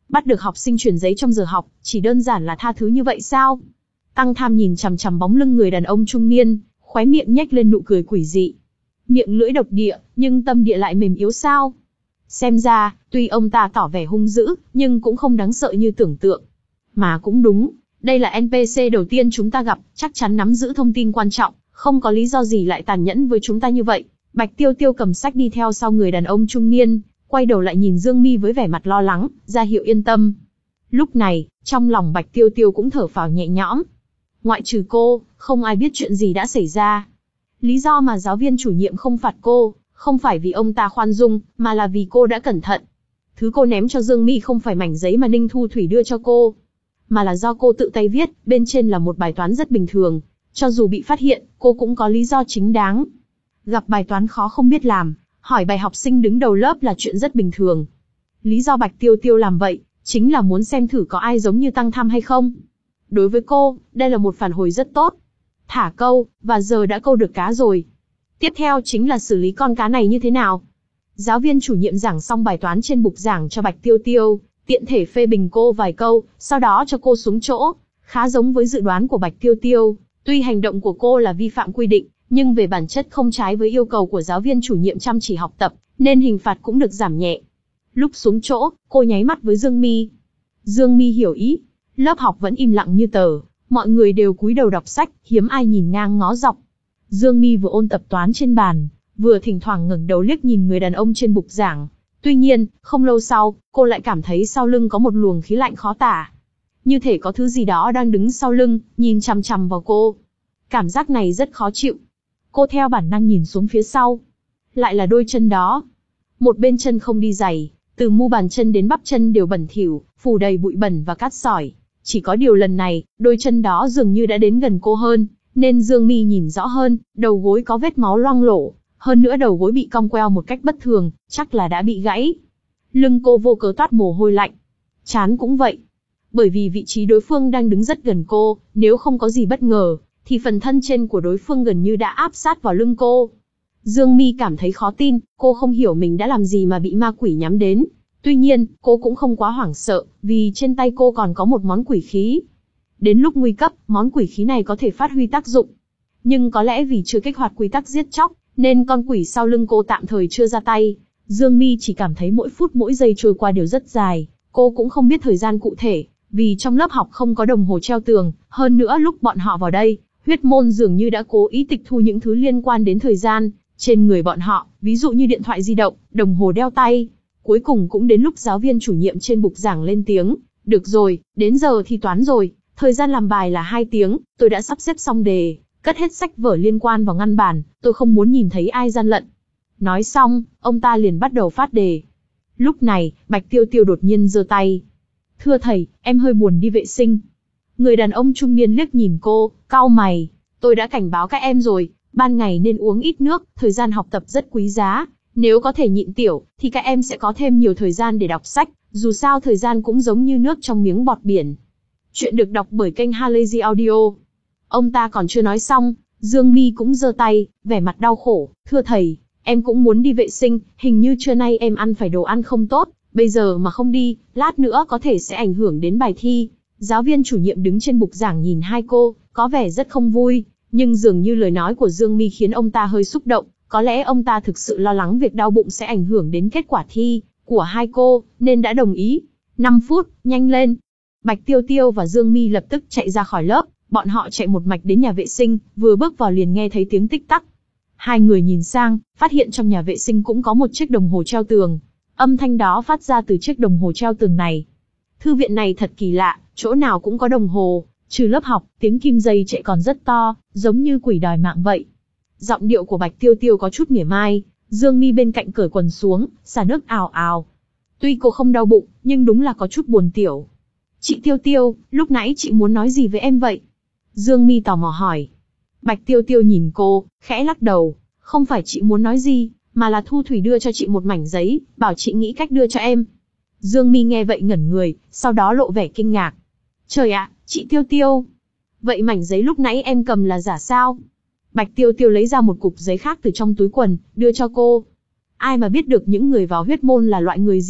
Bắt được học sinh chuyển giấy trong giờ học, chỉ đơn giản là tha thứ như vậy sao? Tăng Tham nhìn chằm chằm bóng lưng người đàn ông trung niên, khóe miệng nhếch lên nụ cười quỷ dị. Miệng lưỡi độc địa, nhưng tâm địa lại mềm yếu sao? Xem ra, tuy ông ta tỏ vẻ hung dữ, nhưng cũng không đáng sợ như tưởng tượng. Mà cũng đúng, đây là en pê xê đầu tiên chúng ta gặp, chắc chắn nắm giữ thông tin quan trọng, không có lý do gì lại tàn nhẫn với chúng ta như vậy. Bạch Tiêu Tiêu cầm sách đi theo sau người đàn ông trung niên, quay đầu lại nhìn Dương Mi với vẻ mặt lo lắng, ra hiệu yên tâm. Lúc này, trong lòng Bạch Tiêu Tiêu cũng thở phào nhẹ nhõm. Ngoại trừ cô, không ai biết chuyện gì đã xảy ra. Lý do mà giáo viên chủ nhiệm không phạt cô, không phải vì ông ta khoan dung, mà là vì cô đã cẩn thận. Thứ cô ném cho Dương Mi không phải mảnh giấy mà Ninh Thu Thủy đưa cho cô, mà là do cô tự tay viết, bên trên là một bài toán rất bình thường. Cho dù bị phát hiện, cô cũng có lý do chính đáng. Gặp bài toán khó không biết làm, hỏi bài học sinh đứng đầu lớp là chuyện rất bình thường. Lý do Bạch Tiêu Tiêu làm vậy, chính là muốn xem thử có ai giống như Tăng Tham hay không. Đối với cô, đây là một phản hồi rất tốt. Thả câu, và giờ đã câu được cá rồi. Tiếp theo chính là xử lý con cá này như thế nào. Giáo viên chủ nhiệm giảng xong bài toán trên bục giảng cho Bạch Tiêu Tiêu, tiện thể phê bình cô vài câu, sau đó cho cô xuống chỗ. Khá giống với dự đoán của Bạch Tiêu Tiêu, tuy hành động của cô là vi phạm quy định, nhưng về bản chất không trái với yêu cầu của giáo viên chủ nhiệm chăm chỉ học tập, nên hình phạt cũng được giảm nhẹ. Lúc xuống chỗ, cô nháy mắt với Dương Mi. Dương Mi hiểu ý. Lớp học vẫn im lặng như tờ, mọi người đều cúi đầu đọc sách, hiếm ai nhìn ngang ngó dọc. Dương Mi vừa ôn tập toán trên bàn, vừa thỉnh thoảng ngẩng đầu liếc nhìn người đàn ông trên bục giảng. Tuy nhiên, không lâu sau, cô lại cảm thấy sau lưng có một luồng khí lạnh khó tả. Như thể có thứ gì đó đang đứng sau lưng, nhìn chằm chằm vào cô. Cảm giác này rất khó chịu. Cô theo bản năng nhìn xuống phía sau. Lại là đôi chân đó. Một bên chân không đi giày, từ mu bàn chân đến bắp chân đều bẩn thỉu, phủ đầy bụi bẩn và cát sỏi. Chỉ có điều lần này, đôi chân đó dường như đã đến gần cô hơn, nên Dương Mi nhìn rõ hơn, đầu gối có vết máu loang lổ, hơn nữa đầu gối bị cong queo một cách bất thường, chắc là đã bị gãy. Lưng cô vô cớ toát mồ hôi lạnh. Trán cũng vậy. Bởi vì vị trí đối phương đang đứng rất gần cô, nếu không có gì bất ngờ, thì phần thân trên của đối phương gần như đã áp sát vào lưng cô. Dương Mi cảm thấy khó tin, cô không hiểu mình đã làm gì mà bị ma quỷ nhắm đến. Tuy nhiên, cô cũng không quá hoảng sợ, vì trên tay cô còn có một món quỷ khí. Đến lúc nguy cấp, món quỷ khí này có thể phát huy tác dụng. Nhưng có lẽ vì chưa kích hoạt quy tắc giết chóc, nên con quỷ sau lưng cô tạm thời chưa ra tay. Dương Mi chỉ cảm thấy mỗi phút mỗi giây trôi qua đều rất dài, cô cũng không biết thời gian cụ thể, vì trong lớp học không có đồng hồ treo tường, hơn nữa lúc bọn họ vào đây, huyết môn dường như đã cố ý tịch thu những thứ liên quan đến thời gian trên người bọn họ, ví dụ như điện thoại di động, đồng hồ đeo tay. Cuối cùng cũng đến lúc giáo viên chủ nhiệm trên bục giảng lên tiếng, được rồi, đến giờ thi toán rồi, thời gian làm bài là hai tiếng, tôi đã sắp xếp xong đề, cất hết sách vở liên quan vào ngăn bàn, tôi không muốn nhìn thấy ai gian lận. Nói xong, ông ta liền bắt đầu phát đề. Lúc này, Bạch Tiêu Tiêu đột nhiên giơ tay. Thưa thầy, em hơi buồn đi vệ sinh. Người đàn ông trung niên liếc nhìn cô, cau mày. Tôi đã cảnh báo các em rồi, ban ngày nên uống ít nước, thời gian học tập rất quý giá. Nếu có thể nhịn tiểu, thì các em sẽ có thêm nhiều thời gian để đọc sách, dù sao thời gian cũng giống như nước trong miếng bọt biển. Chuyện được đọc bởi kênh Halazy Audio. Ông ta còn chưa nói xong, Dương Mi cũng giơ tay, vẻ mặt đau khổ. Thưa thầy, em cũng muốn đi vệ sinh, hình như trưa nay em ăn phải đồ ăn không tốt, bây giờ mà không đi, lát nữa có thể sẽ ảnh hưởng đến bài thi. Giáo viên chủ nhiệm đứng trên bục giảng nhìn hai cô, có vẻ rất không vui, nhưng dường như lời nói của Dương Mi khiến ông ta hơi xúc động, có lẽ ông ta thực sự lo lắng việc đau bụng sẽ ảnh hưởng đến kết quả thi của hai cô, nên đã đồng ý. năm phút, nhanh lên. Bạch Tiêu Tiêu và Dương Mi lập tức chạy ra khỏi lớp, bọn họ chạy một mạch đến nhà vệ sinh, vừa bước vào liền nghe thấy tiếng tích tắc. Hai người nhìn sang, phát hiện trong nhà vệ sinh cũng có một chiếc đồng hồ treo tường. Âm thanh đó phát ra từ chiếc đồng hồ treo tường này. Thư viện này thật kỳ lạ, chỗ nào cũng có đồng hồ, trừ lớp học, tiếng kim dây chạy còn rất to, giống như quỷ đòi mạng vậy. Giọng điệu của Bạch Tiêu Tiêu có chút mỉa mai, Dương Mi bên cạnh cởi quần xuống, xả nước ào ào. Tuy cô không đau bụng, nhưng đúng là có chút buồn tiểu. Chị Tiêu Tiêu, lúc nãy chị muốn nói gì với em vậy? Dương Mi tò mò hỏi. Bạch Tiêu Tiêu nhìn cô, khẽ lắc đầu. Không phải chị muốn nói gì, mà là Thu Thủy đưa cho chị một mảnh giấy, bảo chị nghĩ cách đưa cho em. Dương Mi nghe vậy ngẩn người, sau đó lộ vẻ kinh ngạc. Trời ạ, chị Tiêu Tiêu. Vậy mảnh giấy lúc nãy em cầm là giả sao? Bạch Tiêu Tiêu lấy ra một cục giấy khác từ trong túi quần, đưa cho cô. Ai mà biết được những người vào huyết môn là loại người gì,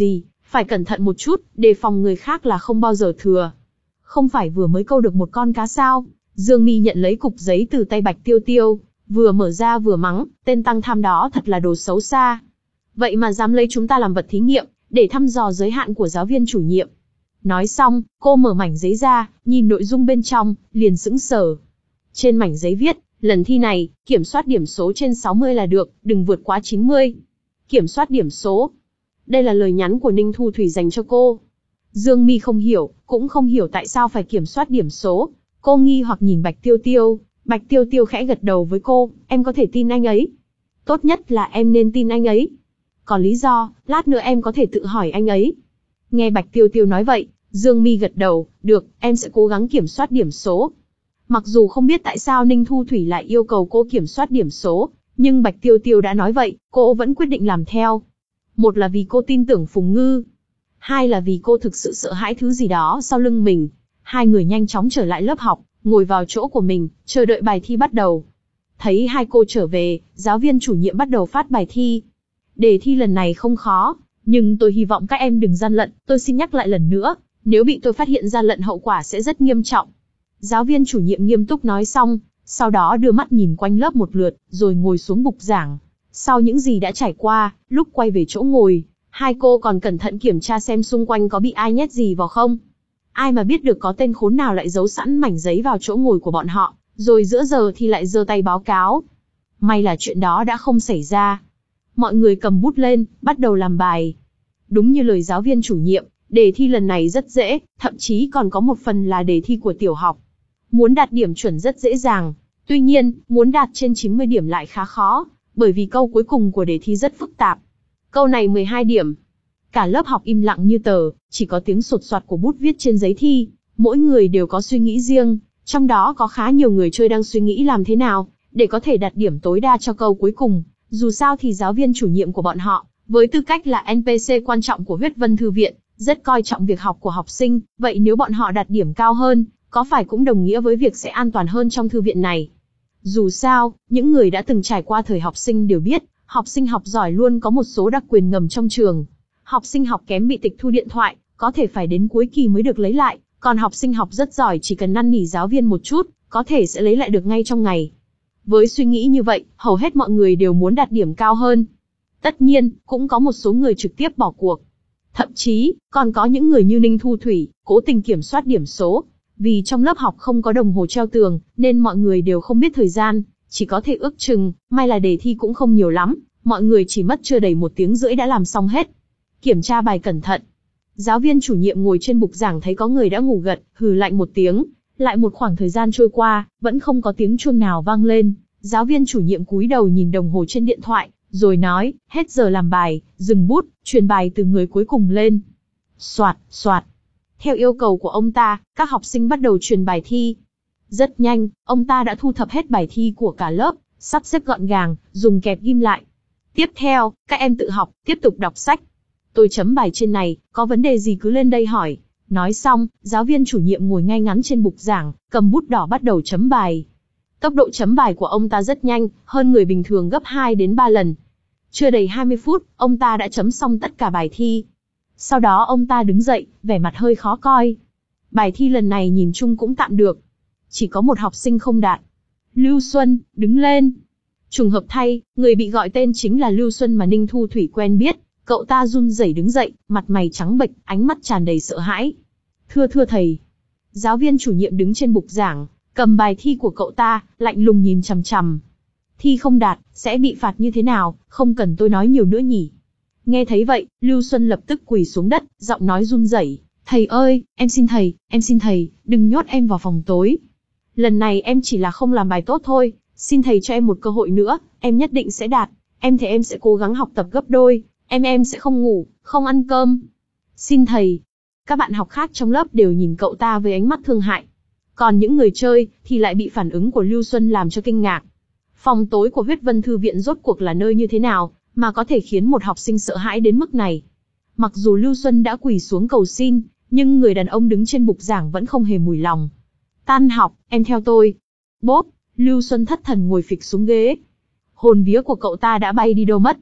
Phải cẩn thận một chút, đề phòng người khác là không bao giờ thừa. Không phải vừa mới câu được một con cá sao? Dương Mi nhận lấy cục giấy từ tay Bạch Tiêu Tiêu, vừa mở ra vừa mắng, tên tăng tham đó thật là đồ xấu xa. Vậy mà dám lấy chúng ta làm vật thí nghiệm, để thăm dò giới hạn của giáo viên chủ nhiệm. Nói xong, cô mở mảnh giấy ra, nhìn nội dung bên trong, liền sững sờ. Trên mảnh giấy viết, lần thi này, kiểm soát điểm số trên sáu mươi là được, đừng vượt quá chín mươi. Kiểm soát điểm số. Đây là lời nhắn của Ninh Thu Thủy dành cho cô. Dương Mi không hiểu, cũng không hiểu tại sao phải kiểm soát điểm số. Cô nghi hoặc nhìn Bạch Tiêu Tiêu, Bạch Tiêu Tiêu khẽ gật đầu với cô, em có thể tin anh ấy. Tốt nhất là em nên tin anh ấy. Còn lý do, lát nữa em có thể tự hỏi anh ấy. Nghe Bạch Tiêu Tiêu nói vậy, Dương Mi gật đầu, được, em sẽ cố gắng kiểm soát điểm số. Mặc dù không biết tại sao Ninh Thu Thủy lại yêu cầu cô kiểm soát điểm số, nhưng Bạch Tiêu Tiêu đã nói vậy, cô vẫn quyết định làm theo. Một là vì cô tin tưởng Phùng Ngư. Hai là vì cô thực sự sợ hãi thứ gì đó sau lưng mình. Hai người nhanh chóng trở lại lớp học, ngồi vào chỗ của mình, chờ đợi bài thi bắt đầu. Thấy hai cô trở về, giáo viên chủ nhiệm bắt đầu phát bài thi. Đề thi lần này không khó, nhưng tôi hy vọng các em đừng gian lận, tôi xin nhắc lại lần nữa, nếu bị tôi phát hiện gian lận hậu quả sẽ rất nghiêm trọng. Giáo viên chủ nhiệm nghiêm túc nói xong, sau đó đưa mắt nhìn quanh lớp một lượt, rồi ngồi xuống bục giảng. Sau những gì đã trải qua, lúc quay về chỗ ngồi, hai cô còn cẩn thận kiểm tra xem xung quanh có bị ai nhét gì vào không. Ai mà biết được có tên khốn nào lại giấu sẵn mảnh giấy vào chỗ ngồi của bọn họ, rồi giữa giờ thì lại giơ tay báo cáo. May là chuyện đó đã không xảy ra. Mọi người cầm bút lên, bắt đầu làm bài. Đúng như lời giáo viên chủ nhiệm, đề thi lần này rất dễ, thậm chí còn có một phần là đề thi của tiểu học. Muốn đạt điểm chuẩn rất dễ dàng, tuy nhiên, muốn đạt trên chín mươi điểm lại khá khó, bởi vì câu cuối cùng của đề thi rất phức tạp. Câu này mười hai điểm. Cả lớp học im lặng như tờ, chỉ có tiếng sột soạt của bút viết trên giấy thi. Mỗi người đều có suy nghĩ riêng, trong đó có khá nhiều người chơi đang suy nghĩ làm thế nào để có thể đạt điểm tối đa cho câu cuối cùng. Dù sao thì giáo viên chủ nhiệm của bọn họ, với tư cách là en pê xê quan trọng của Huyết Vân Thư Viện, rất coi trọng việc học của học sinh, vậy nếu bọn họ đạt điểm cao hơn, có phải cũng đồng nghĩa với việc sẽ an toàn hơn trong thư viện này? Dù sao, những người đã từng trải qua thời học sinh đều biết, học sinh học giỏi luôn có một số đặc quyền ngầm trong trường. Học sinh học kém bị tịch thu điện thoại, có thể phải đến cuối kỳ mới được lấy lại, còn học sinh học rất giỏi chỉ cần năn nỉ giáo viên một chút, có thể sẽ lấy lại được ngay trong ngày. Với suy nghĩ như vậy, hầu hết mọi người đều muốn đạt điểm cao hơn. Tất nhiên, cũng có một số người trực tiếp bỏ cuộc. Thậm chí, còn có những người như Ninh Thu Thủy, cố tình kiểm soát điểm số. Vì trong lớp học không có đồng hồ treo tường, nên mọi người đều không biết thời gian, chỉ có thể ước chừng, may là đề thi cũng không nhiều lắm, mọi người chỉ mất chưa đầy một tiếng rưỡi đã làm xong hết. Kiểm tra bài cẩn thận. Giáo viên chủ nhiệm ngồi trên bục giảng thấy có người đã ngủ gật, hừ lạnh một tiếng. Lại một khoảng thời gian trôi qua, vẫn không có tiếng chuông nào vang lên. Giáo viên chủ nhiệm cúi đầu nhìn đồng hồ trên điện thoại, rồi nói, hết giờ làm bài, dừng bút, truyền bài từ người cuối cùng lên. Soạt, soạt. Theo yêu cầu của ông ta, các học sinh bắt đầu truyền bài thi. Rất nhanh, ông ta đã thu thập hết bài thi của cả lớp, sắp xếp gọn gàng, dùng kẹp ghim lại. Tiếp theo, các em tự học, tiếp tục đọc sách. Tôi chấm bài trên này, có vấn đề gì cứ lên đây hỏi. Nói xong, giáo viên chủ nhiệm ngồi ngay ngắn trên bục giảng, cầm bút đỏ bắt đầu chấm bài. Tốc độ chấm bài của ông ta rất nhanh, hơn người bình thường gấp hai đến ba lần. Chưa đầy hai mươi phút, ông ta đã chấm xong tất cả bài thi. Sau đó ông ta đứng dậy, vẻ mặt hơi khó coi. Bài thi lần này nhìn chung cũng tạm được. Chỉ có một học sinh không đạt. Lưu Xuân, đứng lên. Trùng hợp thay, người bị gọi tên chính là Lưu Xuân mà Ninh Thu Thủy quen biết. Cậu ta run rẩy đứng dậy, mặt mày trắng bệch, ánh mắt tràn đầy sợ hãi. Thưa thưa thầy. Giáo viên chủ nhiệm đứng trên bục giảng, cầm bài thi của cậu ta, lạnh lùng nhìn chằm chằm. Thi không đạt, sẽ bị phạt như thế nào, không cần tôi nói nhiều nữa nhỉ. Nghe thấy vậy, Lưu Xuân lập tức quỳ xuống đất, giọng nói run rẩy. Thầy ơi, em xin thầy, em xin thầy, đừng nhốt em vào phòng tối. Lần này em chỉ là không làm bài tốt thôi, xin thầy cho em một cơ hội nữa, em nhất định sẽ đạt. Em thề em sẽ cố gắng học tập gấp đôi, em em sẽ không ngủ, không ăn cơm. Xin thầy. Các bạn học khác trong lớp đều nhìn cậu ta với ánh mắt thương hại. Còn những người chơi thì lại bị phản ứng của Lưu Xuân làm cho kinh ngạc. Phòng tối của Huyết Vân Thư Viện rốt cuộc là nơi như thế nào mà có thể khiến một học sinh sợ hãi đến mức này. Mặc dù Lưu Xuân đã quỳ xuống cầu xin, nhưng người đàn ông đứng trên bục giảng vẫn không hề mùi lòng. Tan học, em theo tôi. Bốp, Lưu Xuân thất thần ngồi phịch xuống ghế. Hồn vía của cậu ta đã bay đi đâu mất.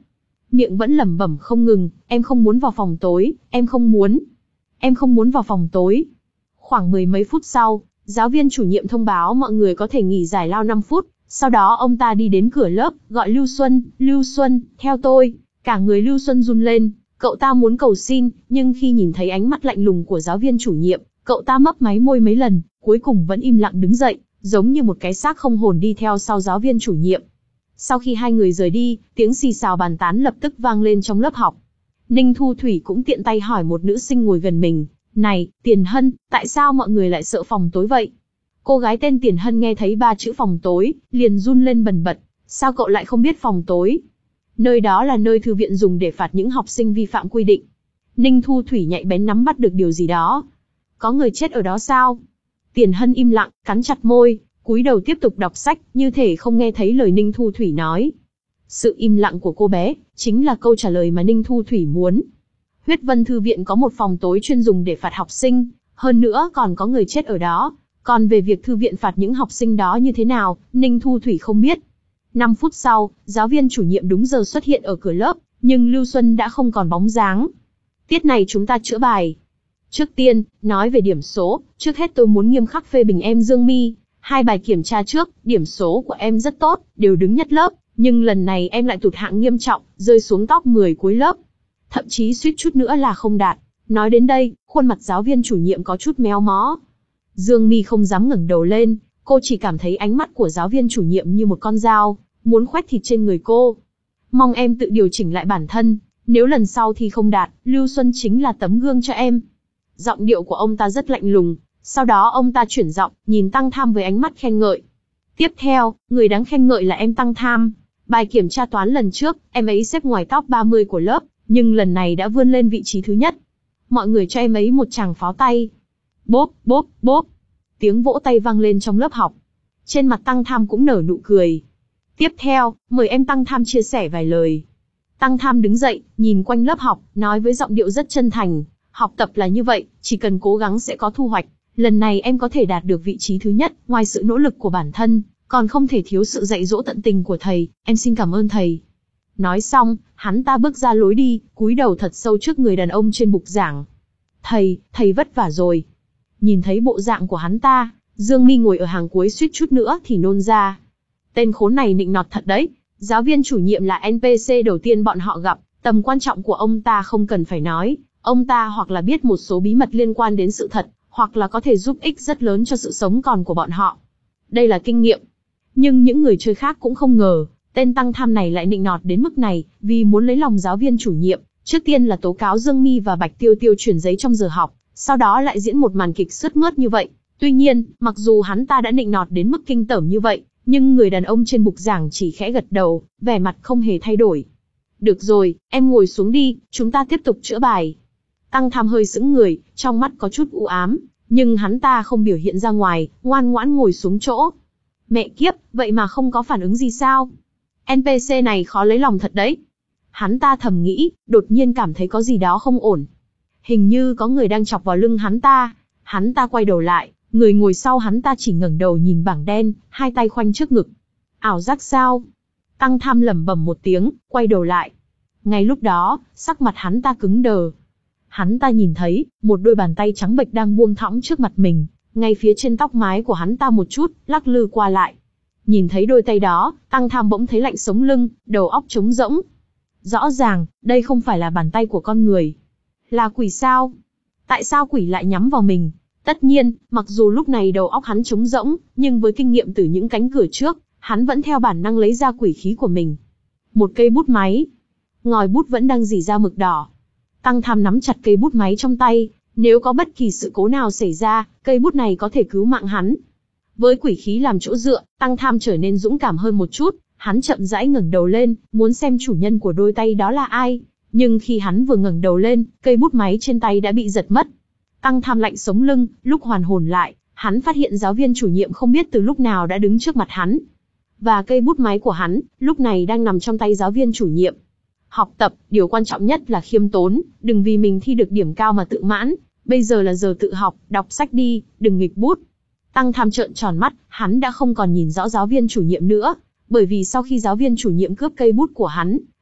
miệng vẫn lẩm bẩm không ngừng, em không muốn vào phòng tối, em không muốn. Em không muốn vào phòng tối. Khoảng mười mấy phút sau, giáo viên chủ nhiệm thông báo mọi người có thể nghỉ giải lao năm phút, sau đó ông ta đi đến cửa lớp, gọi Lưu Xuân, Lưu Xuân, theo tôi. Cả người Lưu Xuân run lên, cậu ta muốn cầu xin, nhưng khi nhìn thấy ánh mắt lạnh lùng của giáo viên chủ nhiệm, cậu ta mấp máy môi mấy lần, cuối cùng vẫn im lặng đứng dậy, giống như một cái xác không hồn đi theo sau giáo viên chủ nhiệm. Sau khi hai người rời đi, tiếng xì xào bàn tán lập tức vang lên trong lớp học. Ninh Thu Thủy cũng tiện tay hỏi một nữ sinh ngồi gần mình, này, Tiền Hân, tại sao mọi người lại sợ phòng tối vậy? Cô gái tên Tiền Hân nghe thấy ba chữ phòng tối, liền run lên bần bật, sao cậu lại không biết phòng tối? Nơi đó là nơi thư viện dùng để phạt những học sinh vi phạm quy định. Ninh Thu Thủy nhạy bén nắm bắt được điều gì đó. Có người chết ở đó sao? Tiền Hân im lặng, cắn chặt môi, cúi đầu tiếp tục đọc sách, như thể không nghe thấy lời Ninh Thu Thủy nói. Sự im lặng của cô bé, chính là câu trả lời mà Ninh Thu Thủy muốn. Huyết Vân Thư viện có một phòng tối chuyên dùng để phạt học sinh, hơn nữa còn có người chết ở đó. Còn về việc thư viện phạt những học sinh đó như thế nào, Ninh Thu Thủy không biết. năm phút sau, giáo viên chủ nhiệm đúng giờ xuất hiện ở cửa lớp, nhưng Lưu Xuân đã không còn bóng dáng. Tiết này chúng ta chữa bài. Trước tiên, nói về điểm số, trước hết tôi muốn nghiêm khắc phê bình em Dương Mi. Hai bài kiểm tra trước, điểm số của em rất tốt, đều đứng nhất lớp, nhưng lần này em lại tụt hạng nghiêm trọng, rơi xuống top mười cuối lớp. Thậm chí suýt chút nữa là không đạt. Nói đến đây, khuôn mặt giáo viên chủ nhiệm có chút méo mó. Dương Mi không dám ngẩng đầu lên, cô chỉ cảm thấy ánh mắt của giáo viên chủ nhiệm như một con dao, muốn khoét thịt trên người cô. Mong em tự điều chỉnh lại bản thân, nếu lần sau thi không đạt, Lưu Xuân chính là tấm gương cho em. Giọng điệu của ông ta rất lạnh lùng, sau đó ông ta chuyển giọng, nhìn Tăng Tham với ánh mắt khen ngợi. Tiếp theo, người đáng khen ngợi là em Tăng Tham. Bài kiểm tra toán lần trước, em ấy xếp ngoài top ba mươi của lớp, nhưng lần này đã vươn lên vị trí thứ nhất. Mọi người cho em ấy một tràng pháo tay. Bốp, bốp, bốp. Tiếng vỗ tay vang lên trong lớp học. Trên mặt Tăng Tham cũng nở nụ cười. Tiếp theo, mời em Tăng Tham chia sẻ vài lời. Tăng Tham đứng dậy, nhìn quanh lớp học, nói với giọng điệu rất chân thành. Học tập là như vậy, chỉ cần cố gắng sẽ có thu hoạch. Lần này em có thể đạt được vị trí thứ nhất, ngoài sự nỗ lực của bản thân, còn không thể thiếu sự dạy dỗ tận tình của thầy, em xin cảm ơn thầy. Nói xong, hắn ta bước ra lối đi, cúi đầu thật sâu trước người đàn ông trên bục giảng. Thầy, thầy vất vả rồi. Nhìn thấy bộ dạng của hắn ta, Dương Mi ngồi ở hàng cuối suýt chút nữa thì nôn ra. Tên khốn này nịnh nọt thật đấy, giáo viên chủ nhiệm là en pê xê đầu tiên bọn họ gặp, tầm quan trọng của ông ta không cần phải nói, ông ta hoặc là biết một số bí mật liên quan đến sự thật, hoặc là có thể giúp ích rất lớn cho sự sống còn của bọn họ. Đây là kinh nghiệm. Nhưng những người chơi khác cũng không ngờ, tên Tăng Tham này lại nịnh nọt đến mức này, vì muốn lấy lòng giáo viên chủ nhiệm, trước tiên là tố cáo Dương Mi và Bạch Tiêu Tiêu chuyển giấy trong giờ học, sau đó lại diễn một màn kịch sướt mướt như vậy. Tuy nhiên, mặc dù hắn ta đã nịnh nọt đến mức kinh tởm như vậy, nhưng người đàn ông trên bục giảng chỉ khẽ gật đầu, vẻ mặt không hề thay đổi. Được rồi, em ngồi xuống đi, chúng ta tiếp tục chữa bài. Tăng Tham hơi sững người, trong mắt có chút u ám, nhưng hắn ta không biểu hiện ra ngoài, ngoan ngoãn ngồi xuống chỗ. Mẹ kiếp, vậy mà không có phản ứng gì sao? en pê xê này khó lấy lòng thật đấy. Hắn ta thầm nghĩ, đột nhiên cảm thấy có gì đó không ổn. Hình như có người đang chọc vào lưng hắn ta. Hắn ta quay đầu lại, người ngồi sau hắn ta chỉ ngẩng đầu nhìn bảng đen, hai tay khoanh trước ngực. Ảo giác sao? Tăng Tham lẩm bẩm một tiếng, quay đầu lại. Ngay lúc đó, sắc mặt hắn ta cứng đờ. Hắn ta nhìn thấy, một đôi bàn tay trắng bệch đang buông thõng trước mặt mình, ngay phía trên tóc mái của hắn ta một chút, lắc lư qua lại. Nhìn thấy đôi tay đó, Tăng Tham bỗng thấy lạnh sống lưng, đầu óc trống rỗng. Rõ ràng, đây không phải là bàn tay của con người. Là quỷ sao? Tại sao quỷ lại nhắm vào mình? Tất nhiên, mặc dù lúc này đầu óc hắn trống rỗng, nhưng với kinh nghiệm từ những cánh cửa trước, hắn vẫn theo bản năng lấy ra quỷ khí của mình. Một cây bút máy. Ngòi bút vẫn đang rỉ ra mực đỏ. Tăng Tham nắm chặt cây bút máy trong tay, nếu có bất kỳ sự cố nào xảy ra, cây bút này có thể cứu mạng hắn. Với quỷ khí làm chỗ dựa, Tăng Tham trở nên dũng cảm hơn một chút, hắn chậm rãi ngẩng đầu lên, muốn xem chủ nhân của đôi tay đó là ai. Nhưng khi hắn vừa ngẩng đầu lên, cây bút máy trên tay đã bị giật mất. Tăng Tham lạnh sống lưng, lúc hoàn hồn lại, hắn phát hiện giáo viên chủ nhiệm không biết từ lúc nào đã đứng trước mặt hắn. Và cây bút máy của hắn, lúc này đang nằm trong tay giáo viên chủ nhiệm. Học tập, điều quan trọng nhất là khiêm tốn, đừng vì mình thi được điểm cao mà tự mãn. Bây giờ là giờ tự học, đọc sách đi, đừng nghịch bút. Tăng Tham trợn tròn mắt, hắn đã không còn nhìn rõ giáo viên chủ nhiệm nữa, bởi vì sau khi giáo viên chủ nhiệm cướp cây bút của hắn,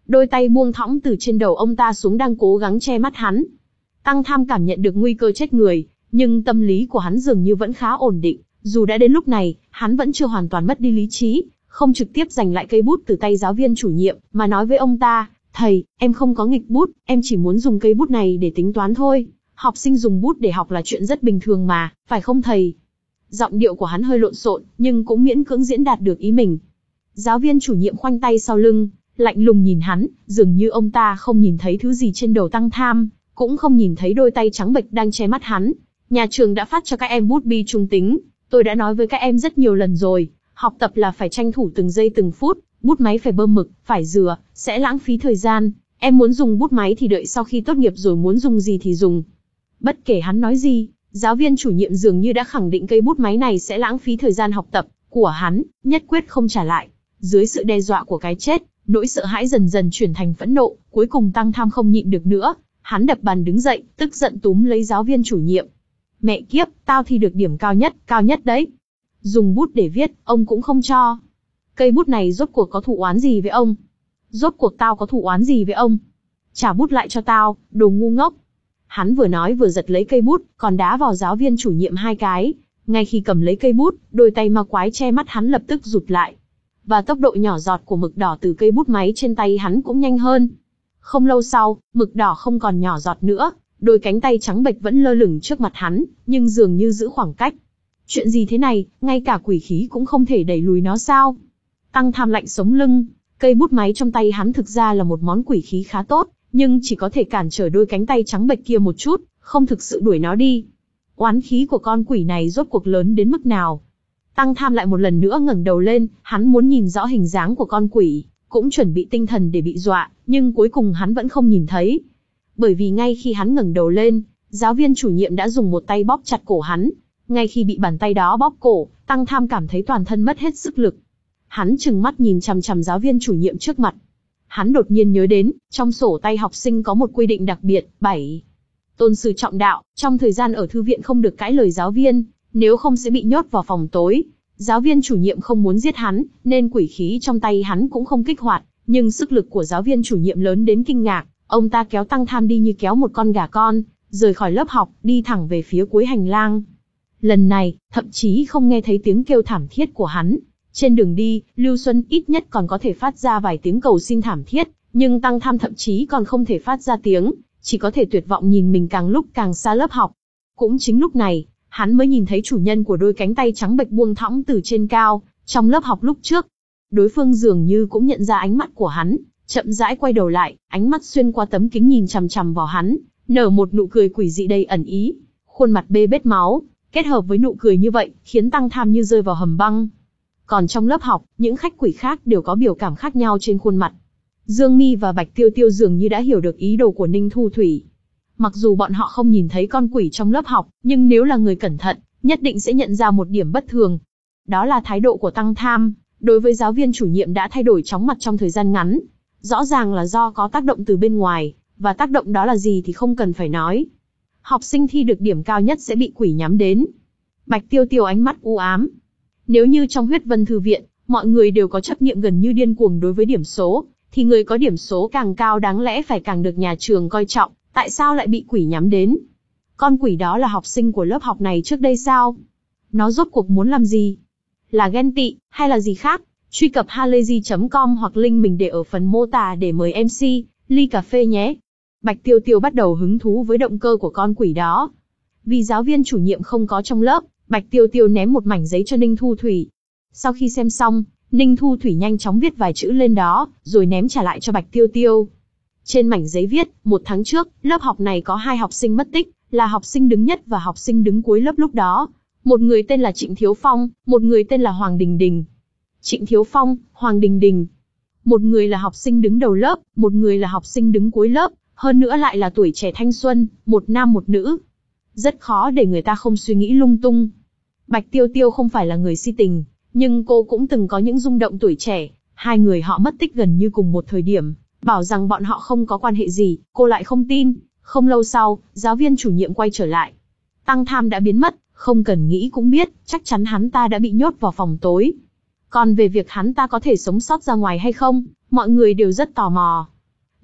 đôi tay buông thõng từ trên đầu ông ta xuống đang cố gắng che mắt hắn. Tăng Tham cảm nhận được nguy cơ chết người, nhưng tâm lý của hắn dường như vẫn khá ổn định, dù đã đến lúc này, hắn vẫn chưa hoàn toàn mất đi lý trí, không trực tiếp giành lại cây bút từ tay giáo viên chủ nhiệm, mà nói với ông ta, thầy, em không có nghịch bút, em chỉ muốn dùng cây bút này để tính toán thôi. Học sinh dùng bút để học là chuyện rất bình thường mà, phải không thầy? Giọng điệu của hắn hơi lộn xộn, nhưng cũng miễn cưỡng diễn đạt được ý mình. Giáo viên chủ nhiệm khoanh tay sau lưng, lạnh lùng nhìn hắn, dường như ông ta không nhìn thấy thứ gì trên đầu Tăng Tham, cũng không nhìn thấy đôi tay trắng bệch đang che mắt hắn. Nhà trường đã phát cho các em bút bi trung tính, tôi đã nói với các em rất nhiều lần rồi, học tập là phải tranh thủ từng giây từng phút, bút máy phải bơm mực, phải rửa, sẽ lãng phí thời gian. Em muốn dùng bút máy thì đợi sau khi tốt nghiệp rồi muốn dùng gì thì dùng. Bất kể hắn nói gì, giáo viên chủ nhiệm dường như đã khẳng định cây bút máy này sẽ lãng phí thời gian học tập của hắn, nhất quyết không trả lại. Dưới sự đe dọa của cái chết, nỗi sợ hãi dần dần chuyển thành phẫn nộ, cuối cùng Tăng Tham không nhịn được nữa, hắn đập bàn đứng dậy, tức giận túm lấy giáo viên chủ nhiệm. Mẹ kiếp, tao thi được điểm cao nhất, cao nhất đấy. Dùng bút để viết, ông cũng không cho. Cây bút này rốt cuộc có thù oán gì với ông? Rốt cuộc tao có thù oán gì với ông? Trả bút lại cho tao, đồ ngu ngốc. Hắn vừa nói vừa giật lấy cây bút, còn đá vào giáo viên chủ nhiệm hai cái. Ngay khi cầm lấy cây bút, đôi tay ma quái che mắt hắn lập tức rụt lại. Và tốc độ nhỏ giọt của mực đỏ từ cây bút máy trên tay hắn cũng nhanh hơn. Không lâu sau, mực đỏ không còn nhỏ giọt nữa, đôi cánh tay trắng bệch vẫn lơ lửng trước mặt hắn, nhưng dường như giữ khoảng cách. Chuyện gì thế này, ngay cả quỷ khí cũng không thể đẩy lùi nó sao? Tăng Tham lạnh sống lưng, cây bút máy trong tay hắn thực ra là một món quỷ khí khá tốt, nhưng chỉ có thể cản trở đôi cánh tay trắng bệch kia một chút, không thực sự đuổi nó đi. Oán khí của con quỷ này rốt cuộc lớn đến mức nào? Tăng Tham lại một lần nữa ngẩng đầu lên, hắn muốn nhìn rõ hình dáng của con quỷ, cũng chuẩn bị tinh thần để bị dọa, nhưng cuối cùng hắn vẫn không nhìn thấy. Bởi vì ngay khi hắn ngẩng đầu lên, giáo viên chủ nhiệm đã dùng một tay bóp chặt cổ hắn. Ngay khi bị bàn tay đó bóp cổ, Tăng Tham cảm thấy toàn thân mất hết sức lực. Hắn trừng mắt nhìn chằm chằm giáo viên chủ nhiệm trước mặt. Hắn đột nhiên nhớ đến, trong sổ tay học sinh có một quy định đặc biệt, bảy. Tôn sư trọng đạo, trong thời gian ở thư viện không được cãi lời giáo viên, nếu không sẽ bị nhốt vào phòng tối. Giáo viên chủ nhiệm không muốn giết hắn, nên quỷ khí trong tay hắn cũng không kích hoạt, nhưng sức lực của giáo viên chủ nhiệm lớn đến kinh ngạc, ông ta kéo Tăng Tham đi như kéo một con gà con, rời khỏi lớp học, đi thẳng về phía cuối hành lang. Lần này, thậm chí không nghe thấy tiếng kêu thảm thiết của hắn. Trên đường đi, Lưu Xuân ít nhất còn có thể phát ra vài tiếng cầu xin thảm thiết, nhưng Tăng Tham thậm chí còn không thể phát ra tiếng, chỉ có thể tuyệt vọng nhìn mình càng lúc càng xa lớp học. Cũng chính lúc này, hắn mới nhìn thấy chủ nhân của đôi cánh tay trắng bệch buông thõng từ trên cao, trong lớp học lúc trước. Đối phương dường như cũng nhận ra ánh mắt của hắn, chậm rãi quay đầu lại, ánh mắt xuyên qua tấm kính nhìn chằm chằm vào hắn, nở một nụ cười quỷ dị đầy ẩn ý, khuôn mặt bê bết máu, kết hợp với nụ cười như vậy, khiến Tăng Tham như rơi vào hầm băng. Còn trong lớp học, những khách quỷ khác đều có biểu cảm khác nhau trên khuôn mặt. Dương Mi và Bạch Tiêu Tiêu dường như đã hiểu được ý đồ của Ninh Thu Thủy. Mặc dù bọn họ không nhìn thấy con quỷ trong lớp học, nhưng nếu là người cẩn thận, nhất định sẽ nhận ra một điểm bất thường. Đó là thái độ của Tăng Tham, đối với giáo viên chủ nhiệm đã thay đổi chóng mặt trong thời gian ngắn. Rõ ràng là do có tác động từ bên ngoài, và tác động đó là gì thì không cần phải nói. Học sinh thi được điểm cao nhất sẽ bị quỷ nhắm đến. Bạch Tiêu Tiêu ánh mắt u ám. Nếu như trong huyết vân thư viện, mọi người đều có chấp niệm gần như điên cuồng đối với điểm số, thì người có điểm số càng cao đáng lẽ phải càng được nhà trường coi trọng, tại sao lại bị quỷ nhắm đến? Con quỷ đó là học sinh của lớp học này trước đây sao? Nó rốt cuộc muốn làm gì? Là ghen tị, hay là gì khác? Truy cập halayzi chấm com hoặc link mình để ở phần mô tả để mời em xê, ly cà phê nhé. Bạch Tiêu Tiêu bắt đầu hứng thú với động cơ của con quỷ đó. Vì giáo viên chủ nhiệm không có trong lớp, Bạch Tiêu Tiêu ném một mảnh giấy cho Ninh Thu Thủy. Sau khi xem xong, Ninh Thu Thủy nhanh chóng viết vài chữ lên đó, rồi ném trả lại cho Bạch Tiêu Tiêu. Trên mảnh giấy viết, một tháng trước, lớp học này có hai học sinh mất tích, là học sinh đứng nhất và học sinh đứng cuối lớp lúc đó. Một người tên là Trịnh Thiếu Phong, một người tên là Hoàng Đình Đình. Trịnh Thiếu Phong, Hoàng Đình Đình. Một người là học sinh đứng đầu lớp, một người là học sinh đứng cuối lớp, hơn nữa lại là tuổi trẻ thanh xuân, một nam một nữ. Rất khó để người ta không suy nghĩ lung tung. Bạch Tiêu Tiêu không phải là người si tình, nhưng cô cũng từng có những rung động tuổi trẻ. Hai người họ mất tích gần như cùng một thời điểm, bảo rằng bọn họ không có quan hệ gì, cô lại không tin. Không lâu sau, giáo viên chủ nhiệm quay trở lại. Tăng Tham đã biến mất, không cần nghĩ cũng biết, chắc chắn hắn ta đã bị nhốt vào phòng tối. Còn về việc hắn ta có thể sống sót ra ngoài hay không, mọi người đều rất tò mò.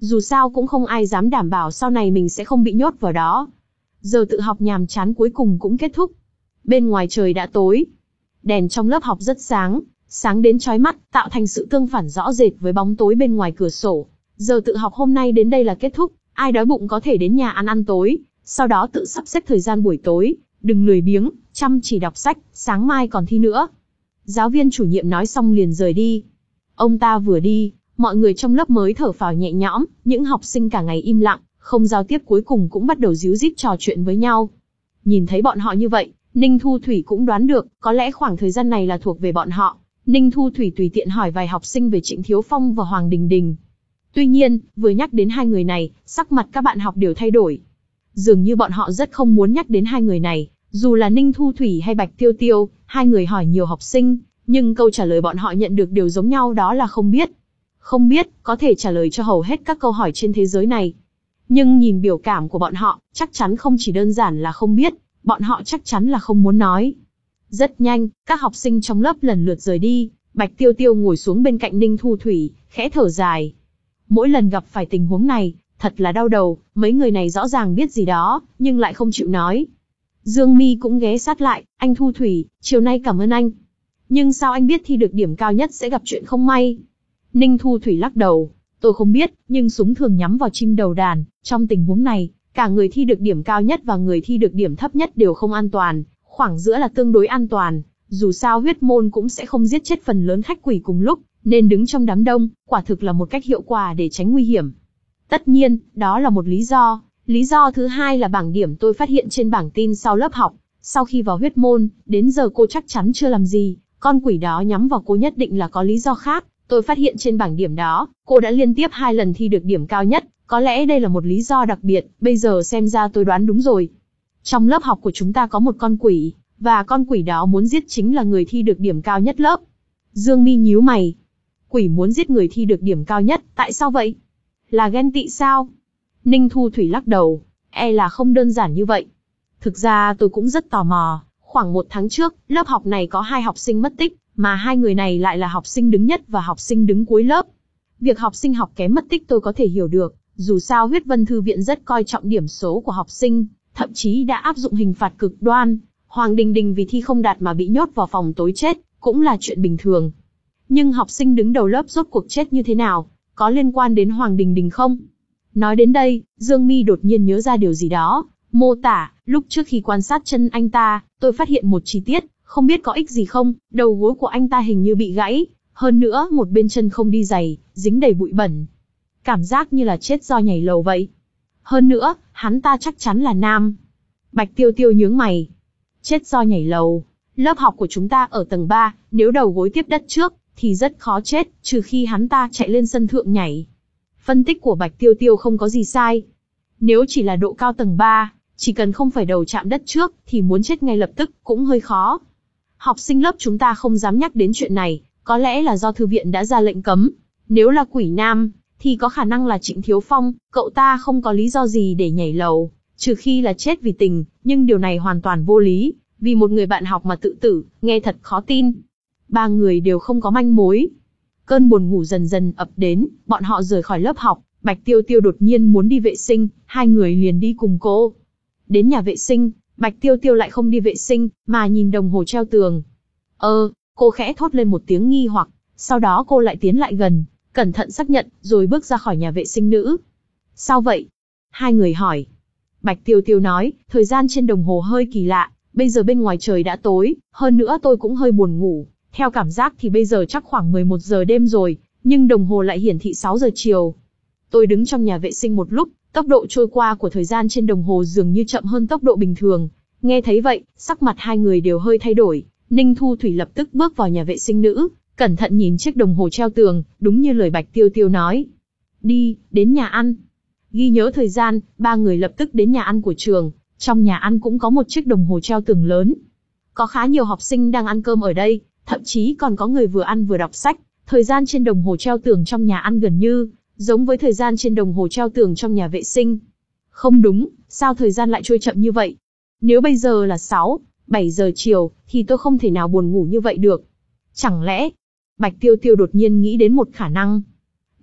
Dù sao cũng không ai dám đảm bảo sau này mình sẽ không bị nhốt vào đó. Giờ tự học nhàm chán cuối cùng cũng kết thúc. Bên ngoài trời đã tối. Đèn trong lớp học rất sáng, sáng đến chói mắt, tạo thành sự tương phản rõ rệt với bóng tối bên ngoài cửa sổ. Giờ tự học hôm nay đến đây là kết thúc, ai đói bụng có thể đến nhà ăn ăn tối, sau đó tự sắp xếp thời gian buổi tối, đừng lười biếng, chăm chỉ đọc sách, sáng mai còn thi nữa. Giáo viên chủ nhiệm nói xong liền rời đi. Ông ta vừa đi, mọi người trong lớp mới thở phào nhẹ nhõm, những học sinh cả ngày im lặng, không giao tiếp cuối cùng cũng bắt đầu díu dít trò chuyện với nhau. Nhìn thấy bọn họ như vậy, Ninh Thu Thủy cũng đoán được, có lẽ khoảng thời gian này là thuộc về bọn họ. Ninh Thu Thủy tùy tiện hỏi vài học sinh về Trịnh Thiếu Phong và Hoàng Đình Đình. Tuy nhiên, vừa nhắc đến hai người này, sắc mặt các bạn học đều thay đổi. Dường như bọn họ rất không muốn nhắc đến hai người này, dù là Ninh Thu Thủy hay Bạch Tiêu Tiêu, hai người hỏi nhiều học sinh, nhưng câu trả lời bọn họ nhận được đều giống nhau, đó là không biết. Không biết, có thể trả lời cho hầu hết các câu hỏi trên thế giới này. Nhưng nhìn biểu cảm của bọn họ, chắc chắn không chỉ đơn giản là không biết, bọn họ chắc chắn là không muốn nói. Rất nhanh, các học sinh trong lớp lần lượt rời đi, Bạch Tiêu Tiêu ngồi xuống bên cạnh Ninh Thu Thủy, khẽ thở dài. Mỗi lần gặp phải tình huống này, thật là đau đầu, mấy người này rõ ràng biết gì đó, nhưng lại không chịu nói. Dương Mi cũng ghé sát lại, anh Thu Thủy, chiều nay cảm ơn anh. Nhưng sao anh biết thi được điểm cao nhất sẽ gặp chuyện không may? Ninh Thu Thủy lắc đầu, tôi không biết, nhưng súng thường nhắm vào chim đầu đàn, trong tình huống này, cả người thi được điểm cao nhất và người thi được điểm thấp nhất đều không an toàn, khoảng giữa là tương đối an toàn, dù sao huyết môn cũng sẽ không giết chết phần lớn khách quỷ cùng lúc, nên đứng trong đám đông, quả thực là một cách hiệu quả để tránh nguy hiểm. Tất nhiên, đó là một lý do, lý do thứ hai là bảng điểm tôi phát hiện trên bảng tin sau lớp học, sau khi vào huyết môn, đến giờ cô chắc chắn chưa làm gì, con quỷ đó nhắm vào cô nhất định là có lý do khác, tôi phát hiện trên bảng điểm đó, cô đã liên tiếp hai lần thi được điểm cao nhất, có lẽ đây là một lý do đặc biệt, bây giờ xem ra tôi đoán đúng rồi. Trong lớp học của chúng ta có một con quỷ, và con quỷ đó muốn giết chính là người thi được điểm cao nhất lớp. Dương Mi nhíu mày. Quỷ muốn giết người thi được điểm cao nhất, tại sao vậy? Là ghen tị sao? Ninh Thu Thủy lắc đầu, e là không đơn giản như vậy. Thực ra tôi cũng rất tò mò, khoảng một tháng trước, lớp học này có hai học sinh mất tích, mà hai người này lại là học sinh đứng nhất và học sinh đứng cuối lớp. Việc học sinh học kém mất tích tôi có thể hiểu được, dù sao Huyết Vân Thư viện rất coi trọng điểm số của học sinh, thậm chí đã áp dụng hình phạt cực đoan. Hoàng Đình Đình vì thi không đạt mà bị nhốt vào phòng tối chết, cũng là chuyện bình thường. Nhưng học sinh đứng đầu lớp rốt cuộc chết như thế nào, có liên quan đến Hoàng Đình Đình không? Nói đến đây, Dương Mi đột nhiên nhớ ra điều gì đó, mô tả, lúc trước khi quan sát chân anh ta, tôi phát hiện một chi tiết, không biết có ích gì không, đầu gối của anh ta hình như bị gãy, hơn nữa một bên chân không đi giày, dính đầy bụi bẩn. Cảm giác như là chết do nhảy lầu vậy. Hơn nữa, hắn ta chắc chắn là nam. Bạch Tiêu Tiêu nhướng mày. Chết do nhảy lầu. Lớp học của chúng ta ở tầng ba, nếu đầu gối tiếp đất trước, thì rất khó chết, trừ khi hắn ta chạy lên sân thượng nhảy. Phân tích của Bạch Tiêu Tiêu không có gì sai. Nếu chỉ là độ cao tầng ba, chỉ cần không phải đầu chạm đất trước, thì muốn chết ngay lập tức cũng hơi khó. Học sinh lớp chúng ta không dám nhắc đến chuyện này, có lẽ là do thư viện đã ra lệnh cấm. Nếu là quỷ nam, thì có khả năng là Trịnh Thiếu Phong, cậu ta không có lý do gì để nhảy lầu, trừ khi là chết vì tình, nhưng điều này hoàn toàn vô lý, vì một người bạn học mà tự tử, nghe thật khó tin. Ba người đều không có manh mối. Cơn buồn ngủ dần dần ập đến, bọn họ rời khỏi lớp học, Bạch Tiêu Tiêu đột nhiên muốn đi vệ sinh, hai người liền đi cùng cô. Đến nhà vệ sinh, Bạch Tiêu Tiêu lại không đi vệ sinh, mà nhìn đồng hồ treo tường. Ơ, cô khẽ thốt lên một tiếng nghi hoặc, sau đó cô lại tiến lại gần, cẩn thận xác nhận, rồi bước ra khỏi nhà vệ sinh nữ. Sao vậy? Hai người hỏi. Bạch Tiêu Tiêu nói, thời gian trên đồng hồ hơi kỳ lạ, bây giờ bên ngoài trời đã tối, hơn nữa tôi cũng hơi buồn ngủ. Theo cảm giác thì bây giờ chắc khoảng mười một giờ đêm rồi, nhưng đồng hồ lại hiển thị sáu giờ chiều. Tôi đứng trong nhà vệ sinh một lúc, tốc độ trôi qua của thời gian trên đồng hồ dường như chậm hơn tốc độ bình thường. Nghe thấy vậy, sắc mặt hai người đều hơi thay đổi. Ninh Thu Thủy lập tức bước vào nhà vệ sinh nữ, cẩn thận nhìn chiếc đồng hồ treo tường, đúng như lời Bạch Tiêu Tiêu nói. Đi, đến nhà ăn. Ghi nhớ thời gian, ba người lập tức đến nhà ăn của trường. Trong nhà ăn cũng có một chiếc đồng hồ treo tường lớn. Có khá nhiều học sinh đang ăn cơm ở đây, thậm chí còn có người vừa ăn vừa đọc sách. Thời gian trên đồng hồ treo tường trong nhà ăn gần như giống với thời gian trên đồng hồ treo tường trong nhà vệ sinh. Không đúng, sao thời gian lại trôi chậm như vậy? Nếu bây giờ là sáu, bảy giờ chiều, thì tôi không thể nào buồn ngủ như vậy được. Chẳng lẽ... Bạch Tiêu Tiêu đột nhiên nghĩ đến một khả năng.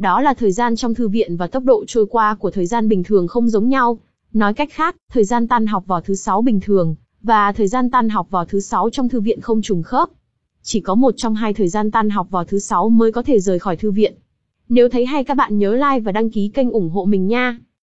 Đó là thời gian trong thư viện và tốc độ trôi qua của thời gian bình thường không giống nhau. Nói cách khác, thời gian tan học vào thứ sáu bình thường, và thời gian tan học vào thứ sáu trong thư viện không trùng khớp. Chỉ có một trong hai thời gian tan học vào thứ sáu mới có thể rời khỏi thư viện. Nếu thấy hay các bạn nhớ like và đăng ký kênh ủng hộ mình nha.